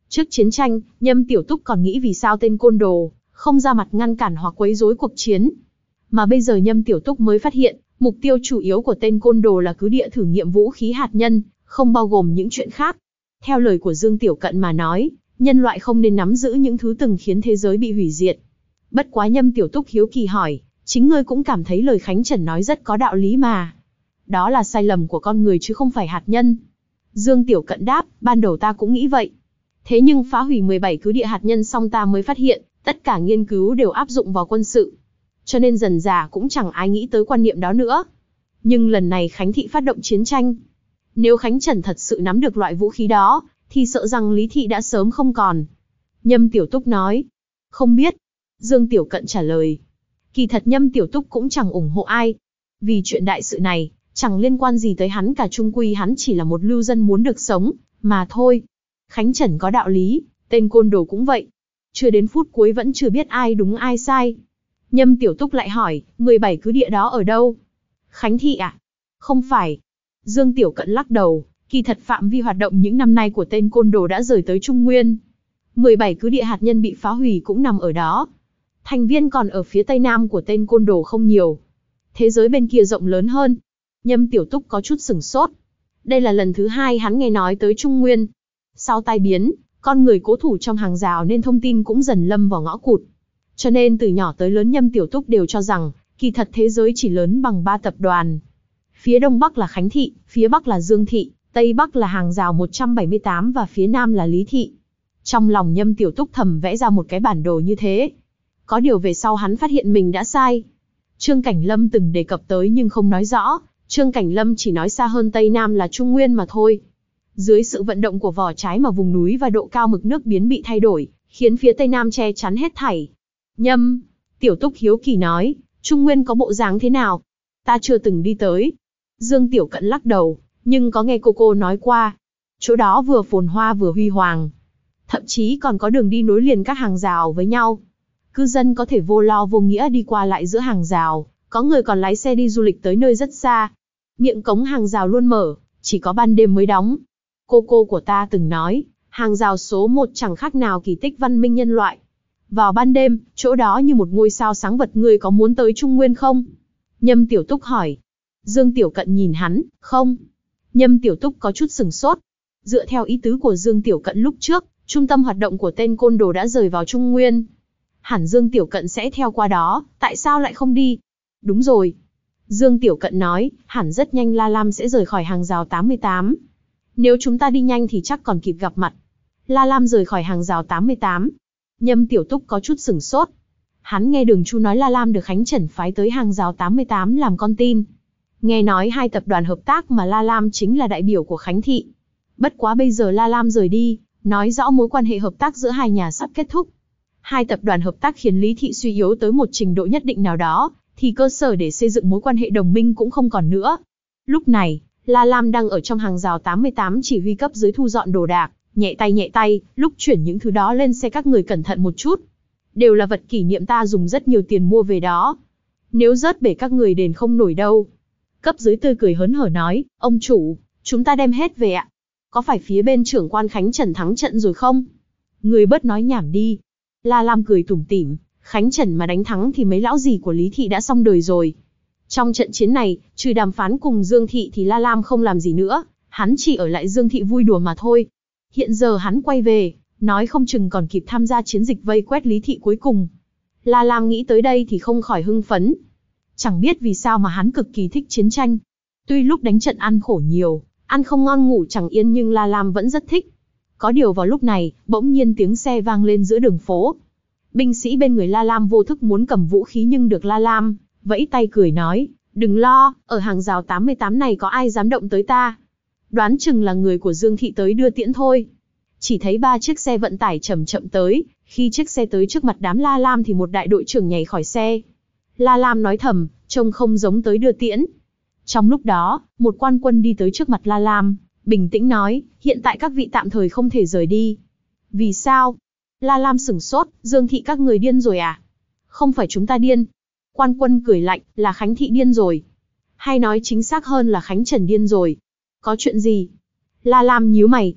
Trước chiến tranh, Nhâm Tiểu Túc còn nghĩ vì sao tên côn đồ không ra mặt ngăn cản hoặc quấy rối cuộc chiến. Mà bây giờ Nhâm Tiểu Túc mới phát hiện, mục tiêu chủ yếu của tên côn đồ là cứ địa thử nghiệm vũ khí hạt nhân, không bao gồm những chuyện khác. Theo lời của Dương Tiểu Cận mà nói, nhân loại không nên nắm giữ những thứ từng khiến thế giới bị hủy diệt. Bất quá Nhâm Tiểu Túc hiếu kỳ hỏi, chính ngươi cũng cảm thấy lời Khánh Trần nói rất có đạo lý mà. Đó là sai lầm của con người chứ không phải hạt nhân. Dương Tiểu Cận đáp, ban đầu ta cũng nghĩ vậy. Thế nhưng phá hủy mười bảy cứ địa hạt nhân xong ta mới phát hiện, tất cả nghiên cứu đều áp dụng vào quân sự. Cho nên dần dà cũng chẳng ai nghĩ tới quan niệm đó nữa. Nhưng lần này Khánh Thị phát động chiến tranh. Nếu Khánh Trần thật sự nắm được loại vũ khí đó, thì sợ rằng Lý Thị đã sớm không còn. Nhâm Tiểu Túc nói. Không biết. Dương Tiểu Cận trả lời. Kỳ thật Nhâm Tiểu Túc cũng chẳng ủng hộ ai. Vì chuyện đại sự này, chẳng liên quan gì tới hắn cả, chung quy hắn chỉ là một lưu dân muốn được sống, mà thôi. Khánh Trần có đạo lý, tên côn đồ cũng vậy. Chưa đến phút cuối vẫn chưa biết ai đúng ai sai. Nhâm Tiểu Túc lại hỏi, mười bảy cứ địa đó ở đâu? Khánh Thị à? Không phải. Dương Tiểu Cận lắc đầu, kỳ thật phạm vi hoạt động những năm nay của tên côn đồ đã rời tới Trung Nguyên. mười bảy cứ địa hạt nhân bị phá hủy cũng nằm ở đó. Thành viên còn ở phía tây nam của tên côn đồ không nhiều. Thế giới bên kia rộng lớn hơn. Nhâm Tiểu Túc có chút sửng sốt. Đây là lần thứ hai hắn nghe nói tới Trung Nguyên. Sau tai biến, con người cố thủ trong hàng rào nên thông tin cũng dần lâm vào ngõ cụt. Cho nên từ nhỏ tới lớn Nhâm Tiểu Túc đều cho rằng, kỳ thật thế giới chỉ lớn bằng ba tập đoàn. Phía đông bắc là Khánh Thị, phía bắc là Dương Thị, tây bắc là hàng rào một trăm bảy mươi tám và phía nam là Lý Thị. Trong lòng Nhâm Tiểu Túc thầm vẽ ra một cái bản đồ như thế. Có điều về sau hắn phát hiện mình đã sai. Trương Cảnh Lâm từng đề cập tới nhưng không nói rõ, Trương Cảnh Lâm chỉ nói xa hơn tây nam là Trung Nguyên mà thôi. Dưới sự vận động của vỏ trái mà vùng núi và độ cao mực nước biến bị thay đổi, khiến phía tây nam che chắn hết thảy. Nhâm Tiểu Túc hiếu kỳ nói, Trung Nguyên có bộ dáng thế nào? Ta chưa từng đi tới. Dương Tiểu Cận lắc đầu, nhưng có nghe cô cô nói qua. Chỗ đó vừa phồn hoa vừa huy hoàng. Thậm chí còn có đường đi nối liền các hàng rào với nhau. Cư dân có thể vô lo vô nghĩa đi qua lại giữa hàng rào, có người còn lái xe đi du lịch tới nơi rất xa. Miệng cống hàng rào luôn mở, chỉ có ban đêm mới đóng. Cô cô của ta từng nói, hàng rào số một chẳng khác nào kỳ tích văn minh nhân loại. Vào ban đêm, chỗ đó như một ngôi sao sáng vật, ngươi có muốn tới Trung Nguyên không? Nhâm Tiểu Túc hỏi. Dương Tiểu Cận nhìn hắn, không. Nhâm Tiểu Túc có chút sửng sốt. Dựa theo ý tứ của Dương Tiểu Cận lúc trước, trung tâm hoạt động của tên côn đồ đã rời vào Trung Nguyên. Hẳn Dương Tiểu Cận sẽ theo qua đó, tại sao lại không đi? Đúng rồi. Dương Tiểu Cận nói, hẳn rất nhanh La Lam sẽ rời khỏi hàng rào tám mươi tám. Nếu chúng ta đi nhanh thì chắc còn kịp gặp mặt. La Lam rời khỏi hàng rào tám mươi tám. Nhâm Tiểu Túc có chút sửng sốt. Hắn nghe Đường Chu nói La Lam được Khánh Trần phái tới hàng rào tám mươi tám làm con tin. Nghe nói hai tập đoàn hợp tác mà La Lam chính là đại biểu của Khánh Thị. Bất quá bây giờ La Lam rời đi, nói rõ mối quan hệ hợp tác giữa hai nhà sắp kết thúc. Hai tập đoàn hợp tác khiến Lý Thị suy yếu tới một trình độ nhất định nào đó, thì cơ sở để xây dựng mối quan hệ đồng minh cũng không còn nữa. Lúc này, La Lam đang ở trong hàng rào tám mươi tám chỉ huy cấp dưới thu dọn đồ đạc, nhẹ tay nhẹ tay, lúc chuyển những thứ đó lên xe các người cẩn thận một chút. Đều là vật kỷ niệm, ta dùng rất nhiều tiền mua về đó. Nếu rớt bể các người đền không nổi đâu. Cấp dưới tươi cười hớn hở nói, ông chủ, chúng ta đem hết về ạ. Có phải phía bên trưởng quan Khánh Trần thắng trận rồi không? Người bớt nói nhảm đi. La Lam cười tủm tỉm, Khánh Trần mà đánh thắng thì mấy lão gì của Lý Thị đã xong đời rồi. Trong trận chiến này, trừ đàm phán cùng Dương Thị thì La Lam không làm gì nữa, hắn chỉ ở lại Dương Thị vui đùa mà thôi. Hiện giờ hắn quay về, nói không chừng còn kịp tham gia chiến dịch vây quét Lý Thị cuối cùng. La Lam nghĩ tới đây thì không khỏi hưng phấn. Chẳng biết vì sao mà hắn cực kỳ thích chiến tranh. Tuy lúc đánh trận ăn khổ nhiều, ăn không ngon ngủ chẳng yên nhưng La Lam vẫn rất thích. Có điều vào lúc này, bỗng nhiên tiếng xe vang lên giữa đường phố. Binh sĩ bên người La Lam vô thức muốn cầm vũ khí nhưng được La Lam vẫy tay cười nói, đừng lo, ở hàng rào tám mươi tám này có ai dám động tới ta. Đoán chừng là người của Dương Thị tới đưa tiễn thôi. Chỉ thấy ba chiếc xe vận tải chậm chậm tới, khi chiếc xe tới trước mặt đám La Lam thì một đại đội trưởng nhảy khỏi xe. La Lam nói thầm, trông không giống tới đưa tiễn. Trong lúc đó, một quan quân đi tới trước mặt La Lam, bình tĩnh nói, hiện tại các vị tạm thời không thể rời đi. Vì sao? La Lam sửng sốt, Dương Thị các người điên rồi à? Không phải chúng ta điên. Quan quân cười lạnh, là Khánh Thị điên rồi. Hay nói chính xác hơn là Khánh Trần điên rồi. Có chuyện gì? La Lam nhíu mày.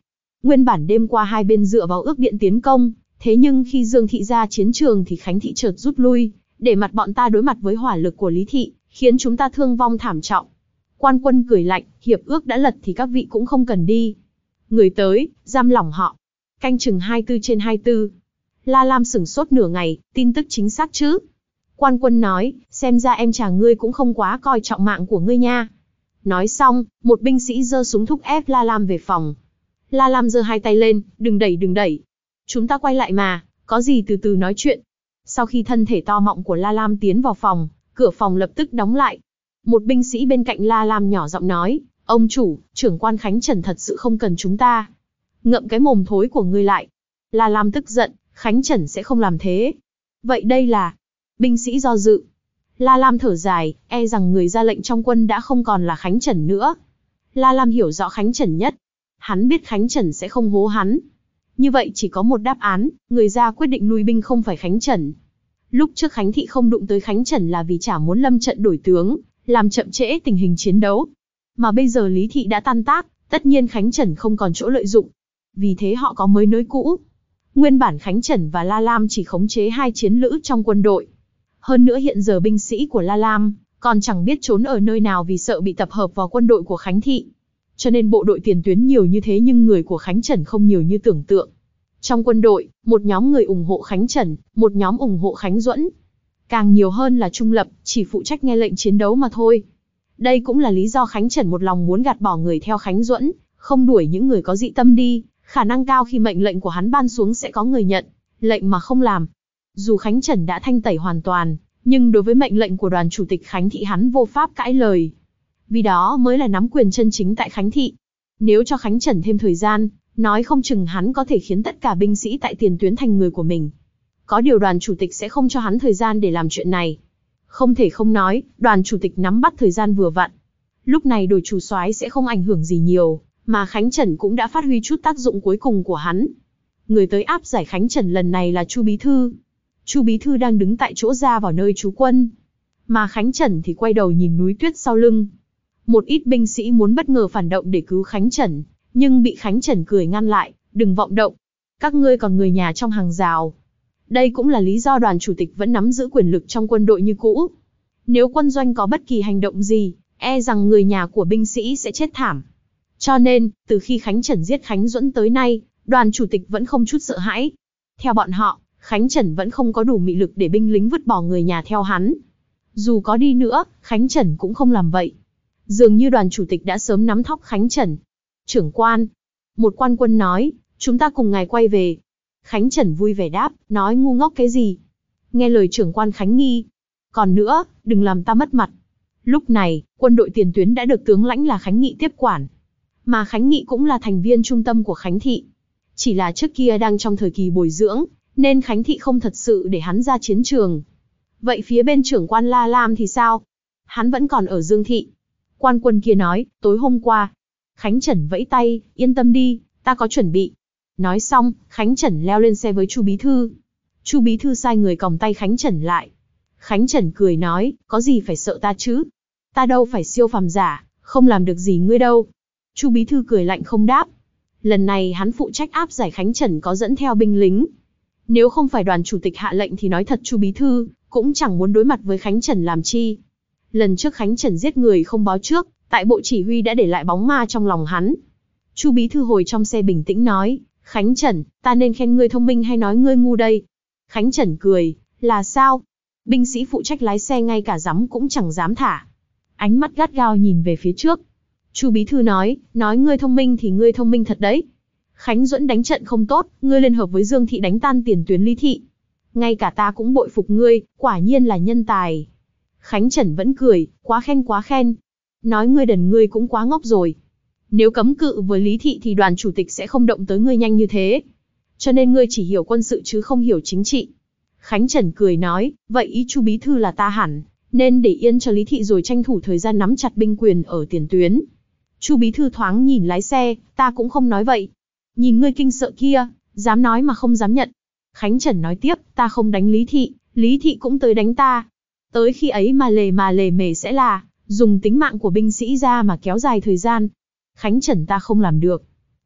Nguyên bản đêm qua hai bên dựa vào ước điện tiến công, thế nhưng khi Dương Thị ra chiến trường thì Khánh Thị chợt rút lui, để mặt bọn ta đối mặt với hỏa lực của Lý Thị, khiến chúng ta thương vong thảm trọng. Quan Quân cười lạnh, hiệp ước đã lật thì các vị cũng không cần đi. Người tới, giam lỏng họ. Canh chừng hai mươi tư trên hai mươi tư. La Lam sửng sốt nửa ngày, tin tức chính xác chứ? Quan Quân nói, xem ra em chàng ngươi cũng không quá coi trọng mạng của ngươi nha. Nói xong, một binh sĩ giơ súng thúc ép La Lam về phòng. La Lam giơ hai tay lên, đừng đẩy đừng đẩy. Chúng ta quay lại mà, có gì từ từ nói chuyện. Sau khi thân thể to mọng của La Lam tiến vào phòng, cửa phòng lập tức đóng lại. Một binh sĩ bên cạnh La Lam nhỏ giọng nói, ông chủ, trưởng quan Khánh Trần thật sự không cần chúng ta. Ngậm cái mồm thối của ngươi lại. La Lam tức giận, Khánh Trần sẽ không làm thế. Vậy đây là... Binh sĩ do dự. La Lam thở dài, e rằng người ra lệnh trong quân đã không còn là Khánh Trần nữa. La Lam hiểu rõ Khánh Trần nhất. Hắn biết Khánh Trần sẽ không hố hắn. Như vậy chỉ có một đáp án, người ra quyết định lui binh không phải Khánh Trần. Lúc trước Khánh Thị không đụng tới Khánh Trần là vì chả muốn lâm trận đổi tướng, làm chậm trễ tình hình chiến đấu. Mà bây giờ Lý Thị đã tan tác, tất nhiên Khánh Trần không còn chỗ lợi dụng. Vì thế họ có mới nới cũ. Nguyên bản Khánh Trần và La Lam chỉ khống chế hai chiến lữ trong quân đội. Hơn nữa hiện giờ binh sĩ của La Lam còn chẳng biết trốn ở nơi nào vì sợ bị tập hợp vào quân đội của Khánh Thị. Cho nên bộ đội tiền tuyến nhiều như thế nhưng người của Khánh Trần không nhiều như tưởng tượng. Trong quân đội, một nhóm người ủng hộ Khánh Trần, một nhóm ủng hộ Khánh Duẫn. Càng nhiều hơn là trung lập, chỉ phụ trách nghe lệnh chiến đấu mà thôi. Đây cũng là lý do Khánh Trần một lòng muốn gạt bỏ người theo Khánh Duẫn, không đuổi những người có dị tâm đi, khả năng cao khi mệnh lệnh của hắn ban xuống sẽ có người nhận, lệnh mà không làm. Dù Khánh Trần đã thanh tẩy hoàn toàn, nhưng đối với mệnh lệnh của đoàn chủ tịch Khánh Thị hắn vô pháp cãi lời. Vì đó mới là nắm quyền chân chính tại Khánh Thị. Nếu cho Khánh Trần thêm thời gian, nói không chừng hắn có thể khiến tất cả binh sĩ tại tiền tuyến thành người của mình. Có điều đoàn chủ tịch sẽ không cho hắn thời gian để làm chuyện này. Không thể không nói, đoàn chủ tịch nắm bắt thời gian vừa vặn. Lúc này đổi chủ soái sẽ không ảnh hưởng gì nhiều, mà Khánh Trần cũng đã phát huy chút tác dụng cuối cùng của hắn. Người tới áp giải Khánh Trần lần này là Chu Bí Thư. Chu Bí Thư đang đứng tại chỗ ra vào nơi trú quân. Mà Khánh Trần thì quay đầu nhìn núi tuyết sau lưng. Một ít binh sĩ muốn bất ngờ phản động để cứu Khánh Trần, nhưng bị Khánh Trần cười ngăn lại, đừng vọng động. Các ngươi còn người nhà trong hàng rào. Đây cũng là lý do đoàn chủ tịch vẫn nắm giữ quyền lực trong quân đội như cũ. Nếu quân doanh có bất kỳ hành động gì, e rằng người nhà của binh sĩ sẽ chết thảm. Cho nên, từ khi Khánh Trần giết Khánh Duẫn tới nay, đoàn chủ tịch vẫn không chút sợ hãi. Theo bọn họ, Khánh Trần vẫn không có đủ mị lực để binh lính vứt bỏ người nhà theo hắn. Dù có đi nữa, Khánh Trần cũng không làm vậy. Dường như đoàn chủ tịch đã sớm nắm thóp Khánh Trần. Trưởng quan. Một quan quân nói, chúng ta cùng ngài quay về. Khánh Trần vui vẻ đáp, nói ngu ngốc cái gì. Nghe lời trưởng quan Khánh Nghi. Còn nữa, đừng làm ta mất mặt. Lúc này, quân đội tiền tuyến đã được tướng lãnh là Khánh Nghị tiếp quản. Mà Khánh Nghị cũng là thành viên trung tâm của Khánh Thị. Chỉ là trước kia đang trong thời kỳ bồi dưỡng, nên Khánh Thị không thật sự để hắn ra chiến trường. Vậy phía bên trưởng quan La Lam thì sao? Hắn vẫn còn ở Dương Thị. Quan quân kia nói, tối hôm qua. Khánh Trần vẫy tay, yên tâm đi, ta có chuẩn bị. Nói xong, Khánh Trần leo lên xe với Chu Bí Thư. Chu Bí Thư sai người còng tay Khánh Trần lại. Khánh Trần cười nói, có gì phải sợ ta chứ? Ta đâu phải siêu phàm giả, không làm được gì ngươi đâu. Chu Bí Thư cười lạnh không đáp. Lần này hắn phụ trách áp giải Khánh Trần có dẫn theo binh lính. Nếu không phải đoàn chủ tịch hạ lệnh thì nói thật Chu Bí Thư cũng chẳng muốn đối mặt với Khánh Trần làm chi. Lần trước Khánh Trần giết người không báo trước, tại bộ chỉ huy đã để lại bóng ma trong lòng hắn. Chu Bí Thư hồi trong xe bình tĩnh nói, Khánh Trần, ta nên khen ngươi thông minh hay nói ngươi ngu đây? Khánh Trần cười, là sao? Binh sĩ phụ trách lái xe ngay cả dám cũng chẳng dám thả. Ánh mắt gắt gao nhìn về phía trước. Chu Bí Thư nói, nói ngươi thông minh thì ngươi thông minh thật đấy. Khánh Duẫn đánh trận không tốt, ngươi liên hợp với Dương Thị đánh tan tiền tuyến Lý Thị. Ngay cả ta cũng bội phục ngươi, quả nhiên là nhân tài. Khánh Trần vẫn cười, quá khen quá khen. Nói ngươi đần ngươi cũng quá ngốc rồi. Nếu cấm cự với Lý Thị thì đoàn chủ tịch sẽ không động tới ngươi nhanh như thế. Cho nên ngươi chỉ hiểu quân sự chứ không hiểu chính trị. Khánh Trần cười nói, vậy ý Chu Bí Thư là ta hẳn nên để yên cho Lý Thị rồi tranh thủ thời gian nắm chặt binh quyền ở tiền tuyến. Chu Bí Thư thoáng nhìn lái xe, ta cũng không nói vậy. Nhìn ngươi kinh sợ kia, dám nói mà không dám nhận. Khánh Trần nói tiếp, ta không đánh Lý Thị, Lý Thị cũng tới đánh ta. Tới khi ấy mà lề mà lề mề sẽ là dùng tính mạng của binh sĩ ra mà kéo dài thời gian. Khánh Trần ta không làm được.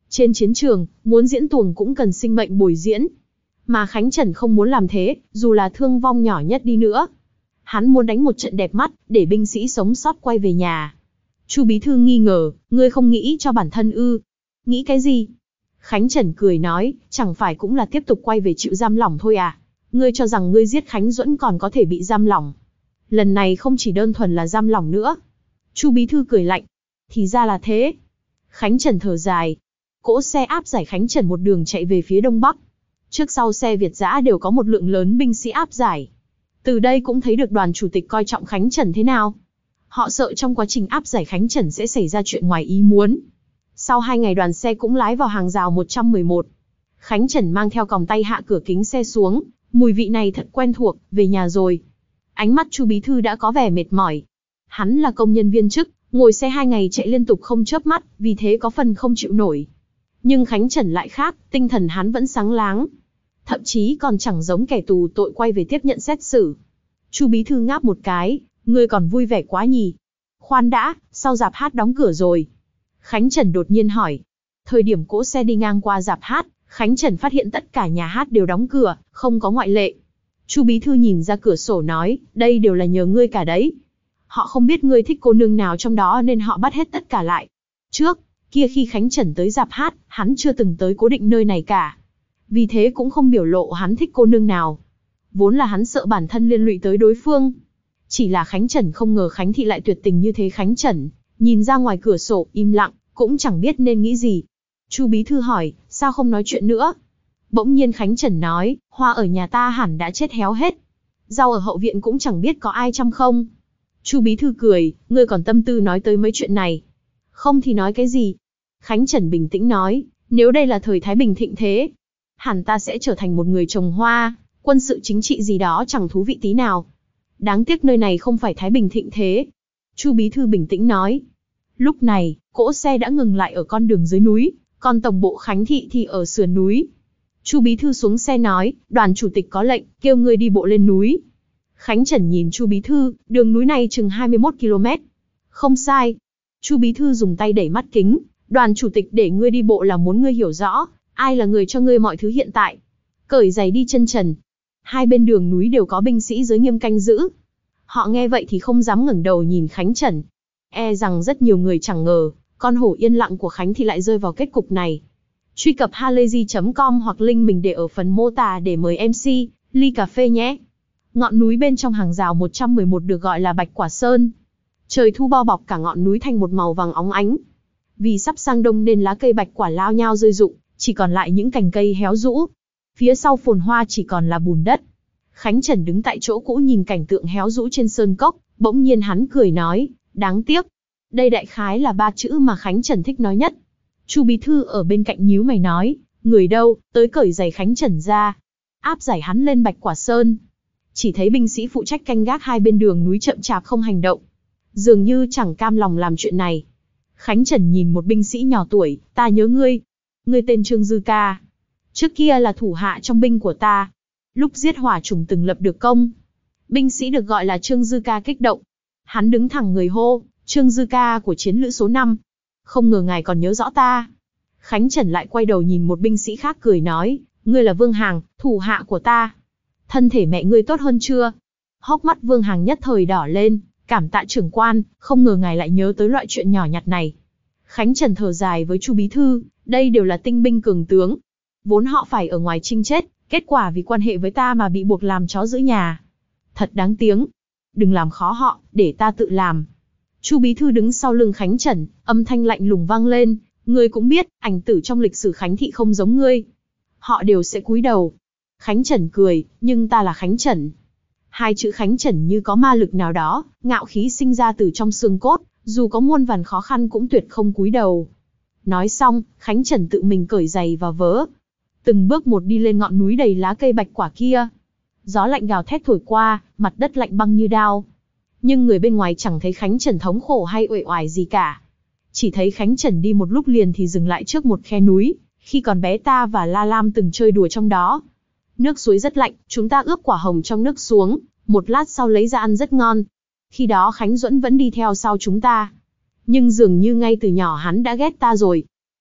Trên chiến trường, muốn diễn tuồng cũng cần sinh mệnh bồi diễn. Mà Khánh Trần không muốn làm thế, dù là thương vong nhỏ nhất đi nữa. Hắn muốn đánh một trận đẹp mắt, để binh sĩ sống sót quay về nhà. Chu bí thư nghi ngờ, ngươi không nghĩ cho bản thân ư? Nghĩ cái gì? Khánh Trần cười nói, chẳng phải cũng là tiếp tục quay về chịu giam lỏng thôi à? Ngươi cho rằng ngươi giết Khánh Duẫn còn có thể bị giam lỏng? Lần này không chỉ đơn thuần là giam lỏng nữa. Chu bí thư cười lạnh. Thì ra là thế. Khánh Trần thở dài. Cỗ xe áp giải Khánh Trần một đường chạy về phía đông bắc. Trước sau xe Việt dã đều có một lượng lớn binh sĩ áp giải. Từ đây cũng thấy được đoàn chủ tịch coi trọng Khánh Trần thế nào. Họ sợ trong quá trình áp giải Khánh Trần sẽ xảy ra chuyện ngoài ý muốn. Sau hai ngày đoàn xe cũng lái vào hàng rào một trăm mười một. Khánh Trần mang theo còng tay hạ cửa kính xe xuống. Mùi vị này thật quen thuộc, về nhà rồi. Ánh mắt Chu bí thư đã có vẻ mệt mỏi. Hắn là công nhân viên chức, ngồi xe hai ngày chạy liên tục không chớp mắt, vì thế có phần không chịu nổi. Nhưng Khánh Trần lại khác, tinh thần hắn vẫn sáng láng. Thậm chí còn chẳng giống kẻ tù tội quay về tiếp nhận xét xử. Chu bí thư ngáp một cái, ngươi còn vui vẻ quá nhỉ? Khoan đã, sao rạp hát đóng cửa rồi? Khánh Trần đột nhiên hỏi. Thời điểm cỗ xe đi ngang qua rạp hát, Khánh Trần phát hiện tất cả nhà hát đều đóng cửa, không có ngoại lệ. Chu bí thư nhìn ra cửa sổ nói, đây đều là nhờ ngươi cả đấy. Họ không biết ngươi thích cô nương nào trong đó nên họ bắt hết tất cả lại. Trước kia khi Khánh Trần tới rạp hát, hắn chưa từng tới cố định nơi này cả. Vì thế cũng không biểu lộ hắn thích cô nương nào. Vốn là hắn sợ bản thân liên lụy tới đối phương. Chỉ là Khánh Trần không ngờ Khánh Thị lại tuyệt tình như thế. Khánh Trần nhìn ra ngoài cửa sổ, im lặng, cũng chẳng biết nên nghĩ gì. Chu bí thư hỏi, sao không nói chuyện nữa? Bỗng nhiên Khánh Trần nói, hoa ở nhà ta hẳn đã chết héo hết. Rau ở hậu viện cũng chẳng biết có ai chăm không. Chu bí thư cười, ngươi còn tâm tư nói tới mấy chuyện này. Không thì nói cái gì? Khánh Trần bình tĩnh nói, nếu đây là thời Thái Bình thịnh thế, hẳn ta sẽ trở thành một người trồng hoa, quân sự chính trị gì đó chẳng thú vị tí nào. Đáng tiếc nơi này không phải Thái Bình thịnh thế. Chu bí thư bình tĩnh nói. Lúc này, cỗ xe đã ngừng lại ở con đường dưới núi, còn tổng bộ Khánh Thị thì ở sườn núi. Chu bí thư xuống xe nói, đoàn chủ tịch có lệnh, kêu ngươi đi bộ lên núi. Khánh Trần nhìn Chu bí thư, đường núi này chừng hai mươi mốt ki lô mét. Không sai. Chu bí thư dùng tay đẩy mắt kính, đoàn chủ tịch để ngươi đi bộ là muốn ngươi hiểu rõ, ai là người cho ngươi mọi thứ hiện tại. Cởi giày đi chân trần. Hai bên đường núi đều có binh sĩ giới nghiêm canh giữ. Họ nghe vậy thì không dám ngẩng đầu nhìn Khánh Trần. E rằng rất nhiều người chẳng ngờ, con hổ yên lặng của Khánh thì lại rơi vào kết cục này. Truy cập halayzi chấm com hoặc link mình để ở phần mô tả để mời em xê, ly cà phê nhé. Ngọn núi bên trong hàng rào một trăm mười một được gọi là Bạch Quả Sơn. Trời thu bao bọc cả ngọn núi thành một màu vàng óng ánh. Vì sắp sang đông nên lá cây bạch quả lao nhao rơi rụng, chỉ còn lại những cành cây héo rũ. Phía sau phồn hoa chỉ còn là bùn đất. Khánh Trần đứng tại chỗ cũ nhìn cảnh tượng héo rũ trên sơn cốc, bỗng nhiên hắn cười nói, đáng tiếc. Đây đại khái là ba chữ mà Khánh Trần thích nói nhất. Chu bí thư ở bên cạnh nhíu mày nói, người đâu, tới cởi giày Khánh Trần ra. Áp giải hắn lên Bạch Quả Sơn. Chỉ thấy binh sĩ phụ trách canh gác hai bên đường núi chậm chạp không hành động. Dường như chẳng cam lòng làm chuyện này. Khánh Trần nhìn một binh sĩ nhỏ tuổi, ta nhớ ngươi. Ngươi tên Trương Dư Ca. Trước kia là thủ hạ trong binh của ta. Lúc giết hỏa chủng từng lập được công. Binh sĩ được gọi là Trương Dư Ca kích động. Hắn đứng thẳng người hô, Trương Dư Ca của chiến lữ số năm. Không ngờ ngài còn nhớ rõ ta. Khánh Trần lại quay đầu nhìn một binh sĩ khác cười nói, ngươi là Vương Hàng, thủ hạ của ta. Thân thể mẹ ngươi tốt hơn chưa? Hốc mắt Vương Hàng nhất thời đỏ lên, cảm tạ trưởng quan, không ngờ ngài lại nhớ tới loại chuyện nhỏ nhặt này. Khánh Trần thở dài với Chu bí thư, đây đều là tinh binh cường tướng. Vốn họ phải ở ngoài chinh chết, kết quả vì quan hệ với ta mà bị buộc làm chó giữ nhà. Thật đáng tiếng. Đừng làm khó họ, để ta tự làm. Chu bí thư đứng sau lưng Khánh Trần, âm thanh lạnh lùng vang lên, ngươi cũng biết, ảnh tử trong lịch sử Khánh Thị không giống ngươi. Họ đều sẽ cúi đầu. Khánh Trần cười, nhưng ta là Khánh Trần. Hai chữ Khánh Trần như có ma lực nào đó, ngạo khí sinh ra từ trong xương cốt, dù có muôn vàn khó khăn cũng tuyệt không cúi đầu. Nói xong, Khánh Trần tự mình cởi giày và vớ. Từng bước một đi lên ngọn núi đầy lá cây bạch quả kia. Gió lạnh gào thét thổi qua, mặt đất lạnh băng như đao. Nhưng người bên ngoài chẳng thấy Khánh Trần thống khổ hay uể oải gì cả. Chỉ thấy Khánh Trần đi một lúc liền thì dừng lại trước một khe núi, khi còn bé ta và La Lam từng chơi đùa trong đó. Nước suối rất lạnh, chúng ta ướp quả hồng trong nước xuống, một lát sau lấy ra ăn rất ngon. Khi đó Khánh Duẫn vẫn đi theo sau chúng ta. Nhưng dường như ngay từ nhỏ hắn đã ghét ta rồi.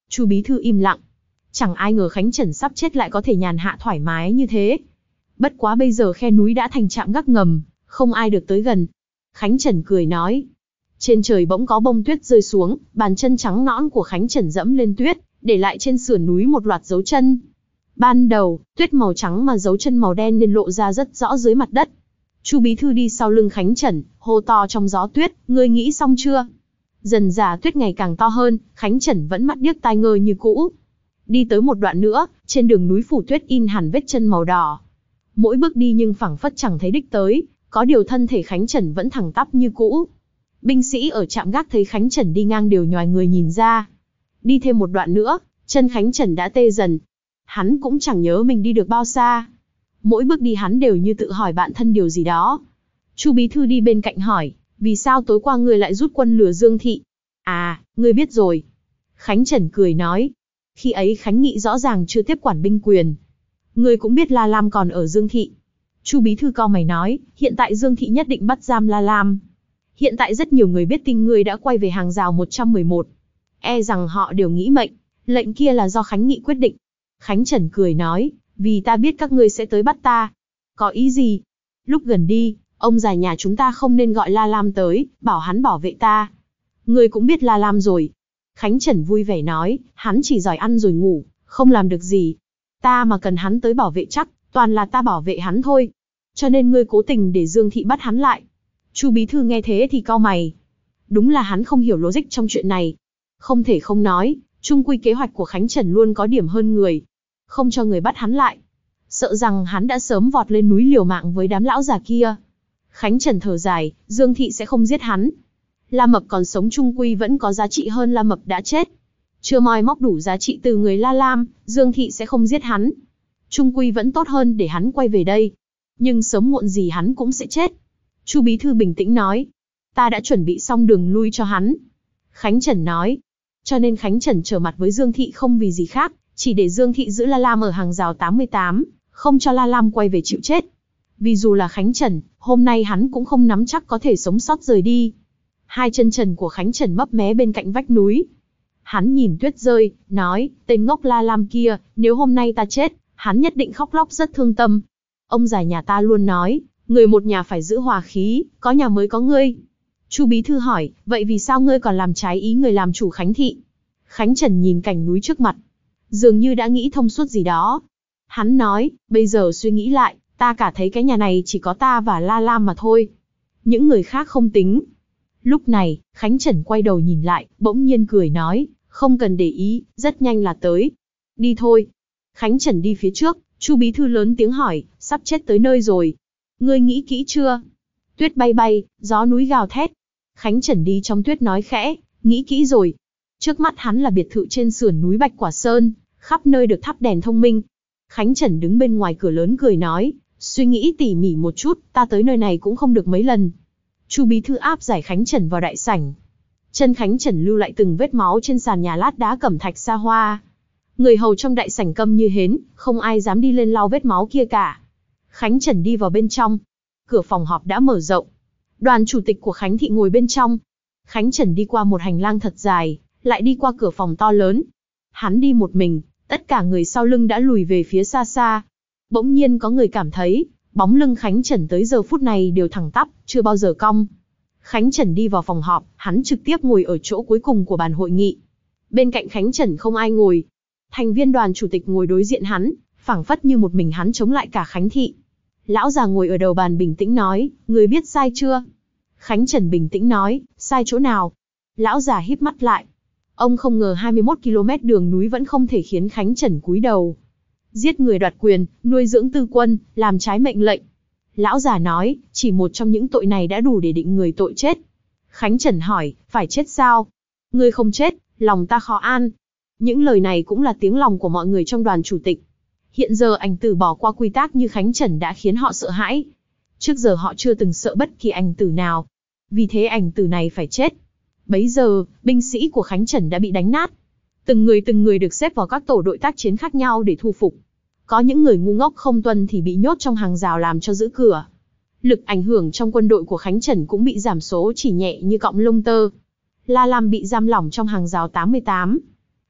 Chu bí thư im lặng. Chẳng ai ngờ Khánh Trần sắp chết lại có thể nhàn hạ thoải mái như thế. Bất quá bây giờ khe núi đã thành trạm gác ngầm, không ai được tới gần. Khánh Trần cười nói. Trên trời bỗng có bông tuyết rơi xuống, bàn chân trắng nõn của Khánh Trần dẫm lên tuyết, để lại trên sườn núi một loạt dấu chân. Ban đầu, tuyết màu trắng mà dấu chân màu đen nên lộ ra rất rõ dưới mặt đất. Chu bí thư đi sau lưng Khánh Trần, hô to trong gió tuyết, ngươi nghĩ xong chưa? Dần dà tuyết ngày càng to hơn, Khánh Trần vẫn mắt điếc tai ngơ như cũ. Đi tới một đoạn nữa, trên đường núi phủ tuyết in hẳn vết chân màu đỏ. Mỗi bước đi nhưng phảng phất chẳng thấy đích tới, có điều thân thể Khánh Trần vẫn thẳng tắp như cũ. Binh sĩ ở trạm gác thấy Khánh Trần đi ngang đều nhòi người nhìn ra. Đi thêm một đoạn nữa, chân Khánh Trần đã tê dần. Hắn cũng chẳng nhớ mình đi được bao xa. Mỗi bước đi hắn đều như tự hỏi bản thân điều gì đó. Chu bí thư đi bên cạnh hỏi, vì sao tối qua ngươi lại rút quân lừa Dương Thị? À, ngươi biết rồi. Khánh Trần cười nói. Khi ấy Khánh Nghị rõ ràng chưa tiếp quản binh quyền. Ngươi cũng biết La Lam còn ở Dương Thị. Chu bí thư cau mày nói, hiện tại Dương Thị nhất định bắt giam La Lam. Hiện tại rất nhiều người biết tin ngươi đã quay về hàng rào một trăm mười một. E rằng họ đều nghĩ mệnh, lệnh kia là do Khánh Nghị quyết định. Khánh Trần cười nói, vì ta biết các ngươi sẽ tới bắt ta. Có ý gì? Lúc gần đi, ông già nhà chúng ta không nên gọi La Lam tới, bảo hắn bảo vệ ta. Ngươi cũng biết La Lam rồi. Khánh Trần vui vẻ nói, hắn chỉ giỏi ăn rồi ngủ, không làm được gì. Ta mà cần hắn tới bảo vệ chắc, toàn là ta bảo vệ hắn thôi. Cho nên ngươi cố tình để Dương Thị bắt hắn lại. Chu bí thư nghe thế thì cau mày. Đúng là hắn không hiểu logic trong chuyện này. Không thể không nói, chung quy kế hoạch của Khánh Trần luôn có điểm hơn người. Không cho người bắt hắn lại. Sợ rằng hắn đã sớm vọt lên núi liều mạng với đám lão già kia. Khánh Trần thở dài, Dương Thị sẽ không giết hắn. La Mập còn sống chung quy vẫn có giá trị hơn La Mập đã chết. Chưa moi móc đủ giá trị từ người La Lam, Dương Thị sẽ không giết hắn. Chung quy vẫn tốt hơn để hắn quay về đây. Nhưng sớm muộn gì hắn cũng sẽ chết. Chu bí thư bình tĩnh nói. Ta đã chuẩn bị xong đường lui cho hắn. Khánh Trần nói. Cho nên Khánh Trần trở mặt với Dương Thị không vì gì khác, chỉ để Dương Thị giữ La Lam ở hàng rào tám mươi tám, không cho La Lam quay về chịu chết. Vì dù là Khánh Trần, hôm nay hắn cũng không nắm chắc có thể sống sót rời đi. Hai chân trần của Khánh Trần mấp mé bên cạnh vách núi. Hắn nhìn tuyết rơi, nói, tên ngốc La Lam kia, nếu hôm nay ta chết, hắn nhất định khóc lóc rất thương tâm. Ông già nhà ta luôn nói, người một nhà phải giữ hòa khí, có nhà mới có ngươi. Chu bí thư hỏi, vậy vì sao ngươi còn làm trái ý người làm chủ Khánh Thị? Khánh Trần nhìn cảnh núi trước mặt, dường như đã nghĩ thông suốt gì đó. Hắn nói, bây giờ suy nghĩ lại, ta cả thấy cái nhà này chỉ có ta và La Lam mà thôi. Những người khác không tính. Lúc này, Khánh Trần quay đầu nhìn lại, bỗng nhiên cười nói, không cần để ý, rất nhanh là tới. Đi thôi. Khánh Trần đi phía trước, Chu bí thư lớn tiếng hỏi, sắp chết tới nơi rồi. Ngươi nghĩ kỹ chưa? Tuyết bay bay, gió núi gào thét. Khánh Trần đi trong tuyết nói khẽ, nghĩ kỹ rồi. Trước mắt hắn là biệt thự trên sườn núi Bạch Quả Sơn, khắp nơi được thắp đèn thông minh. Khánh Trần đứng bên ngoài cửa lớn cười nói, suy nghĩ tỉ mỉ một chút, ta tới nơi này cũng không được mấy lần. Chu bí thư áp giải Khánh Trần vào đại sảnh. Chân Khánh Trần lưu lại từng vết máu trên sàn nhà lát đá cẩm thạch xa hoa. Người hầu trong đại sảnh câm như hến, không ai dám đi lên lau vết máu kia cả. Khánh Trần đi vào bên trong. Cửa phòng họp đã mở rộng. Đoàn chủ tịch của Khánh Thị ngồi bên trong. Khánh Trần đi qua một hành lang thật dài, lại đi qua cửa phòng to lớn. Hắn đi một mình, tất cả người sau lưng đã lùi về phía xa xa. Bỗng nhiên có người cảm thấy, bóng lưng Khánh Trần tới giờ phút này đều thẳng tắp, chưa bao giờ cong. Khánh Trần đi vào phòng họp, hắn trực tiếp ngồi ở chỗ cuối cùng của bàn hội nghị. Bên cạnh Khánh Trần không ai ngồi. Thành viên đoàn chủ tịch ngồi đối diện hắn, phảng phất như một mình hắn chống lại cả Khánh Thị. Lão già ngồi ở đầu bàn bình tĩnh nói, người biết sai chưa? Khánh Trần bình tĩnh nói, sai chỗ nào? Lão già híp mắt lại. Ông không ngờ hai mươi mốt ki lô mét đường núi vẫn không thể khiến Khánh Trần cúi đầu. Giết người đoạt quyền, nuôi dưỡng tư quân, làm trái mệnh lệnh. Lão già nói, chỉ một trong những tội này đã đủ để định người tội chết. Khánh Trần hỏi, phải chết sao? Ngươi không chết, lòng ta khó an. Những lời này cũng là tiếng lòng của mọi người trong đoàn chủ tịch. Hiện giờ ảnh tử bỏ qua quy tắc như Khánh Trần đã khiến họ sợ hãi. Trước giờ họ chưa từng sợ bất kỳ ảnh tử nào. Vì thế ảnh tử này phải chết. Bấy giờ, binh sĩ của Khánh Trần đã bị đánh nát. Từng người từng người được xếp vào các tổ đội tác chiến khác nhau để thu phục. Có những người ngu ngốc không tuân thì bị nhốt trong hàng rào làm cho giữ cửa. Lực ảnh hưởng trong quân đội của Khánh Trần cũng bị giảm số chỉ nhẹ như cọng lông tơ. La Lam bị giam lỏng trong hàng rào tám mươi tám.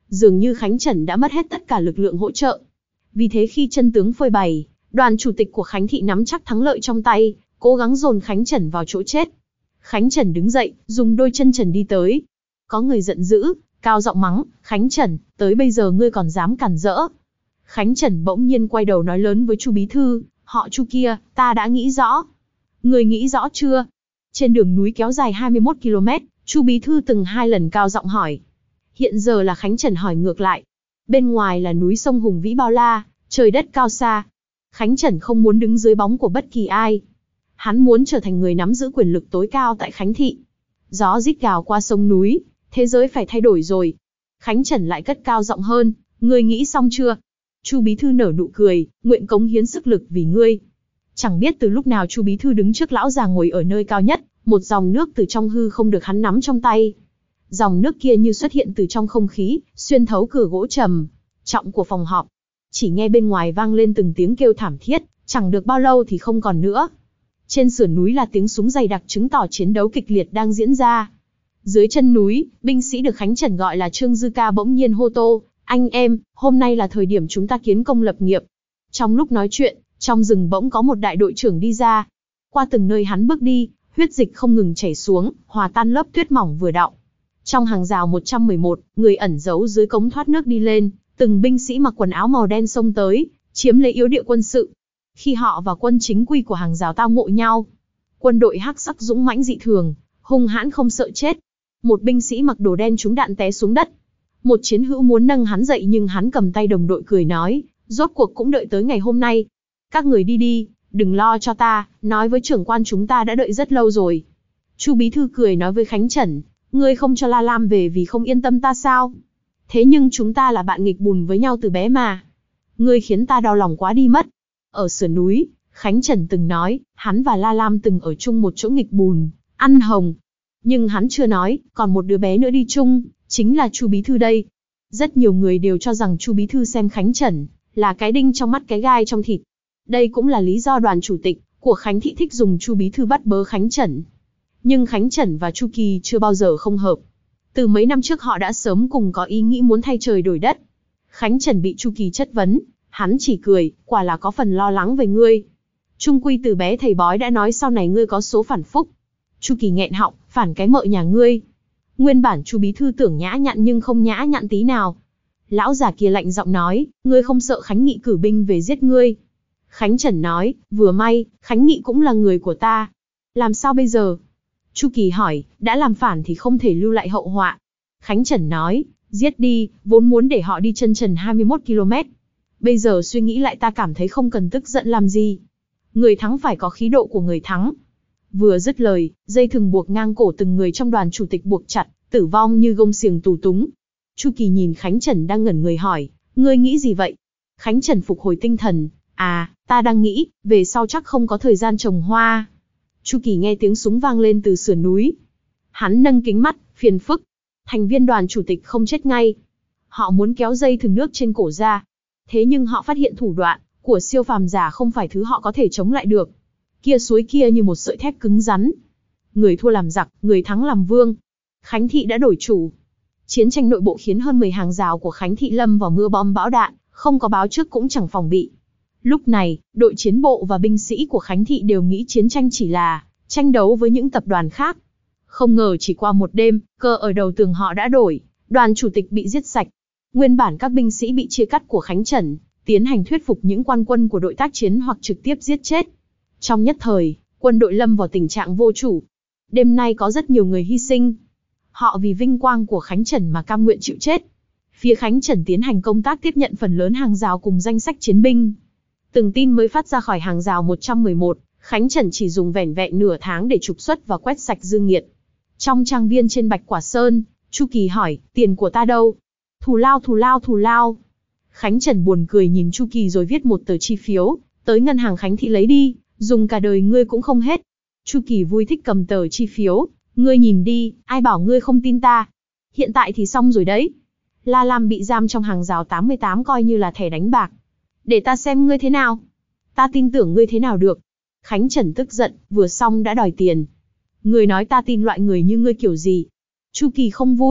Dường như Khánh Trần đã mất hết tất cả lực lượng hỗ trợ. Vì thế khi chân tướng phơi bày, đoàn chủ tịch của Khánh thị nắm chắc thắng lợi trong tay, cố gắng dồn Khánh Trần vào chỗ chết. Khánh Trần đứng dậy, dùng đôi chân trần đi tới. Có người giận dữ, cao giọng mắng, Khánh Trần, tới bây giờ ngươi còn dám cản rỡ. Khánh Trần bỗng nhiên quay đầu nói lớn với Chu bí thư, họ Chu kia, ta đã nghĩ rõ. Ngươi nghĩ rõ chưa? Trên đường núi kéo dài hai mươi mốt ki lô mét, Chu bí thư từng hai lần cao giọng hỏi. Hiện giờ là Khánh Trần hỏi ngược lại. Bên ngoài là núi sông hùng vĩ bao la, trời đất cao xa. Khánh Trần không muốn đứng dưới bóng của bất kỳ ai. Hắn muốn trở thành người nắm giữ quyền lực tối cao tại Khánh thị. Gió rít gào qua sông núi, thế giới phải thay đổi rồi. Khánh Trần lại cất cao giọng hơn, ngươi nghĩ xong chưa? Chu bí thư nở nụ cười, nguyện cống hiến sức lực vì ngươi. Chẳng biết từ lúc nào Chu bí thư đứng trước lão già ngồi ở nơi cao nhất, một dòng nước từ trong hư không được hắn nắm trong tay. Dòng nước kia như xuất hiện từ trong không khí, xuyên thấu cửa gỗ trầm trọng của phòng họp. Chỉ nghe bên ngoài vang lên từng tiếng kêu thảm thiết, chẳng được bao lâu thì không còn nữa. Trên sườn núi là tiếng súng dày đặc chứng tỏ chiến đấu kịch liệt đang diễn ra. Dưới chân núi, binh sĩ được Khánh Trần gọi là Trương Dư Ca bỗng nhiên hô to, anh em, hôm nay là thời điểm chúng ta kiến công lập nghiệp. Trong lúc nói chuyện, trong rừng bỗng có một đại đội trưởng đi ra. Qua từng nơi hắn bước đi, huyết dịch không ngừng chảy xuống, hòa tan lớp tuyết mỏng vừa đọng. Trong hàng rào một trăm mười một, người ẩn giấu dưới cống thoát nước đi lên, từng binh sĩ mặc quần áo màu đen xông tới, chiếm lấy yếu địa quân sự. Khi họ và quân chính quy của hàng rào tao ngộ nhau, quân đội hắc sắc dũng mãnh dị thường, hung hãn không sợ chết. Một binh sĩ mặc đồ đen trúng đạn té xuống đất. Một chiến hữu muốn nâng hắn dậy nhưng hắn cầm tay đồng đội cười nói, rốt cuộc cũng đợi tới ngày hôm nay. Các người đi đi, đừng lo cho ta, nói với trưởng quan chúng ta đã đợi rất lâu rồi. Chu bí thư cười nói với Khánh Trần, ngươi không cho La Lam về vì không yên tâm ta sao? Thế nhưng chúng ta là bạn nghịch bùn với nhau từ bé mà. Ngươi khiến ta đau lòng quá đi mất. Ở sườn núi, Khánh Trần từng nói, hắn và La Lam từng ở chung một chỗ nghịch bùn, ăn hồng. Nhưng hắn chưa nói, còn một đứa bé nữa đi chung, chính là Chu bí thư đây. Rất nhiều người đều cho rằng Chu bí thư xem Khánh Trần là cái đinh trong mắt cái gai trong thịt. Đây cũng là lý do đoàn chủ tịch của Khánh thị thích dùng Chu bí thư bắt bớ Khánh Trần. Nhưng Khánh Trần và Chu Kỳ chưa bao giờ không hợp. Từ mấy năm trước họ đã sớm cùng có ý nghĩ muốn thay trời đổi đất. Khánh Trần bị Chu Kỳ chất vấn, hắn chỉ cười, quả là có phần lo lắng về ngươi. Trung quy từ bé thầy bói đã nói sau này ngươi có số phản phúc. Chu Kỳ nghẹn họng, phản cái mợ nhà ngươi. Nguyên bản Chu bí thư tưởng nhã nhặn nhưng không nhã nhặn tí nào. Lão già kia lạnh giọng nói, ngươi không sợ Khánh Nghị cử binh về giết ngươi? Khánh Trần nói, vừa may, Khánh Nghị cũng là người của ta. Làm sao bây giờ? Chu Kỳ hỏi, đã làm phản thì không thể lưu lại hậu họa. Khánh Trần nói, giết đi, vốn muốn để họ đi chân trần hai mươi mốt ki lô mét. Bây giờ suy nghĩ lại ta cảm thấy không cần tức giận làm gì. Người thắng phải có khí độ của người thắng. Vừa dứt lời, dây thừng buộc ngang cổ từng người trong đoàn chủ tịch buộc chặt, tử vong như gông xiềng tù túng. Chu Kỳ nhìn Khánh Trần đang ngẩn người hỏi, ngươi nghĩ gì vậy? Khánh Trần phục hồi tinh thần, à, ta đang nghĩ, về sau chắc không có thời gian trồng hoa. Chu Kỳ nghe tiếng súng vang lên từ sườn núi. Hắn nâng kính mắt, phiền phức. Thành viên đoàn chủ tịch không chết ngay. Họ muốn kéo dây thừng nước trên cổ ra. Thế nhưng họ phát hiện thủ đoạn của siêu phàm giả không phải thứ họ có thể chống lại được. Kia suối kia như một sợi thép cứng rắn. Người thua làm giặc, người thắng làm vương. Khánh thị đã đổi chủ. Chiến tranh nội bộ khiến hơn mười hàng rào của Khánh thị lâm vào mưa bom bão đạn, không có báo trước cũng chẳng phòng bị. Lúc này, đội chiến bộ và binh sĩ của Khánh thị đều nghĩ chiến tranh chỉ là tranh đấu với những tập đoàn khác. Không ngờ chỉ qua một đêm, cờ ở đầu tường họ đã đổi, đoàn chủ tịch bị giết sạch. Nguyên bản các binh sĩ bị chia cắt của Khánh Trần, tiến hành thuyết phục những quan quân của đội tác chiến hoặc trực tiếp giết chết. Trong nhất thời, quân đội lâm vào tình trạng vô chủ. Đêm nay có rất nhiều người hy sinh. Họ vì vinh quang của Khánh Trần mà cam nguyện chịu chết. Phía Khánh Trần tiến hành công tác tiếp nhận phần lớn hàng rào cùng danh sách chiến binh. Từng tin mới phát ra khỏi hàng rào một trăm mười một, Khánh Trần chỉ dùng vẻn vẹn nửa tháng để trục xuất và quét sạch dư nghiệt. Trong trang viên trên Bạch Quả Sơn, Chu Kỳ hỏi, tiền của ta đâu? Thù lao thù lao thù lao. Khánh Trần buồn cười nhìn Chu Kỳ rồi viết một tờ chi phiếu, tới ngân hàng Khánh thị lấy đi, dùng cả đời ngươi cũng không hết. Chu Kỳ vui thích cầm tờ chi phiếu, ngươi nhìn đi, ai bảo ngươi không tin ta. Hiện tại thì xong rồi đấy. La Lam bị giam trong hàng rào tám mươi tám coi như là thẻ đánh bạc. Để ta xem ngươi thế nào. Ta tin tưởng ngươi thế nào được. Khánh Trần tức giận, vừa xong đã đòi tiền. Ngươi nói ta tin loại người như ngươi kiểu gì? Chu Kỳ không vui,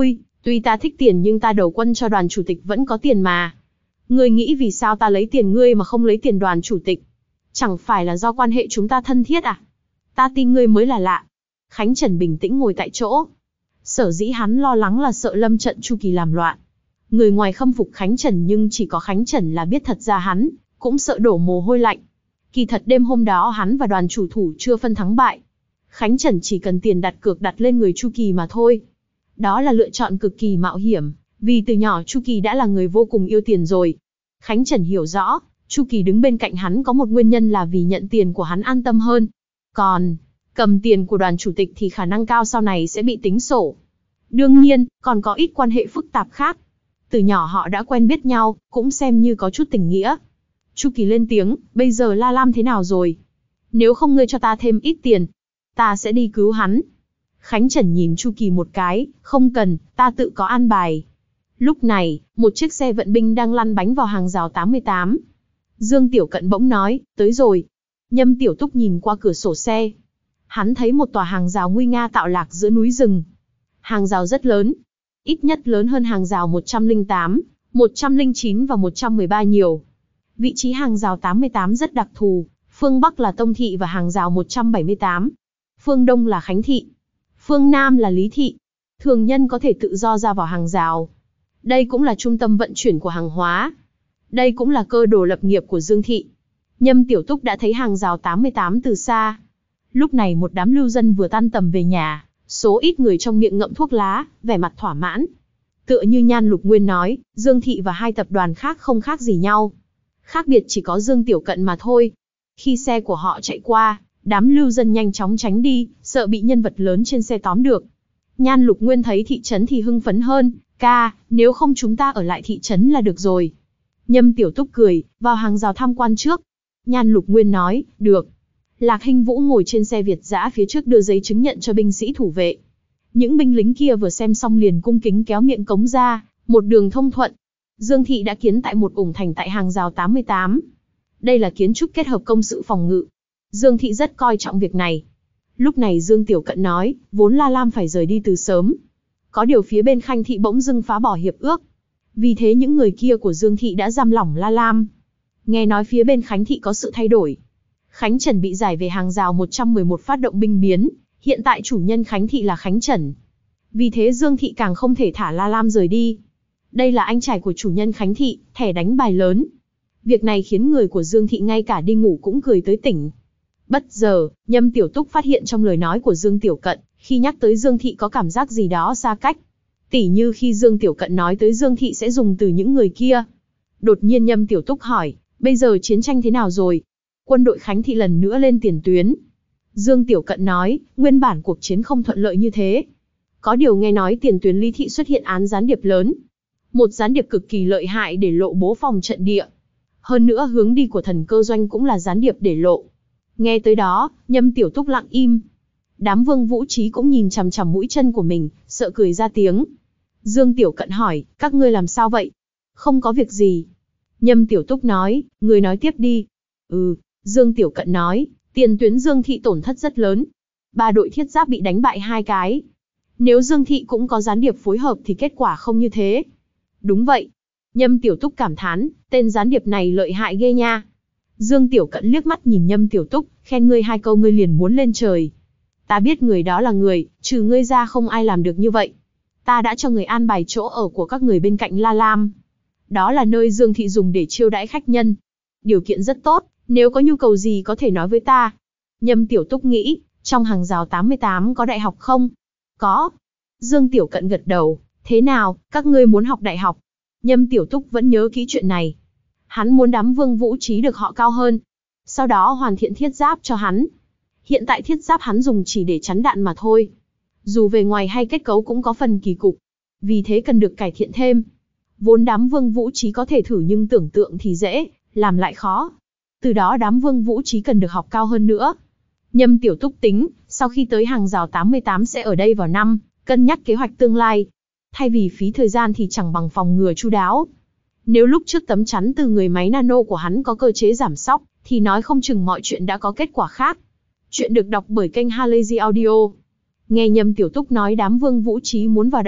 Tuy ta thích tiền nhưng ta đầu quân cho đoàn chủ tịch vẫn có tiền mà. Ngươi nghĩ vì sao ta lấy tiền ngươi mà không lấy tiền đoàn chủ tịch? Chẳng phải là do quan hệ chúng ta thân thiết à? Ta tin ngươi mới là lạ. Khánh Trần bình tĩnh ngồi tại chỗ. Sở dĩ hắn lo lắng là sợ lâm trận Chu Kỳ làm loạn. Người ngoài khâm phục Khánh Trần nhưng chỉ có Khánh Trần là biết thật ra hắn cũng sợ đổ mồ hôi lạnh. Kỳ thật đêm hôm đó hắn và đoàn chủ thủ chưa phân thắng bại. Khánh Trần chỉ cần tiền đặt cược đặt lên người Chu Kỳ mà thôi. Đó là lựa chọn cực kỳ mạo hiểm, vì từ nhỏ Chu Kỳ đã là người vô cùng yêu tiền rồi. Khánh Trần hiểu rõ, Chu Kỳ đứng bên cạnh hắn có một nguyên nhân là vì nhận tiền của hắn an tâm hơn. Còn, cầm tiền của đoàn chủ tịch thì khả năng cao sau này sẽ bị tính sổ. Đương nhiên, còn có ít quan hệ phức tạp khác. Từ nhỏ họ đã quen biết nhau, cũng xem như có chút tình nghĩa. Chu Kỳ lên tiếng, bây giờ La Lam thế nào rồi? Nếu không ngươi cho ta thêm ít tiền, ta sẽ đi cứu hắn. Khánh Trần nhìn Chu Kỳ một cái, không cần, ta tự có an bài. Lúc này, một chiếc xe vận binh đang lăn bánh vào hàng rào tám mươi tám. Dương Tiểu Cận bỗng nói, tới rồi. Nhâm Tiểu Túc nhìn qua cửa sổ xe. Hắn thấy một tòa hàng rào nguy nga tạo lạc giữa núi rừng. Hàng rào rất lớn, ít nhất lớn hơn hàng rào một trăm lẻ tám, một trăm lẻ chín và một trăm mười ba nhiều. Vị trí hàng rào tám mươi tám rất đặc thù, phương Bắc là Tông Thị và hàng rào một trăm bảy mươi tám. Phương Đông là Khánh Thị. Phương Nam là Lý Thị. Thường nhân có thể tự do ra vào hàng rào. Đây cũng là trung tâm vận chuyển của hàng hóa. Đây cũng là cơ đồ lập nghiệp của Dương Thị. Nhâm Tiểu Túc đã thấy hàng rào tám mươi tám từ xa. Lúc này một đám lưu dân vừa tan tầm về nhà, số ít người trong miệng ngậm thuốc lá, vẻ mặt thỏa mãn. Tựa như Nhan Lục Nguyên nói, Dương Thị và hai tập đoàn khác không khác gì nhau. Khác biệt chỉ có Dương Tiểu Cận mà thôi. Khi xe của họ chạy qua, đám lưu dân nhanh chóng tránh đi, sợ bị nhân vật lớn trên xe tóm được. Nhan Lục Nguyên thấy thị trấn thì hưng phấn hơn, ca, nếu không chúng ta ở lại thị trấn là được rồi. Nhâm Tiểu Túc cười, vào hàng rào tham quan trước. Nhan Lục Nguyên nói, được. Lạc Hinh Vũ ngồi trên xe Việt dã phía trước đưa giấy chứng nhận cho binh sĩ thủ vệ. Những binh lính kia vừa xem xong liền cung kính kéo miệng cống ra, một đường thông thuận. Dương Thị đã kiến tại một ủng thành tại hàng rào tám mươi tám. Đây là kiến trúc kết hợp công sự phòng ngự. Dương Thị rất coi trọng việc này. Lúc này Dương Tiểu Cận nói, vốn La Lam phải rời đi từ sớm. Có điều phía bên Khanh Thị bỗng dưng phá bỏ hiệp ước. Vì thế những người kia của Dương Thị đã giam lỏng La Lam. Nghe nói phía bên Khánh Thị có sự thay đổi. Khánh Trần bị giải về hàng rào một trăm mười một phát động binh biến, hiện tại chủ nhân Khánh Thị là Khánh Trần. Vì thế Dương Thị càng không thể thả La Lam rời đi. Đây là anh trai của chủ nhân Khánh Thị, thẻ đánh bài lớn. Việc này khiến người của Dương Thị ngay cả đi ngủ cũng cười tới tỉnh. Bất giờ, Nhâm Tiểu Túc phát hiện trong lời nói của Dương Tiểu Cận, khi nhắc tới Dương Thị có cảm giác gì đó xa cách. Tỉ như khi Dương Tiểu Cận nói tới Dương Thị sẽ dùng từ những người kia. Đột nhiên Nhâm Tiểu Túc hỏi, bây giờ chiến tranh thế nào rồi? Quân đội Khánh Thị lần nữa lên tiền tuyến. Dương Tiểu Cận nói, nguyên bản cuộc chiến không thuận lợi như thế. Có điều nghe nói tiền tuyến Lý Thị xuất hiện án gián điệp lớn. Một gián điệp cực kỳ lợi hại để lộ bố phòng trận địa. Hơn nữa hướng đi của Thần Cơ Doanh cũng là gián điệp để lộ. Nghe tới đó, Nhâm Tiểu Túc lặng im. Đám Vương Vũ Trí cũng nhìn chằm chằm mũi chân của mình, sợ cười ra tiếng. Dương Tiểu Cận hỏi, các ngươi làm sao vậy? Không có việc gì. Nhâm Tiểu Túc nói, người nói tiếp đi. Ừ, Dương Tiểu Cận nói, tiền tuyến Dương Thị tổn thất rất lớn. Ba đội thiết giáp bị đánh bại hai cái. Nếu Dương Thị cũng có gián điệp phối hợp thì kết quả không như thế. Đúng vậy. Nhâm Tiểu Túc cảm thán, tên gián điệp này lợi hại ghê nha. Dương Tiểu Cận liếc mắt nhìn Nhâm Tiểu Túc, khen ngươi hai câu ngươi liền muốn lên trời. Ta biết người đó là người, trừ ngươi ra không ai làm được như vậy. Ta đã cho người an bài chỗ ở của các người bên cạnh La Lam. Đó là nơi Dương Thị dùng để chiêu đãi khách nhân. Điều kiện rất tốt, nếu có nhu cầu gì có thể nói với ta. Nhâm Tiểu Túc nghĩ, trong hàng rào tám mươi tám có đại học không? Có. Dương Tiểu Cận gật đầu, thế nào, các ngươi muốn học đại học? Nhâm Tiểu Túc vẫn nhớ kỹ chuyện này. Hắn muốn đám Vương Vũ Trí được họ cao hơn. Sau đó hoàn thiện thiết giáp cho hắn. Hiện tại thiết giáp hắn dùng chỉ để chắn đạn mà thôi. Dù về ngoài hay kết cấu cũng có phần kỳ cục. Vì thế cần được cải thiện thêm. Vốn đám Vương Vũ Trí có thể thử nhưng tưởng tượng thì dễ, làm lại khó. Từ đó đám Vương Vũ Trí cần được học cao hơn nữa. Nhâm Tiểu Túc tính, sau khi tới hàng rào tám mươi tám sẽ ở đây vào năm, cân nhắc kế hoạch tương lai. Thay vì phí thời gian thì chẳng bằng phòng ngừa chu đáo. Nếu lúc trước tấm chắn từ người máy nano của hắn có cơ chế giảm sóc, thì nói không chừng mọi chuyện đã có kết quả khác. Chuyện được đọc bởi kênh Halazy Audio. Nghe Nhâm Tiểu Túc nói đám Vương Vũ Trí muốn vào đại học,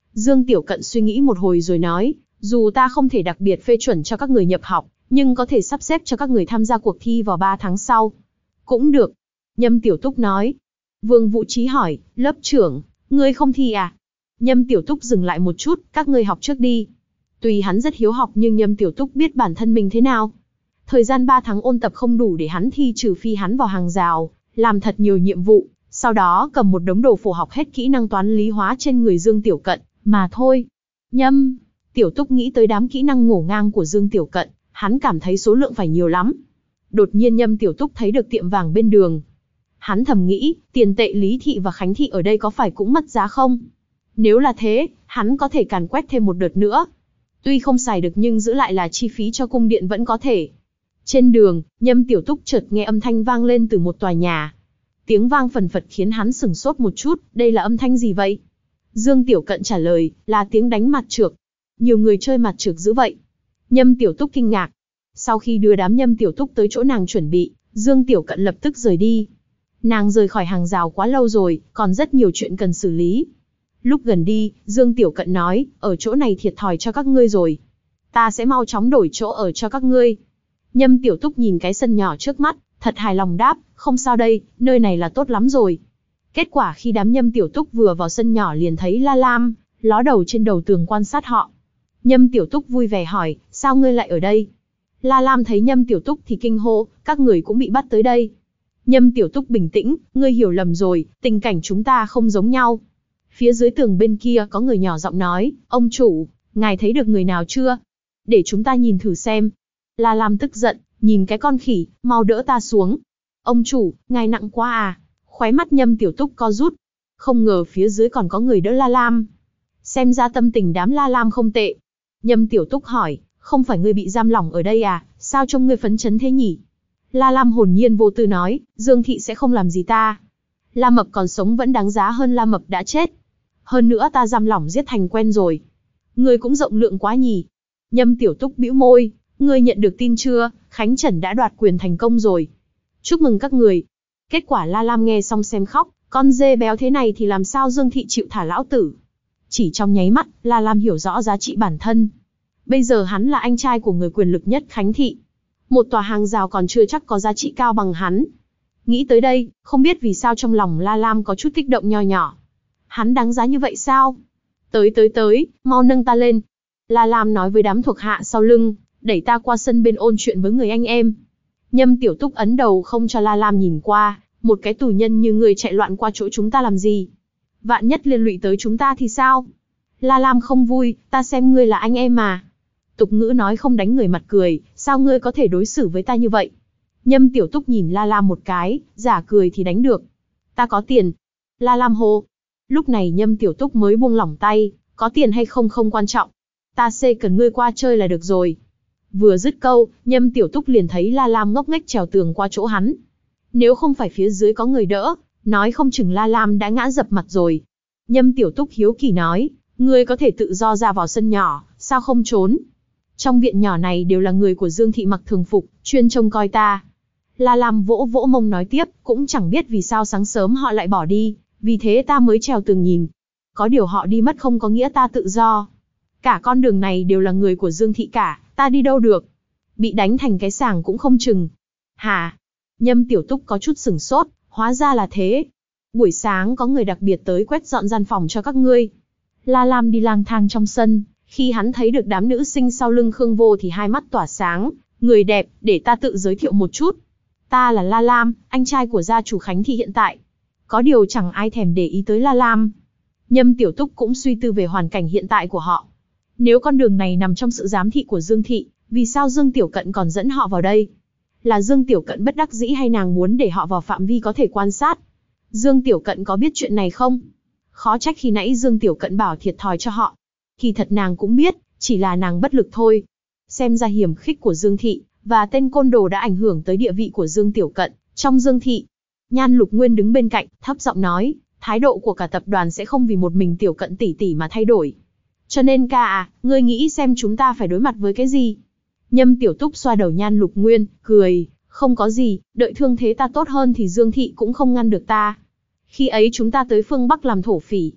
Dương Tiểu Cận suy nghĩ một hồi rồi nói, dù ta không thể đặc biệt phê chuẩn cho các người nhập học, nhưng có thể sắp xếp cho các người tham gia cuộc thi vào ba tháng sau. Cũng được. Nhâm Tiểu Túc nói. Vương Vũ Trí hỏi, lớp trưởng, ngươi không thi à? Nhâm Tiểu Túc dừng lại một chút, các ngươi học trước đi. Tuy hắn rất hiếu học nhưng Nhâm Tiểu Túc biết bản thân mình thế nào. Thời gian ba tháng ôn tập không đủ để hắn thi, trừ phi hắn vào hàng rào, làm thật nhiều nhiệm vụ, sau đó cầm một đống đồ phổ học hết kỹ năng toán lý hóa trên người Dương Tiểu Cận, mà thôi. Nhâm Tiểu Túc nghĩ tới đám kỹ năng ngổ ngang của Dương Tiểu Cận, hắn cảm thấy số lượng phải nhiều lắm. Đột nhiên Nhâm Tiểu Túc thấy được tiệm vàng bên đường. Hắn thầm nghĩ, tiền tệ Lý Thị và Khánh Thị ở đây có phải cũng mất giá không? Nếu là thế, hắn có thể càn quét thêm một đợt nữa. Tuy không xài được nhưng giữ lại là chi phí cho cung điện vẫn có thể. Trên đường, Nhâm Tiểu Túc chợt nghe âm thanh vang lên từ một tòa nhà. Tiếng vang phần phật khiến hắn sửng sốt một chút, đây là âm thanh gì vậy? Dương Tiểu Cận trả lời, là tiếng đánh mặt trược. Nhiều người chơi mặt trược dữ vậy. Nhâm Tiểu Túc kinh ngạc. Sau khi đưa đám Nhâm Tiểu Túc tới chỗ nàng chuẩn bị, Dương Tiểu Cận lập tức rời đi. Nàng rời khỏi hàng rào quá lâu rồi, còn rất nhiều chuyện cần xử lý. Lúc gần đi, Dương Tiểu Cận nói, ở chỗ này thiệt thòi cho các ngươi rồi. Ta sẽ mau chóng đổi chỗ ở cho các ngươi. Nhâm Tiểu Túc nhìn cái sân nhỏ trước mắt, thật hài lòng đáp, không sao đây, nơi này là tốt lắm rồi. Kết quả khi đám Nhâm Tiểu Túc vừa vào sân nhỏ liền thấy La Lam, ló đầu trên đầu tường quan sát họ. Nhâm Tiểu Túc vui vẻ hỏi, sao ngươi lại ở đây? La Lam thấy Nhâm Tiểu Túc thì kinh hô, các người cũng bị bắt tới đây. Nhâm Tiểu Túc bình tĩnh, ngươi hiểu lầm rồi, tình cảnh chúng ta không giống nhau. Phía dưới tường bên kia có người nhỏ giọng nói, ông chủ, ngài thấy được người nào chưa? Để chúng ta nhìn thử xem. La Lam tức giận, nhìn cái con khỉ, mau đỡ ta xuống. Ông chủ, ngài nặng quá à? Khóe mắt Nhâm Tiểu Túc co rút. Không ngờ phía dưới còn có người đỡ La Lam. Xem ra tâm tình đám La Lam không tệ. Nhâm Tiểu Túc hỏi, không phải ngươi bị giam lỏng ở đây à, sao trông ngươi phấn chấn thế nhỉ? La Lam hồn nhiên vô tư nói, Dương Thị sẽ không làm gì ta. La Mập còn sống vẫn đáng giá hơn La Mập đã chết. Hơn nữa ta giam lỏng giết thành quen rồi. Ngươi cũng rộng lượng quá nhỉ. Nhâm Tiểu Túc bĩu môi, ngươi nhận được tin chưa, Khánh Trần đã đoạt quyền thành công rồi. Chúc mừng các người. Kết quả La Lam nghe xong xem khóc, con dê béo thế này thì làm sao Dương Thị chịu thả lão tử. Chỉ trong nháy mắt, La Lam hiểu rõ giá trị bản thân. Bây giờ hắn là anh trai của người quyền lực nhất Khánh Thị. Một tòa hàng rào còn chưa chắc có giá trị cao bằng hắn. Nghĩ tới đây, không biết vì sao trong lòng La Lam có chút kích động nho nhỏ. Hắn đáng giá như vậy sao? Tới tới tới, mau nâng ta lên. La Lam nói với đám thuộc hạ sau lưng, đẩy ta qua sân bên ôn chuyện với người anh em. Nhâm Tiểu Túc ấn đầu không cho La Lam nhìn qua, một cái tù nhân như người chạy loạn qua chỗ chúng ta làm gì? Vạn nhất liên lụy tới chúng ta thì sao? La Lam không vui, ta xem ngươi là anh em mà. Tục ngữ nói không đánh người mặt cười, sao ngươi có thể đối xử với ta như vậy? Nhâm Tiểu Túc nhìn La Lam một cái, giả cười thì đánh được. Ta có tiền. La Lam hô. Lúc này Nhâm Tiểu Túc mới buông lỏng tay, có tiền hay không không quan trọng. Ta xê cần ngươi qua chơi là được rồi. Vừa dứt câu, Nhâm Tiểu Túc liền thấy La Lam ngốc nghếch trèo tường qua chỗ hắn. Nếu không phải phía dưới có người đỡ, nói không chừng La Lam đã ngã dập mặt rồi. Nhâm Tiểu Túc hiếu kỳ nói, ngươi có thể tự do ra vào sân nhỏ, sao không trốn? Trong viện nhỏ này đều là người của Dương Thị mặc thường phục, chuyên trông coi ta. La Lam vỗ vỗ mông nói tiếp, cũng chẳng biết vì sao sáng sớm họ lại bỏ đi, vì thế ta mới trèo tường nhìn. Có điều họ đi mất không có nghĩa ta tự do. Cả con đường này đều là người của Dương Thị cả, ta đi đâu được. Bị đánh thành cái sàng cũng không chừng. Hả? Nhâm Tiểu Túc có chút sửng sốt, hóa ra là thế. Buổi sáng có người đặc biệt tới quét dọn gian phòng cho các ngươi. La Lam đi lang thang trong sân, khi hắn thấy được đám nữ sinh sau lưng Khương Vô thì hai mắt tỏa sáng. Người đẹp, để ta tự giới thiệu một chút. Ta là La Lam, anh trai của gia chủ Khánh Thị hiện tại. Có điều chẳng ai thèm để ý tới La Lam. Nhâm Tiểu Túc cũng suy tư về hoàn cảnh hiện tại của họ. Nếu con đường này nằm trong sự giám thị của Dương Thị, vì sao Dương Tiểu Cận còn dẫn họ vào đây? Là Dương Tiểu Cận bất đắc dĩ hay nàng muốn để họ vào phạm vi có thể quan sát? Dương Tiểu Cận có biết chuyện này không? Khó trách khi nãy Dương Tiểu Cận bảo thiệt thòi cho họ. Kỳ thật nàng cũng biết, chỉ là nàng bất lực thôi. Xem ra hiểm khích của Dương Thị, và tên côn đồ đã ảnh hưởng tới địa vị của Dương Tiểu Cận trong Dương Thị. Nhan Lục Nguyên đứng bên cạnh, thấp giọng nói, thái độ của cả tập đoàn sẽ không vì một mình Tiểu Cận tỷ tỷ mà thay đổi. Cho nên ca à, ngươi nghĩ xem chúng ta phải đối mặt với cái gì? Nhâm Tiểu Túc xoa đầu Nhan Lục Nguyên, cười, không có gì, đợi thương thế ta tốt hơn thì Dương Thị cũng không ngăn được ta. Khi ấy chúng ta tới phương Bắc làm thổ phỉ.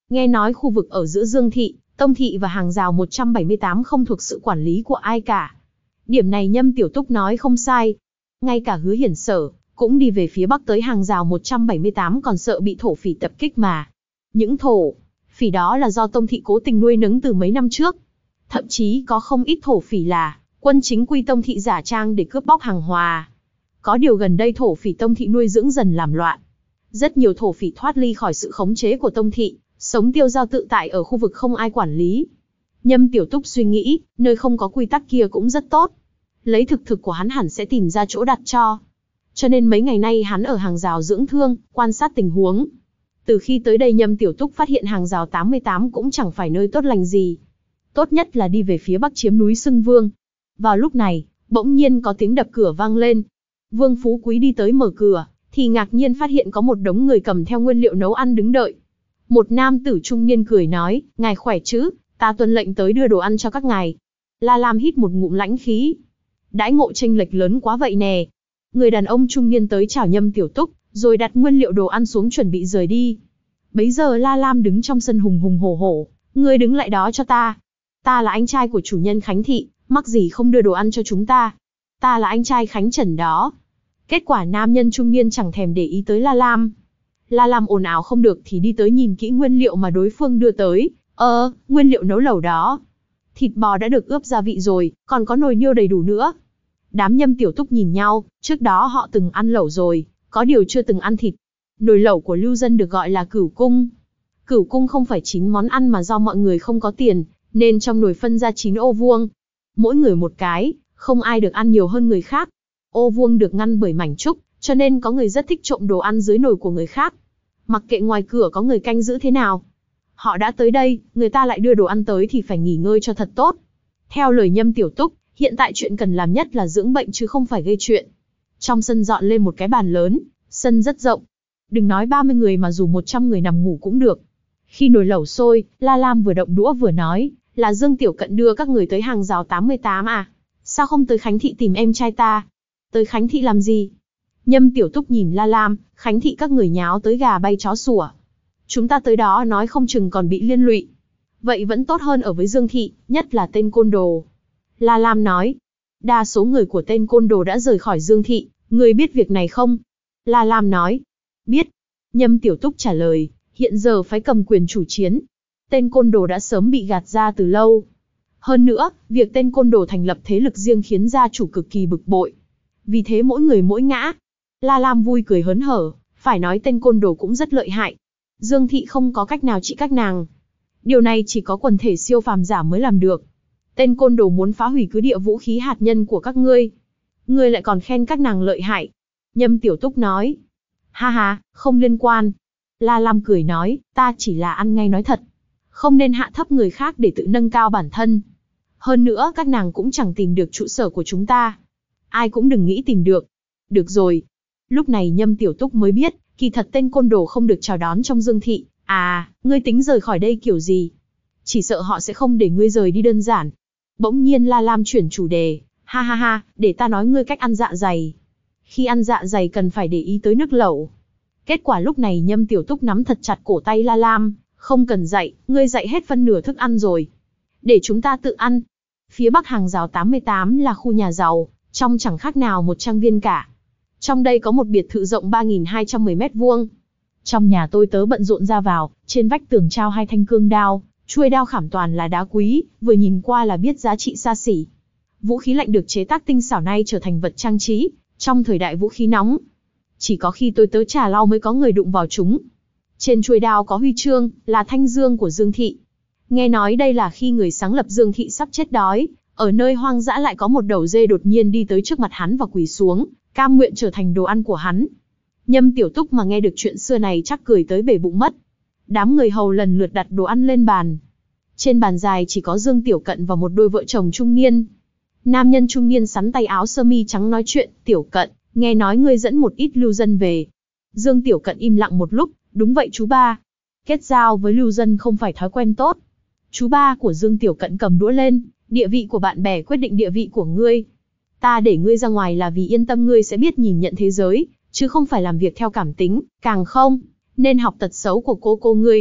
Nghe nói khu vực ở giữa Dương thị, Tông thị và hàng rào một trăm bảy mươi tám không thuộc sự quản lý của ai cả. Điểm này Nhâm Tiểu Túc nói không sai. Ngay cả Hứa Hiển Sở cũng đi về phía bắc tới hàng rào một trăm bảy mươi tám còn sợ bị thổ phỉ tập kích mà. Những thổ phỉ đó là do Tông thị cố tình nuôi nấng từ mấy năm trước. Thậm chí có không ít thổ phỉ là quân chính quy Tông thị giả trang để cướp bóc hàng hóa. Có điều gần đây thổ phỉ Tông thị nuôi dưỡng dần làm loạn. Rất nhiều thổ phỉ thoát ly khỏi sự khống chế của Tông thị, sống tiêu dao tự tại ở khu vực không ai quản lý. Nhâm Tiểu Túc suy nghĩ, nơi không có quy tắc kia cũng rất tốt. Lấy thực thực của hắn hẳn sẽ tìm ra chỗ đặt cho. Cho nên mấy ngày nay hắn ở hàng rào dưỡng thương, quan sát tình huống. Từ khi tới đây Nhâm Tiểu Túc phát hiện hàng rào tám mươi tám cũng chẳng phải nơi tốt lành gì. Tốt nhất là đi về phía bắc chiếm núi Sưng Vương. Vào lúc này, bỗng nhiên có tiếng đập cửa vang lên. Vương Phú Quý đi tới mở cửa, thì ngạc nhiên phát hiện có một đống người cầm theo nguyên liệu nấu ăn đứng đợi. Một nam tử trung niên cười nói, ngài khỏe chứ, ta tuân lệnh tới đưa đồ ăn cho các ngài. La Lam hít một ngụm lãnh khí. Đãi ngộ chênh lệch lớn quá vậy nè. Người đàn ông trung niên tới chào Nhâm Tiểu Túc, rồi đặt nguyên liệu đồ ăn xuống chuẩn bị rời đi. Bấy giờ La Lam đứng trong sân hùng hùng hổ hổ, ngươi đứng lại đó cho ta. Ta là anh trai của chủ nhân Khánh Thị, mắc gì không đưa đồ ăn cho chúng ta. Ta là anh trai Khánh Trần đó. Kết quả nam nhân trung niên chẳng thèm để ý tới La Lam. La Lam ồn ào không được thì đi tới nhìn kỹ nguyên liệu mà đối phương đưa tới. Ờ, nguyên liệu nấu lẩu đó. Thịt bò đã được ướp gia vị rồi, còn có nồi niêu đầy đủ nữa. Đám Nhâm Tiểu Túc nhìn nhau, trước đó họ từng ăn lẩu rồi, có điều chưa từng ăn thịt. Nồi lẩu của lưu dân được gọi là cửu cung. Cửu cung không phải chín món ăn mà do mọi người không có tiền, nên trong nồi phân ra chín ô vuông. Mỗi người một cái, không ai được ăn nhiều hơn người khác. Ô vuông được ngăn bởi mảnh trúc, cho nên có người rất thích trộm đồ ăn dưới nồi của người khác. Mặc kệ ngoài cửa có người canh giữ thế nào. Họ đã tới đây, người ta lại đưa đồ ăn tới thì phải nghỉ ngơi cho thật tốt. Theo lời Nhâm Tiểu Túc, hiện tại chuyện cần làm nhất là dưỡng bệnh chứ không phải gây chuyện. Trong sân dọn lên một cái bàn lớn, sân rất rộng. Đừng nói ba mươi người mà dù một trăm người nằm ngủ cũng được. Khi nồi lẩu sôi, La Lam vừa động đũa vừa nói, là Dương Tiểu Cận đưa các người tới hàng rào tám mươi tám à? Sao không tới Khánh Thị tìm em trai ta? Tới Khánh Thị làm gì? Nhâm Tiểu Túc nhìn La Lam, Khánh Thị các người nháo tới gà bay chó sủa. Chúng ta tới đó nói không chừng còn bị liên lụy. Vậy vẫn tốt hơn ở với Dương Thị, nhất là tên côn đồ. La Lam nói, đa số người của tên côn đồ đã rời khỏi Dương Thị, người biết việc này không? La Lam nói, biết. Nhâm Tiểu Túc trả lời, hiện giờ phái cầm quyền chủ chiến. Tên côn đồ đã sớm bị gạt ra từ lâu. Hơn nữa, việc tên côn đồ thành lập thế lực riêng khiến gia chủ cực kỳ bực bội. Vì thế mỗi người mỗi ngã. La Lam vui cười hớn hở, phải nói tên côn đồ cũng rất lợi hại. Dương Thị không có cách nào trị các nàng. Điều này chỉ có quần thể siêu phàm giả mới làm được. Tên côn đồ muốn phá hủy cứ địa vũ khí hạt nhân của các ngươi. Ngươi lại còn khen các nàng lợi hại. Nhâm Tiểu Túc nói. Ha ha, không liên quan. La Lam cười nói, ta chỉ là ăn ngay nói thật. Không nên hạ thấp người khác để tự nâng cao bản thân. Hơn nữa các nàng cũng chẳng tìm được trụ sở của chúng ta. Ai cũng đừng nghĩ tìm được. Được rồi. Lúc này Nhâm Tiểu Túc mới biết, kỳ thật tên côn đồ không được chào đón trong Dương Thị. À, ngươi tính rời khỏi đây kiểu gì? Chỉ sợ họ sẽ không để ngươi rời đi đơn giản. Bỗng nhiên La Lam chuyển chủ đề. Ha ha ha, để ta nói ngươi cách ăn dạ dày. Khi ăn dạ dày cần phải để ý tới nước lẩu. Kết quả lúc này Nhâm Tiểu Túc nắm thật chặt cổ tay La Lam. Không cần dạy, ngươi dạy hết phân nửa thức ăn rồi. Để chúng ta tự ăn. Phía bắc hàng rào tám mươi tám là khu nhà giàu, trong chẳng khác nào một trang viên cả. Trong đây có một biệt thự rộng ba nghìn hai trăm mười mét vuông. Trong nhà tôi tớ bận rộn ra vào, trên vách tường trao hai thanh cương đao, chuôi đao khảm toàn là đá quý, vừa nhìn qua là biết giá trị xa xỉ. Vũ khí lạnh được chế tác tinh xảo nay trở thành vật trang trí, trong thời đại vũ khí nóng. Chỉ có khi tôi tớ trà lau mới có người đụng vào chúng. Trên chuôi đao có huy chương, là thanh dương của Dương Thị. Nghe nói đây là khi người sáng lập Dương Thị sắp chết đói, ở nơi hoang dã lại có một đầu dê đột nhiên đi tới trước mặt hắn và quỳ xuống, cam nguyện trở thành đồ ăn của hắn. Nhâm Tiểu Túc mà nghe được chuyện xưa này chắc cười tới bể bụng mất. Đám người hầu lần lượt đặt đồ ăn lên bàn. Trên bàn dài chỉ có Dương Tiểu Cận và một đôi vợ chồng trung niên. Nam nhân trung niên sắn tay áo sơ mi trắng nói chuyện, Tiểu Cận, nghe nói ngươi dẫn một ít lưu dân về. Dương Tiểu Cận im lặng một lúc, đúng vậy chú ba. Kết giao với lưu dân không phải thói quen tốt. Chú ba của Dương Tiểu Cận cầm đũa lên, địa vị của bạn bè quyết định địa vị của ngươi. Ta để ngươi ra ngoài là vì yên tâm ngươi sẽ biết nhìn nhận thế giới, chứ không phải làm việc theo cảm tính, càng không nên học tật xấu của cô cô ngươi.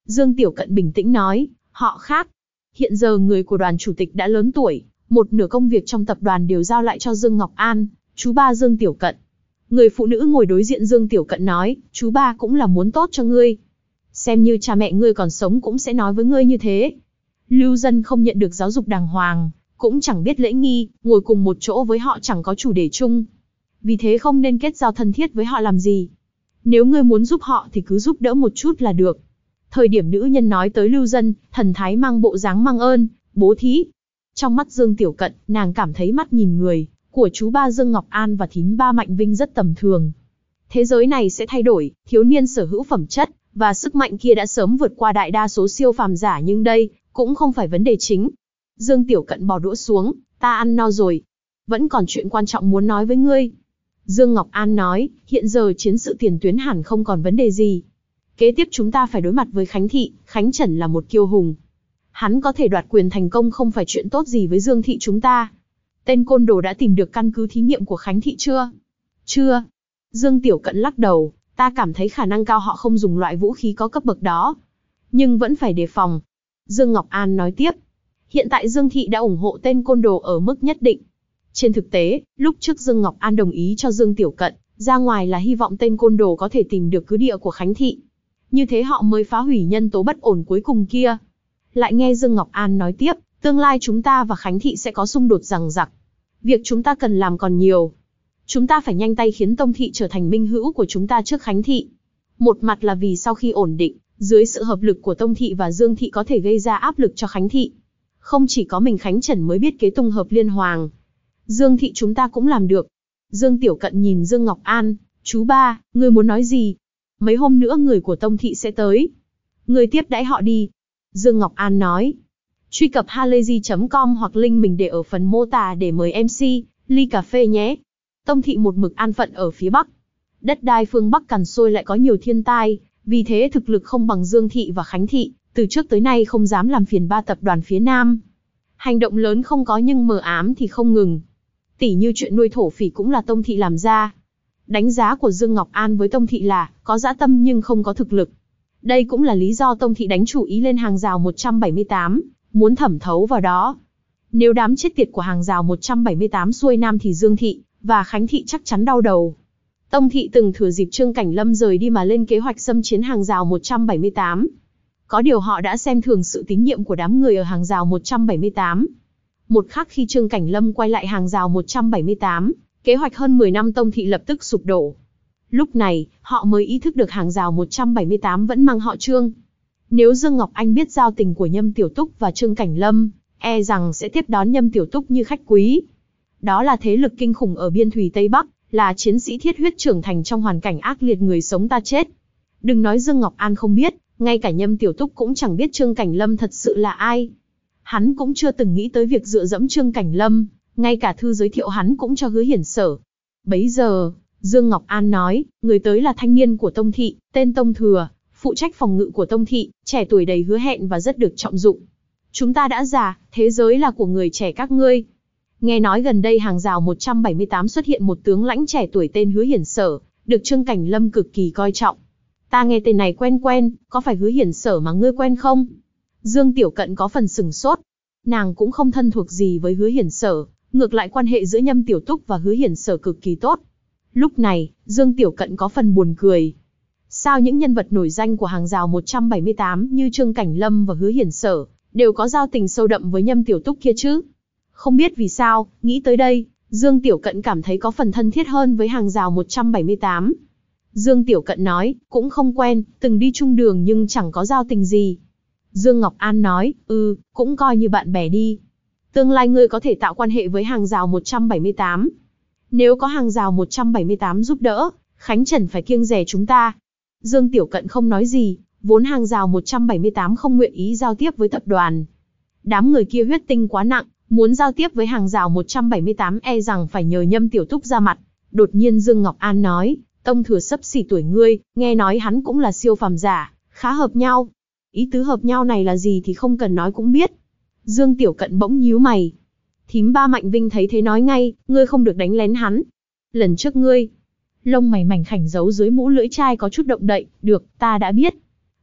Dương Tiểu Cận bình tĩnh nói, họ khác. Hiện giờ người của đoàn chủ tịch đã lớn tuổi, một nửa công việc trong tập đoàn đều giao lại cho Dương Ngọc An, chú ba Dương Tiểu Cận. Người phụ nữ ngồi đối diện Dương Tiểu Cận nói, chú ba cũng là muốn tốt cho ngươi. Xem như cha mẹ ngươi còn sống cũng sẽ nói với ngươi như thế. Lưu dân không nhận được giáo dục đàng hoàng, cũng chẳng biết lễ nghi, ngồi cùng một chỗ với họ chẳng có chủ đề chung. Vì thế không nên kết giao thân thiết với họ làm gì. Nếu ngươi muốn giúp họ thì cứ giúp đỡ một chút là được. Thời điểm nữ nhân nói tới Lưu dân, thần thái mang bộ dáng mang ơn, bố thí. Trong mắt Dương Tiểu Cận, nàng cảm thấy mắt nhìn người của chú ba Dương Ngọc An và thím ba Mạnh Vinh rất tầm thường. Thế giới này sẽ thay đổi, thiếu niên sở hữu phẩm chất và sức mạnh kia đã sớm vượt qua đại đa số siêu phàm giả, nhưng đây cũng không phải vấn đề chính. Dương Tiểu Cận bỏ đũa xuống, ta ăn no rồi. Vẫn còn chuyện quan trọng muốn nói với ngươi. Dương Ngọc An nói, hiện giờ chiến sự tiền tuyến hẳn không còn vấn đề gì. Kế tiếp chúng ta phải đối mặt với Khánh Thị, Khánh Trần là một kiêu hùng. Hắn có thể đoạt quyền thành công không phải chuyện tốt gì với Dương Thị chúng ta. Tên côn đồ đã tìm được căn cứ thí nghiệm của Khánh Thị chưa? Chưa. Dương Tiểu Cận lắc đầu, ta cảm thấy khả năng cao họ không dùng loại vũ khí có cấp bậc đó. Nhưng vẫn phải đề phòng. Dương Ngọc An nói tiếp, hiện tại Dương Thị đã ủng hộ tên côn đồ ở mức nhất định. Trên thực tế, lúc trước Dương Ngọc An đồng ý cho Dương Tiểu Cận ra ngoài là hy vọng tên côn đồ có thể tìm được cứ địa của Khánh Thị. Như thế họ mới phá hủy nhân tố bất ổn cuối cùng kia. Lại nghe Dương Ngọc An nói tiếp, tương lai chúng ta và Khánh Thị sẽ có xung đột giằng giặc. Việc chúng ta cần làm còn nhiều. Chúng ta phải nhanh tay khiến Tông Thị trở thành minh hữu của chúng ta trước Khánh Thị. Một mặt là vì sau khi ổn định, dưới sự hợp lực của Tông Thị và Dương Thị có thể gây ra áp lực cho Khánh Thị. Không chỉ có mình Khánh Trần mới biết kế tung hợp liên hoàng. Dương Thị chúng ta cũng làm được. Dương Tiểu Cận nhìn Dương Ngọc An, chú ba, ngươi muốn nói gì? Mấy hôm nữa người của Tông Thị sẽ tới. Ngươi tiếp đãi họ đi. Dương Ngọc An nói. Truy cập halayzi chấm com hoặc link mình để ở phần mô tả để mời em xê, ly cà phê nhé. Tông Thị một mực an phận ở phía Bắc. Đất đai phương Bắc cằn xôi lại có nhiều thiên tai, vì thế thực lực không bằng Dương Thị và Khánh Thị, từ trước tới nay không dám làm phiền ba tập đoàn phía Nam. Hành động lớn không có nhưng mờ ám thì không ngừng. Tỉ như chuyện nuôi thổ phỉ cũng là Tông Thị làm ra. Đánh giá của Dương Ngọc An với Tông Thị là có dã tâm nhưng không có thực lực. Đây cũng là lý do Tông Thị đánh chủ ý lên hàng rào một trăm bảy mươi tám, muốn thẩm thấu vào đó. Nếu đám chết tiệt của hàng rào một trăm bảy mươi tám xuôi Nam thì Dương Thị và Khánh Thị chắc chắn đau đầu. Tông Thị từng thừa dịp Trương Cảnh Lâm rời đi mà lên kế hoạch xâm chiến hàng rào một trăm bảy mươi tám. Có điều họ đã xem thường sự tín nhiệm của đám người ở hàng rào một trăm bảy mươi tám. Một khắc khi Trương Cảnh Lâm quay lại hàng rào một trăm bảy mươi tám, kế hoạch hơn mười năm Tông Thị lập tức sụp đổ. Lúc này, họ mới ý thức được hàng rào một trăm bảy mươi tám vẫn mang họ Trương. Nếu Dương Ngọc Anh biết giao tình của Nhâm Tiểu Túc và Trương Cảnh Lâm, e rằng sẽ tiếp đón Nhâm Tiểu Túc như khách quý. Đó là thế lực kinh khủng ở biên thùy Tây Bắc, là chiến sĩ thiết huyết trưởng thành trong hoàn cảnh ác liệt người sống ta chết. Đừng nói Dương Ngọc An không biết, ngay cả Nhâm Tiểu Túc cũng chẳng biết Trương Cảnh Lâm thật sự là ai. Hắn cũng chưa từng nghĩ tới việc dựa dẫm Trương Cảnh Lâm, ngay cả thư giới thiệu hắn cũng cho Hứa Hiển Sở. Bấy giờ, Dương Ngọc An nói, người tới là thanh niên của Tông Thị, tên Tông Thừa, phụ trách phòng ngự của Tông Thị, trẻ tuổi đầy hứa hẹn và rất được trọng dụng. Chúng ta đã già, thế giới là của người trẻ các ngươi. Nghe nói gần đây hàng rào một trăm bảy mươi tám xuất hiện một tướng lãnh trẻ tuổi tên Hứa Hiển Sở, được Trương Cảnh Lâm cực kỳ coi trọng. Ta nghe tên này quen quen, có phải Hứa Hiển Sở mà ngươi quen không? Dương Tiểu Cận có phần sừng sốt. Nàng cũng không thân thuộc gì với Hứa Hiển Sở, ngược lại quan hệ giữa Nhâm Tiểu Túc và Hứa Hiển Sở cực kỳ tốt. Lúc này, Dương Tiểu Cận có phần buồn cười. Sao những nhân vật nổi danh của hàng rào một trăm bảy mươi tám như Trương Cảnh Lâm và Hứa Hiển Sở đều có giao tình sâu đậm với Nhâm Tiểu Túc kia chứ? Không biết vì sao, nghĩ tới đây, Dương Tiểu Cận cảm thấy có phần thân thiết hơn với hàng rào một trăm bảy mươi tám. Dương Tiểu Cận nói, cũng không quen, từng đi chung đường nhưng chẳng có giao tình gì. Dương Ngọc An nói, ừ, cũng coi như bạn bè đi. Tương lai ngươi có thể tạo quan hệ với hàng rào một trăm bảy mươi tám. Nếu có hàng rào một trăm bảy mươi tám giúp đỡ, Khánh Trần phải kiêng dè chúng ta. Dương Tiểu Cận không nói gì, vốn hàng rào một trăm bảy mươi tám không nguyện ý giao tiếp với tập đoàn. Đám người kia huyết tinh quá nặng, muốn giao tiếp với hàng rào một trăm bảy mươi tám e rằng phải nhờ Nhâm Tiểu Túc ra mặt. Đột nhiên Dương Ngọc An nói, Tông Thừa sấp xỉ tuổi ngươi, nghe nói hắn cũng là siêu phàm giả, khá hợp nhau. Ý tứ hợp nhau này là gì thì không cần nói cũng biết. Dương Tiểu Cận bỗng nhíu mày. Thím ba Mạnh Vinh thấy thế nói ngay, ngươi không được đánh lén hắn. Lần trước ngươi, lông mày mảnh khảnh giấu dưới mũ lưỡi chai có chút động đậy, được, ta đã biết.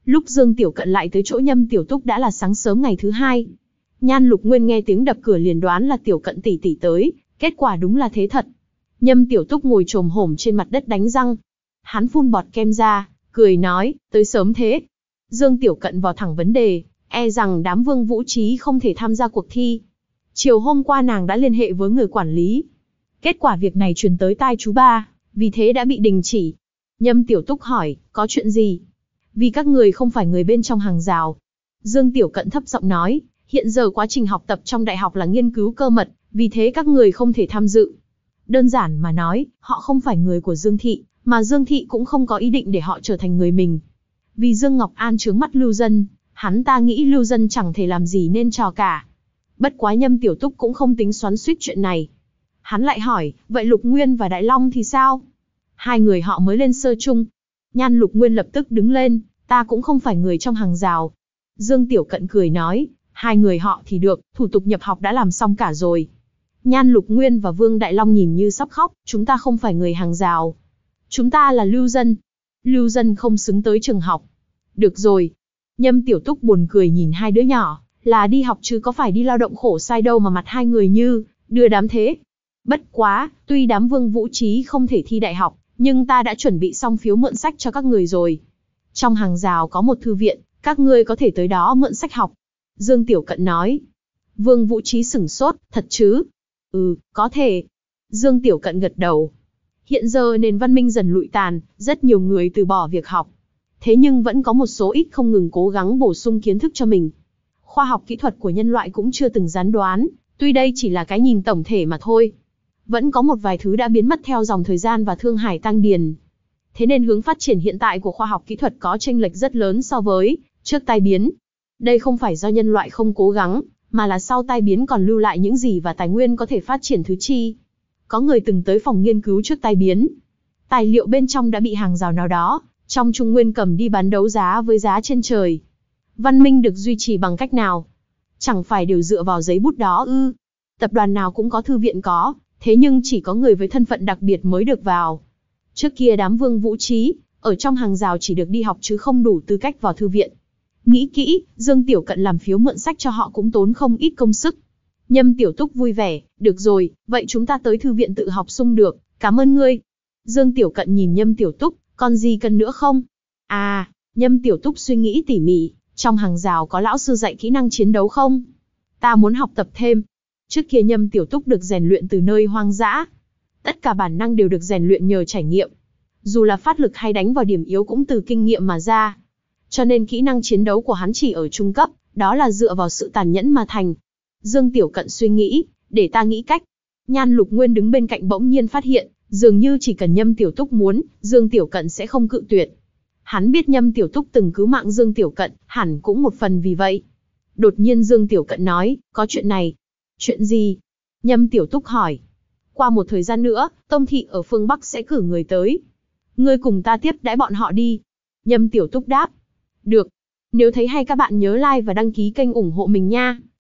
Lúc Dương Tiểu Cận lại tới chỗ Nhâm Tiểu Túc đã là sáng sớm ngày thứ hai. Nhan Lục Nguyên nghe tiếng đập cửa liền đoán là Tiểu Cận tỷ tỷ tới, kết quả đúng là thế thật. Nhâm Tiểu Túc ngồi chồm hổm trên mặt đất đánh răng. Hắn phun bọt kem ra, cười nói, tới sớm thế. Dương Tiểu Cận vào thẳng vấn đề, e rằng đám Vương Vũ Trí không thể tham gia cuộc thi. Chiều hôm qua nàng đã liên hệ với người quản lý. Kết quả việc này truyền tới tai chú ba, vì thế đã bị đình chỉ. Nhâm Tiểu Túc hỏi, có chuyện gì? Vì các người không phải người bên trong hàng rào. Dương Tiểu Cận thấp giọng nói, hiện giờ quá trình học tập trong đại học là nghiên cứu cơ mật, vì thế các người không thể tham dự. Đơn giản mà nói, họ không phải người của Dương Thị, mà Dương Thị cũng không có ý định để họ trở thành người mình. Vì Dương Ngọc An trướng mắt Lưu Dân, hắn ta nghĩ Lưu Dân chẳng thể làm gì nên trò cả. Bất quá Nhâm Tiểu Túc cũng không tính xoắn xuýt chuyện này. Hắn lại hỏi, vậy Lục Nguyên và Đại Long thì sao? Hai người họ mới lên sơ chung. Nhan Lục Nguyên lập tức đứng lên, ta cũng không phải người trong hàng rào. Dương Tiểu Cận cười nói, hai người họ thì được, thủ tục nhập học đã làm xong cả rồi. Nhan Lục Nguyên và Vương Đại Long nhìn như sắp khóc, chúng ta không phải người hàng rào. Chúng ta là Lưu Dân. Lưu Dân không xứng tới trường học. Được rồi. Nhâm Tiểu Túc buồn cười nhìn hai đứa nhỏ, là đi học chứ có phải đi lao động khổ sai đâu mà mặt hai người như đưa đám thế. Bất quá, tuy đám Vương Vũ Trí không thể thi đại học, nhưng ta đã chuẩn bị xong phiếu mượn sách cho các người rồi. Trong hàng rào có một thư viện, các ngươi có thể tới đó mượn sách học. Dương Tiểu Cận nói. Vương Vũ Trí sửng sốt, thật chứ? Ừ, có thể. Dương Tiểu Cận gật đầu. Hiện giờ nền văn minh dần lụi tàn, rất nhiều người từ bỏ việc học. Thế nhưng vẫn có một số ít không ngừng cố gắng bổ sung kiến thức cho mình. Khoa học kỹ thuật của nhân loại cũng chưa từng gián đoán, tuy đây chỉ là cái nhìn tổng thể mà thôi. Vẫn có một vài thứ đã biến mất theo dòng thời gian và thương hải tăng điền. Thế nên hướng phát triển hiện tại của khoa học kỹ thuật có chênh lệch rất lớn so với trước tai biến. Đây không phải do nhân loại không cố gắng, mà là sau tai biến còn lưu lại những gì và tài nguyên có thể phát triển thứ chi. Có người từng tới phòng nghiên cứu trước tai biến. Tài liệu bên trong đã bị hàng rào nào đó, trong Trung Nguyên cầm đi bán đấu giá với giá trên trời. Văn minh được duy trì bằng cách nào? Chẳng phải đều dựa vào giấy bút đó ư? Tập đoàn nào cũng có thư viện có, thế nhưng chỉ có người với thân phận đặc biệt mới được vào. Trước kia đám Vương Vũ Trí, ở trong hàng rào chỉ được đi học chứ không đủ tư cách vào thư viện. Nghĩ kỹ, Dương Tiểu Cận làm phiếu mượn sách cho họ cũng tốn không ít công sức. Nhâm Tiểu Túc vui vẻ, được rồi, vậy chúng ta tới thư viện tự học sung được, cảm ơn ngươi. Dương Tiểu Cận nhìn Nhâm Tiểu Túc, còn gì cần nữa không? À, Nhâm Tiểu Túc suy nghĩ tỉ mỉ, trong hàng rào có lão sư dạy kỹ năng chiến đấu không? Ta muốn học tập thêm. Trước kia Nhâm Tiểu Túc được rèn luyện từ nơi hoang dã. Tất cả bản năng đều được rèn luyện nhờ trải nghiệm. Dù là phát lực hay đánh vào điểm yếu cũng từ kinh nghiệm mà ra. Cho nên kỹ năng chiến đấu của hắn chỉ ở trung cấp, đó là dựa vào sự tàn nhẫn mà thành. Dương Tiểu Cận suy nghĩ, để ta nghĩ cách. Nhan Lục Nguyên đứng bên cạnh bỗng nhiên phát hiện, dường như chỉ cần Nhâm Tiểu Túc muốn, Dương Tiểu Cận sẽ không cự tuyệt. Hắn biết Nhâm Tiểu Túc từng cứu mạng Dương Tiểu Cận, hẳn cũng một phần vì vậy. Đột nhiên Dương Tiểu Cận nói, có chuyện này. Chuyện gì? Nhâm Tiểu Túc hỏi. Qua một thời gian nữa, Tông Thị ở phương Bắc sẽ cử người tới. Ngươi cùng ta tiếp đãi bọn họ đi. Nhâm Tiểu Túc đáp. Được. Nếu thấy hay các bạn nhớ like và đăng ký kênh ủng hộ mình nha.